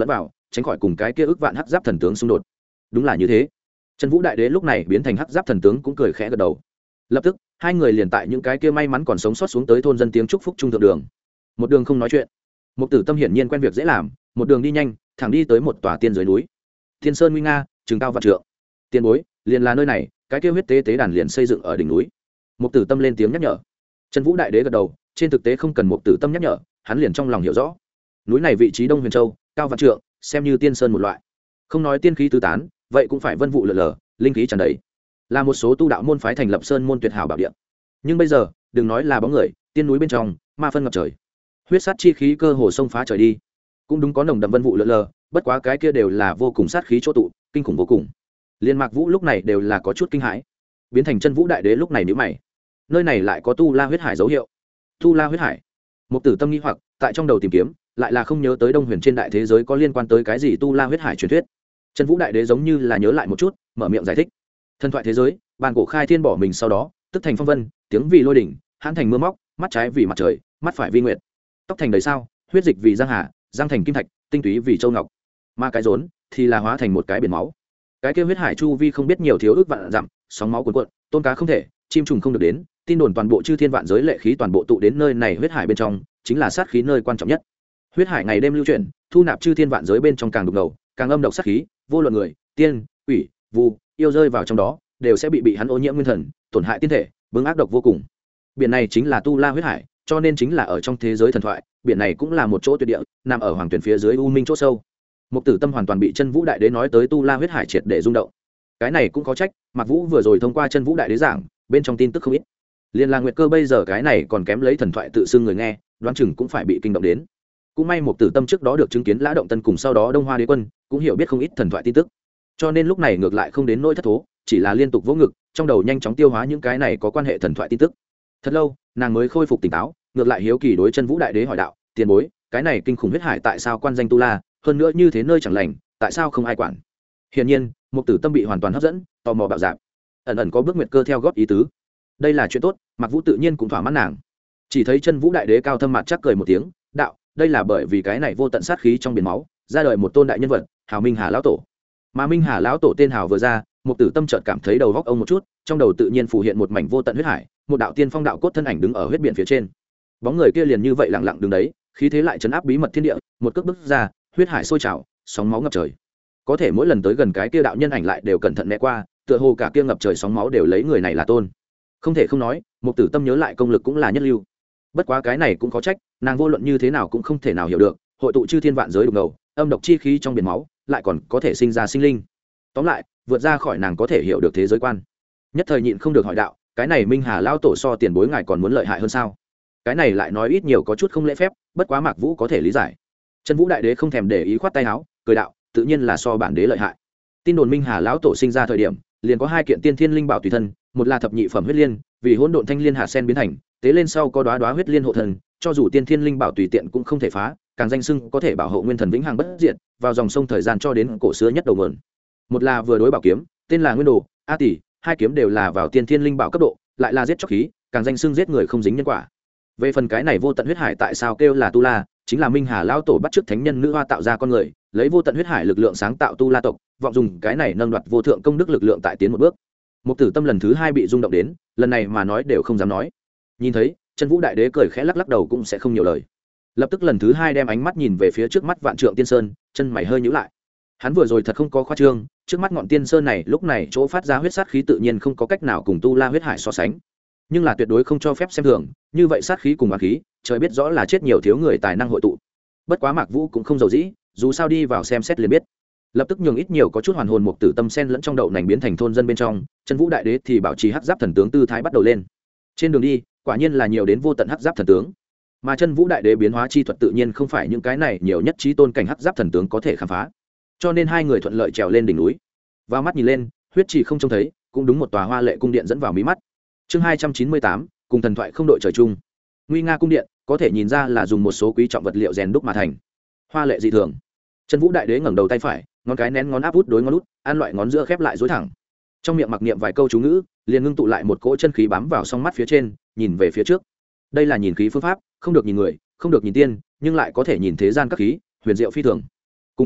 tránh khỏi cùng cái kia ước vạn hắc giáp thần tướng xung đột. Đúng là như thế. Chân Vũ đại đế lúc này biến thành hắc giáp thần tướng cũng cười khẽ gật đầu. Lập tức hai người liền tại những cái kia may mắn còn sống sót xuống tới thôn dân tiếng chúc phúc trung thượng đường. Một đường không nói chuyện. Mục Tử Tâm hiển nhiên quen việc dễ làm, một đường đi nhanh, thẳng đi tới một tòa tiên dưới núi. Thiên Sơn nguy nga, trường cao vạn trượng. Tiên bối, liền là nơi này, cái kia huyết tế tế đàn liền xây dựng ở đỉnh núi. Mục Tử Tâm lên tiếng nhắc nhở. Chân Vũ đại đế gật đầu, trên thực tế không cần Mục Tử Tâm nhắc nhở, hắn liền trong lòng hiểu rõ. Núi này vị trí Đông Huyền Châu, cao vạn trượng, xem như tiên sơn một loại. Không nói tiên khí tứ tán, vậy cũng phải vân vụ lờ lờ, linh khí tràn đầy. Là một số tu đạo môn phái thành lập sơn môn tuyệt hảo bảo địa. Nhưng bây giờ, đừng nói là bóng người, tiên núi bên trong, ma phân ngập trời. Huyết sát chi khí cơ hồ xông phá trời đi. Cũng đúng có nồng đậm vân vụ lờ lờ, bất quá cái kia đều là vô cùng sát khí chỗ tụ, kinh khủng vô cùng. Liên Mạc Vũ lúc này đều là có chút kinh hãi. Biến thành Chân Vũ đại đế lúc này nhíu mày. Nơi này lại có tu la huyết hải dấu hiệu. Tu la huyết hải? Mục Tử Tâm nghi hoặc, tại trong đầu tìm kiếm, lại là không nhớ tới Đông Huyền trên đại thế giới có liên quan tới cái gì tu la huyết hải truyền thuyết. Chân Vũ đại đế giống như là nhớ lại một chút, mở miệng giải thích. Thần thoại thế giới, bàn cổ khai thiên bỏ mình sau đó, tức thành phong vân, tiếng vì lôi đỉnh, hãn thành mưa móc, mắt trái vì mặt trời, mắt phải vi nguyệt, tóc thành đầy sao, huyết dịch vì giang hà, giang thành kim thạch, tinh túy vì châu ngọc, mà cái rốn thì là hóa thành một cái biển máu. Cái kia huyết hải chu vi không biết nhiều thiếu ước vạn dặm, sóng máu cuồn cuộn, tôm cá không thể, chim trùng không được đến, tin đồn toàn bộ chư thiên vạn giới lệ khí toàn bộ tụ đến nơi này huyết hải bên trong, chính là sát khí nơi quan trọng nhất. Huyết hải ngày đêm lưu chuyển, thu nạp chư thiên vạn giới bên trong càng đục ngầu, càng âm độc sát khí, vô luận người, tiên, quỷ, vu, yêu rơi vào trong đó, đều sẽ bị hắn ô nhiễm nguyên thần, tổn hại tiên thể, bướng ác độc vô cùng. Biển này chính là tu la huyết hải, cho nên chính là ở trong thế giới thần thoại, biển này cũng là một chỗ tuyệt địa, nằm ở hoàng tuyển phía dưới u minh chỗ sâu. Mục Tử Tâm hoàn toàn bị Chân Vũ đại đế nói tới tu la huyết hải triệt để rung động. Cái này cũng có trách, Mạc Vũ vừa rồi thông qua Chân Vũ đại đế giảng, bên trong tin tức không ít. Liên La Nguyệt Cơ bây giờ cái này còn kém lấy thần thoại tự xưng người nghe, đoán chừng cũng phải bị kinh động đến. Cũng may Mục Tử Tâm trước đó được chứng kiến Lã Động Tân cùng sau đó Đông Hoa Đế Quân, cũng hiểu biết không ít thần thoại tin tức. Cho nên lúc này ngược lại không đến nỗi thất thố, chỉ là liên tục vỗ ngực, trong đầu nhanh chóng tiêu hóa những cái này có quan hệ thần thoại tin tức. Thật lâu, nàng mới khôi phục tỉnh táo, ngược lại hiếu kỳ đối Chân Vũ đại đế hỏi đạo: "Tiền bối, cái này kinh khủng huyết hải tại sao quan danh tu la, hơn nữa như thế nơi chẳng lành, tại sao không ai quản?" Hiển nhiên, Mục Tử Tâm bị hoàn toàn hấp dẫn, tò mò bạo dạn. Ẩn ẩn có bước Nguyệt Cơ theo góp ý tứ. Đây là chuyện tốt, Mạc Vũ tự nhiên cũng thỏa mãn nàng. Chỉ thấy Chân Vũ đại đế cao thâm mặt chắc cười một tiếng, đạo: "Đây là bởi vì cái này vô tận sát khí trong biển máu, ra đời một tôn đại nhân vật, Hào Minh Hà lão tổ." Mà Minh Hà lão tổ tên hào vừa ra, Mục Tử Tâm chợt cảm thấy đầu góc ông một chút, trong đầu tự nhiên phù hiện một mảnh vô tận huyết hải, một đạo tiên phong đạo cốt thân ảnh đứng ở huyết biển phía trên. Bóng người kia liền như vậy lặng lặng đứng đấy, khí thế lại chấn áp bí mật thiên địa, một cước bước ra, huyết hải sôi trào, sóng máu ngập trời. Có thể mỗi lần tới gần cái kia đạo nhân ảnh lại đều cẩn thận né qua, tựa hồ cả kia ngập trời sóng máu đều lấy người này là tôn. Không thể không nói, Mục Tử Tâm nhớ lại công lực cũng là nhất lưu. Bất quá cái này cũng có trách, nàng vô luận như thế nào cũng không thể nào hiểu được, hội tụ chư thiên vạn giới đục ngầu, âm độc chi khí trong biển máu, lại còn có thể sinh ra sinh linh. Tóm lại, vượt ra khỏi nàng có thể hiểu được thế giới quan. Nhất thời nhịn không được hỏi đạo: "Cái này Minh Hà lão tổ so tiền bối ngài còn muốn lợi hại hơn sao?" Cái này lại nói ít nhiều có chút không lễ phép, bất quá Mạc Vũ có thể lý giải. Chân Vũ đại đế không thèm để ý khoát tay áo, cười đạo: "Tự nhiên là so bản đế lợi hại." Tin đồn Minh Hà lão tổ sinh ra thời điểm, liền có hai kiện tiên thiên linh bảo tùy thân, một là thập nhị phẩm huyết liên, vì hỗn độn thanh liên hạt sen biến thành, tế lên sau có đóa đóa huyết liên hộ thần, cho dù tiên thiên linh bảo tùy tiện cũng không thể phá, càng danh xưng có thể bảo hộ nguyên thần vĩnh hằng bất diệt, vào dòng sông thời gian cho đến cổ xưa nhất đầu nguồn. Một là vừa đối bảo kiếm, tên là Nguyên Đồ, A tỷ, hai kiếm đều là vào tiên thiên linh bảo cấp độ, lại là giết chóc khí, càng danh xưng giết người không dính nhân quả. Về phần cái này vô tận huyết hải tại sao kêu là tu la, chính là Minh Hà lão tổ bắt chước thánh nhân nữ hoa tạo ra con người, lấy vô tận huyết hải lực lượng sáng tạo tu la tộc, vọng dùng cái này nâng đoạt vô thượng công đức lực lượng tại tiến một bước. Mục Tử Tâm lần thứ hai bị rung động đến, lần này mà nói đều không dám nói. Nhìn thấy, Chân Vũ đại đế cười khẽ lắc lắc đầu cũng sẽ không nhiều lời. Lập tức lần thứ hai đem ánh mắt nhìn về phía trước mắt Vạn Trượng Tiên Sơn, chân mày hơi nhíu lại. Hắn vừa rồi thật không có khoa trương, trước mắt ngọn tiên sơn này lúc này chỗ phát ra huyết sát khí tự nhiên không có cách nào cùng tu la huyết hải so sánh, nhưng là tuyệt đối không cho phép xem thường, như vậy sát khí cùng oán khí, trời biết rõ là chết nhiều thiếu người tài năng hội tụ. Bất quá Mạc Vũ cũng không giàu dĩ, dù sao đi vào xem xét liền biết. Lập tức nhường ít nhiều có chút hoàn hồn Mục Tử Tâm sen lẫn trong đậu nành biến thành thôn dân bên trong, Chân Vũ đại đế thì bảo trì hắc giáp thần tướng tư thái bắt đầu lên. Trên đường đi, quả nhiên là nhiều đến vô tận hắc giáp thần tướng. Mà Chân Vũ đại đế biến hóa chi thuật tự nhiên không phải những cái này nhiều nhất trí tôn cảnh hắc giáp thần tướng có thể khám phá. Cho nên hai người thuận lợi trèo lên đỉnh núi. Vào mắt nhìn lên, huyết chỉ không trông thấy, cũng đúng một tòa hoa lệ cung điện dẫn vào mí mắt. Chương 298, cùng thần thoại không đội trời chung. Nguy nga cung điện, có thể nhìn ra là dùng một số quý trọng vật liệu rèn đúc mà thành. Hoa lệ dị thường. Chân Vũ đại đế ngẩng đầu tay phải, ngón cái nén ngón áp út đối ngón út, an loại ngón giữa khép lại duỗi thẳng. Trong miệng mặc niệm vài câu chú ngữ, liền ngưng tụ lại một cỗ chân khí bám vào song mắt phía trên, nhìn về phía trước. Đây là nhìn khí phương pháp, không được nhìn người, không được nhìn tiên, nhưng lại có thể nhìn thế gian các khí, huyền diệu phi thường. Cùng lúc đó,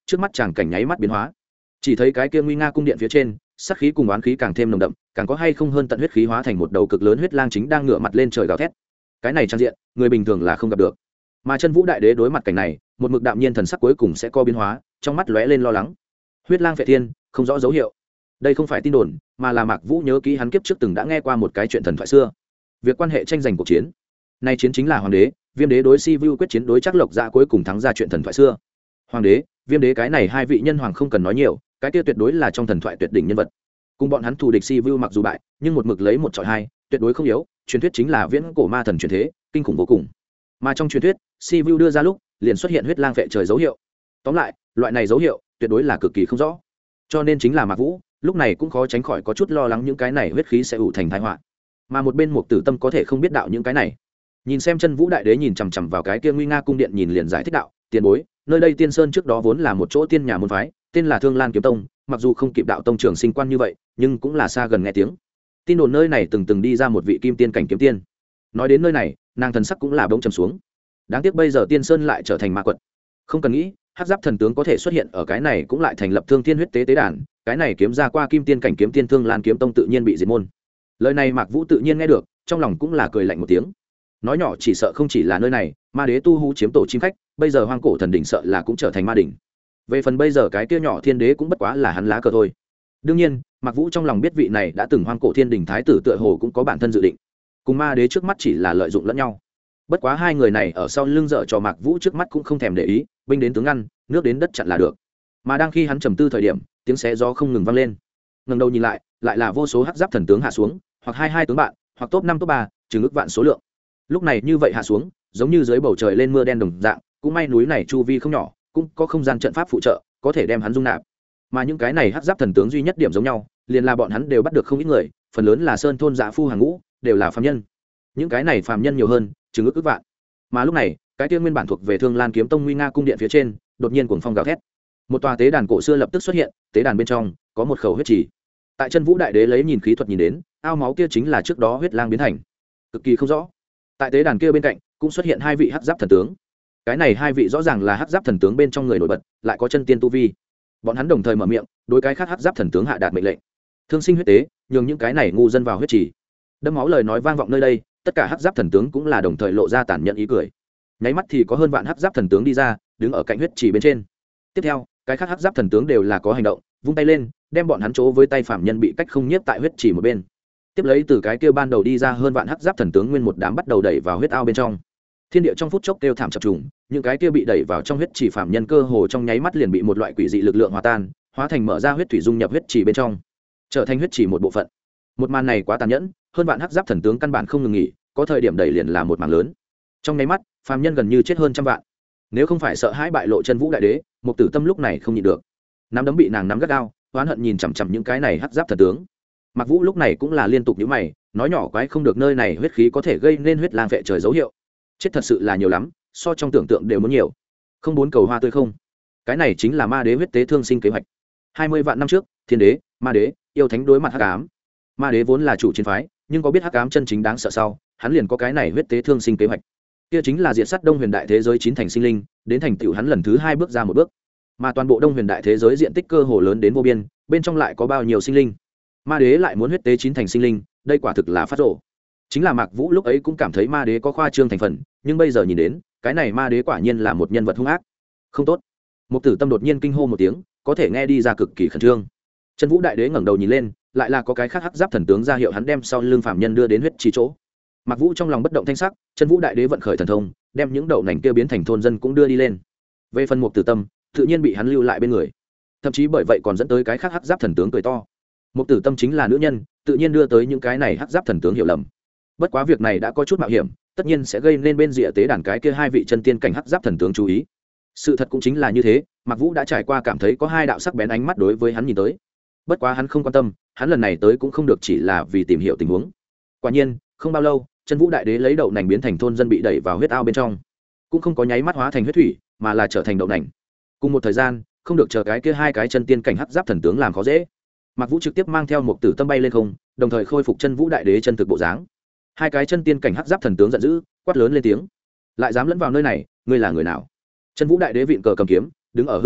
trước mắt chàng cảnh nháy mắt biến hóa. Chỉ thấy cái kia nguy nga cung điện phía trên, sát khí cùng oán khí càng thêm nồng đậm, càng có hay không hơn tận huyết khí hóa thành một đầu cực lớn huyết lang chính đang ngửa mặt lên trời gào thét. Cái này trang diện, người bình thường là không gặp được. Mà Chân Vũ Đại Đế đối mặt cảnh này, một mực đạm nhiên thần sắc cuối cùng sẽ có biến hóa, trong mắt lóe lên lo lắng. Huyết lang phệ thiên, không rõ dấu hiệu. Đây không phải tin đồn, mà là Mạc Vũ nhớ kỹ hắn kiếp trước từng đã nghe qua một cái chuyện thần thoại xưa. Việc quan hệ tranh giành cuộc chiến. Nay chiến chính là hoàng đế, Viêm đế đối Si Vu quyết chiến đối chắc Lộc Dạ cuối cùng thắng ra chuyện thần thoại xưa. Hoàng đế, Viêm đế cái này hai vị nhân hoàng không cần nói nhiều, cái kia tuyệt đối là trong thần thoại tuyệt đỉnh nhân vật. Cùng bọn hắn thù địch Si Vu mặc dù bại, nhưng một mực lấy một trọi hai, tuyệt đối không yếu, truyền thuyết chính là viễn cổ ma thần truyền thế, kinh khủng vô cùng. Mà trong truyền thuyết, Si Vu đưa ra lúc, liền xuất hiện huyết lang vệ trời dấu hiệu. Tóm lại, loại này dấu hiệu tuyệt đối là cực kỳ không rõ. Cho nên chính là Mạc Vũ, lúc này cũng khó tránh khỏi có chút lo lắng những cái này huyết khí sẽ ủ thành tai họa. Mà một bên Mục Tử Tâm có thể không biết đạo những cái này. Nhìn xem Chân Vũ Đại Đế nhìn chằm chằm vào cái kia nguy nga cung điện nhìn liền giải thích đạo, tiền bối, nơi đây Tiên Sơn trước đó vốn là một chỗ tiên nhà môn phái, tên là Thương Lan Kiếm Tông, mặc dù không kịp đạo tông trưởng sinh quan như vậy, nhưng cũng là xa gần nghe tiếng. Tin đồn nơi này từng đi ra một vị kim tiên cảnh kiếm tiên. Nói đến nơi này, nàng thần sắc cũng là bỗng trầm xuống. Đáng tiếc bây giờ Tiên Sơn lại trở thành ma quật. Không cần nghĩ, Hắc Giáp thần tướng có thể xuất hiện ở cái này cũng lại thành lập Thương Thiên huyết tế tế đàn, cái này kiếm ra qua kim tiên cảnh kiếm tiên Thương Lan Kiếm Tông tự nhiên bị diệt môn. Lời này Mạc Vũ tự nhiên nghe được, trong lòng cũng là cười lạnh một tiếng. Nói nhỏ chỉ sợ không chỉ là nơi này, ma đế tu hú chiếm tổ chim khách, bây giờ hoang cổ thần đỉnh sợ là cũng trở thành ma đỉnh. Về phần bây giờ cái kia nhỏ thiên đế cũng bất quá là hắn lá cờ thôi. Đương nhiên, Mạc Vũ trong lòng biết vị này đã từng hoang cổ thiên đỉnh thái tử tựa hồ cũng có bản thân dự định, cùng ma đế trước mắt chỉ là lợi dụng lẫn nhau. Bất quá hai người này ở sau lưng dở cho Mạc Vũ trước mắt cũng không thèm để ý, binh đến tướng ngăn, nước đến đất chặn là được. Mà đang khi hắn trầm tư thời điểm, tiếng xé gió không ngừng vang lên. Ngẩng đầu nhìn lại, lại là vô số hắc giáp thần tướng hạ xuống, hoặc hai tướng bạn, hoặc top 5 top 3, chừng ước vạn số lượng. Lúc này như vậy hạ xuống, giống như dưới bầu trời lên mưa đen đồng dạng, cũng may núi này chu vi không nhỏ, cũng có không gian trận pháp phụ trợ, có thể đem hắn dung nạp. Mà những cái này hắc giáp thần tướng duy nhất điểm giống nhau, liền là bọn hắn đều bắt được không ít người, phần lớn là sơn thôn dạ phu hàng ngũ, đều là phàm nhân. Những cái này phàm nhân nhiều hơn, chừng ước vạn. Mà lúc này, cái tiên nguyên bản thuộc về Thương Lan Kiếm Tông nguy nga cung điện phía trên, đột nhiên cuồng phong gào thét. Một tòa tế đàn cổ xưa lập tức xuất hiện, tế đàn bên trong có một khẩu huyết trì. Tại Chân Vũ Đại Đế lấy nhìn khí thuật nhìn đến, ao máu kia chính là trước đó huyết lang biến thành, cực kỳ không rõ. Tại tế đàn kia bên cạnh cũng xuất hiện hai vị hắc giáp thần tướng. Cái này hai vị rõ ràng là hắc giáp thần tướng bên trong người nổi bật, lại có chân tiên tu vi. Bọn hắn đồng thời mở miệng, đối cái khác hắc giáp thần tướng hạ đạt mệnh lệnh, thương sinh huyết tế, nhường những cái này ngu dân vào huyết trì. Đâm máu lời nói vang vọng nơi đây, tất cả hắc giáp thần tướng cũng là đồng thời lộ ra tàn nhẫn ý cười. Nháy mắt thì có hơn vạn hắc giáp thần tướng đi ra, đứng ở cạnh huyết trì bên trên. Tiếp theo, cái khác hắc giáp thần tướng đều là có hành động, vung tay lên, đem bọn hắn chỗ với tay phạm nhân bị cách không nhiếp tại huyết trì một bên. Tiếp lấy từ cái kia ban đầu đi ra hơn vạn hắc giáp thần tướng nguyên một đám bắt đầu đẩy vào huyết ao bên trong. Thiên địa trong phút chốc kêu thảm chập trùng, những cái kia bị đẩy vào trong huyết trì phạm nhân cơ hồ trong nháy mắt liền bị một loại quỷ dị lực lượng hòa tan, hóa thành mở ra huyết thủy dung nhập huyết trì bên trong, trở thành huyết trì một bộ phận. Một màn này quá tàn nhẫn, hơn vạn hắc giáp thần tướng căn bản không ngừng nghỉ, có thời điểm đẩy liền là một mảng lớn. Trong nháy mắt, phạm nhân gần như chết hơn trăm vạn. Nếu không phải sợ hãi bại lộ Chân Vũ Đại Đế, Mục Tử Tâm lúc này không nhịn được, nắm đấm bị nàng nắm gắt gao, oán hận nhìn chằm chằm những cái này hắc giáp thần tướng. Mạc Vũ lúc này cũng là liên tục nhíu mày, nói nhỏ quái không được, nơi này huyết khí có thể gây nên huyết lang vệ trời dấu hiệu. Chết thật sự là nhiều lắm, so trong tưởng tượng đều muốn nhiều. Không bốn cầu hoa tươi không. Cái này chính là ma đế huyết tế thương sinh kế hoạch. 20 vạn năm trước, thiên đế, ma đế, yêu thánh đối mặt hắc ám. Ma đế vốn là chủ chiến phái, nhưng có biết hắc ám chân chính đáng sợ sau, hắn liền có cái này huyết tế thương sinh kế hoạch. Kia chính là diệt sát Đông Huyền đại thế giới chín thành sinh linh, đến thành tựu hắn lần thứ 2 bước ra một bước. Mà toàn bộ Đông Huyền đại thế giới diện tích cơ hồ lớn đến vô biên, bên trong lại có bao nhiêu sinh linh. Ma đế lại muốn huyết tế chín thành sinh linh, đây quả thực là phát rồ. Chính là Mạc Vũ lúc ấy cũng cảm thấy ma đế có khoa trương thành phần, nhưng bây giờ nhìn đến, cái này ma đế quả nhiên là một nhân vật hung ác. Không tốt. Mục Tử Tâm đột nhiên kinh hô một tiếng, có thể nghe đi ra cực kỳ khẩn trương. Chân Vũ Đại Đế ngẩng đầu nhìn lên, lại là có cái khác hắc giáp thần tướng ra hiệu hắn đem sau lưng phạm nhân đưa đến huyết trì chỗ. Mạc Vũ trong lòng bất động thanh sắc, Chân Vũ Đại Đế vận khởi thần thông, đem những đậu nành kia biến thành thôn dân cũng đưa đi lên. Về phần Mục Tử Tâm, tự nhiên bị hắn lưu lại bên người. Thậm chí bởi vậy còn dẫn tới cái khác hắc giáp thần tướng cười to. Mục Tử Tâm chính là nữ nhân, tự nhiên đưa tới những cái này hắc giáp thần tướng hiểu lầm. Bất quá việc này đã có chút mạo hiểm, tất nhiên sẽ gây nên bên rìa tế đàn cái kia hai vị chân tiên cảnh hắc giáp thần tướng chú ý. Sự thật cũng chính là như thế, Mạc Vũ đã trải qua cảm thấy có hai đạo sắc bén ánh mắt đối với hắn nhìn tới. Bất quá hắn không quan tâm, hắn lần này tới cũng không được chỉ là vì tìm hiểu tình huống. Quả nhiên, không bao lâu, Chân Vũ Đại Đế lấy đậu nành biến thành thôn dân bị đẩy vào huyết ao bên trong, cũng không có nháy mắt hóa thành huyết thủy, mà là trở thành đậu nành. Cùng một thời gian, không được chờ cái kia hai cái chân tiên cảnh hắc giáp thần tướng làm khó dễ. Mạc Vũ trực tiếp mang theo Mục Tử Tâm bay lên không, đồng thời khôi phục Chân Vũ Đại Đế chân thực bộ dáng. Hai cái chân tiên cảnh hắc giáp thần tướng giận dữ, quát lớn lên tiếng: lại dám lẫn vào nơi này, ngươi là người nào? Chân Vũ Đại Đế vịn cờ cầm kiếm, đứng ở hư không,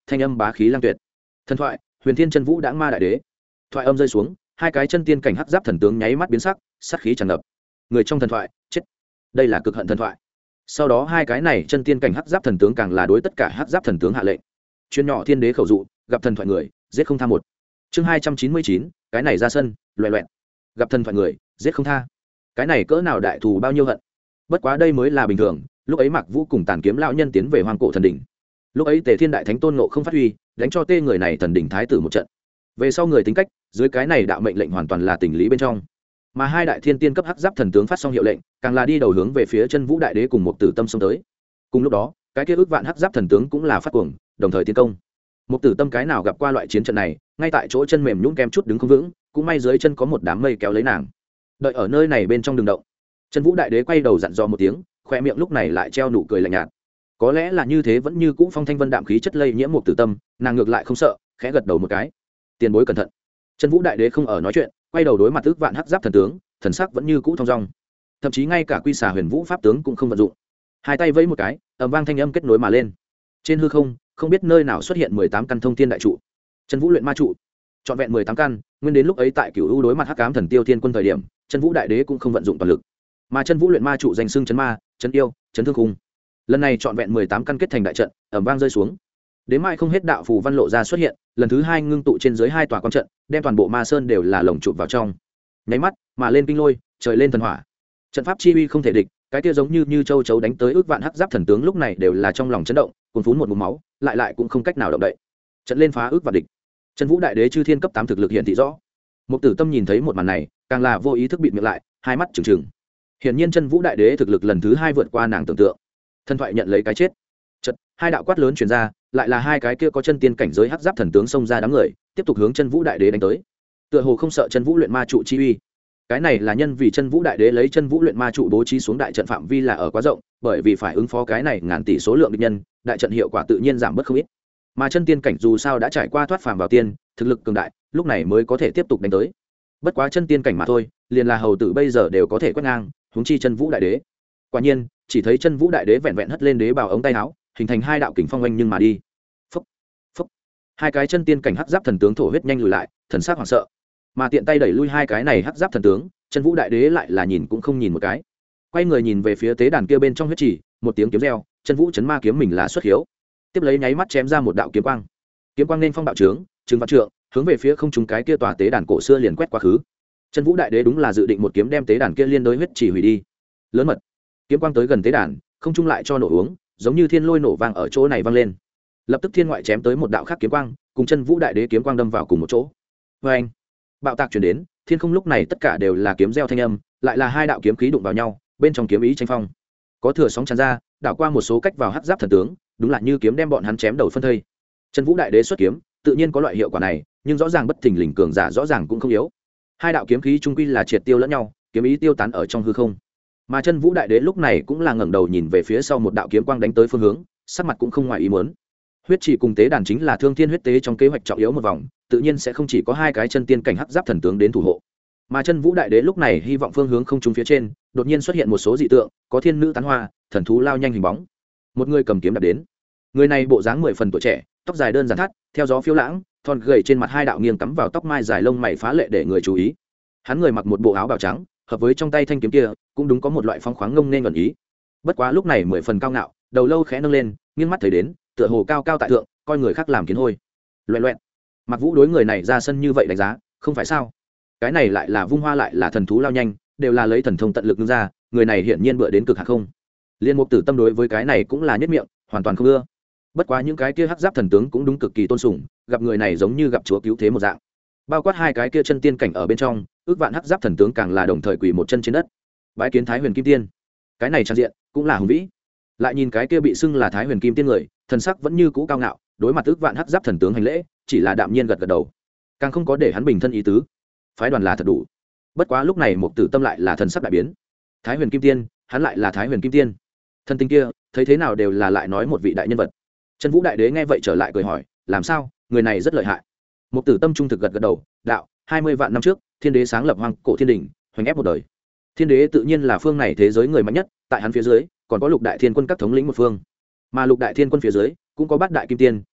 thanh âm bá khí lang tuyệt. Thần thoại, huyền thiên chân vũ đãng ma đại đế. Thoại âm rơi xuống, hai cái chân tiên cảnh hắc giáp thần tướng nháy mắt biến sắc, sát khí tràn ngập. Người trong thần thoại chết. Đây là cực hận thần thoại. Sau đó hai cái này chân tiên cảnh hắc giáp thần tướng càng là đối tất cả hắc giáp thần tướng hạ lệnh. Chuyên nhỏ thiên đế khẩu dụ, gặp thần thoại người, giết không tha một. Chương 299, cái này ra sân, loẹt loẹt. Gặp thần thoại người, giết không tha. Cái này cỡ nào đại thù bao nhiêu hận. Bất quá đây mới là bình thường, lúc ấy Mạc Vũ cùng Tàn Kiếm lão nhân tiến về Hoang Cổ thần đỉnh. Lúc ấy Tề Thiên đại thánh tôn ngộ không phát huy, đánh cho tê người này thần đỉnh thái tử một trận. Về sau người tính cách, dưới cái này đạo mệnh lệnh hoàn toàn là tình lý bên trong. Mà hai đại thiên tiên cấp hắc giáp thần tướng phát xong hiệu lệnh, càng là đi đầu hướng về phía Chân Vũ đại đế cùng một Tử Tâm xông tới. Cùng lúc đó, cái kia ước vạn hắc giáp thần tướng cũng là phát cuồng, đồng thời tiến công. Một Tử Tâm cái nào gặp qua loại chiến trận này, ngay tại chỗ chân mềm nhũn kem chút đứng không vững, cũng may dưới chân có một đám mây kéo lấy nàng. Đợi ở nơi này bên trong đường động. Chân Vũ đại đế quay đầu dặn dò một tiếng, khoe miệng lúc này lại treo nụ cười lạnh nhạt. Có lẽ là như thế vẫn như cũ phong thanh vân đạm khí chất lây nhiễm một Tử Tâm, nàng ngược lại không sợ, khẽ gật đầu một cái. Tiền bối cẩn thận. Chân Vũ đại đế không ở nói chuyện, quay đầu đối mặt ước vạn hắc giáp thần tướng, thần sắc vẫn như cũ thong dong. Thậm chí ngay cả Quy Xà Huyền Vũ pháp tướng cũng không vận dụng. Hai tay vẫy một cái, ầm vang thanh âm kết nối mà lên. Trên hư không, không biết nơi nào xuất hiện 18 căn thông thiên đại trụ. Chân Vũ luyện ma trụ, trọn vẹn 18 căn, nguyên đến lúc ấy tại Cửu U đối mặt Hắc Ám Thần Tiêu Thiên Quân thời điểm, Chân Vũ đại đế cũng không vận dụng toàn lực. Mà Chân Vũ luyện ma trụ danh xưng chấn ma, chấn yêu, chấn thương khung. Lần này trọn vẹn 18 căn kết thành đại trận, ầm vang rơi xuống. Đến mai không hết đạo phù văn lộ ra xuất hiện, lần thứ hai ngưng tụ trên dưới hai tòa quang trận, đem toàn bộ ma sơn đều là lồng chụp vào trong. Nháy mắt, mà lên kinh lôi, trời lên thần hỏa. Trận pháp chi uy không thể địch, cái kia giống như châu chấu đánh tới ước vạn hắc giáp thần tướng lúc này đều là trong lòng chấn động, cuồn phún một ngụm máu, lại cũng không cách nào động đậy. Trận lên phá ước vạn địch. Chân Vũ đại đế chư thiên cấp 8 thực lực hiện thị rõ. Một Tử Tâm nhìn thấy một màn này, càng là vô ý thức bịt miệng lại, hai mắt trừng trừng. Hiển nhiên Chân Vũ đại đế thực lực lần thứ hai vượt qua nàng tưởng tượng. Thần thoại nhận lấy cái chết. Chợt, hai đạo quát lớn truyền ra, lại là hai cái kia có chân tiên cảnh giới hắc giáp thần tướng xông ra đám người, tiếp tục hướng Chân Vũ đại đế đánh tới. Tựa hồ không sợ Chân Vũ luyện ma trụ chi uy. Cái này là nhân vì Chân Vũ đại đế lấy Chân Vũ luyện ma trụ bố trí xuống đại trận phạm vi là ở quá rộng, bởi vì phải ứng phó cái này ngàn tỷ số lượng địch nhân, đại trận hiệu quả tự nhiên giảm bớt không ít. Mà chân tiên cảnh dù sao đã trải qua thoát phàm vào tiên, thực lực cường đại, lúc này mới có thể tiếp tục đánh tới. Bất quá chân tiên cảnh mà thôi, liền là hầu tử bây giờ đều có thể quét ngang, huống chi Chân Vũ đại đế. Quả nhiên, chỉ thấy Chân Vũ đại đế vẹn vẹn hất lên đế bào ống tay áo, hình thành hai đạo kình phong oanh nhưng mà đi. Phốc, phốc. Hai cái chân tiên cảnh hắc giáp thần tướng thổ huyết nhanh lùi lại, thần sắc hoảng sợ. Mà tiện tay đẩy lui hai cái này hắc giáp thần tướng, Chân Vũ đại đế lại là nhìn cũng không nhìn một cái. Quay người nhìn về phía tế đàn kia bên trong huyết chỉ, một tiếng kiếm reo, Chân Vũ chấn ma kiếm mình là xuất hiếu. Tiếp lấy nháy mắt chém ra một đạo kiếm quang. Kiếm quang nên phong bạo trướng, trừng vạn trượng, hướng về phía không trung cái kia tòa tế đàn cổ xưa liền quét quá khứ. Chân Vũ đại đế đúng là dự định một kiếm đem tế đàn kia liên đối huyết chỉ hủy đi. Lớn mật. Kiếm quang tới gần tế đàn, không trung lại cho nổ uống, giống như thiên lôi nổ vang ở chỗ này vang lên. Lập tức thiên ngoại chém tới một đạo khác kiếm quang, cùng Chân Vũ đại đế kiếm quang đâm vào cùng một chỗ. Oeng! Bạo tạc truyền đến, thiên không lúc này tất cả đều là kiếm reo thanh âm, lại là hai đạo kiếm khí đụng vào nhau, bên trong kiếm ý tranh phong. Có thừa sóng tràn ra, đảo qua một số cách vào hắc giáp thần tướng, đúng là như kiếm đem bọn hắn chém đầu phân thây. Chân Vũ đại đế xuất kiếm, tự nhiên có loại hiệu quả này, nhưng rõ ràng bất thình lình cường giả rõ ràng cũng không yếu. Hai đạo kiếm khí trung quy là triệt tiêu lẫn nhau, kiếm ý tiêu tán ở trong hư không. Mà Chân Vũ đại đế lúc này cũng là ngẩng đầu nhìn về phía sau một đạo kiếm quang đánh tới phương hướng, sắc mặt cũng không ngoài ý muốn. Huyết chỉ cùng tế đàn chính là thương thiên huyết tế trong kế hoạch trọng yếu một vòng, tự nhiên sẽ không chỉ có hai cái chân tiên cảnh hắc giáp thần tướng đến thủ hộ. Mà Chân Vũ đại đế lúc này hy vọng phương hướng không trúng phía trên, đột nhiên xuất hiện một số dị tượng, có thiên nữ tán hoa, thần thú lao nhanh hình bóng. Một người cầm kiếm đạp đến. Người này bộ dáng 10 phần tuổi trẻ, tóc dài đơn giản thắt, theo gió phiêu lãng, thon gầy trên mặt hai đạo nghiêng cắm vào tóc mai dài lông mày phá lệ để người chú ý. Hắn người mặc một bộ áo bào trắng, hợp với trong tay thanh kiếm kia, cũng đúng có một loại phong khoáng ngông nên ẩn ý. Bất quá lúc này 10 phần cao ngạo, đầu lâu khẽ nâng lên, nghiêng mắt thấy đến, tựa hồ cao cao tại thượng, coi người khác làm kiến hôi. Loẹt loẹt. Mặc Vũ đối người này ra sân như vậy đánh giá, không phải sao? Cái này lại là vung hoa lại là thần thú lao nhanh, đều là lấy thần thông tận lực nương ra, người này hiển nhiên bựa đến cực hạn không. Liên Mục Tử Tâm đối với cái này cũng là nhất miệng, hoàn toàn không ưa. Bất quá những cái kia hắc giáp thần tướng cũng đúng cực kỳ tôn sùng, gặp người này giống như gặp chúa cứu thế một dạng. Bao quát hai cái kia chân tiên cảnh ở bên trong, ước vạn hắc giáp thần tướng càng là đồng thời quỳ một chân trên đất. Bái kiến Thái Huyền Kim Tiên. Cái này trang diện cũng là hùng vĩ. Lại nhìn cái kia bị xưng là Thái Huyền Kim Tiên người, thần sắc vẫn như cũ cao ngạo, đối mặt ước vạn hắc giáp thần tướng hành lễ, chỉ là đạm nhiên gật gật đầu, càng không có để hắn bình thân ý tứ. Phái đoàn là thật đủ. Bất quá lúc này Mục Tử Tâm lại là thần sắc đại biến. Thái Huyền Kim Tiên, hắn lại là Thái Huyền Kim Tiên. Thân tinh kia, thấy thế nào đều là lại nói một vị đại nhân vật. Chân Vũ đại đế nghe vậy trở lại cười hỏi, làm sao, người này rất lợi hại. Mục Tử Tâm trung thực gật gật đầu, đạo, 20 vạn năm trước, Thiên Đế sáng lập Hoang Cổ Thiên Đình, hoành ép một đời. Thiên Đế tự nhiên là phương này thế giới người mạnh nhất, tại hắn phía dưới, còn có Lục Đại Thiên Quân các thống lĩnh một phương. Mà Lục Đại Thiên Quân phía dưới, cũng có Bát Đại Kim Tiên,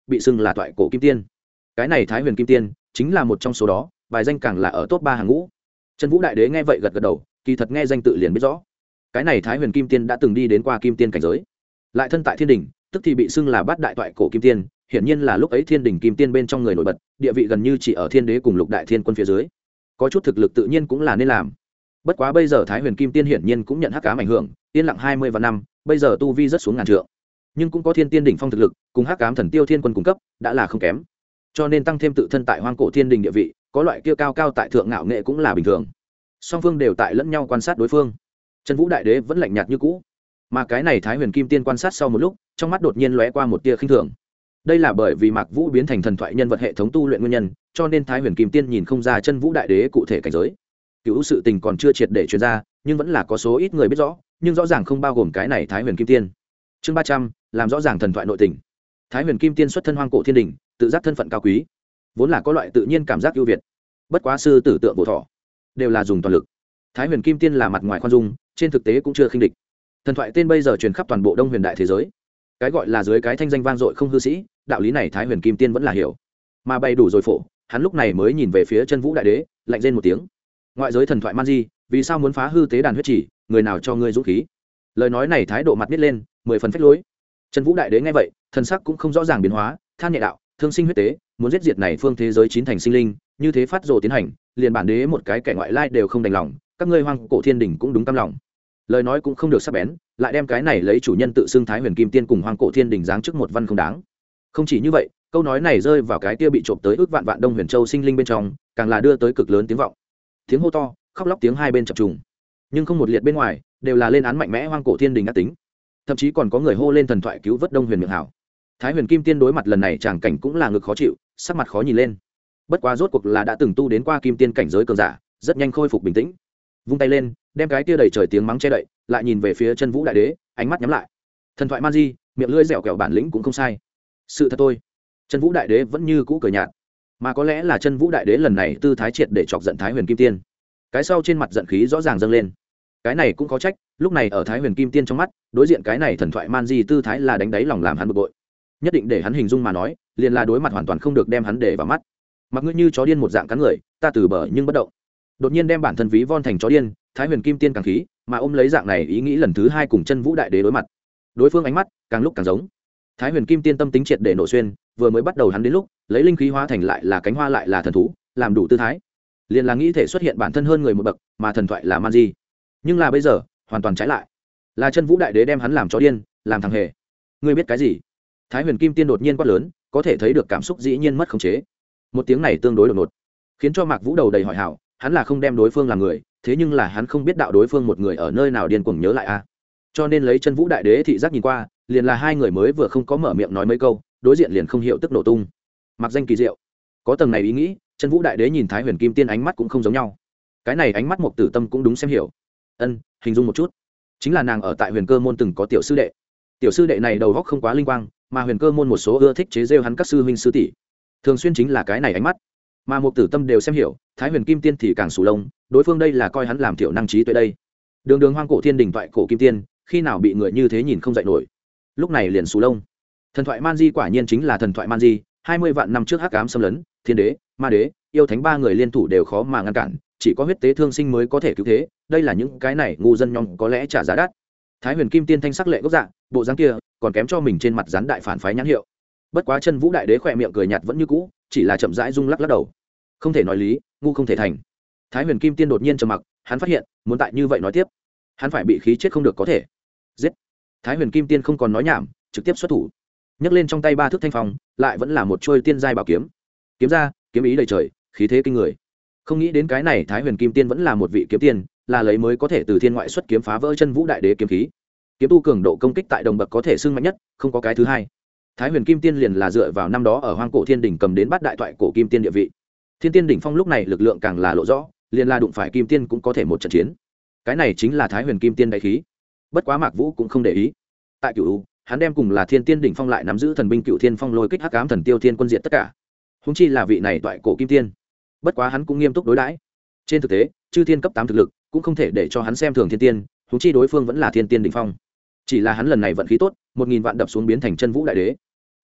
bị xưng là toại cổ kim tiên. Cái này Thái Huyền Kim Tiên chính là một trong số đó, vài danh càng là ở top 3 hàng ngũ. Chân Vũ Đại Đế nghe vậy gật gật đầu, kỳ thật nghe danh tự liền biết rõ. Cái này Thái Huyền Kim Tiên đã từng đi đến qua kim tiên cảnh giới, lại thân tại Thiên Đình, tức thì bị xưng là Bát Đại Toại Cổ Kim Tiên, hiển nhiên là lúc ấy Thiên Đình Kim Tiên bên trong người nổi bật, địa vị gần như chỉ ở Thiên Đế cùng Lục Đại Thiên Quân phía dưới. Có chút thực lực tự nhiên cũng là nên làm. Bất quá bây giờ Thái Huyền Kim Tiên hiển nhiên cũng nhận hắc ám ảnh hưởng, yên lặng 20 vạn năm, bây giờ tu vi rất xuống ngàn trượng. Nhưng cũng có Thiên Tiên đỉnh phong thực lực, cùng hắc ám thần tiêu thiên quân cung cấp, đã là không kém. Cho nên tăng thêm tự thân tại Hoang Cổ Thiên Đình địa vị, có loại kia cao cao tại thượng ngạo nghệ cũng là bình thường. Song phương đều tại lẫn nhau quan sát đối phương. Chân Vũ Đại Đế vẫn lạnh nhạt như cũ, mà cái này Thái Huyền Kim Tiên quan sát sau một lúc, trong mắt đột nhiên lóe qua một tia khinh thường. Đây là bởi vì Mạc Vũ biến thành thần thoại nhân vật hệ thống tu luyện nguyên nhân, cho nên Thái Huyền Kim Tiên nhìn không ra Chân Vũ Đại Đế cụ thể cảnh giới. Cựu sự tình còn chưa triệt để truyền ra, nhưng vẫn là có số ít người biết rõ, nhưng rõ ràng không bao gồm cái này Thái Huyền Kim Tiên. Chương 300, làm rõ ràng thần thoại nội tình. Thái Huyền Kim Tiên xuất thân Hoang Cổ Thiên Đình, tự giác thân phận cao quý, vốn là có loại tự nhiên cảm giác ưu việt. Bất quá sư tử tượng bộ thọ, đều là dùng toàn lực. Thái Huyền Kim Tiên là mặt ngoài khoan dung, trên thực tế cũng chưa khinh địch. Thần thoại tên bây giờ truyền khắp toàn bộ Đông Huyền đại thế giới. Cái gọi là dưới cái thanh danh vang dội không hư sĩ, đạo lý này Thái Huyền Kim Tiên vẫn là hiểu. Mà bay đủ rồi phổ, hắn lúc này mới nhìn về phía Chân Vũ Đại Đế, lạnh rên một tiếng. Ngoại giới thần thoại man di, vì sao muốn phá hư tế đàn huyết chỉ, người nào cho ngươi dũng khí? Lời nói này thái độ mặt nít lên, 10 phần phách lối. Chân Vũ Đại Đế nghe vậy, thần sắc cũng không rõ ràng biến hóa, than nhẹ đạo, thương sinh huyết tế, muốn giết diệt này phương thế giới chín thành sinh linh, như thế phát rồ tiến hành, liền bản đế một cái kẻ ngoại lai đều không đành lòng, các ngươi Hoang Cổ Thiên Đình cũng đúng cam lòng. Lời nói cũng không được sắc bén, lại đem cái này lấy chủ nhân tự xưng Thái Huyền Kim Tiên cùng Hoang Cổ Thiên Đình giáng trước một văn không đáng. Không chỉ như vậy, câu nói này rơi vào cái kia bị trộm tới ước vạn vạn Đông Huyền Châu sinh linh bên trong, càng là đưa tới cực lớn tiếng vọng. Tiếng hô to, khóc lóc tiếng hai bên chập trùng, nhưng không một liệt bên ngoài, đều là lên án mạnh mẽ Hoang Cổ Thiên Đình ác tính. Thậm chí còn có người hô lên thần thoại cứu vớt Đông Huyền miệng hảo. Thái Huyền Kim Tiên đối mặt lần này tràng cảnh cũng là ngực khó chịu, sắc mặt khó nhìn lên. Bất quá rốt cuộc là đã từng tu đến qua kim tiên cảnh giới cường giả, rất nhanh khôi phục bình tĩnh. Vung tay lên, đem cái kia đầy trời tiếng mắng che đậy, lại nhìn về phía Chân Vũ Đại Đế, ánh mắt nhắm lại. Thần thoại man di, miệng lưỡi dẻo kẹo bản lĩnh cũng không sai. Sự thật thôi. Chân Vũ Đại Đế vẫn như cũ cười nhạt, mà có lẽ là Chân Vũ Đại Đế lần này tư thái triệt để chọc giận Thái Huyền Kim Tiên. Cái sau trên mặt giận khí rõ ràng dâng lên. Cái này cũng có trách, lúc này ở Thái Huyền Kim Tiên trong mắt, đối diện cái này thần thoại man di tư thái là đánh đáy lòng làm hắn bực bội. Nhất định để hắn hình dung mà nói, liền là đối mặt hoàn toàn không được đem hắn để vào mắt. Mặc ngươi như chó điên một dạng cắn người, ta từ bờ nhưng bất động. Đột nhiên đem bản thân ví von thành chó điên, Thái Huyền Kim Tiên càng khí, mà ôm lấy dạng này ý nghĩ lần thứ hai cùng Chân Vũ Đại Đế đối mặt. Đối phương ánh mắt càng lúc càng giống. Thái Huyền Kim Tiên tâm tính triệt để nổ xuyên, vừa mới bắt đầu hắn đến lúc lấy linh khí hóa thành lại là cánh hoa lại là thần thú, làm đủ tư thái, liền là nghĩ thể xuất hiện bản thân hơn người một bậc, mà thần thoại là man di. Nhưng là bây giờ hoàn toàn trái lại, là Chân Vũ Đại Đế đem hắn làm chó điên, làm thằng hề. Ngươi biết cái gì? Thái Huyền Kim Tiên đột nhiên quát lớn, có thể thấy được cảm xúc dĩ nhiên mất khống chế. Một tiếng này tương đối đột ngột, khiến cho Mạc Vũ đầu đầy hỏi hảo, hắn là không đem đối phương làm người, thế nhưng là hắn không biết đạo đối phương một người ở nơi nào điên cuồng nhớ lại a. Cho nên lấy Chân Vũ Đại Đế thị giác nhìn qua, liền là hai người mới vừa không có mở miệng nói mấy câu, đối diện liền không hiểu tức nổ tung. Mặc danh kỳ diệu, có tầng này ý nghĩ, Chân Vũ Đại Đế nhìn Thái Huyền Kim Tiên ánh mắt cũng không giống nhau. Cái này ánh mắt Mục Tử Tâm cũng đúng xem hiểu. Hình dung một chút, chính là nàng ở tại Huyền Cơ môn từng có tiểu sư đệ. Tiểu sư đệ này đầu óc không quá linh quang, mà Huyền Cơ môn một số ưa thích chế giễu hắn các sư huynh sư tỷ, thường xuyên chính là cái này ánh mắt. Mà Mục Tử Tâm đều xem hiểu, Thái Huyền Kim Tiên thì càng sù lông, đối phương đây là coi hắn làm tiểu năng trí tuệ đây. Đường đường Hoang Cổ Thiên Đình toại cổ kim tiên, khi nào bị người như thế nhìn không dậy nổi. Lúc này liền sù lông. Thần thoại man di quả nhiên chính là thần thoại man di, 20 vạn năm trước hắc ám xâm lấn, Thiên Đế, Ma Đế, yêu thánh ba người liên thủ đều khó mà ngăn cản, chỉ có huyết tế thương sinh mới có thể cứu thế, đây là những cái này ngu dân nhóm có lẽ trả giá đắt. Thái Huyền Kim Tiên thanh sắc lệ gốc dạng, bộ dáng kia còn kém cho mình trên mặt rắn đại phản phái nhãn hiệu. Bất quá Chân Vũ Đại Đế khỏe miệng cười nhạt vẫn như cũ, chỉ là chậm rãi rung lắc lắc đầu. Không thể nói lý, ngu không thể thành. Thái Huyền Kim Tiên đột nhiên trầm mặc, hắn phát hiện, muốn tại như vậy nói tiếp, hắn phải bị khí chết không được có thể. Giết. Thái Huyền Kim Tiên không còn nói nhảm, trực tiếp xuất thủ. Nhấc lên trong tay ba thước thanh phong, lại vẫn là một chuôi tiên giai bảo kiếm. Kiếm ra, kiếm ý đầy trời, khí thế kinh người. Không nghĩ đến cái này Thái Huyền Kim Tiên vẫn là một vị kiếm tiên, là lấy mới có thể từ thiên ngoại xuất kiếm phá vỡ Chân Vũ Đại Đế kiếm khí. Kiếm tu cường độ công kích tại đồng bậc có thể xưng mạnh nhất, không có cái thứ hai. Thái Huyền Kim Tiên liền là dựa vào năm đó ở Hoang Cổ Thiên Đỉnh cầm đến bát đại toại cổ kim tiên địa vị. Thiên Tiên đỉnh phong lúc này lực lượng càng là lộ rõ, liền là đụng phải kim tiên cũng có thể một trận chiến. Cái này chính là Thái Huyền Kim Tiên đại khí. Bất quá Mạc Vũ cũng không để ý. Tại Cửu, hắn đem cùng là Thiên Tiên đỉnh phong lại nắm giữ thần binh Cửu Thiên Phong lôi kích hắc ám thần tiêu thiên quân diện tất cả. Huống chi là vị này toại cổ kim tiên. Bất quá hắn cũng nghiêm túc đối đãi. Trên thực tế, chư thiên cấp 8 thực lực, cũng không thể để cho hắn xem thường thiên tiên, huống chi đối phương vẫn là Thiên Tiên đỉnh phong. Chỉ là hắn lần này vận khí tốt, 1000 vạn đập xuống biến thành Chân Vũ Đại Đế.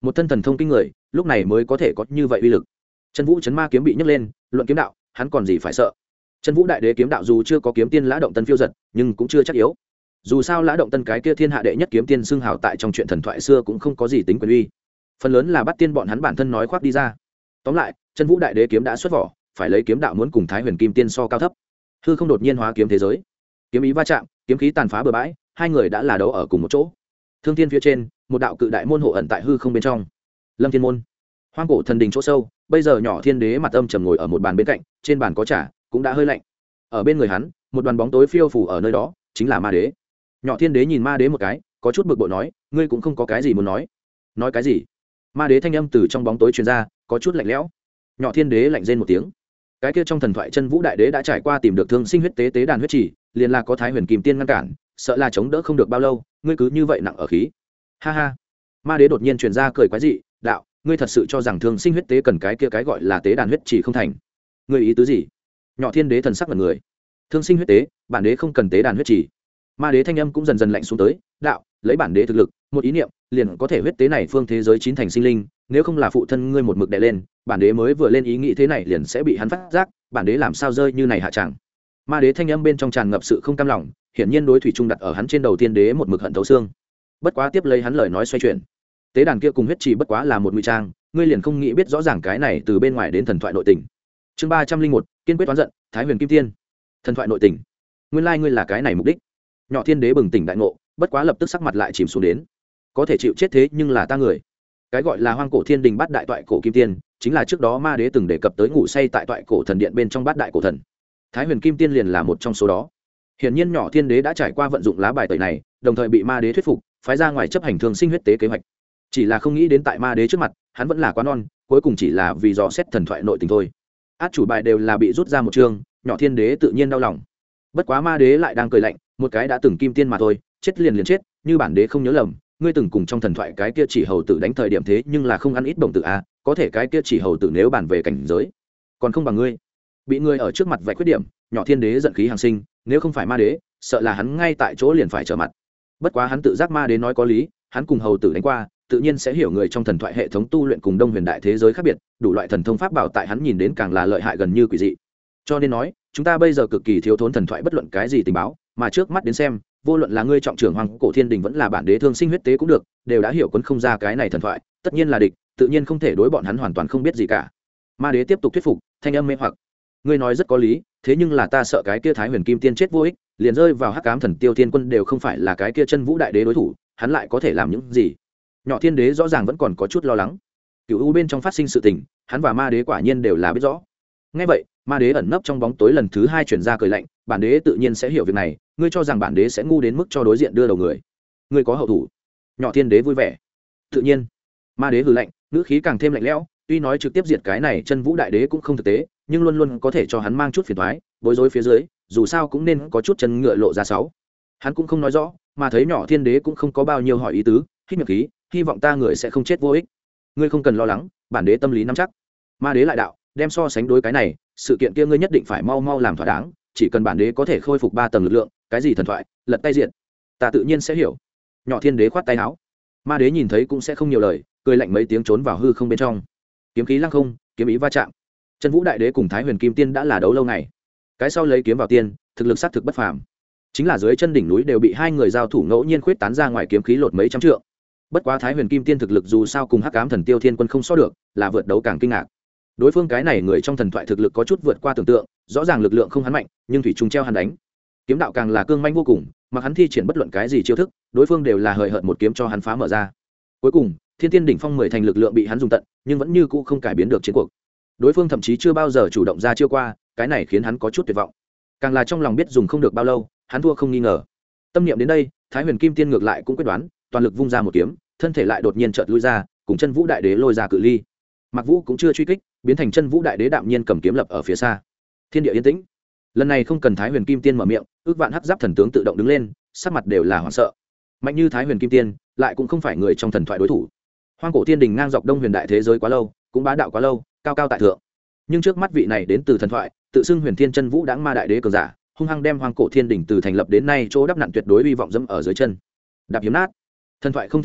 một thân thần thông kinh người, lúc này mới có thể có như vậy uy lực. Chân vũ chấn ma kiếm bị nhấc lên, luận kiếm đạo hắn còn gì phải sợ. Chân vũ đại đế kiếm đạo dù chưa có kiếm tiên Lã Động Tân phiêu giật, nhưng cũng chưa chắc yếu. Dù sao Lã Động Tân cái kia thiên hạ đệ nhất kiếm tiên xưng hào tại trong chuyện thần thoại xưa cũng không có gì tính quyền uy, phần lớn là bắt tiên bọn hắn bản thân nói khoác đi ra. Tóm lại, chân vũ đại đế kiếm đã xuất vỏ, phải lấy kiếm đạo muốn cùng Thái Huyền Kim Tiên so cao thấp. Hư không đột nhiên hóa kiếm thế giới, kiếm ý va chạm, kiếm khí tàn phá bừa bãi, hai người đã là đấu ở cùng một chỗ. Thương thiên phía trên, một đạo cự đại môn hộ ẩn tại hư không bên trong. Lâm Thiên môn, hoang cổ thần đình chỗ sâu, bây giờ nhỏ thiên đế mặt âm trầm ngồi ở một bàn bên cạnh, trên bàn có trà, cũng đã hơi lạnh. Ở bên người hắn, một đoàn bóng tối phiêu phù ở nơi đó, chính là ma đế. Nhỏ thiên đế nhìn ma đế một cái, có chút bực bội nói, ngươi cũng không có cái gì muốn nói. Nói cái gì? Ma đế thanh âm từ trong bóng tối truyền ra, có chút lạnh lẽo. Nhỏ thiên đế lạnh rên một tiếng. Cái kia trong thần thoại chân vũ đại đế đã trải qua tìm được thương sinh huyết tế tế đàn huyết chỉ, liền là có Thái Huyền Kim Tiên ngăn cản, sợ là chống đỡ không được bao lâu, ngươi cứ như vậy nặng ở khí. Ha ha. Ma đế đột nhiên truyền ra cười quái dị, đạo, ngươi thật sự cho rằng thương sinh huyết tế cần cái kia cái gọi là tế đàn huyết chỉ không thành? Ngươi ý tứ gì? Nhỏ thiên đế thần sắc mặt người. Thương sinh huyết tế, bản đế không cần tế đàn huyết chỉ. Ma đế thanh âm cũng dần dần lạnh xuống tới, đạo, lấy bản đế thực lực, một ý niệm liền có thể huyết tế này phương thế giới chín thành sinh linh, nếu không là phụ thân ngươi một mực đè lên, bản đế mới vừa lên ý nghĩ thế này liền sẽ bị hắn phát giác, bản đế làm sao rơi như này hạ chẳng. Ma đế thanh âm bên trong tràn ngập sự không cam lòng, hiển nhiên đối thủy trung đặt ở hắn trên đầu tiên đế một mực hận thấu xương. Bất quá tiếp lấy hắn lời nói xoay chuyển, tế đàn kia cùng huyết trì bất quá là một ngụy trang, ngươi liền không nghĩ biết rõ ràng cái này từ bên ngoài đến thần thoại nội tình. Chương 301, kiên quyết toán giận, Thái Huyền Kim Tiên. Thần thoại nội tình. Nguyên lai ngươi là cái này mục đích. Nhỏ thiên đế bừng tỉnh đại ngộ, bất quá lập tức sắc mặt lại chìm xuống đến. Có thể chịu chết thế nhưng là ta người. Cái gọi là hoang cổ thiên đình bát đại toại cổ kim tiên, chính là trước đó ma đế từng đề cập tới ngủ say tại toại cổ thần điện bên trong bát đại cổ thần. Thái Huyền Kim Tiên liền là một trong số đó. Hiển nhiên nhỏ thiên đế đã trải qua vận dụng lá bài tẩy này, đồng thời bị ma đế thuyết phục, phái ra ngoài chấp hành thương sinh huyết tế kế hoạch. Chỉ là không nghĩ đến tại ma đế trước mặt, hắn vẫn là quá non, cuối cùng chỉ là vì dò xét thần thoại nội tình thôi. Át chủ bài đều là bị rút ra một chương, nhỏ thiên đế tự nhiên đau lòng. Bất quá ma đế lại đang cười lạnh, một cái đã từng kim tiên mà thôi, chết liền liền chết, như bản đế không nhớ lầm, ngươi từng cùng trong thần thoại cái kia chỉ hầu tử đánh thời điểm thế nhưng là không ăn ít đồng tử a, có thể cái kia chỉ hầu tử nếu bản về cảnh giới, còn không bằng ngươi. Bị ngươi ở trước mặt vạch khuyết điểm, nhỏ thiên đế giận khí hàng sinh, nếu không phải ma đế, sợ là hắn ngay tại chỗ liền phải trở mặt. Bất quá hắn tự giác ma đế nói có lý, hắn cùng hầu tử đánh qua, tự nhiên sẽ hiểu người trong thần thoại hệ thống tu luyện cùng Đông Huyền đại thế giới khác biệt, đủ loại thần thông pháp bảo tại hắn nhìn đến càng là lợi hại gần như quỷ dị. Cho nên nói, chúng ta bây giờ cực kỳ thiếu thốn thần thoại bất luận cái gì tình báo, mà trước mắt đến xem, vô luận là ngươi trọng trưởng hoàng cổ thiên đình vẫn là bản đế thương sinh huyết tế cũng được, đều đã hiểu quấn không ra cái này thần thoại, tất nhiên là địch, tự nhiên không thể đối bọn hắn hoàn toàn không biết gì cả. Ma đế tiếp tục thuyết phục, thanh âm mê hoặc, ngươi nói rất có lý, thế nhưng là ta sợ cái kia Thái Huyền Kim Tiên chết vô ích, liền rơi vào hắc ám thần tiêu thiên quân đều không phải là cái kia chân vũ đại đế đối thủ, hắn lại có thể làm những gì? Nhỏ thiên đế rõ ràng vẫn còn có chút lo lắng. Cửu u bên trong phát sinh sự tình, hắn và ma đế quả nhiên đều là biết rõ. Nghe vậy, ma đế ẩn nấp trong bóng tối lần thứ hai chuyển ra cười lạnh, bản đế tự nhiên sẽ hiểu việc này, ngươi cho rằng bản đế sẽ ngu đến mức cho đối diện đưa đầu người? Ngươi có hậu thủ? Nhỏ thiên đế vui vẻ. Tự nhiên. Ma đế hừ lạnh, ngữ khí càng thêm lạnh lẽo, tuy nói trực tiếp diệt cái này chân vũ đại đế cũng không thực tế, nhưng luôn luôn có thể cho hắn mang chút phiền toái, bối rối phía dưới, dù sao cũng nên có chút chân ngựa lộ ra sáu. Hắn cũng không nói rõ, mà thấy nhỏ thiên đế cũng không có bao nhiêu hỏi ý tứ, hít miệng khí, hy vọng ta người sẽ không chết vô ích. Ngươi không cần lo lắng, bản đế tâm lý nắm chắc. Ma đế lại đạo, đem so sánh đối cái này, sự kiện kia ngươi nhất định phải mau mau làm thỏa đáng, chỉ cần bản đế có thể khôi phục 3 tầng lực lượng, cái gì thần thoại, lật tay diện, ta tự nhiên sẽ hiểu. Nhỏ thiên đế khoát tay áo. Ma đế nhìn thấy cũng sẽ không nhiều lời, cười lạnh mấy tiếng trốn vào hư không bên trong. Kiếm khí lăng không, kiếm ý va chạm. Chân vũ đại đế cùng Thái Huyền Kim Tiên đã là đấu lâu ngày, cái sau lấy kiếm vào tiên, thực lực xác thực bất phàm. Chính là dưới chân đỉnh núi đều bị hai người giao thủ ngẫu nhiên khuyết tán ra ngoài kiếm khí lột mấy trăm trượng. Bất quá Thái Huyền Kim Tiên thực lực dù sao cùng hắc ám thần tiêu thiên quân không so được, là vượt đấu càng kinh ngạc. Đối phương cái này người trong thần thoại thực lực có chút vượt qua tưởng tượng, rõ ràng lực lượng không hắn mạnh, nhưng thủy trùng treo hắn đánh. Kiếm đạo càng là cương manh vô cùng, mà hắn thi triển bất luận cái gì chiêu thức, đối phương đều là hời hợt một kiếm cho hắn phá mở ra. Cuối cùng, Thiên Tiên đỉnh phong 10 thành lực lượng bị hắn dùng tận, nhưng vẫn như cũ không cải biến được chiến cuộc. Đối phương thậm chí chưa bao giờ chủ động ra chiêu qua, cái này khiến hắn có chút tuyệt vọng. Càng là trong lòng biết dùng không được bao lâu, hắn thua không nghi ngờ. Tâm niệm đến đây, Thái Huyền Kim Tiên ngược lại cũng quyết đoán, toàn lực vung ra một kiếm, thân thể lại đột nhiên chợt lui ra, cùng chân vũ đại đế lôi ra cự ly. Mặc Vũ cũng chưa truy kích, biến thành chân vũ đại đế đạm nhiên cầm kiếm lập ở phía xa. Thiên địa yên tĩnh. Lần này không cần Thái Huyền Kim Tiên mở miệng, ước vạn hắc giáp thần tướng tự động đứng lên, sắc mặt đều là hoảng sợ. Mạnh như Thái Huyền Kim Tiên, lại cũng không phải người trong thần thoại đối thủ. Hoang cổ thiên đình ngang dọc Đông Huyền đại thế giới quá lâu, cũng bá đạo quá lâu, cao cao tại thượng. Nhưng trước mắt vị này đến từ thần thoại, tự xưng Huyền Thiên Chân Vũ Đãng Ma đại đế cường giả, hung hăng đem Hoang cổ thiên đình từ thành lập đến nay chỗ đắp nặn tuyệt đối uy vọng dẫm ở dưới chân. Đạp hiếm nát. Thần thoại không thể địch,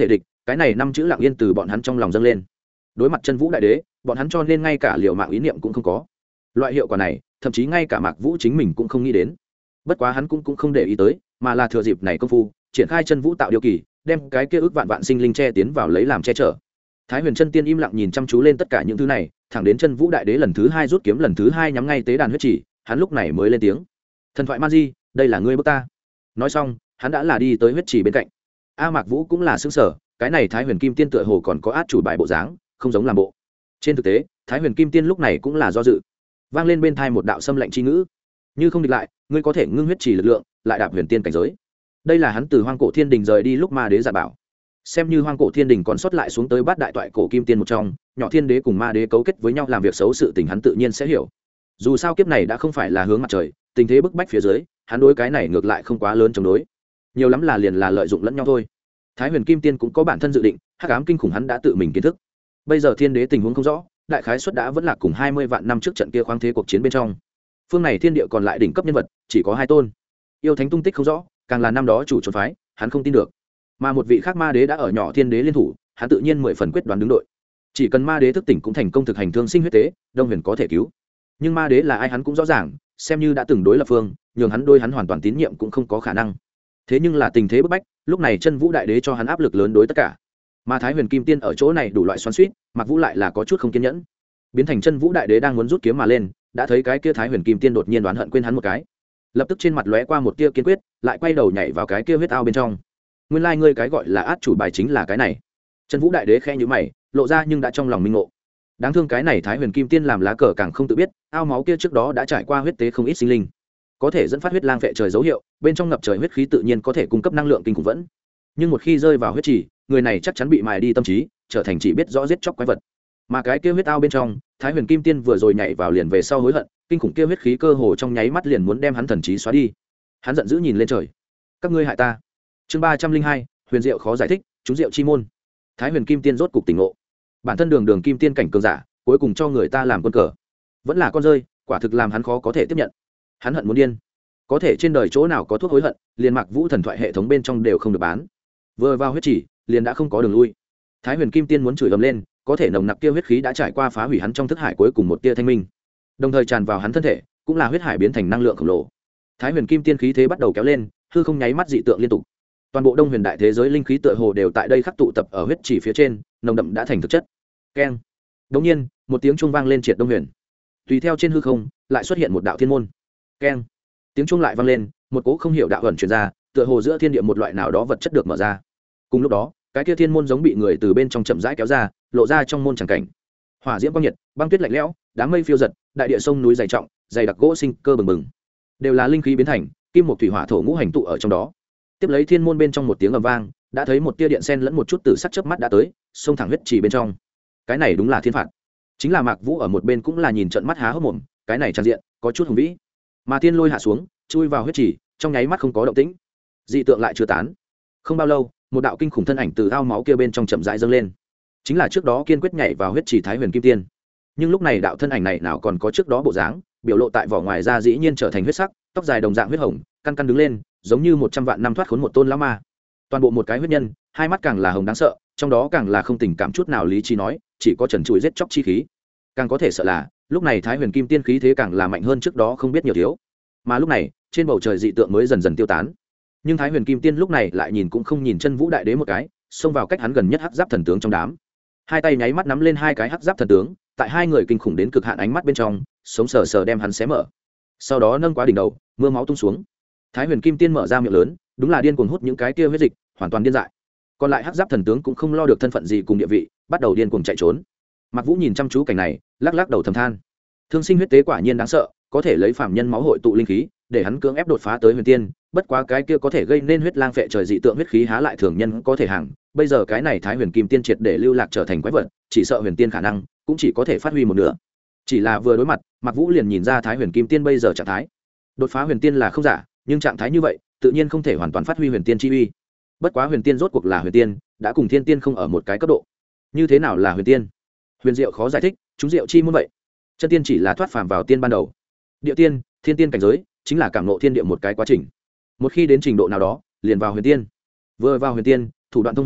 cái này 5 chữ lặng yên từ bọn hắn trong lòng dâng lên. Đối mặt chân vũ đại đế, bọn hắn cho nên ngay cả liều mạng ý niệm cũng không có. Loại hiệu quả này thậm chí ngay cả Mạc Vũ chính mình cũng không nghĩ đến. Bất quá hắn cũng không để ý tới, mà là thừa dịp này công phu triển khai chân vũ tạo điều kỳ, đem cái kia ước vạn vạn sinh linh che tiến vào lấy làm che chở. Thái Huyền Chân Tiên im lặng nhìn chăm chú lên tất cả những thứ này, thẳng đến chân vũ đại đế lần thứ 2 rút kiếm lần thứ 2 nhắm ngay tế đàn huyết chỉ, hắn lúc này mới lên tiếng: thần thoại man di, đây là ngươi bước ta. Nói xong hắn đã là đi tới huyết chỉ bên cạnh. Mạc Vũ cũng là sững sờ, cái này Thái Huyền Kim Tiên tựa hồ còn có át chủ bài bộ dáng, không giống làm bộ. Trên thực tế Thái Huyền Kim Tiên lúc này cũng là do dự. Vang lên bên tai một đạo xâm lệnh chi ngữ: như không địch lại, ngươi có thể ngưng huyết chỉ lực lượng lại đạp huyền tiên cảnh giới. Đây là hắn từ hoang cổ thiên đình rời đi lúc ma đế giả bảo, xem như hoang cổ thiên đình còn sót lại xuống tới bát đại toại cổ kim tiên một trong, nhỏ thiên đế cùng ma đế cấu kết với nhau làm việc xấu, sự tình hắn tự nhiên sẽ hiểu. Dù sao kiếp này đã không phải là hướng mặt trời, tình thế bức bách phía dưới, hắn đối cái này ngược lại không quá lớn chống đối, nhiều lắm là liền là lợi dụng lẫn nhau thôi. Thái Huyền Kim Tiên cũng có bản thân dự định, hắc ám kinh khủng hắn đã tự mình kiến thức. Bây giờ thiên đế tình huống không rõ, đại khái suất đã vẫn là cùng 20 vạn năm trước trận kia khoáng thế cuộc chiến bên trong. Phương này thiên địa còn lại đỉnh cấp nhân vật chỉ có 2 tôn, yêu thánh tung tích không rõ, càng là năm đó chủ trốn phái, hắn không tin được. Mà một vị khác ma đế đã ở nhỏ thiên đế liên thủ, hắn tự nhiên 10 phần quyết đoán đứng đội. Chỉ cần ma đế thức tỉnh cũng thành công thực hành thương sinh huyết tế, Đông Huyền có thể cứu. Nhưng ma đế là ai hắn cũng rõ ràng, xem như đã từng đối lập phương, nhường hắn đôi hắn hoàn toàn tín nhiệm cũng không có khả năng. Thế nhưng là tình thế bức bách, lúc này chân vũ đại đế cho hắn áp lực lớn đối tất cả. Mà Thái Huyền Kim Tiên ở chỗ này đủ loại xoắn xuýt, Mạc Vũ lại là có chút không kiên nhẫn. Biến thành chân vũ đại đế đang muốn rút kiếm mà lên, đã thấy cái kia Thái Huyền Kim Tiên đột nhiên đoán hận quên hắn một cái. Lập tức trên mặt lóe qua một tia kiên quyết, lại quay đầu nhảy vào cái kia huyết ao bên trong. Nguyên lai ngươi cái gọi là át chủ bài chính là cái này. Chân vũ đại đế khẽ nhíu mày, lộ ra nhưng đã trong lòng minh ngộ. Đáng thương cái này Thái Huyền Kim Tiên làm lá cờ càng không tự biết, ao máu kia trước đó đã trải qua huyết tế không ít sinh linh, có thể dẫn phát huyết lang vệ trời dấu hiệu, bên trong ngập trời huyết khí tự nhiên có thể cung cấp năng lượng kinh khủng vẫn. Nhưng một khi rơi vào huyết trì, người này chắc chắn bị mài đi tâm trí, trở thành chỉ biết rõ giết chóc quái vật. Mà cái kia huyết ao bên trong, Thái Huyền Kim Tiên vừa rồi nhảy vào liền về sau hối hận, kinh khủng kia huyết khí cơ hồ trong nháy mắt liền muốn đem hắn thần trí xóa đi. Hắn giận dữ nhìn lên trời: các ngươi hại ta. Chương 302, huyền diệu khó giải thích, chúng diệu chi môn. Thái Huyền Kim Tiên rốt cục tỉnh ngộ, bản thân đường kim tiên cảnh cường giả, cuối cùng cho người ta làm quân cờ, vẫn là con rơi, quả thực làm hắn khó có thể tiếp nhận. Hắn hận muốn điên, có thể trên đời chỗ nào có thuốc hối hận, liền Mạc Vũ thần thoại hệ thống bên trong đều không được bán. Vừa vào huyết chỉ, liền đã không có đường lui. Thái Huyền Kim Tiên muốn chửi ầm lên, có thể nồng nặc kia huyết khí đã trải qua phá hủy hắn trong thức hải cuối cùng một tia thanh minh, đồng thời tràn vào hắn thân thể, cũng là huyết hải biến thành năng lượng khổng lồ. Thái Huyền Kim Tiên khí thế bắt đầu kéo lên, hư không nháy mắt dị tượng liên tục. Toàn bộ Đông Huyền đại thế giới linh khí tựa hồ đều tại đây khắc tụ tập ở huyết chỉ phía trên, nồng đậm đã thành thực chất. Keng. Đột nhiên, một tiếng chuông vang lên triệt Đông Huyền. Tùy theo trên hư không, lại xuất hiện một đạo thiên môn. Keng. Tiếng chuông lại vang lên, một cỗ không hiểu đạo ẩn truyền ra, tựa hồ giữa thiên địa một loại nào đó vật chất được mở ra. Cùng lúc đó, cái kia thiên môn giống bị người từ bên trong chậm rãi kéo ra, lộ ra trong môn chẳng cảnh. Hỏa diễm quang nhiệt, băng tuyết lạnh lẽo, đám mây phiêu giật, đại địa sông núi dày trọng, dày đặc gỗ sinh cơ bừng bừng, đều là linh khí biến thành, kim một thủy hỏa thổ ngũ hành tụ ở trong đó. Tiếp lấy thiên môn bên trong một tiếng ầm vang, đã thấy một tia điện sen lẫn một chút tử sắc chớp mắt đã tới, xông thẳng huyết chỉ bên trong. Cái này đúng là thiên phạt. Chính là Mạc Vũ ở một bên cũng là nhìn trận mắt há hốc mồm, cái này tràn diện có chút hùng vĩ. Mà thiên lôi hạ xuống, chui vào huyết chỉ, trong nháy mắt không có động tĩnh. Dị tượng lại chưa tán. Không bao lâu, một đạo kinh khủng thân ảnh từ ao máu kia bên trong chậm rãi dâng lên, chính là trước đó kiên quyết nhảy vào huyết chỉ Thái Huyền Kim Tiên. Nhưng lúc này đạo thân ảnh này nào còn có trước đó bộ dáng, biểu lộ tại vỏ ngoài da dĩ nhiên trở thành huyết sắc, tóc dài đồng dạng huyết hồng, căn căn đứng lên, giống như 100 vạn năm thoát khốn một tôn lão ma. Toàn bộ một cái huyết nhân, hai mắt càng là hồng đáng sợ, trong đó càng là không tình cảm chút nào lý trí nói, chỉ có trần trụi giết chóc chi khí. Càng có thể sợ là, lúc này Thái Huyền Kim Tiên khí thế càng là mạnh hơn trước đó không biết nhiều thiếu. Mà lúc này, trên bầu trời dị tượng mới dần dần tiêu tán. Nhưng Thái Huyền Kim Tiên lúc này lại nhìn cũng không nhìn chân vũ đại đế một cái, xông vào cách hắn gần nhất hắc giáp thần tướng trong đám, hai tay nháy mắt nắm lên hai cái hắc giáp thần tướng, tại hai người kinh khủng đến cực hạn ánh mắt bên trong, sống sờ sờ đem hắn xé mở. Sau đó nâng quá đỉnh đầu, mưa máu tung xuống. Thái Huyền Kim Tiên mở ra miệng lớn, đúng là điên cuồng hút những cái kia huyết dịch, hoàn toàn điên dại. Còn lại hắc giáp thần tướng cũng không lo được thân phận gì cùng địa vị, bắt đầu điên cuồng chạy trốn. Mạc Vũ nhìn chăm chú cảnh này, lắc lắc đầu thầm than, thương sinh huyết tế quả nhiên đáng sợ, có thể lấy phàm nhân máu hội tụ linh khí, để hắn cưỡng ép đột phá tới huyền tiên, bất quá cái kia có thể gây nên huyết lang phệ trời dị tượng huyết khí há lại thường nhân có thể hàng, bây giờ cái này Thái Huyền Kim Tiên triệt để lưu lạc trở thành quái vật, chỉ sợ huyền tiên khả năng cũng chỉ có thể phát huy một nửa. Chỉ là vừa đối mặt, Mạc Vũ liền nhìn ra Thái Huyền Kim Tiên bây giờ trạng thái. Đột phá huyền tiên là không giả, nhưng trạng thái như vậy, tự nhiên không thể hoàn toàn phát huy huyền tiên chi uy. Bất quá huyền tiên rốt cuộc là huyền tiên, đã cùng thiên tiên không ở một cái cấp độ. Như thế nào là huyền tiên? Huyền diệu khó giải thích, chúng diệu chi môn vậy. Chân tiên chỉ là thoát phàm vào tiên ban đầu. Địa tiên, thiên tiên cảnh giới, chính là cảm ngộ thiên địa một cái quá trình. Một khi đến trình độ nào đó, liền vào huyền tiên. Vừa vào huyền tiên, thủ đoạn thông huyền,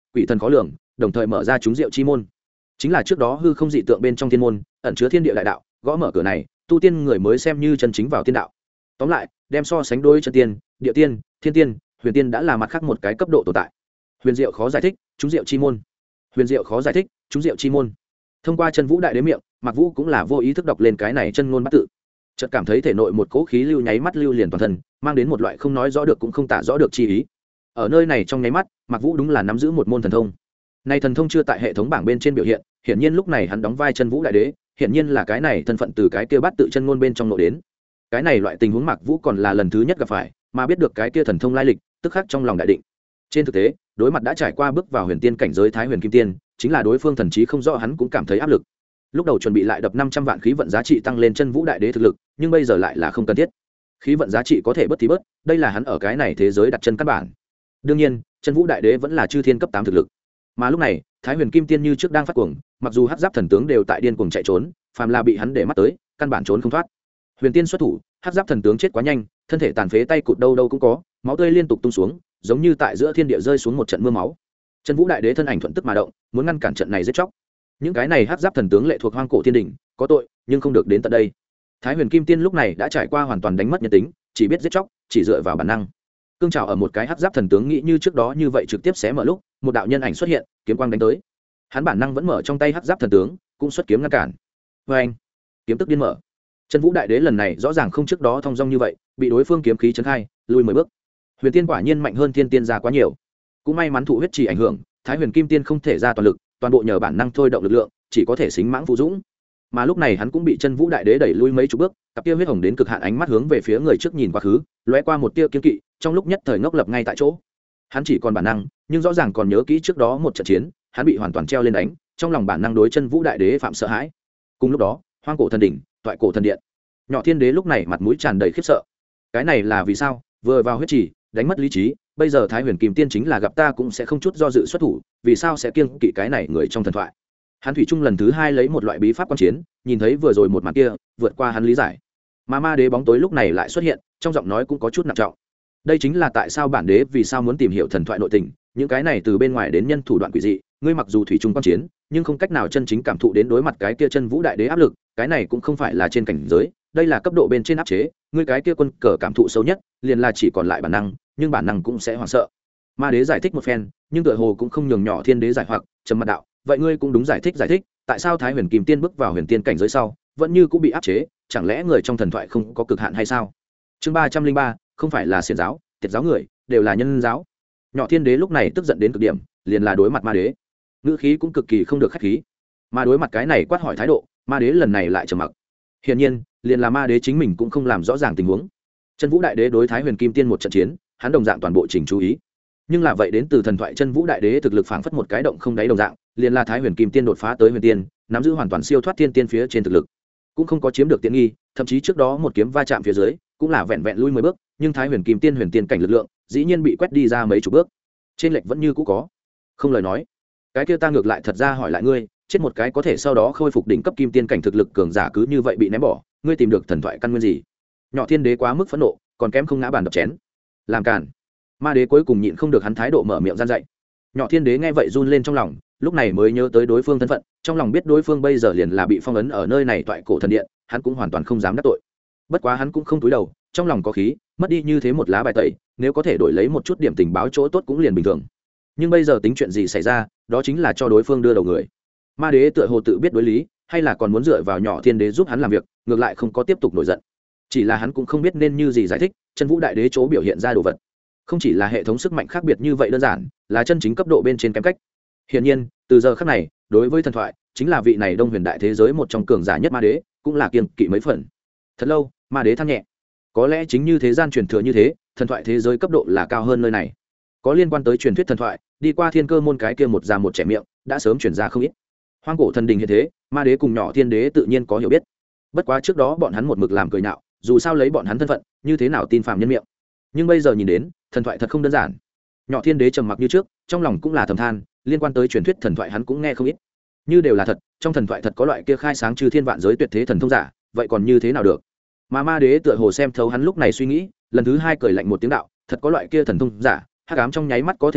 quỷ thần khó lường, đồng thời mở ra chúng diệu chi môn. Chính là trước đó hư không dị tượng bên trong thiên môn, ẩn chứa thiên địa đại đạo, gõ mở cửa này, tu tiên người mới xem như chân chính vào tiên đạo. Tóm lại, đem so sánh đôi chân tiên, địa tiên, thiên tiên, huyền tiên đã là mặt khác một cái cấp độ tồn tại. Huyền diệu khó giải thích, chúng diệu chi môn. Huyền diệu khó giải thích, chúng diệu chi môn. Thông qua chân vũ đại đế miệng, Mạc Vũ cũng là vô ý thức đọc lên cái này chân ngôn bát tự. Chợt cảm thấy thể nội một cỗ khí lưu nháy mắt lưu liền toàn thân, mang đến một loại không nói rõ được cũng không tả rõ được chi ý. Ở nơi này trong nháy mắt, Mạc Vũ đúng là nắm giữ một môn thần thông. Này thần thông chưa tại hệ thống bảng bên trên biểu hiện, hiển nhiên lúc này hắn đóng vai chân vũ đại đế, hiển nhiên là cái này thân phận từ cái kia bát tự chân ngôn bên trong nội đến. Cái này loại tình huống Mạc Vũ còn là lần thứ nhất gặp phải, mà biết được cái kia thần thông lai lịch, tức khắc trong lòng đại định. Trên thực tế, đối mặt đã trải qua bước vào huyền tiên cảnh giới Thái Huyền Kim Tiên, chính là đối phương thần trí không rõ hắn cũng cảm thấy áp lực. Lúc đầu chuẩn bị lại đập 500 vạn khí vận giá trị tăng lên chân vũ đại đế thực lực, nhưng bây giờ lại là không cần thiết. Khí vận giá trị có thể bớt thì bớt, đây là hắn ở cái này thế giới đặt chân căn bản. Đương nhiên, chân vũ đại đế vẫn là chư thiên cấp 8 thực lực. Mà lúc này, Thái Huyền Kim Tiên như trước đang phát cuồng, mặc dù hắc giáp thần tướng đều tại điên cuồng chạy trốn, phàm là bị hắn để mắt tới, căn bản trốn không thoát. Huyền Tiên xuất thủ, hắc giáp thần tướng chết quá nhanh, thân thể tàn phế tay cụt đâu đâu cũng có, máu tươi liên tục tung xuống, giống như tại giữa thiên địa rơi xuống một trận mưa máu. Chân vũ đại đế thân ảnh thuận tức mà động, muốn ngăn cản trận này giết chóc. Những cái này hắc giáp thần tướng lệ thuộc hoang cổ thiên đình, có tội nhưng không được đến tận đây. Thái Huyền Kim Tiên lúc này đã trải qua hoàn toàn đánh mất nhân tính, chỉ biết giết chóc, chỉ dựa vào bản năng. Cương trào ở một cái hắc giáp thần tướng nghĩ như trước đó như vậy trực tiếp xé mở lúc, một đạo nhân ảnh xuất hiện, kiếm quang đánh tới. Hắn bản năng vẫn mở trong tay hắc giáp thần tướng, cũng xuất kiếm ngăn cản. Và anh, kiếm tức điên mở. Chân vũ đại đế lần này rõ ràng không trước đó thông dong như vậy, bị đối phương kiếm khí chấn khai, lùi 10 bước. Huyền Tiên quả nhiên mạnh hơn Thiên Tiên ra quá nhiều. Cũng may mắn thụ huyết chỉ ảnh hưởng, Thái Huyền Kim Tiên không thể ra toàn lực, toàn bộ nhờ bản năng thôi động lực lượng, chỉ có thể xính mãng phụ dũng. Mà lúc này hắn cũng bị chân vũ đại đế đẩy lui mấy chục bước, cặp tia huyết hồng đến cực hạn ánh mắt hướng về phía người trước nhìn quá khứ, lóe qua một tia kiên kỵ, trong lúc nhất thời ngốc lập ngay tại chỗ. Hắn chỉ còn bản năng, nhưng rõ ràng còn nhớ kỹ trước đó một trận chiến, hắn bị hoàn toàn treo lên đánh, trong lòng bản năng đối chân vũ đại đế phạm sợ hãi. Cùng lúc đó, hoang cổ thần đỉnh, toại cổ thần điện, nhỏ thiên đế lúc này mặt mũi tràn đầy khiếp sợ. Cái này là vì sao? Vừa vào huyết trì, đánh mất lý trí, bây giờ Thái Huyền Kim Tiên chính là gặp ta cũng sẽ không chút do dự xuất thủ, vì sao sẽ kiêng kỵ cái này người trong thần thoại? Hắn thủy chung lần thứ hai lấy một loại bí pháp quan chiến, nhìn thấy vừa rồi một màn kia, vượt qua hắn lý giải. Mà ma đế bóng tối lúc này lại xuất hiện, trong giọng nói cũng có chút nặng trọng. Đây chính là tại sao bản đế vì sao muốn tìm hiểu thần thoại nội tình, những cái này từ bên ngoài đến nhân thủ đoạn quỷ dị, ngươi mặc dù thủy chung quan chiến, nhưng không cách nào chân chính cảm thụ đến đối mặt cái kia chân vũ đại đế áp lực, cái này cũng không phải là trên cảnh giới, đây là cấp độ bên trên áp chế, ngươi cái kia quân cờ cảm thụ sâu nhất, liền là chỉ còn lại bản năng, nhưng bản năng cũng sẽ hoảng sợ. Ma đế giải thích một phen, nhưng tựa hồ cũng không nhường nhỏ thiên đế giải hoặc, trầm mặt đạo, vậy ngươi cũng đúng giải thích, tại sao Thái Huyền Kim Tiên bước vào huyền tiên cảnh giới sau, vẫn như cũng bị áp chế, chẳng lẽ người trong thần thoại không có cực hạn hay sao? Chương 303, không phải là xiển giáo, tiệt giáo người, đều là nhân giáo. Nhỏ thiên đế lúc này tức giận đến cực điểm, liền là đối mặt ma đế. Ngữ khí cũng cực kỳ không được khách khí. Mà đối mặt cái này quát hỏi thái độ, ma đế lần này lại trầm mặc. Hiển nhiên, liền là ma đế chính mình cũng không làm rõ ràng tình huống. Chân vũ đại đế đối Thái Huyền Kim Tiên một trận chiến, hắn đồng dạng toàn bộ chỉnh chú ý. Nhưng là vậy đến từ thần thoại chân vũ đại đế thực lực phảng phất một cái động không đáy đồng dạng, liền là Thái Huyền Kim Tiên đột phá tới huyền tiên, nắm giữ hoàn toàn siêu thoát thiên tiên phía trên thực lực, cũng không có chiếm được tiện nghi, thậm chí trước đó một kiếm va chạm phía dưới, cũng là vẹn vẹn lui 10 bước, nhưng Thái Huyền Kim Tiên huyền tiên cảnh lực lượng, dĩ nhiên bị quét đi ra mấy chục bước. Trên lệch vẫn như cũ có. Không lời nói. Cái kia ta ngược lại thật ra hỏi lại ngươi, chết một cái có thể sau đó khôi phục đỉnh cấp kim tiên cảnh thực lực cường giả cứ như vậy bị ném bỏ, ngươi tìm được thần thoại căn nguyên gì? Nhỏ thiên đế quá mức phẫn nộ, còn kém không ngã bàn đập chén. Làm cản. Ma đế cuối cùng nhịn không được hắn thái độ mở miệng gian dạy. Nhỏ thiên đế nghe vậy run lên trong lòng, lúc này mới nhớ tới đối phương thân phận, trong lòng biết đối phương bây giờ liền là bị phong ấn ở nơi này toại cổ thần điện, hắn cũng hoàn toàn không dám đắc tội. Bất quá hắn cũng không túi đầu, trong lòng có khí, mất đi như thế một lá bài tẩy, nếu có thể đổi lấy một chút điểm tình báo chỗ tốt cũng liền bình thường. Nhưng bây giờ tính chuyện gì xảy ra, đó chính là cho đối phương đưa đầu người. Ma đế tựa hồ tự biết đối lý, hay là còn muốn dựa vào nhỏ thiên đế giúp hắn làm việc, ngược lại không có tiếp tục nổi giận. Chỉ là hắn cũng không biết nên như gì giải thích, chân vũ đại đế chỗ biểu hiện ra đồ vật, không chỉ là hệ thống sức mạnh khác biệt như vậy đơn giản, là chân chính cấp độ bên trên kém cách. Hiển nhiên, từ giờ khắc này, đối với thần thoại, chính là vị này Đông Huyền đại thế giới một trong cường giả nhất ma đế, cũng là kiêng kỵ mấy phần. Thật lâu, ma đế than nhẹ. Có lẽ chính như thế gian truyền thừa như thế, thần thoại thế giới cấp độ là cao hơn nơi này. Có liên quan tới truyền thuyết thần thoại, đi qua thiên cơ môn cái kia một già một trẻ miệng, đã sớm truyền ra không ít. Hoang cổ thần đình hiện thế, ma đế cùng nhỏ thiên đế tự nhiên có hiểu biết. Bất quá trước đó bọn hắn một mực làm cười nhạo, dù sao lấy bọn hắn thân phận, như thế nào tin phàm nhân miệng. Nhưng bây giờ nhìn đến, thần thoại thật không đơn giản. Nhỏ thiên đế trầm mặc như trước, trong lòng cũng là thầm than, liên quan tới truyền thuyết thần thoại hắn cũng nghe không ít. Như đều là thật, trong thần thoại thật có loại kia khai sáng chư thiên vạn giới tuyệt thế thần thông giả, vậy còn như thế nào được? Mà ma đế tựa hồ xem thấu hắn lúc này suy nghĩ, lần thứ hai cười lạnh một tiếng đạo, thật có loại kia thần thông giả, hắc ám trong nháy mắt có thể diện,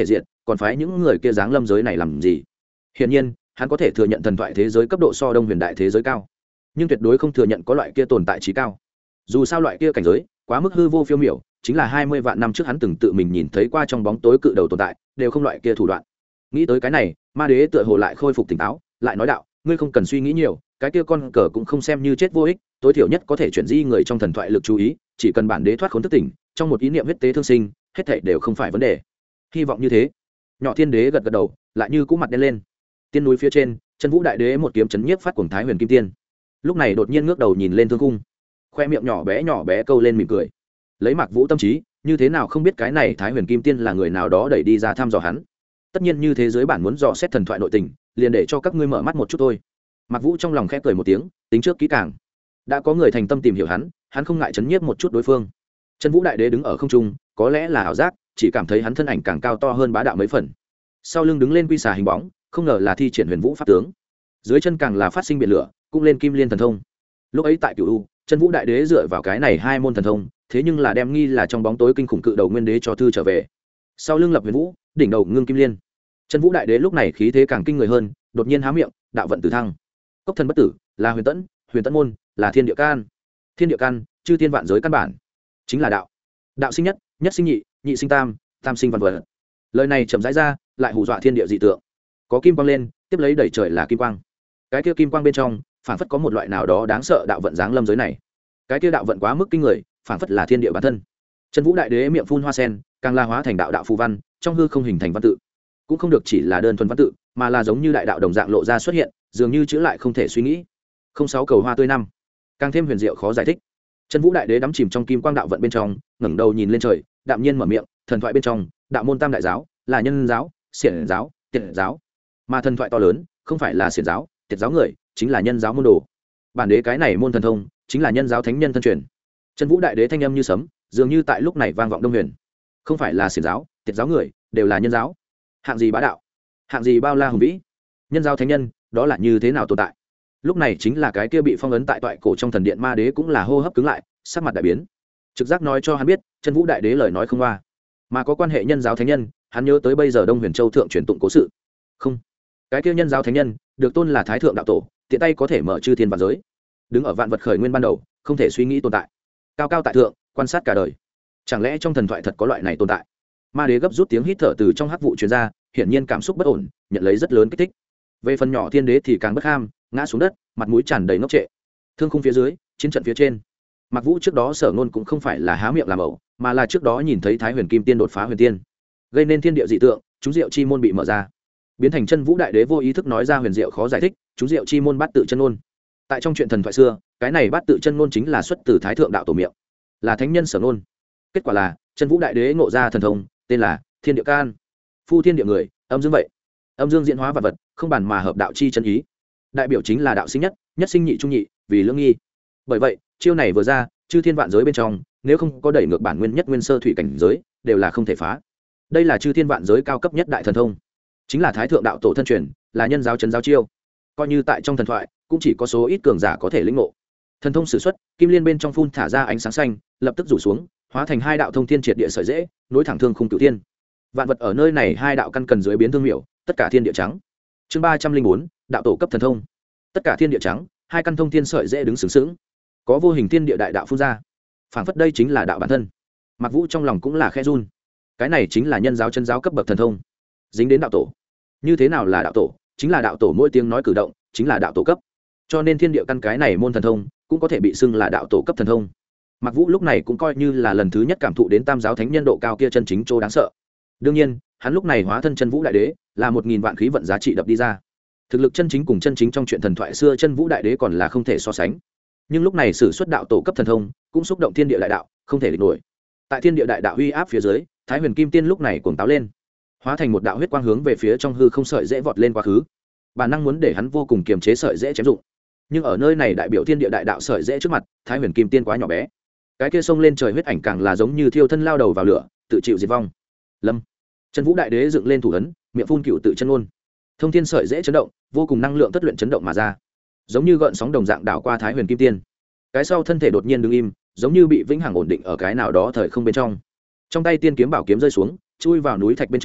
còn phái những người kia giáng lâm giới này làm gì? Hiển nhiên hắn có thể thừa nhận thần thoại thế giới cấp độ so đông huyền đại thế giới cao, nhưng tuyệt đối không thừa nhận có loại kia tồn tại trí cao. Dù sao loại kia cảnh giới quá mức hư vô phiêu miểu, chính là 20 vạn năm trước hắn từng tự mình nhìn thấy qua trong bóng tối cự đầu tồn tại đều không loại kia thủ đoạn. Nghĩ tới cái này, ma đế tựa hồ lại khôi phục tỉnh táo, lại nói đạo: ngươi không cần suy nghĩ nhiều, cái kia con cờ cũng không xem như chết vô ích, tối thiểu nhất có thể chuyển di người trong thần thoại lực chú ý, chỉ cần bản đế thoát khốn thức tỉnh, trong một ý niệm huyết tế thương sinh, hết thảy đều không phải vấn đề. Hy vọng như thế. Nhỏ thiên đế gật gật đầu, lại như cũ mặt đen lên. Tiên núi phía trên, chân vũ đại đế một kiếm chấn nhiếp phát cuồng thái huyền kim tiên, lúc này đột nhiên ngước đầu nhìn lên thương cung, khoe miệng nhỏ bé câu lên mỉm cười. Lấy Mạc Vũ tâm trí, như thế nào không biết cái này thái huyền kim tiên là người nào đó đẩy đi ra thăm dò hắn. Tất nhiên như thế giới bản muốn dò xét thần thoại nội tình, liền để cho các ngươi mở mắt một chút thôi. Mạc Vũ trong lòng khẽ cười một tiếng, tính trước kỹ càng. Đã có người thành tâm tìm hiểu hắn, hắn không ngại chấn nhiếp một chút đối phương. Chân vũ đại đế đứng ở không trung, có lẽ là ảo giác, chỉ cảm thấy hắn thân ảnh càng cao to hơn bá đạo mấy phần. Sau lưng đứng lên quy xà hình bóng, không ngờ là thi triển huyền vũ pháp tướng. Dưới chân càng là phát sinh biển lửa, cũng lên kim liên thần thông. Lúc ấy tại Cửu U, chân vũ đại đế dựa vào cái này hai môn thần thông, thế nhưng là đem nghi là trong bóng tối kinh khủng cự đầu nguyên đế cho thư trở về. Sau lưng lập huyền vũ, đỉnh đầu ngưng kim liên. Chân vũ đại đế lúc này khí thế càng kinh người hơn, đột nhiên há miệng, đạo vận tử thăng. Cốc thần bất tử, là huyền tẫn môn, là thiên địa can. Thiên địa can, chư thiên vạn giới căn bản, chính là đạo. Đạo sinh nhất, nhất sinh nhị, nhị sinh tam, tam sinh vạn vật. Lời này chậm rãi ra, lại hù dọa thiên địa dị tượng. Có kim quang lên, tiếp lấy đẩy trời là kim quang. Cái kia kim quang bên trong, phảng phất có một loại nào đó đáng sợ đạo vận giáng lâm giới này. Cái kia đạo vận quá mức kinh người, phảng phất là thiên địa bản thân. Chân vũ đại đế miệng phun hoa sen, càng la hóa thành đạo phù văn, trong hư không hình thành văn tự. Cũng không được chỉ là đơn thuần văn tự, mà là giống như đại đạo đồng dạng lộ ra xuất hiện, dường như chữ lại không thể suy nghĩ. Không sáu cầu hoa tươi năm, càng thêm huyền diệu khó giải thích. Chân vũ đại đế đắm chìm trong kim quang đạo vận bên trong, ngẩng đầu nhìn lên trời, đạm nhiên mở miệng, thần thoại bên trong, đạo môn tam đại giáo là nhân giáo, xiển giáo, tiệt giáo. Mà thần thoại to lớn, không phải là xiển giáo, tiệt giáo người, chính là nhân giáo môn đồ. Bản đế cái này môn thần thông, chính là nhân giáo thánh nhân thân truyền. Chân vũ đại đế thanh âm như sấm, dường như tại lúc này vang vọng đông huyền. Không phải là xiển giáo, tiệt giáo người, đều là nhân giáo. Hạng gì bá đạo, hạng gì bao la hùng vĩ. Nhân giáo thánh nhân, đó là như thế nào tồn tại? Lúc này chính là cái kia bị phong ấn tại toại cổ trong thần điện ma đế cũng là hô hấp cứng lại, sắc mặt đại biến. Trực giác nói cho hắn biết, chân vũ đại đế lời nói không qua, mà có quan hệ nhân giáo thánh nhân. Hắn nhớ tới bây giờ Đông Huyền Châu thượng truyền tụng cố sự. Không, cái kia nhân giáo thánh nhân được tôn là thái thượng đạo tổ, tiện tay có thể mở chư thiên vạn giới, đứng ở vạn vật khởi nguyên ban đầu, không thể suy nghĩ tồn tại, cao cao tại thượng, quan sát cả đời. Chẳng lẽ trong thần thoại thật có loại này tồn tại? Ma đế gấp rút tiếng hít thở từ trong hắc vụ truyền ra, hiển nhiên cảm xúc bất ổn, nhận lấy rất lớn kích thích. Về phần nhỏ thiên đế thì càng bất ham, ngã xuống đất, mặt mũi tràn đầy ngốc trệ. Thương khung phía dưới, chiến trận phía trên, Mặc Vũ trước đó Sở Nôn cũng không phải là há miệng làm ẩu, mà là trước đó nhìn thấy Thái Huyền Kim Tiên đột phá huyền tiên, gây nên thiên địa dị tượng, chúng diệu chi môn bị mở ra, biến thành chân vũ đại đế vô ý thức nói ra huyền diệu khó giải thích, chúng diệu chi môn bát tự chân ngôn. Tại trong chuyện thần thoại xưa, cái này bát tự chân ngôn chính là xuất từ Thái thượng đạo tổ miệng, là thánh nhân Sở Nôn. Kết quả là chân vũ đại đế ngộ ra thần thông, tên là Thiên Địa Can. Phu thiên địa người, âm dương vậy, âm dương diễn hóa vật vật, không bàn mà hợp đạo chi chân ý. Đại biểu chính là đạo sinh nhất, nhất sinh nhị trung nhị, vì lưỡng nghi. Bởi vậy, chiêu này vừa ra, chư thiên vạn giới bên trong, nếu không có đẩy ngược bản nguyên nhất nguyên sơ thủy cảnh giới, đều là không thể phá. Đây là chư thiên vạn giới cao cấp nhất đại thần thông, chính là thái thượng đạo tổ thân truyền, là nhân giáo trấn giáo chiêu. Coi như tại trong thần thoại, cũng chỉ có số ít cường giả có thể lĩnh ngộ. Thần thông sử xuất, kim liên bên trong phun thả ra ánh sáng xanh, lập tức rủ xuống, hóa thành hai đạo thông thiên triệt địa sợi dễ, nối thẳng thương khung cửu thiên. Vạn vật ở nơi này hai đạo căn cần dưới biến thương miểu, tất cả thiên địa trắng. Chương 304, đạo tổ cấp thần thông. Tất cả thiên địa trắng, hai căn thông thiên sợi dễ đứng sướng sướng, có vô hình thiên địa đại đạo phun ra, phảng phất đây chính là đạo bản thân. Mặc Vũ trong lòng cũng là khẽ run, cái này chính là nhân giáo chân giáo cấp bậc thần thông, dính đến đạo tổ. Như thế nào là đạo tổ? Chính là đạo tổ mỗi tiếng nói cử động chính là đạo tổ cấp, cho nên thiên địa căn cái này môn thần thông cũng có thể bị xưng là đạo tổ cấp thần thông. Mặc Vũ lúc này cũng coi như là lần thứ nhất cảm thụ đến tam giáo thánh nhân độ cao kia chân chính chỗ đáng sợ. Đương nhiên, hắn lúc này hóa thân chân vũ đại đế, là 1000 vạn khí vận giá trị đập đi ra. Thực lực chân chính cùng chân chính trong chuyện thần thoại xưa chân vũ đại đế còn là không thể so sánh. Nhưng lúc này sử xuất đạo tổ cấp thần thông, cũng xúc động thiên địa đại đạo, không thể địch nổi. Tại thiên địa đại đạo uy áp phía dưới, Thái Huyền Kim Tiên lúc này cuồng táo lên, hóa thành một đạo huyết quang hướng về phía trong hư không sợi dễ vọt lên quá khứ. Bản năng muốn để hắn vô cùng kiềm chế sợi dễ chém dụng, nhưng ở nơi này đại biểu thiên địa đại đạo sợi dễ trước mặt, Thái Huyền Kim Tiên quá nhỏ bé. Cái kia xông lên trời huyết ảnh càng là giống như thiêu thân lao đầu vào lửa, tự chịu diệt vong. Lâm, chân vũ đại đế dựng lên thủ ấn, miệng phun cựu tự chân ngôn, thông thiên sợi dễ chấn động, vô cùng năng lượng tất luyện chấn động mà ra, giống như gợn sóng đồng dạng đảo qua Thái Huyền Kim Tiên. Cái sau thân thể đột nhiên đứng im, giống như bị vĩnh hằng ổn định ở cái nào đó thời không bên trong. Trong tay tiên kiếm bảo kiếm rơi xuống, chui vào núi thạch bên trong,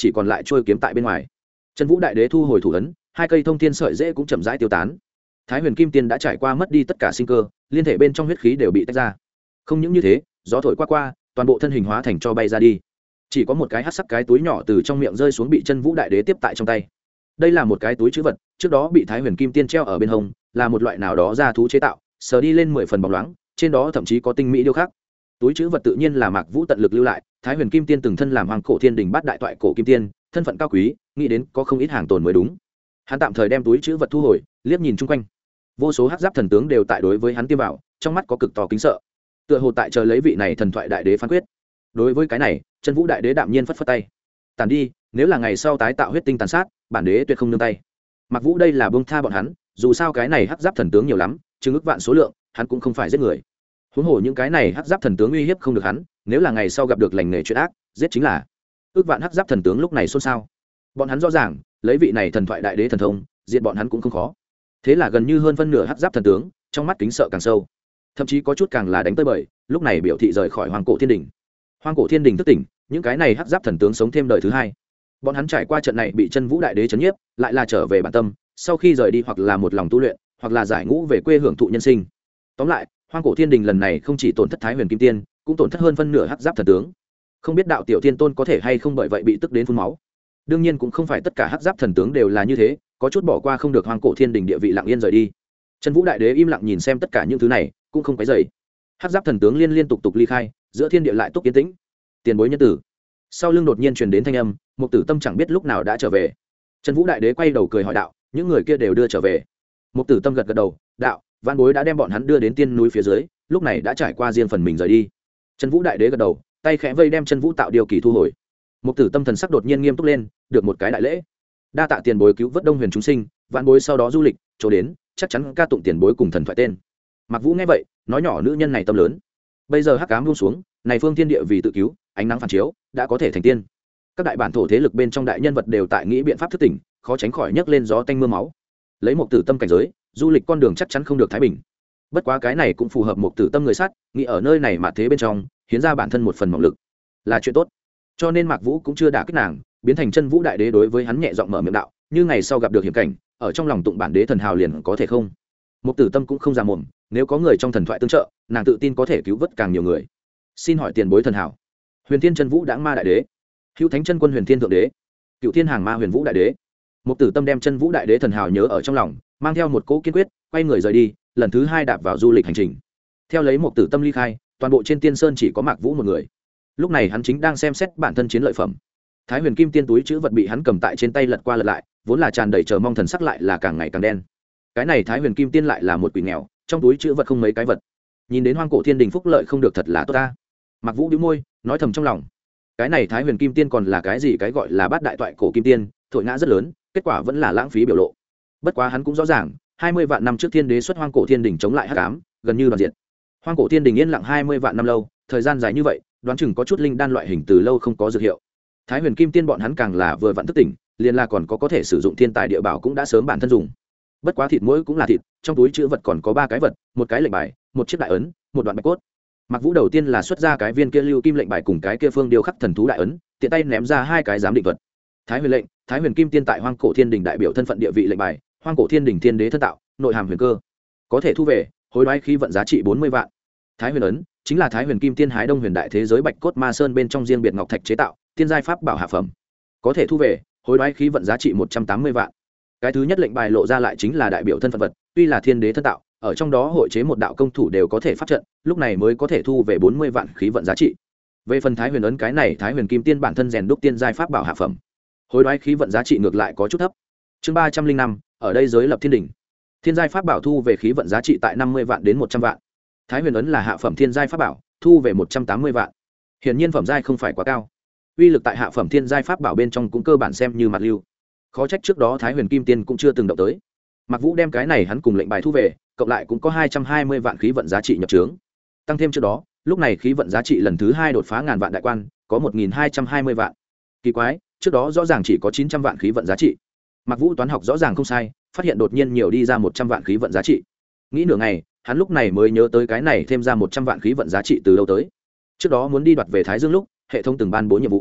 chỉ còn lại trôi kiếm tại bên ngoài. Chân Vũ Đại Đế thu hồi thủ ấn, hai cây thông thiên sợi dễ cũng chậm rãi tiêu tán. Thái Huyền Kim Tiên đã trải qua mất đi tất cả sinh cơ, liên thể bên trong huyết khí đều bị tách ra. Không những như thế, gió thổi qua, toàn bộ thân hình hóa thành cho bay ra đi. Chỉ có một cái hắc sắc cái túi nhỏ từ trong miệng rơi xuống bị Chân Vũ Đại Đế tiếp tại trong tay. Đây là một cái túi trữ vật, trước đó bị Thái Huyền Kim Tiên treo ở bên hông, là một loại nào đó da thú chế tạo, sờ đi lên 10 phần bóng loáng, trên đó thậm chí có tinh mỹ điêu khắc. Túi trữ vật tự nhiên là Mạc Vũ tận lực lưu lại, Thái Huyền Kim Tiên từng thân làm Hoàng Cổ Thiên Đình bát đại toại cổ kim tiên, thân phận cao quý, nghĩ đến có không ít hàng tồn mới đúng. Hắn tạm thời đem túi trữ vật thu hồi, liếc nhìn chung quanh. Vô số hắc giáp thần tướng đều tại đối với hắn tiêm vào, trong mắt có cực to kính sợ. Tựa hồ tại chờ lấy vị này thần thoại đại đế phán quyết. Đối với cái này, Chân Vũ Đại Đế đạm nhiên phất phất tay. Tàn đi, nếu là ngày sau tái tạo huyết tinh tàn sát, bản đế tuyệt không nương tay. Mạc Vũ đây là buông tha bọn hắn, dù sao cái này hắc giáp thần tướng nhiều lắm, chừng ức vạn số lượng, hắn cũng không phải giết người. Huống hồ những cái này hắc giáp thần tướng uy hiếp không được hắn, nếu là ngày sau gặp được lành nghề chuyện ác, giết chính là. Ước vạn hắc giáp thần tướng lúc này xôn xao. Bọn hắn rõ ràng, lấy vị này thần thoại đại đế thần thông, diệt bọn hắn cũng không khó. Thế là gần như hơn phân nửa hắc giáp thần tướng, trong mắt kính sợ càng sâu. Thậm chí có chút càng là đánh tới bời, lúc này biểu thị rời khỏi Hoang Cổ Thiên Đình. Hoang Cổ Thiên Đình thức tỉnh, những cái này hắc giáp thần tướng sống thêm đời thứ hai. Bọn hắn trải qua trận này bị Chân Vũ Đại Đế chấn nhiếp, lại là trở về bản tâm, sau khi rời đi hoặc là một lòng tu luyện, hoặc là giải ngũ về quê hưởng thụ nhân sinh. Tóm lại, Hoang Cổ Thiên Đình lần này không chỉ tổn thất Thái Huyền Kim Tiên, cũng tổn thất hơn phân nửa hắc giáp thần tướng. Không biết đạo tiểu tiên tôn có thể hay không bởi vậy bị tức đến phun máu. Đương nhiên cũng không phải tất cả hắc giáp thần tướng đều là như thế, có chút bỏ qua không được Hoang Cổ Thiên Đình địa vị lặng yên rời đi. Chân Vũ Đại Đế im lặng nhìn xem tất cả những thứ này, cũng không quấy rầy. Hắc giáp thần tướng liên tục ly khai, giữa thiên địa lại túc yên tĩnh. Tiền bối nhân tử. Sau lưng đột nhiên truyền đến thanh âm, Mục Tử Tâm chẳng biết lúc nào đã trở về. Chân Vũ Đại Đế quay đầu cười hỏi đạo, những người kia đều đưa trở về. Mục Tử Tâm gật đầu, đạo, Vãn Bối đã đem bọn hắn đưa đến tiên núi phía dưới, lúc này đã trải qua riêng phần mình rời đi. Chân Vũ Đại Đế gật đầu, tay khẽ vây đem Chân Vũ tạo điều kỳ thu hồi. Mục Tử Tâm thần sắc đột nhiên nghiêm túc lên, được một cái đại lễ. Đa tạ tiền bối cứu vớt Đông Huyền chúng sinh, Vãn Bối sau đó du lịch, chỗ đến, chắc chắn ca tụng tiền bối cùng thần thoại tên. Mạc Vũ nghe vậy, nói nhỏ nữ nhân này tâm lớn. Bây giờ hắc ám buông xuống, này phương thiên địa vì tự cứu, ánh nắng phản chiếu, đã có thể thành tiên. Các đại bản thổ thế lực bên trong đại nhân vật đều tại nghĩ biện pháp thức tỉnh, khó tránh khỏi nhấc lên gió tanh mưa máu. Lấy Mục Tử Tâm cảnh giới, du lịch con đường chắc chắn không được thái bình. Bất quá cái này cũng phù hợp Mục Tử Tâm người sát, nghĩ ở nơi này mà thế bên trong, hiến ra bản thân một phần mỏng lực, là chuyện tốt. Cho nên Mạc Vũ cũng chưa đả kích nàng, biến thành Chân Vũ Đại Đế đối với hắn nhẹ giọng mở miệng đạo, như ngày sau gặp được hiểm cảnh, ở trong lòng tụng bản đế thần hào liền có thể không. Mục Tử Tâm cũng không già mồm, nếu có người trong thần thoại tương trợ, nàng tự tin có thể cứu vớt càng nhiều người. Xin hỏi tiền bối thần hảo. Huyền Thiên Chân Vũ Đãng Ma Đại Đế, Hữu Thánh Chân Quân Huyền Thiên Thượng Đế, Cựu Thiên Hàng Ma Huyền Vũ Đại Đế. Mục Tử Tâm đem Chân Vũ Đại Đế thần hảo nhớ ở trong lòng, mang theo một cỗ kiên quyết, quay người rời đi, lần thứ hai đạp vào du lịch hành trình. Theo lấy Mục Tử Tâm ly khai, toàn bộ trên Tiên Sơn chỉ có Mạc Vũ một người. Lúc này hắn chính đang xem xét bản thân chiến lợi phẩm. Thái Huyền Kim Tiên túi chữ vật bị hắn cầm tại trên tay lật qua lật lại, vốn là tràn đầy chờ mong thần sắc lại là càng ngày càng đen. Cái này Thái Huyền Kim Tiên lại là một quỷ nghèo, trong túi chữ vật không mấy cái vật. Nhìn đến Hoang Cổ Thiên Đình phúc lợi không được thật là tốt ta. Mạc Vũ nhíu môi, nói thầm trong lòng. Cái này Thái Huyền Kim Tiên còn là cái gì cái gọi là bát đại toại cổ kim tiên, thổi ngã rất lớn, kết quả vẫn là lãng phí biểu lộ. Bất quá hắn cũng rõ ràng, 20 vạn năm trước Thiên Đế xuất Hoang Cổ Thiên Đình chống lại hắc ám, gần như đoàn diệt. Hoang Cổ Thiên Đình yên lặng 20 vạn năm lâu, thời gian dài như vậy, đoán chừng có chút linh đan loại hình từ lâu không có dược hiệu. Thái Huyền Kim Tiên bọn hắn càng là vừa vặn thức tỉnh, liền là còn có thể sử dụng thiên tài địa bảo cũng đã sớm bản thân dùng. Bất quá thịt mỗi cũng là thịt, trong túi chứa vật còn có 3 cái vật, một cái lệnh bài, một chiếc đại ấn, một đoạn bạch cốt. Mạc Vũ đầu tiên là xuất ra cái viên kia lưu kim lệnh bài cùng cái kia phương điêu khắc thần thú đại ấn, tiện tay ném ra 2 cái giám định vật. Thái Huyền lệnh, Thái Huyền Kim Tiên tại Hoang Cổ Thiên Đình đại biểu thân phận địa vị lệnh bài, Hoang Cổ Thiên Đình Thiên Đế thân tạo, nội hàm huyền cơ, có thể thu về, hối đoái khí vận giá trị 40 vạn. Thái Huyền ấn chính là Thái Huyền Kim Tiên hái Đông Huyền đại thế giới bạch cốt ma sơn bên trong riêng biệt ngọc thạch chế tạo, tiên giai pháp bảo hạ phẩm, có thể thu về, hối đoái khí vận giá trị 180 vạn. Cái thứ nhất lệnh bài lộ ra lại chính là đại biểu thân phận vật, tuy là Thiên Đế thân tạo, ở trong đó hội chế một đạo công thủ đều có thể pháp trận, lúc này mới có thể thu về 40 vạn khí vận giá trị. Về phần Thái Huyền ấn cái này Thái Huyền Kim Tiên bản thân rèn đúc tiên giai pháp bảo hạ phẩm, hối đoái khí vận giá trị ngược lại có chút thấp. Chương 305, ở đây giới lập thiên đỉnh. Thiên giai pháp bảo thu về khí vận giá trị tại 50 vạn đến 100 vạn. Thái Huyền ấn là hạ phẩm thiên giai pháp bảo, thu về 180 vạn. Hiển nhiên phẩm giai không phải quá cao. Uy lực tại hạ phẩm thiên giai pháp bảo bên trong cũng cơ bản xem như mặt lưu. Khó trách trước đó Thái Huyền Kim Tiên cũng chưa từng động tới. Mạc Vũ đem cái này hắn cùng lệnh bài thu về, cộng lại cũng có 220 vạn khí vận giá trị nhập trướng. Tăng thêm trước đó, lúc này khí vận giá trị lần thứ 2 đột phá ngàn vạn đại quan, có 1220 vạn. Kỳ quái, trước đó rõ ràng chỉ có 900 vạn khí vận giá trị. Mạc Vũ toán học rõ ràng không sai, phát hiện đột nhiên nhiều đi ra 100 vạn khí vận giá trị. Nghĩ nửa ngày, hắn lúc này mới nhớ tới cái này thêm ra 100 vạn khí vận giá trị từ đâu tới. Trước đó muốn đi đoạt về Thái Dương lúc, hệ thống từng ban bố nhiệm vụ.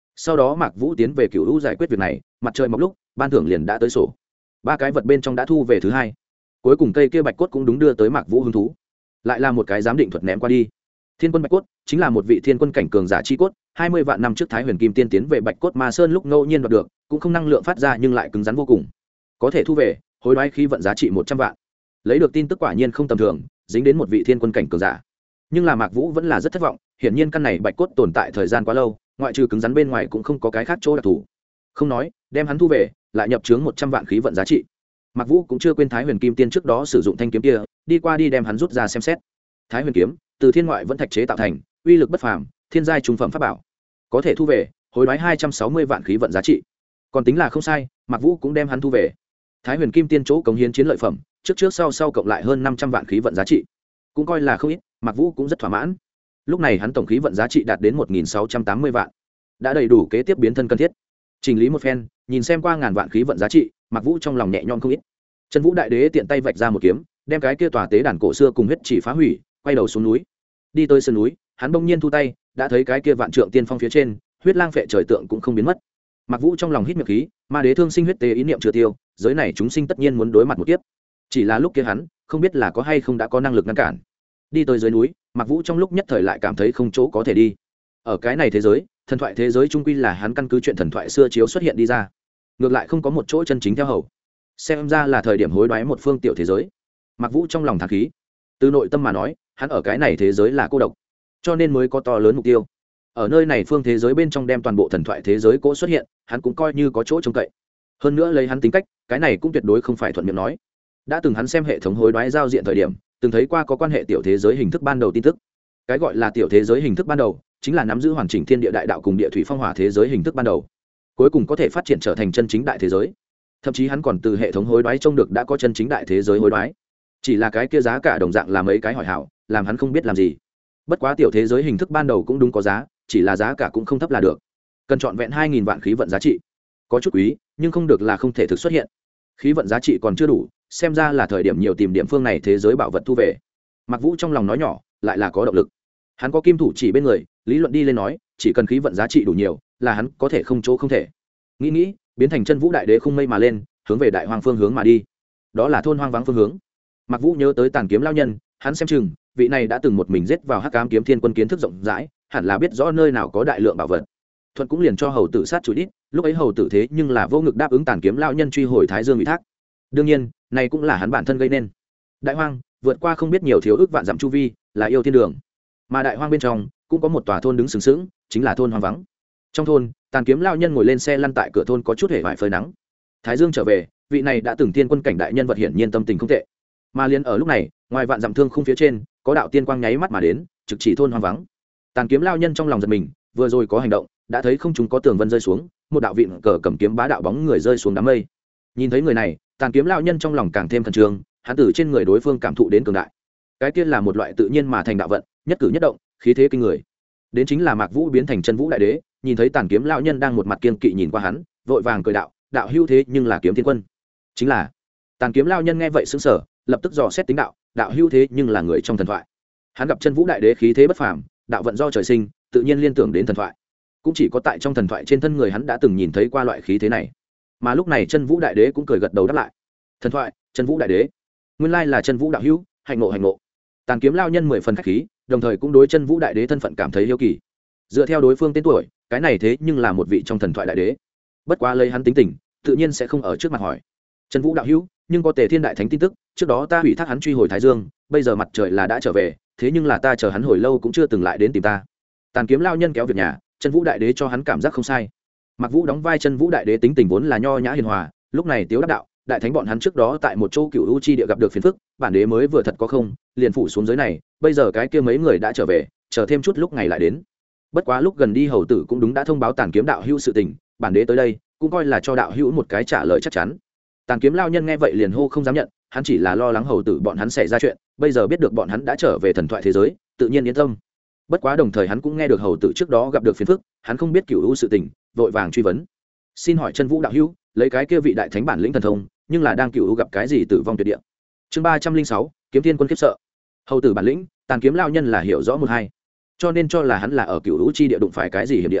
sau đó Mạc Vũ tiến về Cửu U giải quyết việc này, mặt trời mọc lúc ban thưởng liền đã tới sổ. Ba cái vật bên trong đã thu về thứ hai, cuối cùng cây kia bạch cốt cũng đúng đưa tới Mạc Vũ hứng thú, lại là một cái giám định thuật ném qua đi. Thiên quân bạch cốt chính là một vị thiên quân cảnh cường giả chi cốt, 20 vạn năm trước Thái Huyền Kim Tiên tiến về Bạch Cốt Ma Sơn lúc ngẫu nhiên đoạt được, cũng không năng lượng phát ra nhưng lại cứng rắn vô cùng, có thể thu về, hối đoái khí vận giá trị 100 vạn. Lấy được tin tức quả nhiên không tầm thường, dính đến một vị thiên quân cảnh cường giả. Nhưng là Mạc Vũ vẫn là rất thất vọng, hiển nhiên căn này bạch cốt tồn tại thời gian quá lâu, ngoại trừ cứng rắn bên ngoài cũng không có cái khác chỗ đặc thù. Không nói, đem hắn thu về, lại nhập chướng 100 vạn khí vận giá trị. Mạc Vũ cũng chưa quên Thái Huyền Kim Tiên trước đó sử dụng thanh kiếm kia, đi qua đi đem hắn rút ra xem xét. Thái Huyền kiếm, từ thiên ngoại vẫn thạch chế tạo thành, uy lực bất phàm, thiên giai trung phẩm pháp bảo. Có thể thu về, hối đoái 260 vạn khí vận giá trị. Còn tính là không sai, Mạc Vũ cũng đem hắn thu về. Thái Huyền Kim Tiên chỗ cống hiến chiến lợi phẩm, trước sau cộng lại hơn 500 vạn khí vận giá trị, cũng coi là không ít. Mạc Vũ cũng rất thỏa mãn. Lúc này hắn tổng khí vận giá trị đạt đến 1.680 vạn, đã đầy đủ kế tiếp biến thân cần thiết. Chỉnh lý một phen, nhìn xem qua ngàn vạn khí vận giá trị, Mạc Vũ trong lòng nhẹ nhõm không ít. Chân Vũ Đại Đế tiện tay vạch ra một kiếm, đem cái kia tòa tế đàn cổ xưa cùng huyết chỉ phá hủy, quay đầu xuống núi. Đi tới sườn núi, hắn bỗng nhiên thu tay, đã thấy cái kia vạn trượng tiên phong phía trên, huyết lang phệ trời tượng cũng không biến mất. Mạc Vũ trong lòng hít miệng khí, ma đế thương sinh huyết tế ý niệm chưa tiêu, giới này chúng sinh tất nhiên muốn đối mặt một kiếp. Chỉ là lúc kia hắn không biết là có hay không đã có năng lực ngăn cản. Đi tới dưới núi, Mạc Vũ trong lúc nhất thời lại cảm thấy không chỗ có thể đi. Ở cái này thế giới, thần thoại thế giới trung quy là hắn căn cứ chuyện thần thoại xưa chiếu xuất hiện đi ra, ngược lại không có một chỗ chân chính theo hầu. Xem ra là thời điểm hối đoái một phương tiểu thế giới. Mạc Vũ trong lòng thán khí. Từ nội tâm mà nói, hắn ở cái này thế giới là cô độc, cho nên mới có to lớn mục tiêu. Ở nơi này phương thế giới bên trong đem toàn bộ thần thoại thế giới cố xuất hiện, hắn cũng coi như có chỗ trông cậy. Hơn nữa lấy hắn tính cách, cái này cũng tuyệt đối không phải thuận miệng nói. Đã từng hắn xem hệ thống hối đoái giao diện thời điểm, từng thấy qua có quan hệ tiểu thế giới hình thức ban đầu tin tức. Cái gọi là tiểu thế giới hình thức ban đầu, chính là nắm giữ hoàn chỉnh thiên địa đại đạo cùng địa thủy phong hỏa thế giới hình thức ban đầu, cuối cùng có thể phát triển trở thành chân chính đại thế giới. Thậm chí hắn còn từ hệ thống hối đoái trông được đã có chân chính đại thế giới hối đoái. Chỉ là cái kia giá cả đồng dạng là mấy cái hỏi hảo, làm hắn không biết làm gì. Bất quá tiểu thế giới hình thức ban đầu cũng đúng có giá, chỉ là giá cả cũng không thấp là được. Cần trọn vẹn 2000 vạn khí vận giá trị. Có chút quý, nhưng không được là không thể thực xuất hiện. Khí vận giá trị còn chưa đủ, xem ra là thời điểm nhiều tìm điểm phương này thế giới bảo vật thu về. Mạc Vũ trong lòng nói nhỏ, lại là có động lực. Hắn có kim thủ chỉ bên người, lý luận đi lên nói, chỉ cần khí vận giá trị đủ nhiều, là hắn có thể không chỗ không thể. Nghĩ, biến thành Chân Vũ Đại Đế khung mây mà lên, hướng về đại hoang phương hướng mà đi. Đó là thôn hoang vắng phương hướng. Mạc Vũ nhớ tới Tàn Kiếm lão nhân, hắn xem chừng, vị này đã từng một mình giết vào Hắc Ám Kiếm Thiên Quân kiến thức rộng rãi, hẳn là biết rõ nơi nào có đại lượng bảo vật. Thuận cũng liền cho hầu tử sát chủ ít, lúc ấy hầu tử thế nhưng là vô ngực đáp ứng Tàn Kiếm lão nhân truy hồi Thái Dương ủy thác. Đương nhiên, này cũng là hắn bản thân gây nên. Đại hoang, vượt qua không biết nhiều thiếu ước vạn dặm chu vi, là yêu thiên đường. Mà đại hoang bên trong cũng có một tòa thôn đứng sừng sững, chính là thôn hoang vắng. Trong thôn, Tàn Kiếm lão nhân ngồi lên xe lăn tại cửa thôn có chút hề vải phơi nắng. Thái Dương trở về, vị này đã từng tiên quân cảnh đại nhân vật hiển nhiên tâm tình không tệ. Mà liền ở lúc này, ngoài vạn dặm thương khung phía trên, có đạo tiên quang nháy mắt mà đến, trực chỉ thôn hoang vắng. Tàn Kiếm lão nhân trong lòng giật mình, vừa rồi có hành động, đã thấy không chúng có tường vân rơi xuống, một đạo vịn cờ cầm kiếm bá đạo bóng người rơi xuống đám mây. Nhìn thấy người này, Tàn Kiếm lão nhân trong lòng càng thêm khẩn trương, hắn từ trên người đối phương cảm thụ đến cường đại. Cái kia là một loại tự nhiên mà thành đạo vận, nhất cử nhất động, khí thế kinh người. Đến chính là Mạc Vũ biến thành Chân Vũ Đại Đế, nhìn thấy Tàn Kiếm lão nhân đang một mặt kiên kỵ nhìn qua hắn, vội vàng cười đạo, đạo hữu thế nhưng là Kiếm Thiên Quân. Chính là. Tàn Kiếm lão nhân nghe vậy sững sờ, lập tức dò xét tính đạo, đạo hữu thế nhưng là người trong thần thoại. Hắn gặp Chân Vũ Đại Đế khí thế bất phàm, đạo vận do trời sinh, tự nhiên liên tưởng đến thần thoại. Cũng chỉ có tại trong thần thoại trên thân người hắn đã từng nhìn thấy qua loại khí thế này. Mà lúc này Chân Vũ Đại Đế cũng cười gật đầu đáp lại. Thần thoại, Chân Vũ Đại Đế. Nguyên lai là Chân Vũ đạo hữu, hạnh ngộ. Tàn Kiếm lão nhân 10 phần khách khí, đồng thời cũng đối Chân Vũ Đại Đế thân phận cảm thấy hiếu kỳ. Dựa theo đối phương tên tuổi, cái này thế nhưng là một vị trong thần thoại đại đế. Bất quá lấy hắn tính tình, tự nhiên sẽ không ở trước mặt hỏi. Chân Vũ đạo hữu, nhưng có Tề Thiên đại thánh tin tức, trước đó ta hủy thác hắn truy hồi Thái Dương, bây giờ mặt trời là đã trở về, thế nhưng là ta chờ hắn hồi lâu cũng chưa từng lại đến tìm ta. Tàn Kiếm lão nhân kéo việc nhà, Chân Vũ Đại Đế cho hắn cảm giác không sai. Mạc Vũ đóng vai Chân Vũ Đại Đế tính tình vốn là nho nhã hiền hòa, lúc này tiếu đắc đạo, đại thánh bọn hắn trước đó tại một chỗ Cửu U chi địa gặp được phiền phức, bản đế mới vừa thật có không, liền phủ xuống dưới này, bây giờ cái kia mấy người đã trở về, chờ thêm chút lúc ngày lại đến. Bất quá lúc gần đi hầu tử cũng đúng đã thông báo Tàn Kiếm đạo hữu sự tình, bản đế tới đây cũng coi là cho đạo hữu một cái trả lời chắc chắn. Tàn Kiếm lão nhân nghe vậy liền hô không dám nhận, hắn chỉ là lo lắng hầu tử bọn hắn xảy ra chuyện, bây giờ biết được bọn hắn đã trở về thần thoại thế giới, tự nhiên yên tâm. Bất quá đồng thời hắn cũng nghe được hầu tử trước đó gặp được phiền phức, hắn không biết Cửu U sự tình, vội vàng truy vấn. Xin hỏi Chân Vũ đạo hữu, lấy cái kia vị đại thánh bản lĩnh thần thông, nhưng là đang Cửu U gặp cái gì tử vong tuyệt địa? Chương 306, Kiếm Thiên Quân khiếp sợ. Hầu tử bản lĩnh, Tàn Kiếm lão nhân là hiểu rõ một hai, cho nên cho là hắn là ở Cửu U chi địa đụng phải cái gì hiểm địa.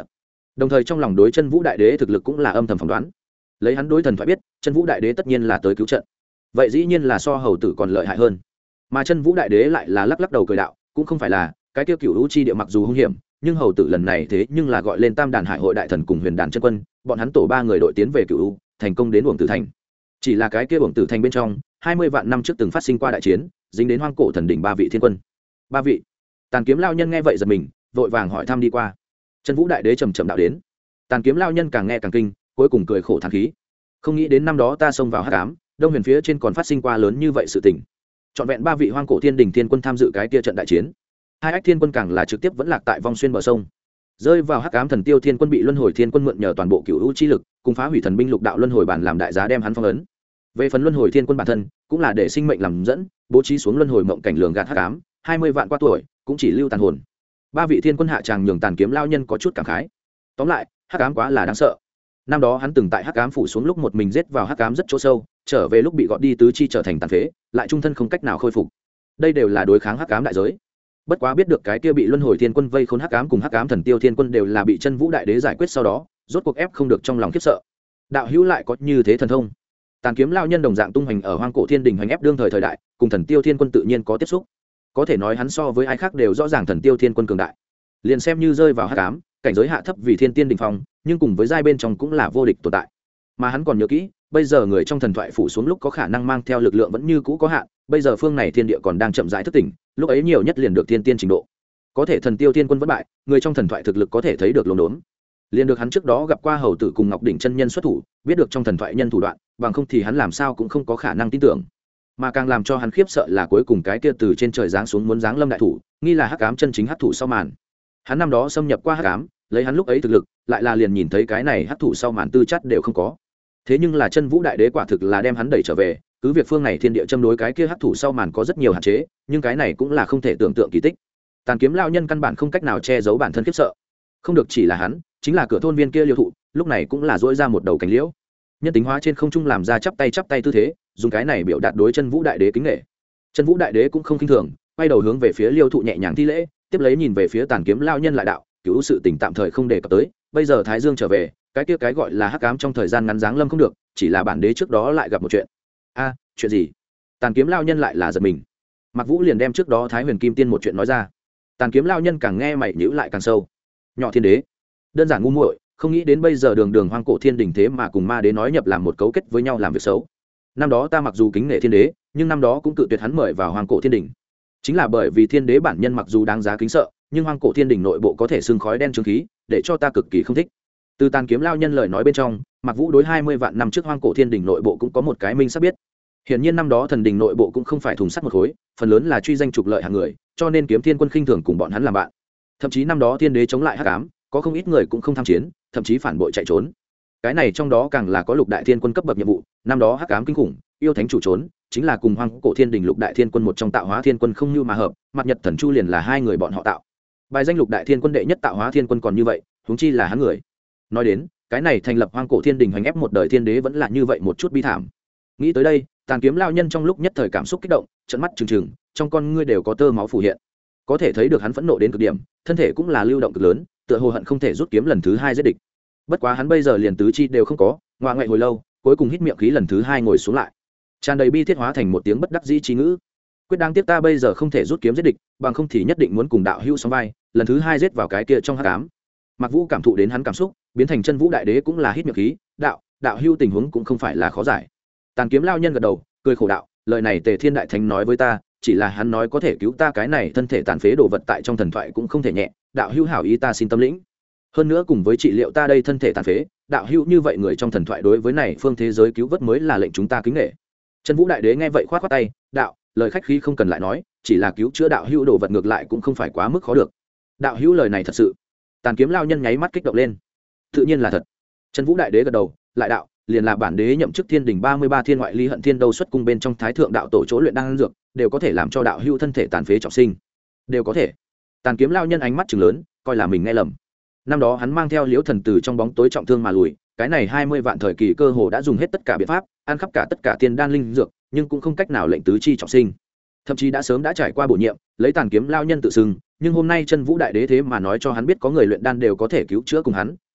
đồng thời trong lòng đối chân vũ đại đế thực lực cũng là âm thầm phỏng đoán. Lấy hắn đối thần thoại biết, chân vũ đại đế tất nhiên là tới cứu trận, vậy dĩ nhiên là so hầu tử còn lợi hại hơn. Mà chân vũ đại đế lại là lắc lắc đầu cười đạo, cũng không phải là cái tiêu cựu hữu chi địa mặc dù hung hiểm, nhưng hầu tử lần này thế nhưng là gọi lên tam đàn hải hội đại thần cùng huyền đàn chân quân, bọn hắn tổ 3 người đội tiến về cựu hữu, thành công đến uổng tử thành. Chỉ là cái kia uổng tử thành bên trong 20 vạn năm trước từng phát sinh qua đại chiến, dính đến hoang cổ thần đỉnh 3 vị thiên quân. 3 vị? Tàn kiếm lao nhân nghe vậy giật mình, vội vàng hỏi thăm đi qua. Chân vũ đại đế trầm trầm đạo đến. Tàn kiếm lao nhân càng nghe càng kinh, cuối cùng cười khổ thán khí. Không nghĩ đến năm đó ta xông vào hắc ám, đông huyền phía trên còn phát sinh qua lớn như vậy sự tình. Trọn vẹn 3 vị hoang cổ thiên đỉnh thiên quân tham dự cái kia trận đại chiến. 2 ách thiên quân càng là trực tiếp vẫn lạc tại vong xuyên bờ sông. Rơi vào hắc ám thần tiêu thiên quân bị luân hồi thiên quân mượn nhờ toàn bộ cửu u chi lực, cùng phá hủy thần binh lục đạo luân hồi bản làm đại giá đem hắn phong ấn. Về phần luân hồi thiên quân bản thân, cũng là để sinh mệnh làm dẫn, bố trí xuống luân hồi mộng cảnh lường gạt hắc ám, 20 vạn qua tuổi, cũng chỉ lưu tàn hồn. 3 vị thiên quân hạ tràng nhường Tàn kiếm lao nhân có chút cảm khái. Tóm lại, hắc ám quá là đáng sợ. Năm đó hắn từng tại hắc ám phủ xuống lúc một mình giết vào hắc ám rất chỗ sâu, trở về lúc bị gọt đi tứ chi trở thành tàn phế, lại trung thân không cách nào khôi phục. Đây đều là đối kháng hắc ám đại giới. Bất quá biết được cái kia bị luân hồi thiên quân vây khốn hắc ám cùng hắc ám thần tiêu thiên quân đều là bị chân vũ đại đế giải quyết sau đó, rốt cuộc ép không được trong lòng khiếp sợ. Đạo hữu lại có như thế thần thông. Tàn kiếm lao nhân đồng dạng tung hoành ở hoang cổ thiên đình hoành ép đương thời thời đại, cùng thần tiêu thiên quân tự nhiên có tiếp xúc. Có thể nói hắn so với ai khác đều rõ ràng thần tiêu thiên quân cường đại. Liền xem như rơi vào hắc ám, cảnh giới hạ thấp vì thiên tiên đỉnh phong, nhưng cùng với giai bên trong cũng là vô địch tồn tại. Mà hắn còn nhớ kỹ, bây giờ người trong thần thoại phủ xuống lúc có khả năng mang theo lực lượng vẫn như cũ có hạn, bây giờ phương này thiên địa còn đang chậm rãi thức tỉnh, lúc ấy nhiều nhất liền được thiên tiên trình độ. Có thể thần tiêu thiên quân vẫn bại, người trong thần thoại thực lực có thể thấy được lồn đốn. Liền được hắn trước đó gặp qua hầu tử cùng Ngọc đỉnh chân nhân xuất thủ, biết được trong thần thoại nhân thủ đoạn, bằng không thì hắn làm sao cũng không có khả năng tin tưởng. Mà càng làm cho hắn khiếp sợ là cuối cùng cái kia từ trên trời giáng xuống muốn giáng lâm đại thủ, nghi là hắc ám chân chính hắc thủ sau màn. Hắn năm đó xâm nhập qua hắc ám, lấy hắn lúc ấy thực lực, lại là liền nhìn thấy cái này hắc thủ sau màn tư chất đều không có. Thế nhưng là chân vũ đại đế quả thực là đem hắn đẩy trở về, cứ việc phương này thiên địa châm đối cái kia hắc thủ sau màn có rất nhiều hạn chế, nhưng cái này cũng là không thể tưởng tượng kỳ tích. Tàn kiếm lao nhân căn bản không cách nào che giấu bản thân khiếp sợ. Không được chỉ là hắn, chính là cửa thôn viên kia liêu thụ, lúc này cũng là dỗi ra một đầu cánh liễu, nhân tính hóa trên không trung làm ra chắp tay tư thế, dùng cái này biểu đạt đối chân vũ đại đế kính nể. Chân vũ đại đế cũng không khinh thường, quay đầu hướng về phía liêu thụ nhẹ nhàng thi lễ, tiếp lấy nhìn về phía tàn kiếm lao nhân lại đạo, cứu sự tình tạm thời không đề cập tới, bây giờ thái dương trở về, cái kia cái gọi là hắc ám trong thời gian ngắn giáng lâm không được, chỉ là bản đế trước đó lại gặp một chuyện. A, chuyện gì? Tàn kiếm lao nhân lại là giật mình. Mặc Vũ liền đem trước đó Thái Huyền Kim Tiên một chuyện nói ra. Tàn kiếm lao nhân càng nghe mày nhíu lại càng sâu. Nhỏ thiên đế, đơn giản ngu muội, không nghĩ đến bây giờ đường đường hoang cổ thiên đình thế mà cùng ma đế nói nhập làm một cấu kết với nhau làm việc xấu. Năm đó ta mặc dù kính nể thiên đế, nhưng năm đó cũng cự tuyệt hắn mời vào hoang cổ thiên đình. Chính là bởi vì thiên đế bản nhân mặc dù đáng giá kính sợ, nhưng hoang cổ thiên đình nội bộ có thể sương khói đen trướng khí, để cho ta cực kỳ không thích. Từ Tàn kiếm lao nhân lời nói bên trong, Mặc Vũ đối 20 vạn năm trước hoang cổ thiên đình nội bộ cũng có một cái minh xác biết. Hiển nhiên năm đó thần đình nội bộ cũng không phải thùng sắt một khối, phần lớn là truy danh trục lợi hàng người, cho nên Kiếm Thiên Quân khinh thường cùng bọn hắn làm bạn. Thậm chí năm đó thiên đế chống lại hắc ám, có không ít người cũng không tham chiến, thậm chí phản bội chạy trốn. Cái này trong đó càng là có lục đại thiên quân cấp bậc nhiệm vụ, năm đó hắc ám kinh khủng, yêu thánh chủ trốn, chính là cùng hoang cổ thiên đình lục đại thiên quân một trong tạo hóa thiên quân không như mà hợp, mặt nhật thần chu liền là 2 người bọn họ tạo. Bài danh lục đại thiên quân đệ nhất tạo hóa thiên quân còn như vậy, huống chi là hắn người. Nói đến, cái này thành lập hoang cổ thiên đình hành ép một đời thiên đế vẫn là như vậy một chút bi thảm. Nghĩ tới đây, Tàn kiếm lao nhân trong lúc nhất thời cảm xúc kích động, trợn mắt trừng trừng, trong con ngươi đều có tơ máu phù hiện. Có thể thấy được hắn phẫn nộ đến cực điểm, thân thể cũng là lưu động cực lớn, tựa hồ hận không thể rút kiếm lần thứ 2 giết địch. Bất quá hắn bây giờ liền tứ chi đều không có, ngoạ ngoại hồi lâu, cuối cùng hít miệng khí lần thứ 2 ngồi xuống lại. Tràn đầy bi thiết hóa thành một tiếng bất đắc dĩ chí ngữ. Quyết đáng tiếc ta bây giờ không thể rút kiếm giết địch, bằng không thì nhất định muốn cùng đạo hữu sóng vai, lần thứ 2 giết vào cái kia trong hắc ám. Mặc Vũ cảm thụ đến hắn cảm xúc, biến thành chân vũ đại đế cũng là hít miệng khí, đạo hữu tình huống cũng không phải là khó giải. Tàn kiếm lao nhân gật đầu, cười khổ đạo, lời này Tề Thiên đại thánh nói với ta, chỉ là hắn nói có thể cứu ta cái này thân thể tàn phế đồ vật tại trong thần thoại cũng không thể nhẹ, đạo hữu hảo ý ta xin tâm lĩnh. Hơn nữa cùng với trị liệu ta đây thân thể tàn phế, đạo hữu như vậy người trong thần thoại đối với này phương thế giới cứu vớt mới là lệnh chúng ta kính nể. Chân vũ đại đế nghe vậy khoát khoát tay, đạo, lời khách khí không cần lại nói, chỉ là cứu chữa đạo hữu đồ vật ngược lại cũng không phải quá mức khó được. Đạo hữu lời này thật sự. Tàn kiếm lao nhân nháy mắt kích động lên. Tự nhiên là thật. Chân vũ đại đế gật đầu, lại đạo, liền là bản đế nhậm chức thiên đình 33 thiên ngoại ly hận thiên đâu xuất cung bên trong thái thượng đạo tổ chỗ luyện đan dược, đều có thể làm cho đạo hữu thân thể tàn phế trọng sinh. Đều có thể. Tàn kiếm lao nhân ánh mắt trừng lớn, coi là mình nghe lầm. Năm đó hắn mang theo Liễu Thần từ trong bóng tối trọng thương mà lùi, cái này 20 vạn thời kỳ cơ hồ đã dùng hết tất cả biện pháp, ăn khắp cả tất cả tiên đan linh dược, nhưng cũng không cách nào lệnh tứ chi trọng sinh. Thậm chí đã sớm đã trải qua bổ nhiệm, lấy Tàn kiếm lao nhân tự xưng, nhưng hôm nay chân vũ đại đế thế mà nói cho hắn biết có người luyện đan đều có thể cứu chữa cùng hắn,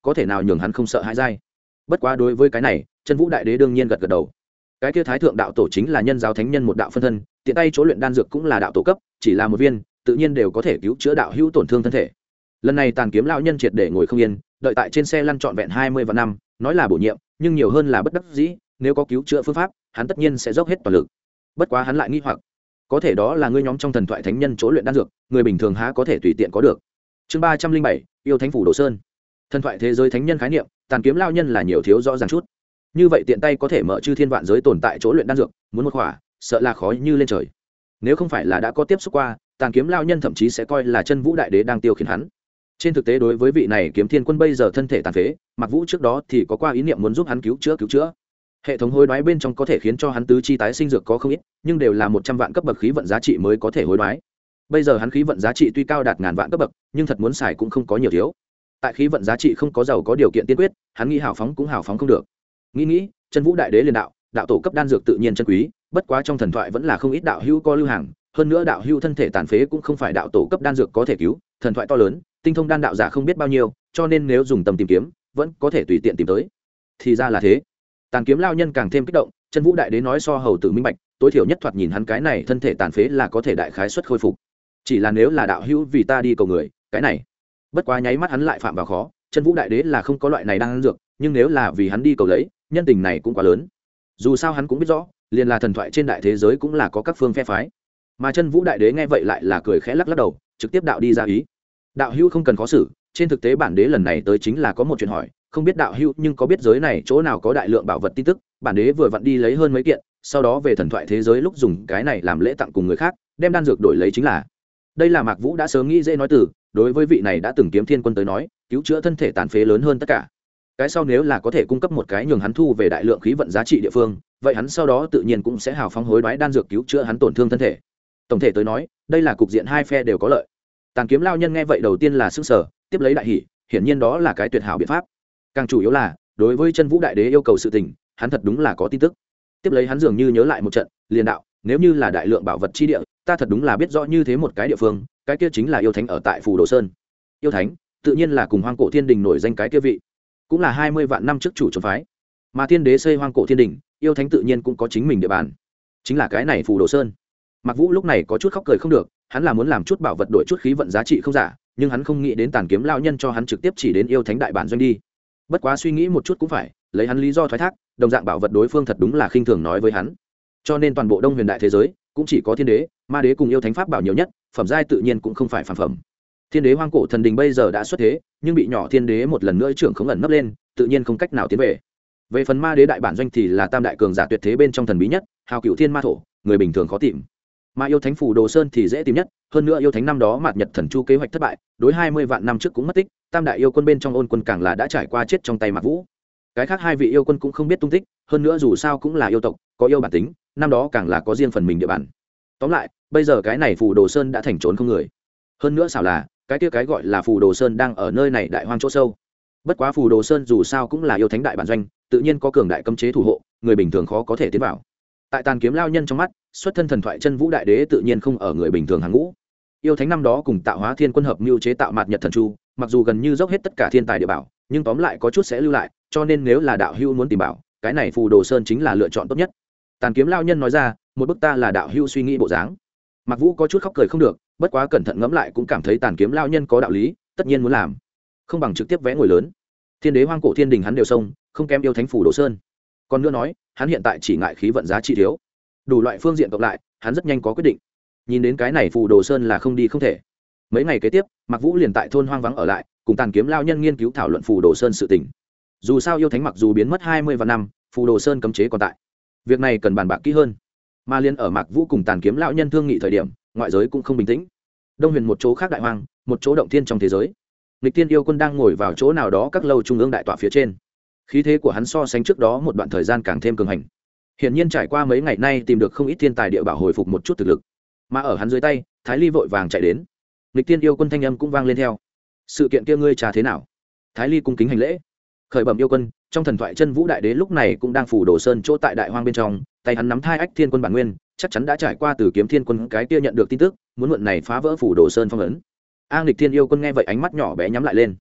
có thể nào nhường hắn không sợ hãi dai. Bất quá đối với cái này chân vũ đại đế đương nhiên gật gật đầu. Cái kia thái thượng đạo tổ chính là nhân giáo thánh nhân một đạo phân thân, tiện tay chỗ luyện đan dược cũng là đạo tổ cấp, chỉ là một viên tự nhiên đều có thể cứu chữa đạo hữu tổn thương thân thể. Lần này Tàn Kiếm lão nhân triệt để ngồi không yên, đợi tại trên xe lăn trọn vẹn 20 vạn năm, nói là bổ nhiệm nhưng nhiều hơn là bất đắc dĩ, nếu có cứu chữa phương pháp hắn tất nhiên sẽ dốc hết toàn lực. Bất quá hắn lại nghi hoặc, có thể đó là ngươi nhóm trong thần thoại thánh nhân chỗ luyện đan dược, người bình thường há có thể tùy tiện có được. Chương 307, yêu thánh phủ Đồ Sơn. Thần thoại thế giới thánh nhân khái niệm, Tàn Kiếm lão nhân là nhiều thiếu rõ ràng chút. Như vậy tiện tay có thể mở chư thiên vạn giới tồn tại chỗ luyện đan dược, muốn một khỏa sợ là khó như lên trời. Nếu không phải là đã có tiếp xúc qua, Tàn Kiếm lão nhân thậm chí sẽ coi là chân vũ đại đế đang tiêu khiển hắn. Trên thực tế đối với vị này Kiếm Thiên Quân bây giờ thân thể tàn phế, Mặc Vũ trước đó thì có qua ý niệm muốn giúp hắn cứu chữa. Hệ thống hối đoái bên trong có thể khiến cho hắn tứ chi tái sinh dược có không ít, nhưng đều là 100 vạn cấp bậc khí vận giá trị mới có thể hối đoái. Bây giờ hắn khí vận giá trị tuy cao đạt ngàn vạn cấp bậc, nhưng thật muốn xài cũng không có nhiều thiếu. Tại khí vận giá trị không có giàu có điều kiện tiên quyết, hắn nghĩ hào phóng cũng hào phóng không được. Nghĩ, chân vũ đại đế liền đạo tổ cấp đan dược tự nhiên chân quý, bất quá trong thần thoại vẫn là không ít đạo hữu có lưu hàng, hơn nữa đạo hữu thân thể tàn phế cũng không phải đạo tổ cấp đan dược có thể cứu, thần thoại to lớn, tinh thông đan đạo giả không biết bao nhiêu, cho nên nếu dùng tâm tìm kiếm vẫn có thể tùy tiện tìm tới. Thì ra là thế. Tàn Kiếm lao nhân càng thêm kích động, chân vũ đại đế nói so hầu tử minh bạch, tối thiểu nhất thoạt nhìn hắn cái này thân thể tàn phế là có thể đại khái suất khôi phục. Chỉ là nếu là đạo hữu vì ta đi cầu người, cái này bất quá nháy mắt hắn lại phạm vào khó, chân vũ đại đế là không có loại này đang ăn dược, nhưng nếu là vì hắn đi cầu lấy, nhân tình này cũng quá lớn. Dù sao hắn cũng biết rõ, liền là thần thoại trên đại thế giới cũng là có các phương phe phái. Mà chân vũ đại đế nghe vậy lại là cười khẽ lắc lắc đầu, trực tiếp đạo đi ra ý. Đạo hữu không cần khó xử, trên thực tế bản đế lần này tới chính là có một chuyện hỏi, không biết đạo hữu nhưng có biết giới này chỗ nào có đại lượng bảo vật tin tức, bản đế vừa vặn đi lấy hơn mấy kiện, sau đó về thần thoại thế giới lúc dùng cái này làm lễ tặng cùng người khác, đem đan dược đổi lấy chính là. Đây là Mạc Vũ đã sớm nghĩ dễ nói từ, đối với vị này đã từng Kiếm Thiên Quân tới nói, cứu chữa thân thể tàn phế lớn hơn tất cả. Cái sau nếu là có thể cung cấp một cái nhường hắn thu về đại lượng khí vận giá trị địa phương, vậy hắn sau đó tự nhiên cũng sẽ hào phóng hối đoái đan dược cứu chữa hắn tổn thương thân thể. Tổng thể tới nói, đây là cục diện hai phe đều có lợi. Tàn Kiếm lao nhân nghe vậy đầu tiên là sững sờ, tiếp lấy đại hỉ, hiển nhiên đó là cái tuyệt hảo biện pháp. Càng chủ yếu là, đối với chân vũ đại đế yêu cầu sự tình, hắn thật đúng là có tin tức. Tiếp lấy hắn dường như nhớ lại một trận, liền đạo, nếu như là đại lượng bảo vật chi địa, ta thật đúng là biết rõ như thế một cái địa phương, cái kia chính là yêu thánh ở tại Phù Đồ Sơn. Yêu thánh, tự nhiên là cùng Hoang Cổ Thiên Đình nổi danh cái kia vị, cũng là 20 vạn năm trước chủ trốn phái. Mà Thiên Đế xây Hoang Cổ Thiên Đình, yêu thánh tự nhiên cũng có chính mình địa bàn, chính là cái này Phù Đồ Sơn. Mạc Vũ lúc này có chút khóc cười không được, hắn là muốn làm chút bảo vật đổi chút khí vận giá trị không giả, nhưng hắn không nghĩ đến Tàn Kiếm lão nhân cho hắn trực tiếp chỉ đến yêu thánh đại bản doanh đi. Bất quá suy nghĩ một chút cũng phải, lấy hắn lý do thoái thác, đồng dạng bảo vật đối phương thật đúng là khinh thường nói với hắn. Cho nên toàn bộ Đông Huyền đại thế giới, cũng chỉ có Thiên Đế, Ma Đế cùng yêu thánh pháp bảo nhiều nhất, phẩm giai tự nhiên cũng không phải phàm phẩm. Thiên Đế Hoang Cổ Thần Đình bây giờ đã xuất thế, nhưng bị nhỏ Thiên Đế một lần nữa trưởng khống ẩn nấp lên, tự nhiên không cách nào tiến về. Về phần Ma Đế đại bản doanh thì là tam đại cường giả tuyệt thế bên trong thần bí nhất, hào cửu thiên ma thổ, người bình thường khó tìm. Mà yêu thánh Phù Đồ Sơn thì dễ tìm nhất, hơn nữa yêu thánh năm đó mạt nhật thần chu kế hoạch thất bại, đối 20 vạn năm trước cũng mất tích, tam đại yêu quân bên trong Ôn Quân càng là đã trải qua chết trong tay Mạc Vũ. Cái khác hai vị yêu quân cũng không biết tung tích, hơn nữa dù sao cũng là yêu tộc, có yêu bản tính, năm đó càng là có riêng phần mình địa bàn. Tóm lại, bây giờ cái này Phù Đồ Sơn đã thành trốn không người. Hơn nữa xảo là, cái kia cái gọi là Phù Đồ Sơn đang ở nơi này đại hoang chỗ sâu. Bất quá Phù Đồ Sơn dù sao cũng là yêu thánh đại bản doanh, tự nhiên có cường đại cấm chế thủ hộ, người bình thường khó có thể tiến vào. Tại Tàn Kiếm lao nhân trong mắt, xuất thân thần thoại chân vũ đại đế tự nhiên không ở người bình thường hàng ngũ. Yêu thánh năm đó cùng Tạo Hóa Thiên Quân hợp mưu chế tạo mạt nhật thần chu, mặc dù gần như dốc hết tất cả thiên tài địa bảo, nhưng tóm lại có chút sẽ lưu lại, cho nên nếu là đạo hữu muốn tìm bảo, cái này Phù Đồ Sơn chính là lựa chọn tốt nhất. Tàn Kiếm lao nhân nói ra, một bức ta là đạo hữu suy nghĩ bộ dáng. Mạc Vũ có chút khóc cười không được, bất quá cẩn thận ngẫm lại cũng cảm thấy Tàn Kiếm lao nhân có đạo lý, tất nhiên muốn làm, không bằng trực tiếp vẽ ngồi lớn. Thiên Đế Hoang Cổ Thiên Đình hắn đều xông, không kém yêu thánh Phù Đồ Sơn. Còn nữa nói, hắn hiện tại chỉ ngại khí vận giá trị thiếu, đủ loại phương diện cộng lại, hắn rất nhanh có quyết định. Nhìn đến cái này Phù Đồ Sơn là không đi không thể. Mấy ngày kế tiếp, Mạc Vũ liền tại thôn hoang vắng ở lại, cùng Tàn Kiếm lao nhân nghiên cứu thảo luận Phù Đồ Sơn sự tình. Dù sao yêu thánh mặc dù biến mất 20 vạn năm, Phù Đồ Sơn cấm chế còn tại. Việc này cần bàn bạc kỹ hơn. Mà liên ở Mạc Vũ cùng Tàn Kiếm lão nhân thương nghị thời điểm, ngoại giới cũng không bình tĩnh. Đông Huyền một chỗ khác đại hoang, một chỗ động thiên trong thế giới. Lịch Tiên yêu quân đang ngồi vào chỗ nào đó các lâu trung ương đại tọa phía trên. Khí thế của hắn so sánh trước đó một đoạn thời gian càng thêm cường hành. Hiển nhiên trải qua mấy ngày nay tìm được không ít thiên tài địa bảo hồi phục một chút thực lực. Mà ở hắn dưới tay, Thái Ly vội vàng chạy đến. Lịch Tiên yêu quân thanh âm cũng vang lên theo. Sự kiện kia ngươi trà thế nào? Thái Ly cung kính hành lễ. Khởi bẩm yêu quân, trong thần thoại chân vũ đại đế lúc này cũng đang Phù Đồ Sơn chỗ tại đại hoang bên trong, tay hắn nắm thai ách thiên quân bản nguyên, chắc chắn đã trải qua từ Kiếm Thiên quân cái kia nhận được tin tức, muốn mượn này phá vỡ Phù Đồ Sơn phong ấn. A Nghịch Thiên yêu quân nghe vậy ánh mắt nhỏ bé nhắm lại lên.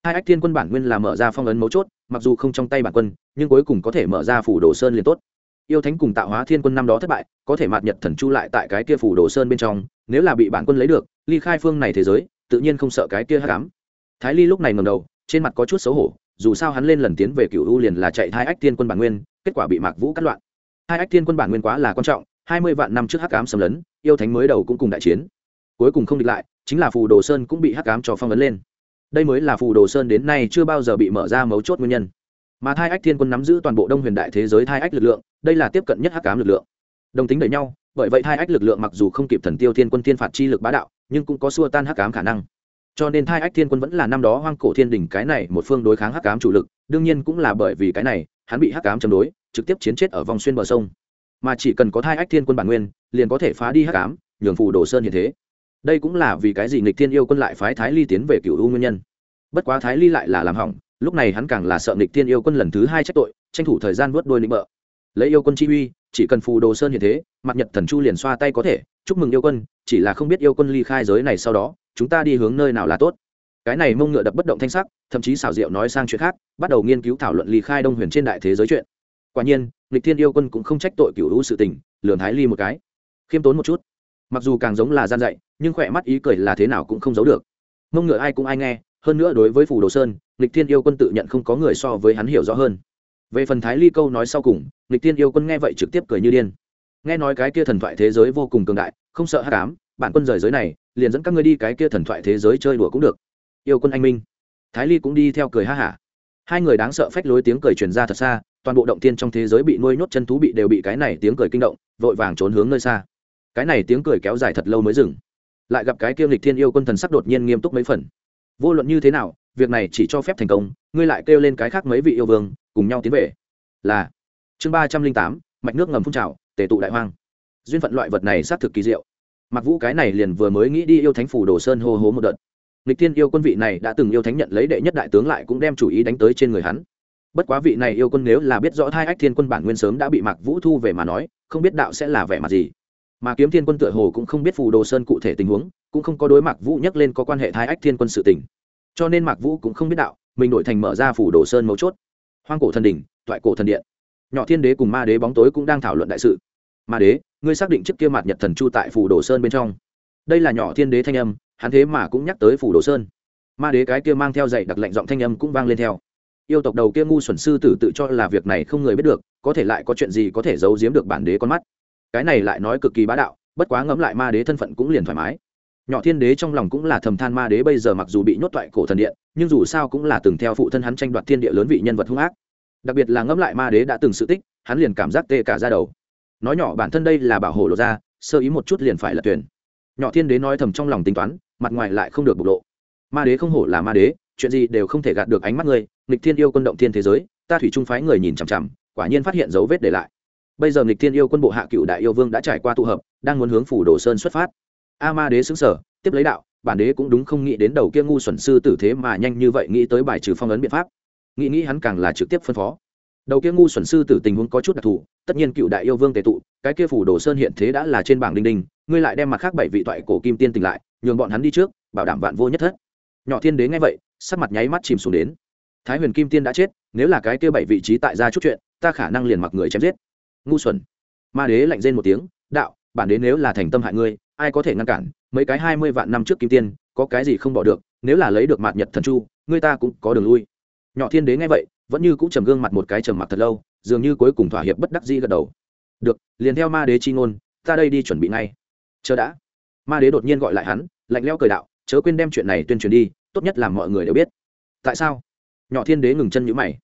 hai ách thiên quân bản nguyên là mở ra phong ấn mấu chốt, mặc dù không trong tay bản quân nhưng cuối cùng có thể mở ra phủ đồ sơn liền tốt. Yêu thánh cùng tạo hóa thiên quân năm đó thất bại, có thể mạt nhật thần chu lại tại cái kia phủ đồ sơn bên trong, nếu là bị bản quân lấy được ly khai phương này thế giới, tự nhiên không sợ cái kia hắc ám. Thái Ly lúc này ngẩng đầu, trên mặt có chút xấu hổ, dù sao hắn lên lần tiến về Cửu U liền là chạy hai ách thiên quân bản nguyên, kết quả bị Mạc Vũ cắt loạn. Hai ách thiên quân bản nguyên quá là quan trọng, 20 vạn năm trước hắc ám xâm lấn, yêu thánh mới đầu cũng cùng đại chiến, cuối cùng không địch lại, chính là phù đồ sơn cũng bị hắc ám cho phong ấn lên. Đây mới là phù đồ sơn đến nay chưa bao giờ bị mở ra mấu chốt nguyên nhân. Mà Thai Ách Thiên Quân nắm giữ toàn bộ Đông Huyền Đại thế giới Thai Ách lực lượng, đây là tiếp cận nhất hắc ám lực lượng. Đồng tính đẩy nhau, bởi vậy Thai Ách lực lượng mặc dù không kịp Thần Tiêu Thiên Quân thiên phạt chi lực bá đạo, nhưng cũng có xua tan hắc ám khả năng. Cho nên Thai Ách Thiên Quân vẫn là năm đó Hoang Cổ Thiên Đỉnh cái này một phương đối kháng hắc ám chủ lực, đương nhiên cũng là bởi vì cái này, hắn bị hắc ám chống đối, trực tiếp chiến chết ở vòng xuyên bờ sông. Mà chỉ cần có Thai Ách Thiên Quân bản nguyên, liền có thể phá đi hắc ám, nhường phù đồ sơn hiện thế. Đây cũng là vì cái gì Nghịch Thiên Yêu Quân lại phái Thái Ly tiến về Cửu U nguyên nhân. Bất quá Thái Ly lại là làm hỏng, lúc này hắn càng là sợ Nghịch Thiên Yêu Quân lần thứ hai trách tội, tranh thủ thời gian vớt đôi lĩnh bợ. Lấy yêu quân chi uy, chỉ cần phù đồ sơn hiện thế, mặt nhật thần chu liền xoa tay có thể chúc mừng yêu quân, chỉ là không biết yêu quân ly khai giới này sau đó chúng ta đi hướng nơi nào là tốt. Cái này mông ngựa đập bất động thanh sắc, thậm chí xảo diệu nói sang chuyện khác, bắt đầu nghiên cứu thảo luận ly khai Đông Huyền trên đại thế giới chuyện. Quả nhiên Nghịch Thiên Yêu Quân cũng không trách tội Cửu U sự tình, lườm Thái Ly một cái, khiêm tốn một chút, mặc dù càng giống là gian dạy, nhưng khỏe mắt ý cười là thế nào cũng không giấu được. Mông ngựa ai cũng ai nghe, hơn nữa đối với phù đồ sơn, Nghịch Thiên Yêu Quân tự nhận không có người so với hắn hiểu rõ hơn. Về phần Thái Ly câu nói sau cùng, Nghịch Thiên Yêu Quân nghe vậy trực tiếp cười như điên. Nghe nói cái kia thần thoại thế giới vô cùng cường đại, không sợ hắc ám, bản quân rời giới này, liền dẫn các ngươi đi cái kia thần thoại thế giới chơi đùa cũng được. Yêu Quân anh minh. Thái Ly cũng đi theo cười ha hả. Hai người đáng sợ phách lối tiếng cười truyền ra thật xa, toàn bộ động tiên trong thế giới bị nuôi nhốt chân thú bị đều bị cái này tiếng cười kinh động, vội vàng trốn hướng nơi xa. Cái này tiếng cười kéo dài thật lâu mới dừng. Lại gặp cái kia Nghịch Thiên Yêu Quân thần sắc đột nhiên nghiêm túc mấy phần. Vô luận như thế nào, việc này chỉ cho phép thành công, ngươi lại kêu lên cái khác mấy vị yêu vương cùng nhau tiến về. Là chương 308, mạch nước ngầm phun trào, tề tụ đại hoang. Duyên phận loại vật này xác thực kỳ diệu. Mặc Vũ cái này liền vừa mới nghĩ đi yêu thánh phủ đồ sơn hô hố một đợt. Nghịch Thiên Yêu Quân vị này đã từng yêu thánh nhận lấy đệ nhất đại tướng lại cũng đem chủ ý đánh tới trên người hắn. Bất quá vị này yêu quân nếu là biết rõ Thai Ách Thiên Quân bản nguyên sớm đã bị Mạc Vũ thu về mà nói, không biết đạo sẽ là vẻ mặt gì. Mà Kiếm Thiên Quân tựa hồ cũng không biết phù đồ sơn cụ thể tình huống, cũng không có đối Mạc Vũ nhắc lên có quan hệ Thai Ách Thiên Quân sự tình. Cho nên Mạc Vũ cũng không biết đạo, mình đổi thành mở ra phù đồ sơn mấu chốt. Hoang cổ thần đỉnh, toại cổ thần điện. Nhỏ Thiên Đế cùng Ma Đế bóng tối cũng đang thảo luận đại sự. Ma Đế, ngươi xác định trước kia Mạt Nhật Thần Chu tại phù đồ sơn bên trong? Đây là Nhỏ Thiên Đế thanh âm, hắn thế mà cũng nhắc tới phù đồ sơn. Ma Đế cái kia mang theo dạy đặc lệnh giọng thanh âm cũng vang lên theo. Yêu tộc đầu kia ngu xuẩn sư tử tự cho là việc này không người biết được, có thể lại có chuyện gì có thể giấu giếm được bản đế con mắt. Cái này lại nói cực kỳ bá đạo, bất quá ngẫm lại Ma Đế thân phận cũng liền thoải mái. Nhỏ Thiên Đế trong lòng cũng là thầm than Ma Đế bây giờ mặc dù bị nhốt toại cổ thần điện, nhưng dù sao cũng là từng theo phụ thân hắn tranh đoạt thiên địa lớn vị nhân vật hung ác. Đặc biệt là ngẫm lại Ma Đế đã từng sự tích, hắn liền cảm giác tê cả da đầu. Nói nhỏ bản thân đây là bảo hộ lộ ra, sơ ý một chút liền phải là tuyển. Nhỏ Thiên Đế nói thầm trong lòng tính toán, mặt ngoài lại không được bộc lộ. Ma Đế không hổ là Ma Đế, chuyện gì đều không thể gạt được ánh mắt ngươi. Nghịch Thiên Yêu Quân động thiên thế giới, ta thủy trung phái người nhìn chằm chằm, quả nhiên phát hiện dấu vết để lại. Bây giờ Nghịch Thiên Yêu Quân bộ hạ cựu đại yêu vương đã trải qua tụ hợp, đang muốn hướng phủ đồ sơn xuất phát. Ma Đế sững sờ, tiếp lấy đạo, bản đế cũng đúng không nghĩ đến đầu kia ngu xuẩn sư tử thế mà nhanh như vậy nghĩ tới bài trừ phong ấn biện pháp. Nghĩ hắn càng là trực tiếp phân phó. Đầu kia ngu xuẩn sư tử tình huống có chút đặc thù, tất nhiên cựu đại yêu vương tề tụ, cái kia phủ đồ sơn hiện thế đã là trên bảng đinh đinh, ngươi lại đem mặt khác bảy vị toại cổ kim tiên tỉnh lại, nhường bọn hắn đi trước, bảo đảm vạn vô nhất thất. Nhỏ Thiên Đế nghe vậy, sắc mặt nháy mắt chìm xuống đến. Thái Huyền Kim Tiên đã chết, nếu là cái kia bảy vị trí tại ra chút chuyện, ta khả năng liền mặc người chém giết. Ngu xuẩn. Ma Đế lạnh rên một tiếng, đạo, bản đế nếu là thành tâm hại ngươi, ai có thể ngăn cản? Mấy cái 20 vạn năm trước kim tiên, có cái gì không bỏ được, nếu là lấy được Mạt Nhật Thần Chu, ngươi ta cũng có đường lui. Nhỏ Thiên Đế nghe vậy, vẫn như cũng trầm gương mặt một cái trầm mặc thật lâu, dường như cuối cùng thỏa hiệp bất đắc dĩ gật đầu. Được, liền theo Ma Đế chi ngôn, ta đây đi chuẩn bị ngay. Chờ đã. Ma Đế đột nhiên gọi lại hắn, lạnh lẽo cười đạo, chớ quên đem chuyện này tuyên truyền đi, tốt nhất là mọi người đều biết. Tại sao? Nhỏ Thiên Đế ngừng chân nhíu mày.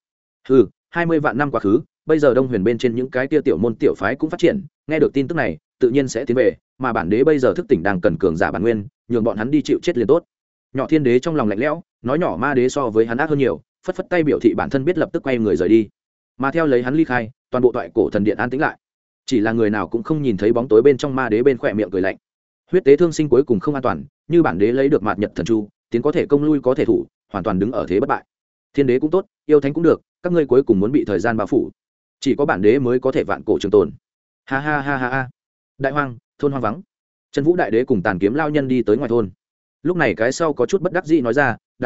20 vạn năm quá khứ, bây giờ Đông Huyền bên trên những cái tia tiểu môn tiểu phái cũng phát triển, nghe được tin tức này, tự nhiên sẽ tiến về, mà bản đế bây giờ thức tỉnh đang cần cường giả bản nguyên, nhường bọn hắn đi chịu chết liền tốt. Nhỏ Thiên Đế trong lòng lạnh lẽo, nói nhỏ Ma Đế so với hắn ác hơn nhiều, phất phất tay biểu thị bản thân biết lập tức quay người rời đi. Mà theo lấy hắn ly khai, toàn bộ toại cổ thần điện an tĩnh lại. Chỉ là người nào cũng không nhìn thấy bóng tối bên trong Ma Đế bên khỏe miệng cười lạnh. Huyết tế thương sinh cuối cùng không an toàn, như bản đế lấy được Mạt Nhật Thần Chu, tiến có thể công lui có thể thủ, hoàn toàn đứng ở thế bất bại. Thiên Đế cũng tốt, yêu thánh cũng được, các ngươi cuối cùng muốn bị thời gian bao phủ, chỉ có bản đế mới có thể vạn cổ trường tồn. Ha ha ha ha ha. Đại hoang, thôn hoang vắng. Trần Vũ đại đế cùng Tàn Kiếm lao nhân đi tới ngoài thôn. Lúc này cái sau có chút bất đắc dĩ nói ra, đạo hữu,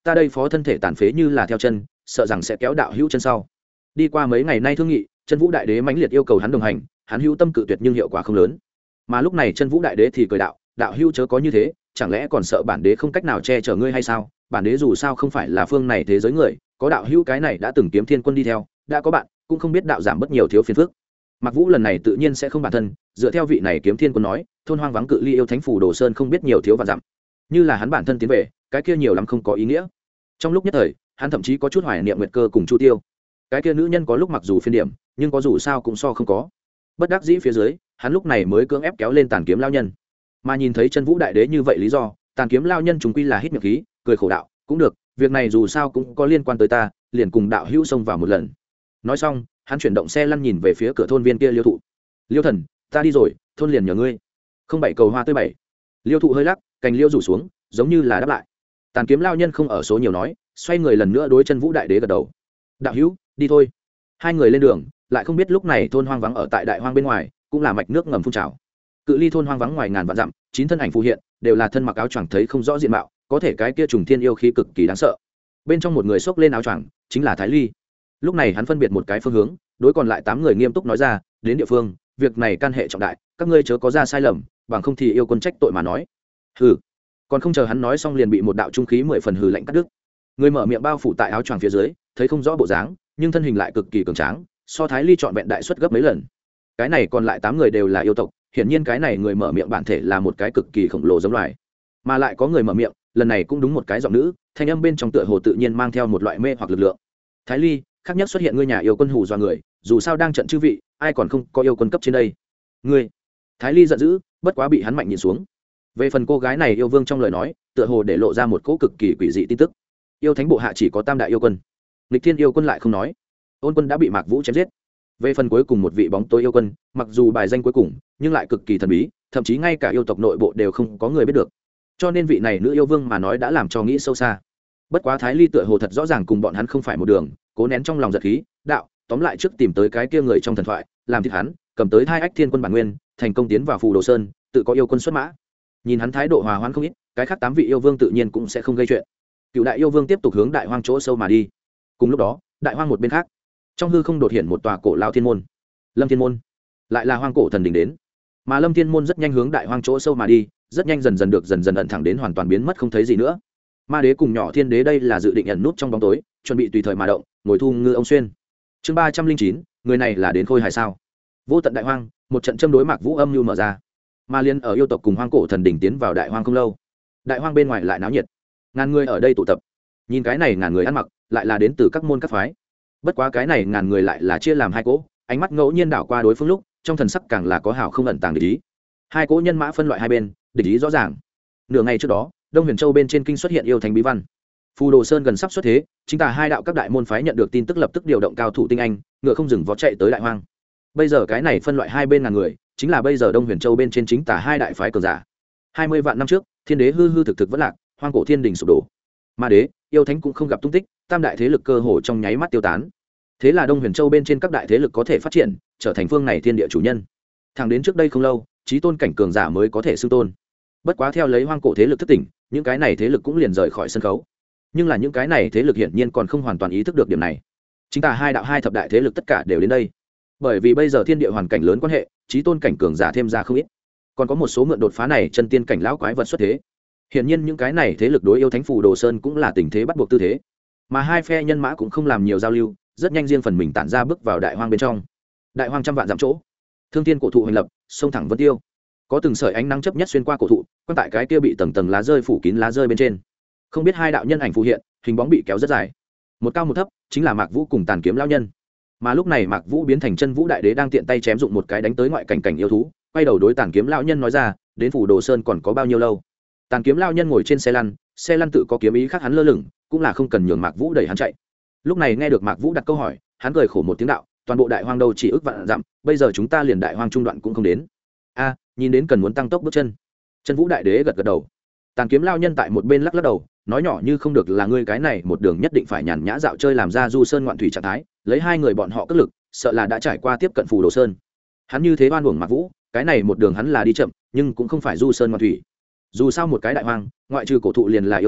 ta đây phó thân thể tàn phế như là theo chân, sợ rằng sẽ kéo đạo hữu chân sau. Đi qua mấy ngày nay thương nghị, Chân Vũ Đại Đế mãnh liệt yêu cầu hắn đồng hành, hắn hữu tâm cự tuyệt nhưng hiệu quả không lớn. Mà lúc này Chân Vũ Đại Đế thì cười đạo, đạo hữu chớ có như thế, chẳng lẽ còn sợ bản đế không cách nào che chở ngươi hay sao? Bản đế dù sao không phải là phương này thế giới người, có đạo hữu cái này đã từng kiếm thiên quân đi theo, đã có bạn, cũng không biết đạo giảm bất nhiều thiếu phiền phức. Mạc Vũ lần này tự nhiên sẽ không bản thân, dựa theo vị này kiếm thiên quân nói, thôn hoang vắng cự ly yêu thánh phủ Đồ Sơn không biết nhiều thiếu và giảm. Như là hắn bản thân tiến về, cái kia nhiều lắm không có ý nghĩa. Trong lúc nhất thời, hắn thậm chí có chút hoài niệm Nguyệt Cơ cùng Chu Tiêu. Cái kia nữ nhân có lúc mặc dù phiên điểm, nhưng có dù sao cũng so không có. Bất đắc dĩ phía dưới, hắn lúc này mới cưỡng ép kéo lên Tàn Kiếm lão nhân. Mà nhìn thấy Chân Vũ Đại Đế như vậy lý do, Tàn Kiếm lão nhân chúng quy là hít miệng khí, cười khổ đạo, cũng được, việc này dù sao cũng có liên quan tới ta, liền cùng đạo hữu xông vào một lần. Nói xong, hắn chuyển động xe lăn nhìn về phía cửa thôn viên kia Liêu Thụ. Liêu thần, ta đi rồi, thôn liền nhờ ngươi. Không bảy cầu hoa tươi bảy. Liêu Thụ hơi lắc, cành liêu rủ xuống, giống như là đáp lại. Tàn Kiếm lão nhân không ở số nhiều nói, xoay người lần nữa đối Chân Vũ Đại Đế gật đầu. Đạo hữu, đi thôi. Hai người lên đường, lại không biết lúc này thôn hoang vắng ở tại đại hoang bên ngoài, cũng là mạch nước ngầm phun trào. Cự ly thôn hoang vắng ngoài ngàn vạn dặm, 9 thân ảnh phù hiện, đều là thân mặc áo choàng thấy không rõ diện mạo, có thể cái kia trùng thiên yêu khí cực kỳ đáng sợ. Bên trong một người xốc lên áo choàng, chính là Thái Ly. Lúc này hắn phân biệt một cái phương hướng, đối còn lại 8 người nghiêm túc nói ra, đến địa phương, việc này can hệ trọng đại, các ngươi chớ có ra sai lầm, bằng không thì yêu quân trách tội mà nói. Hừ. Còn không chờ hắn nói xong liền bị một đạo trung khí 10 phần hừ lạnh cắt đứt. Người mở miệng bao phủ tại áo choàng phía dưới, thấy không rõ bộ dáng, nhưng thân hình lại cực kỳ cường tráng, so Thái Ly trọn vẹn đại suất gấp mấy lần. Cái này còn lại 8 người đều là yêu tộc, hiển nhiên cái này người mở miệng bản thể là một cái cực kỳ khổng lồ giống loài. Mà lại có người mở miệng, lần này cũng đúng một cái giọng nữ, thanh âm bên trong tựa hồ tự nhiên mang theo một loại mê hoặc lực lượng. Thái Ly, khác nhất xuất hiện ngươi nhà yêu quân hù dọa người, dù sao đang trận chư vị, ai còn không có yêu quân cấp trên đây. Ngươi. Thái Ly giận dữ, bất quá bị hắn mạnh nhìn xuống. Về phần cô gái này yêu vương trong lời nói, tựa hồ để lộ ra một cỗ cực kỳ quỷ dị tin tức. Yêu thánh bộ hạ chỉ có tam đại yêu quân, Lịch Thiên yêu quân lại không nói. Ôn quân đã bị Mạc Vũ chém giết. Về phần cuối cùng một vị bóng tối yêu quân, mặc dù bài danh cuối cùng, nhưng lại cực kỳ thần bí, thậm chí ngay cả yêu tộc nội bộ đều không có người biết được. Cho nên vị này nữ yêu vương mà nói đã làm cho nghĩ sâu xa. Bất quá Thái Ly tựa hồ thật rõ ràng cùng bọn hắn không phải một đường, cố nén trong lòng giật khí, đạo, tóm lại trước tìm tới cái kia người trong thần thoại, làm thịt hắn, cầm tới Thai Ách Thiên quân bản nguyên, thành công tiến vào Phù Đồ Sơn, tự có yêu quân xuất mã. Nhìn hắn thái độ hòa hoãn không ít, cái khác 8 vị yêu vương tự nhiên cũng sẽ không gây chuyện. Cựu đại yêu vương tiếp tục hướng đại hoang chỗ sâu mà đi. Cùng lúc đó, đại hoang một bên khác, trong hư không đột hiện một tòa cổ lao thiên môn. Lâm Thiên môn, lại là hoang cổ thần đỉnh đến. Mà Lâm Thiên môn rất nhanh hướng đại hoang chỗ sâu mà đi, rất nhanh dần dần ẩn thẳng đến hoàn toàn biến mất không thấy gì nữa. Ma đế cùng nhỏ thiên đế đây là dự định ẩn nút trong bóng tối, chuẩn bị tùy thời mà động, ngồi thu ngư ông xuyên. Chương 309, người này là đến Khôi Hải sao? Vô tận đại hoang, một trận châm đối Mạc Vũ âm mưu mở ra. Ma liên ở yêu tộc cùng hoang cổ thần đỉnh tiến vào đại hoang không lâu. Đại hoang bên ngoài lại náo nhiệt, ngàn người ở đây tụ tập. Nhìn cái này ngàn người ăn mặc, lại là đến từ các môn các phái. Bất quá cái này ngàn người lại là chia làm hai cỗ, ánh mắt ngẫu nhiên đảo qua đối phương lúc, trong thần sắc càng là có hảo không ẩn tàng địch ý. Hai cỗ nhân mã phân loại hai bên, địch ý rõ ràng. Nửa ngày trước đó, Đông Huyền Châu bên trên kinh xuất hiện yêu thánh bí văn. Phù Đồ Sơn gần sắp xuất thế, chính tà hai đạo các đại môn phái nhận được tin tức lập tức điều động cao thủ tinh anh, ngựa không dừng vó chạy tới đại hoang. Bây giờ cái này phân loại hai bên ngàn người, chính là bây giờ Đông Huyền Châu bên trên chính tà hai đại phái cường giả. 20 vạn năm trước, Thiên Đế hư hư thực thực vẫn lạc, hoang cổ thiên đình sụp đổ. Ma đế, yêu thánh cũng không gặp tung tích, tam đại thế lực cơ hồ trong nháy mắt tiêu tán. Thế là Đông Huyền Châu bên trên các đại thế lực có thể phát triển, trở thành phương này thiên địa chủ nhân. Thẳng đến trước đây không lâu, chí tôn cảnh cường giả mới có thể xưng tôn. Bất quá theo lấy hoang cổ thế lực thức tỉnh, những cái này thế lực cũng liền rời khỏi sân khấu. Nhưng là những cái này thế lực hiển nhiên còn không hoàn toàn ý thức được điểm này. Chính là hai đạo hai thập đại thế lực tất cả đều đến đây. Bởi vì bây giờ thiên địa hoàn cảnh lớn quan hệ, chí tôn cảnh cường giả thêm ra không ít. Còn có một số mượn đột phá này chân tiên cảnh lão quái vật xuất thế. Hiển nhiên những cái này thế lực đối yêu thánh Phù Đồ Sơn cũng là tình thế bắt buộc tư thế. Mà hai phe nhân mã cũng không làm nhiều giao lưu, rất nhanh riêng phần mình tản ra bước vào đại hoang bên trong. Đại hoang trăm vạn dặm chỗ, thương thiên cổ thụ hành lập, sông thẳng vân tiêu. Có từng sợi ánh nắng chấp nhất xuyên qua cổ thụ, quan tại cái kia bị tầng tầng lá rơi phủ kín lá rơi bên trên. Không biết hai đạo nhân ảnh phù hiện, hình bóng bị kéo rất dài. Một cao một thấp, chính là Mạc Vũ cùng Tàn Kiếm lão nhân. Mà lúc này Mạc Vũ biến thành Chân Vũ Đại Đế đang tiện tay chém dụng một cái đánh tới ngoại cảnh cảnh yêu thú, quay đầu đối Tàn Kiếm lão nhân nói ra, đến Phù Đồ Sơn còn có bao nhiêu lâu? Tàn Kiếm lão nhân ngồi trên xe lăn tự có kiếm ý khác hắn lơ lửng, cũng là không cần nhường Mạc Vũ đẩy hắn chạy. Lúc này nghe được Mạc Vũ đặt câu hỏi, hắn cười khổ một tiếng đạo, toàn bộ đại hoang đâu chỉ ước vạn dặm, bây giờ chúng ta liền đại hoang trung đoạn cũng không đến. A, nhìn đến cần muốn tăng tốc bước chân. Chân Vũ Đại Đế gật gật đầu. Tàn Kiếm lão nhân tại một bên lắc lắc đầu, nói nhỏ như không được là ngươi cái này một đường nhất định phải nhàn nhã dạo chơi làm ra du sơn ngoạn thủy trạng thái, lấy hai người bọn họ cất lực, sợ là đã trải qua tiếp cận Phù Đồ Sơn. Hắn như thế oan uổng Mạc Vũ, cái này một đường hắn là đi chậm, nhưng cũng không phải du sơn ngoạn thủy. Dù sao một cái đại hoang, ngoại trừ cổ thụ liền là yêu thú,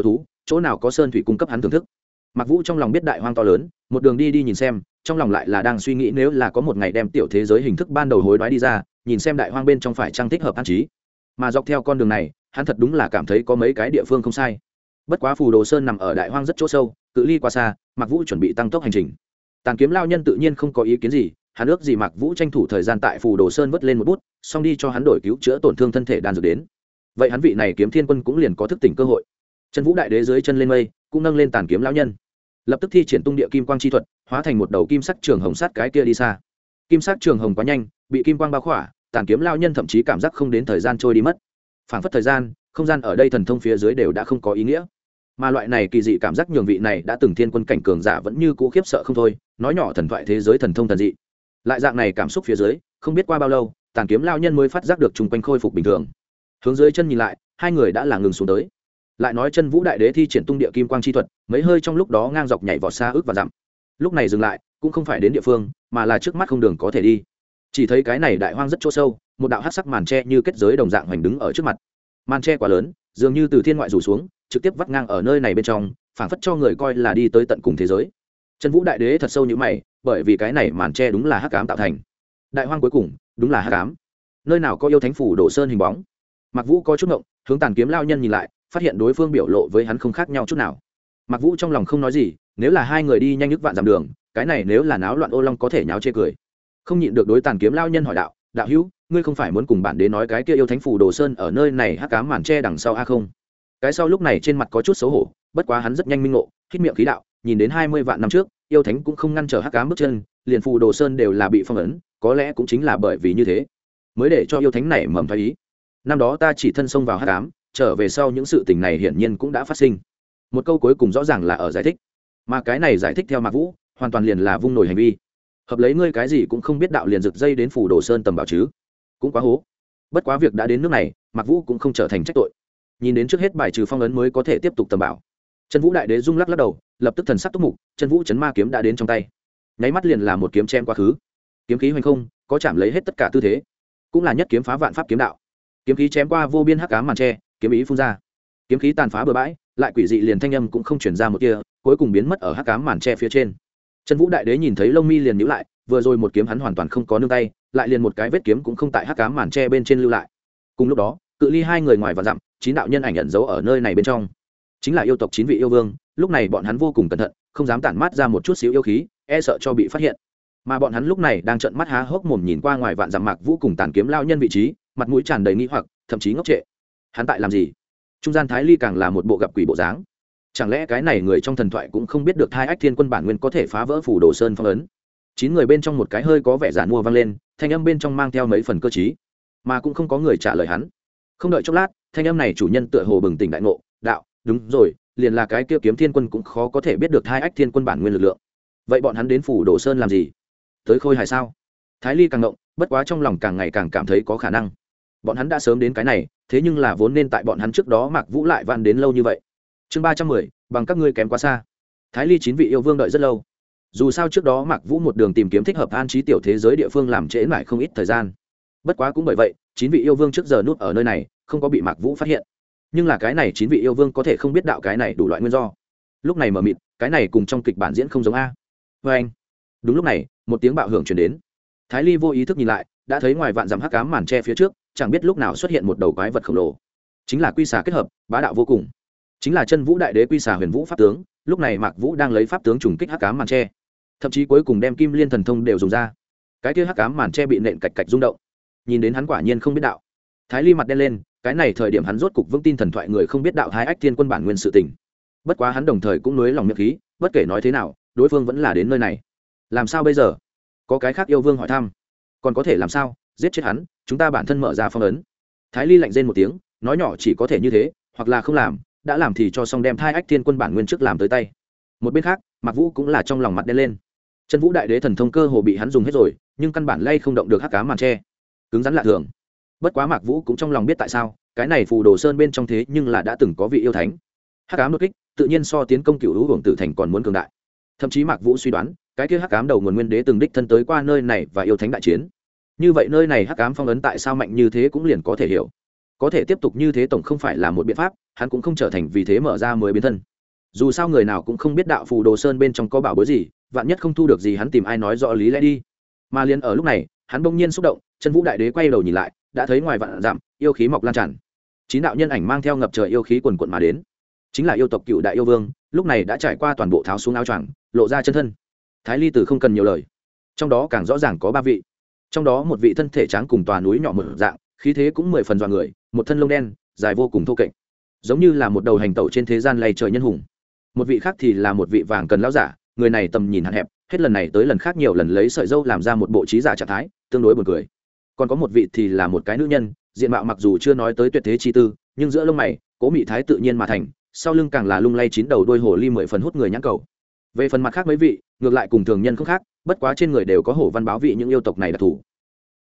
chỗ nào có sơn thủy cung cấp hắn thưởng thức. Mạc Vũ trong lòng biết đại hoang to lớn, một đường đi nhìn xem, trong lòng lại là đang suy nghĩ nếu là có một ngày đem tiểu thế giới hình thức ban đầu hối đoái đi ra, nhìn xem đại hoang bên trong phải trang thích hợp an trí. Mà dọc theo con đường này, hắn thật đúng là cảm thấy có mấy cái địa phương không sai. Bất quá Phù Đồ Sơn nằm ở đại hoang rất chỗ sâu, cự ly quá xa, Mạc Vũ chuẩn bị tăng tốc hành trình. Tàn Kiếm lão nhân tự nhiên không có ý kiến gì, hắn ước gì Mạc Vũ tranh thủ thời gian tại Phù Đồ Sơn vớt lên một bút, xong đi cho hắn đổi cứu chữa tổn thương thân thể đan dược đến. Vậy hắn vị này Kiếm Thiên Quân cũng liền có thức tỉnh cơ hội. Chân Vũ đại đế dưới chân lên mây, cũng nâng lên Tàn Kiếm lão nhân, lập tức thi triển tung địa kim quang chi thuật, hóa thành một đầu kim sắc trường hồng sát cái kia đi xa. Kim sắc trường hồng quá nhanh, bị kim quang bao khỏa, Tàn Kiếm lão nhân thậm chí cảm giác không đến thời gian trôi đi mất. Phảng phất thời gian, không gian ở đây thần thông phía dưới đều đã không có ý nghĩa. Mà loại này kỳ dị cảm giác nhường vị này đã từng thiên quân cảnh cường giả vẫn như cũ khiếp sợ không thôi, nói nhỏ thần thoại thế giới thần thông thần dị. Lại dạng này cảm xúc phía dưới, không biết qua bao lâu, Tàn Kiếm lão nhân mới phát giác được chung quanh khôi phục bình thường. Hướng dưới chân nhìn lại, hai người đã là ngừng xuống tới. Lại nói Chân Vũ đại đế thi triển tung địa kim quang chi thuật, mấy hơi trong lúc đó ngang dọc nhảy vọt xa ước và dặm. Lúc này dừng lại, cũng không phải đến địa phương, mà là trước mắt không đường có thể đi. Chỉ thấy cái này đại hoang rất chỗ sâu, một đạo hắc sắc màn tre như kết giới đồng dạng hoành đứng ở trước mặt. Màn tre quá lớn, dường như từ thiên ngoại rủ xuống, trực tiếp vắt ngang ở nơi này bên trong, phảng phất cho người coi là đi tới tận cùng thế giới. Chân Vũ đại đế thật sâu như mày, bởi vì cái này màn tre đúng là hắc ám tạo thành. Đại hoang cuối cùng, đúng là hắc ám. Nơi nào có yêu thánh phủ Đồ Sơn hình bóng? Mạc Vũ có chút ngộng, hướng Tàn Kiếm lão nhân nhìn lại, phát hiện đối phương biểu lộ với hắn không khác nhau chút nào. Mạc Vũ trong lòng không nói gì, nếu là hai người đi nhanh nhức vạn dặm đường, cái này nếu là náo loạn ô long có thể nháo chê cười. Không nhịn được đối Tàn Kiếm lão nhân hỏi đạo, đạo hữu, ngươi không phải muốn cùng bản đế nói cái kia yêu thánh phủ Đồ Sơn ở nơi này hắc ám màn tre đằng sau a không? Cái sau lúc này trên mặt có chút xấu hổ, bất quá hắn rất nhanh minh ngộ, hít miệng khí đạo, nhìn đến 20 vạn năm trước, yêu thánh cũng không ngăn trở hắc ám bước chân, liền phù Đồ Sơn đều là bị phong ấn, có lẽ cũng chính là bởi vì như thế, mới để cho yêu thánh này mầm thái ý. Năm đó ta chỉ thân xông vào hắc ám, trở về sau những sự tình này hiển nhiên cũng đã phát sinh. Một câu cuối cùng rõ ràng là ở giải thích, mà cái này giải thích theo Mạc Vũ, hoàn toàn liền là vung nổi hành vi. Hợp lấy ngươi cái gì cũng không biết đạo liền rực dây đến phù Đồ Sơn tầm bảo chứ? Cũng quá hố. Bất quá việc đã đến nước này, Mạc Vũ cũng không trở thành trách tội. Nhìn đến trước hết bài trừ phong ấn mới có thể tiếp tục tầm bảo. Chân Vũ đại đế rung lắc lắc đầu, lập tức thần sắc túc mục, Chân Vũ chấn ma kiếm đã đến trong tay. Nháy mắt liền là một kiếm chém quá khứ. Kiếm khí hoành không, có chạm lấy hết tất cả tư thế, cũng là nhất kiếm phá vạn pháp kiếm đạo. Kiếm khí chém qua vô biên hắc ám màn tre, kiếm ý phun ra. Kiếm khí tàn phá bừa bãi, lại quỷ dị liền thanh âm cũng không truyền ra một tia, cuối cùng biến mất ở hắc ám màn tre phía trên. Chân Vũ đại đế nhìn thấy lông mi liền nhíu lại, vừa rồi một kiếm hắn hoàn toàn không có nương tay, lại liền một cái vết kiếm cũng không tại hắc ám màn tre bên trên lưu lại. Cùng lúc đó, cự ly hai người ngoài và dặm, 9 đạo nhân ảnh ẩn giấu ở nơi này bên trong, chính là yêu tộc 9 vị yêu vương. Lúc này bọn hắn vô cùng cẩn thận, không dám tản mát ra một chút xíu yêu khí, e sợ cho bị phát hiện. Mà bọn hắn lúc này đang trợn mắt há hốc mồm nhìn qua ngoài vạn dặm Mạc Vũ cùng Tàn Kiếm lão nhân vị trí, mặt mũi tràn đầy nghi hoặc, thậm chí ngốc trệ. Hắn tại làm gì? Trung gian Thái Ly càng là một bộ gặp quỷ bộ dáng. Chẳng lẽ cái này người trong thần thoại cũng không biết được Thái Ách Thiên Quân bản nguyên có thể phá vỡ phủ Đồ Sơn phong ấn? 9 người bên trong một cái hơi có vẻ giản mua vang lên, thanh âm bên trong mang theo mấy phần cơ trí, mà cũng không có người trả lời hắn. Không đợi chốc lát, thanh âm này chủ nhân tựa hồ bừng tỉnh đại ngộ, đạo, đúng rồi, liền là cái kia Kiếm Thiên Quân cũng khó có thể biết được Thái Ách Thiên Quân bản nguyên lực lượng. Vậy bọn hắn đến phủ Đồ Sơn làm gì? Tới khôi hài sao? Thái Ly càng ngộng, bất quá trong lòng càng ngày càng cảm thấy có khả năng. Bọn hắn đã sớm đến cái này, thế nhưng là vốn nên tại bọn hắn trước đó Mạc Vũ lại van đến lâu như vậy. Chương 310, bằng các ngươi kém quá xa. Thái Ly 9 vị yêu vương đợi rất lâu. Dù sao trước đó Mạc Vũ một đường tìm kiếm thích hợp an trí tiểu thế giới địa phương làm trễ mãi không ít thời gian. Bất quá cũng bởi vậy, 9 vị yêu vương trước giờ núp ở nơi này, không có bị Mạc Vũ phát hiện. Nhưng là cái này 9 vị yêu vương có thể không biết đạo cái này đủ loại nguyên do. Lúc này mở mịt, cái này cùng trong kịch bản diễn không giống a. Và anh. Đúng lúc này, một tiếng bạo hưởng truyền đến. Thái Ly vô ý thức nhìn lại, đã thấy ngoài vạn dặm hắc ám màn tre phía trước, chẳng biết lúc nào xuất hiện một đầu quái vật khổng lồ. Chính là quy xà kết hợp, bá đạo vô cùng. Chính là Chân Vũ đại đế quy xà Huyền Vũ pháp tướng, lúc này Mạc Vũ đang lấy pháp tướng trùng kích hắc ám màn tre. Thậm chí cuối cùng đem Kim Liên thần thông đều dùng ra. Cái kia hắc ám màn tre bị nện cạch cạch rung động. Nhìn đến hắn quả nhiên không biết đạo. Thái Ly mặt đen lên, cái này thời điểm hắn rốt cục vững tin thần thoại người không biết đạo Thái Ách Thiên Quân bản nguyên sự tình. Bất quá hắn đồng thời cũng nuối lòng miệng khí, bất kể nói thế nào, đối phương vẫn là đến nơi này. Làm sao bây giờ? Có cái khác yêu vương hỏi thăm. Còn có thể làm sao? Giết chết hắn, chúng ta bản thân mở ra phong ấn. Thái Ly lạnh rên một tiếng, nói nhỏ chỉ có thể như thế, hoặc là không làm, đã làm thì cho xong đem Thái Ách Thiên Quân bản nguyên trước làm tới tay. Một bên khác, Mạc Vũ cũng là trong lòng mặt đen lên. Chân Vũ đại đế thần thông cơ hồ bị hắn dùng hết rồi, nhưng căn bản lay không động được hắc ám màn tre, cứng rắn lạ thường. Bất quá Mạc Vũ cũng trong lòng biết tại sao, cái này phù Đồ Sơn bên trong thế nhưng là đã từng có vị yêu thánh. Hắc ám đột kích, tự nhiên so tiến công Cửu Hữu Hưởng Tử Thành còn muốn cường đại. Thậm chí Mạc Vũ suy đoán, cái kia hắc ám đầu nguồn nguyên đế từng đích thân tới qua nơi này và yêu thánh đại chiến. Như vậy nơi này hắc ám phong ấn tại sao mạnh như thế cũng liền có thể hiểu. Có thể tiếp tục như thế tổng không phải là một biện pháp, hắn cũng không trở thành vì thế mở ra mới biến thân. dù sao người nào cũng không biết đạo phù đồ sơn bên trong có bảo bối gì, vạn nhất không thu được gì hắn tìm ai nói rõ lý lẽ đi. Mà liền ở lúc này hắn bỗng nhiên xúc động, chân vũ đại đế quay đầu nhìn lại, đã thấy ngoài vạn dặm yêu khí mọc lan tràn, 9 đạo nhân ảnh mang theo ngập trời yêu khí quần quận mà đến, chính là yêu tộc Cựu đại yêu vương, lúc này đã trải qua toàn bộ tháo xuống áo choàng, lộ ra chân thân. Thái ly tử không cần nhiều lời, trong đó càng rõ ràng có 3 vị, trong đó một vị thân thể tráng cùng tòa núi nhỏ một dạng, khí thế cũng 10 phần dọa người, một thân lông đen dài vô cùng thô kệch, giống như là một đầu hành tẩu trên thế gian lay trời nhân hùng. Một vị khác thì là một vị vàng cần lão giả, người này tầm nhìn hạn hẹp, hết lần này tới lần khác nhiều lần lấy sợi dâu làm ra một bộ trí giả trạng thái, tương đối buồn cười. Còn có một vị thì là một cái nữ nhân, diện mạo mặc dù chưa nói tới tuyệt thế chi tư, nhưng giữa lông mày cố mị thái tự nhiên mà thành, sau lưng càng là lung lay 9 đầu đuôi hồ ly 10 phần hút người nhãn cầu. Về phần mặt khác mấy vị, ngược lại cùng thường nhân không khác, bất quá trên người đều có hổ văn báo vị những yêu tộc này đặc thù.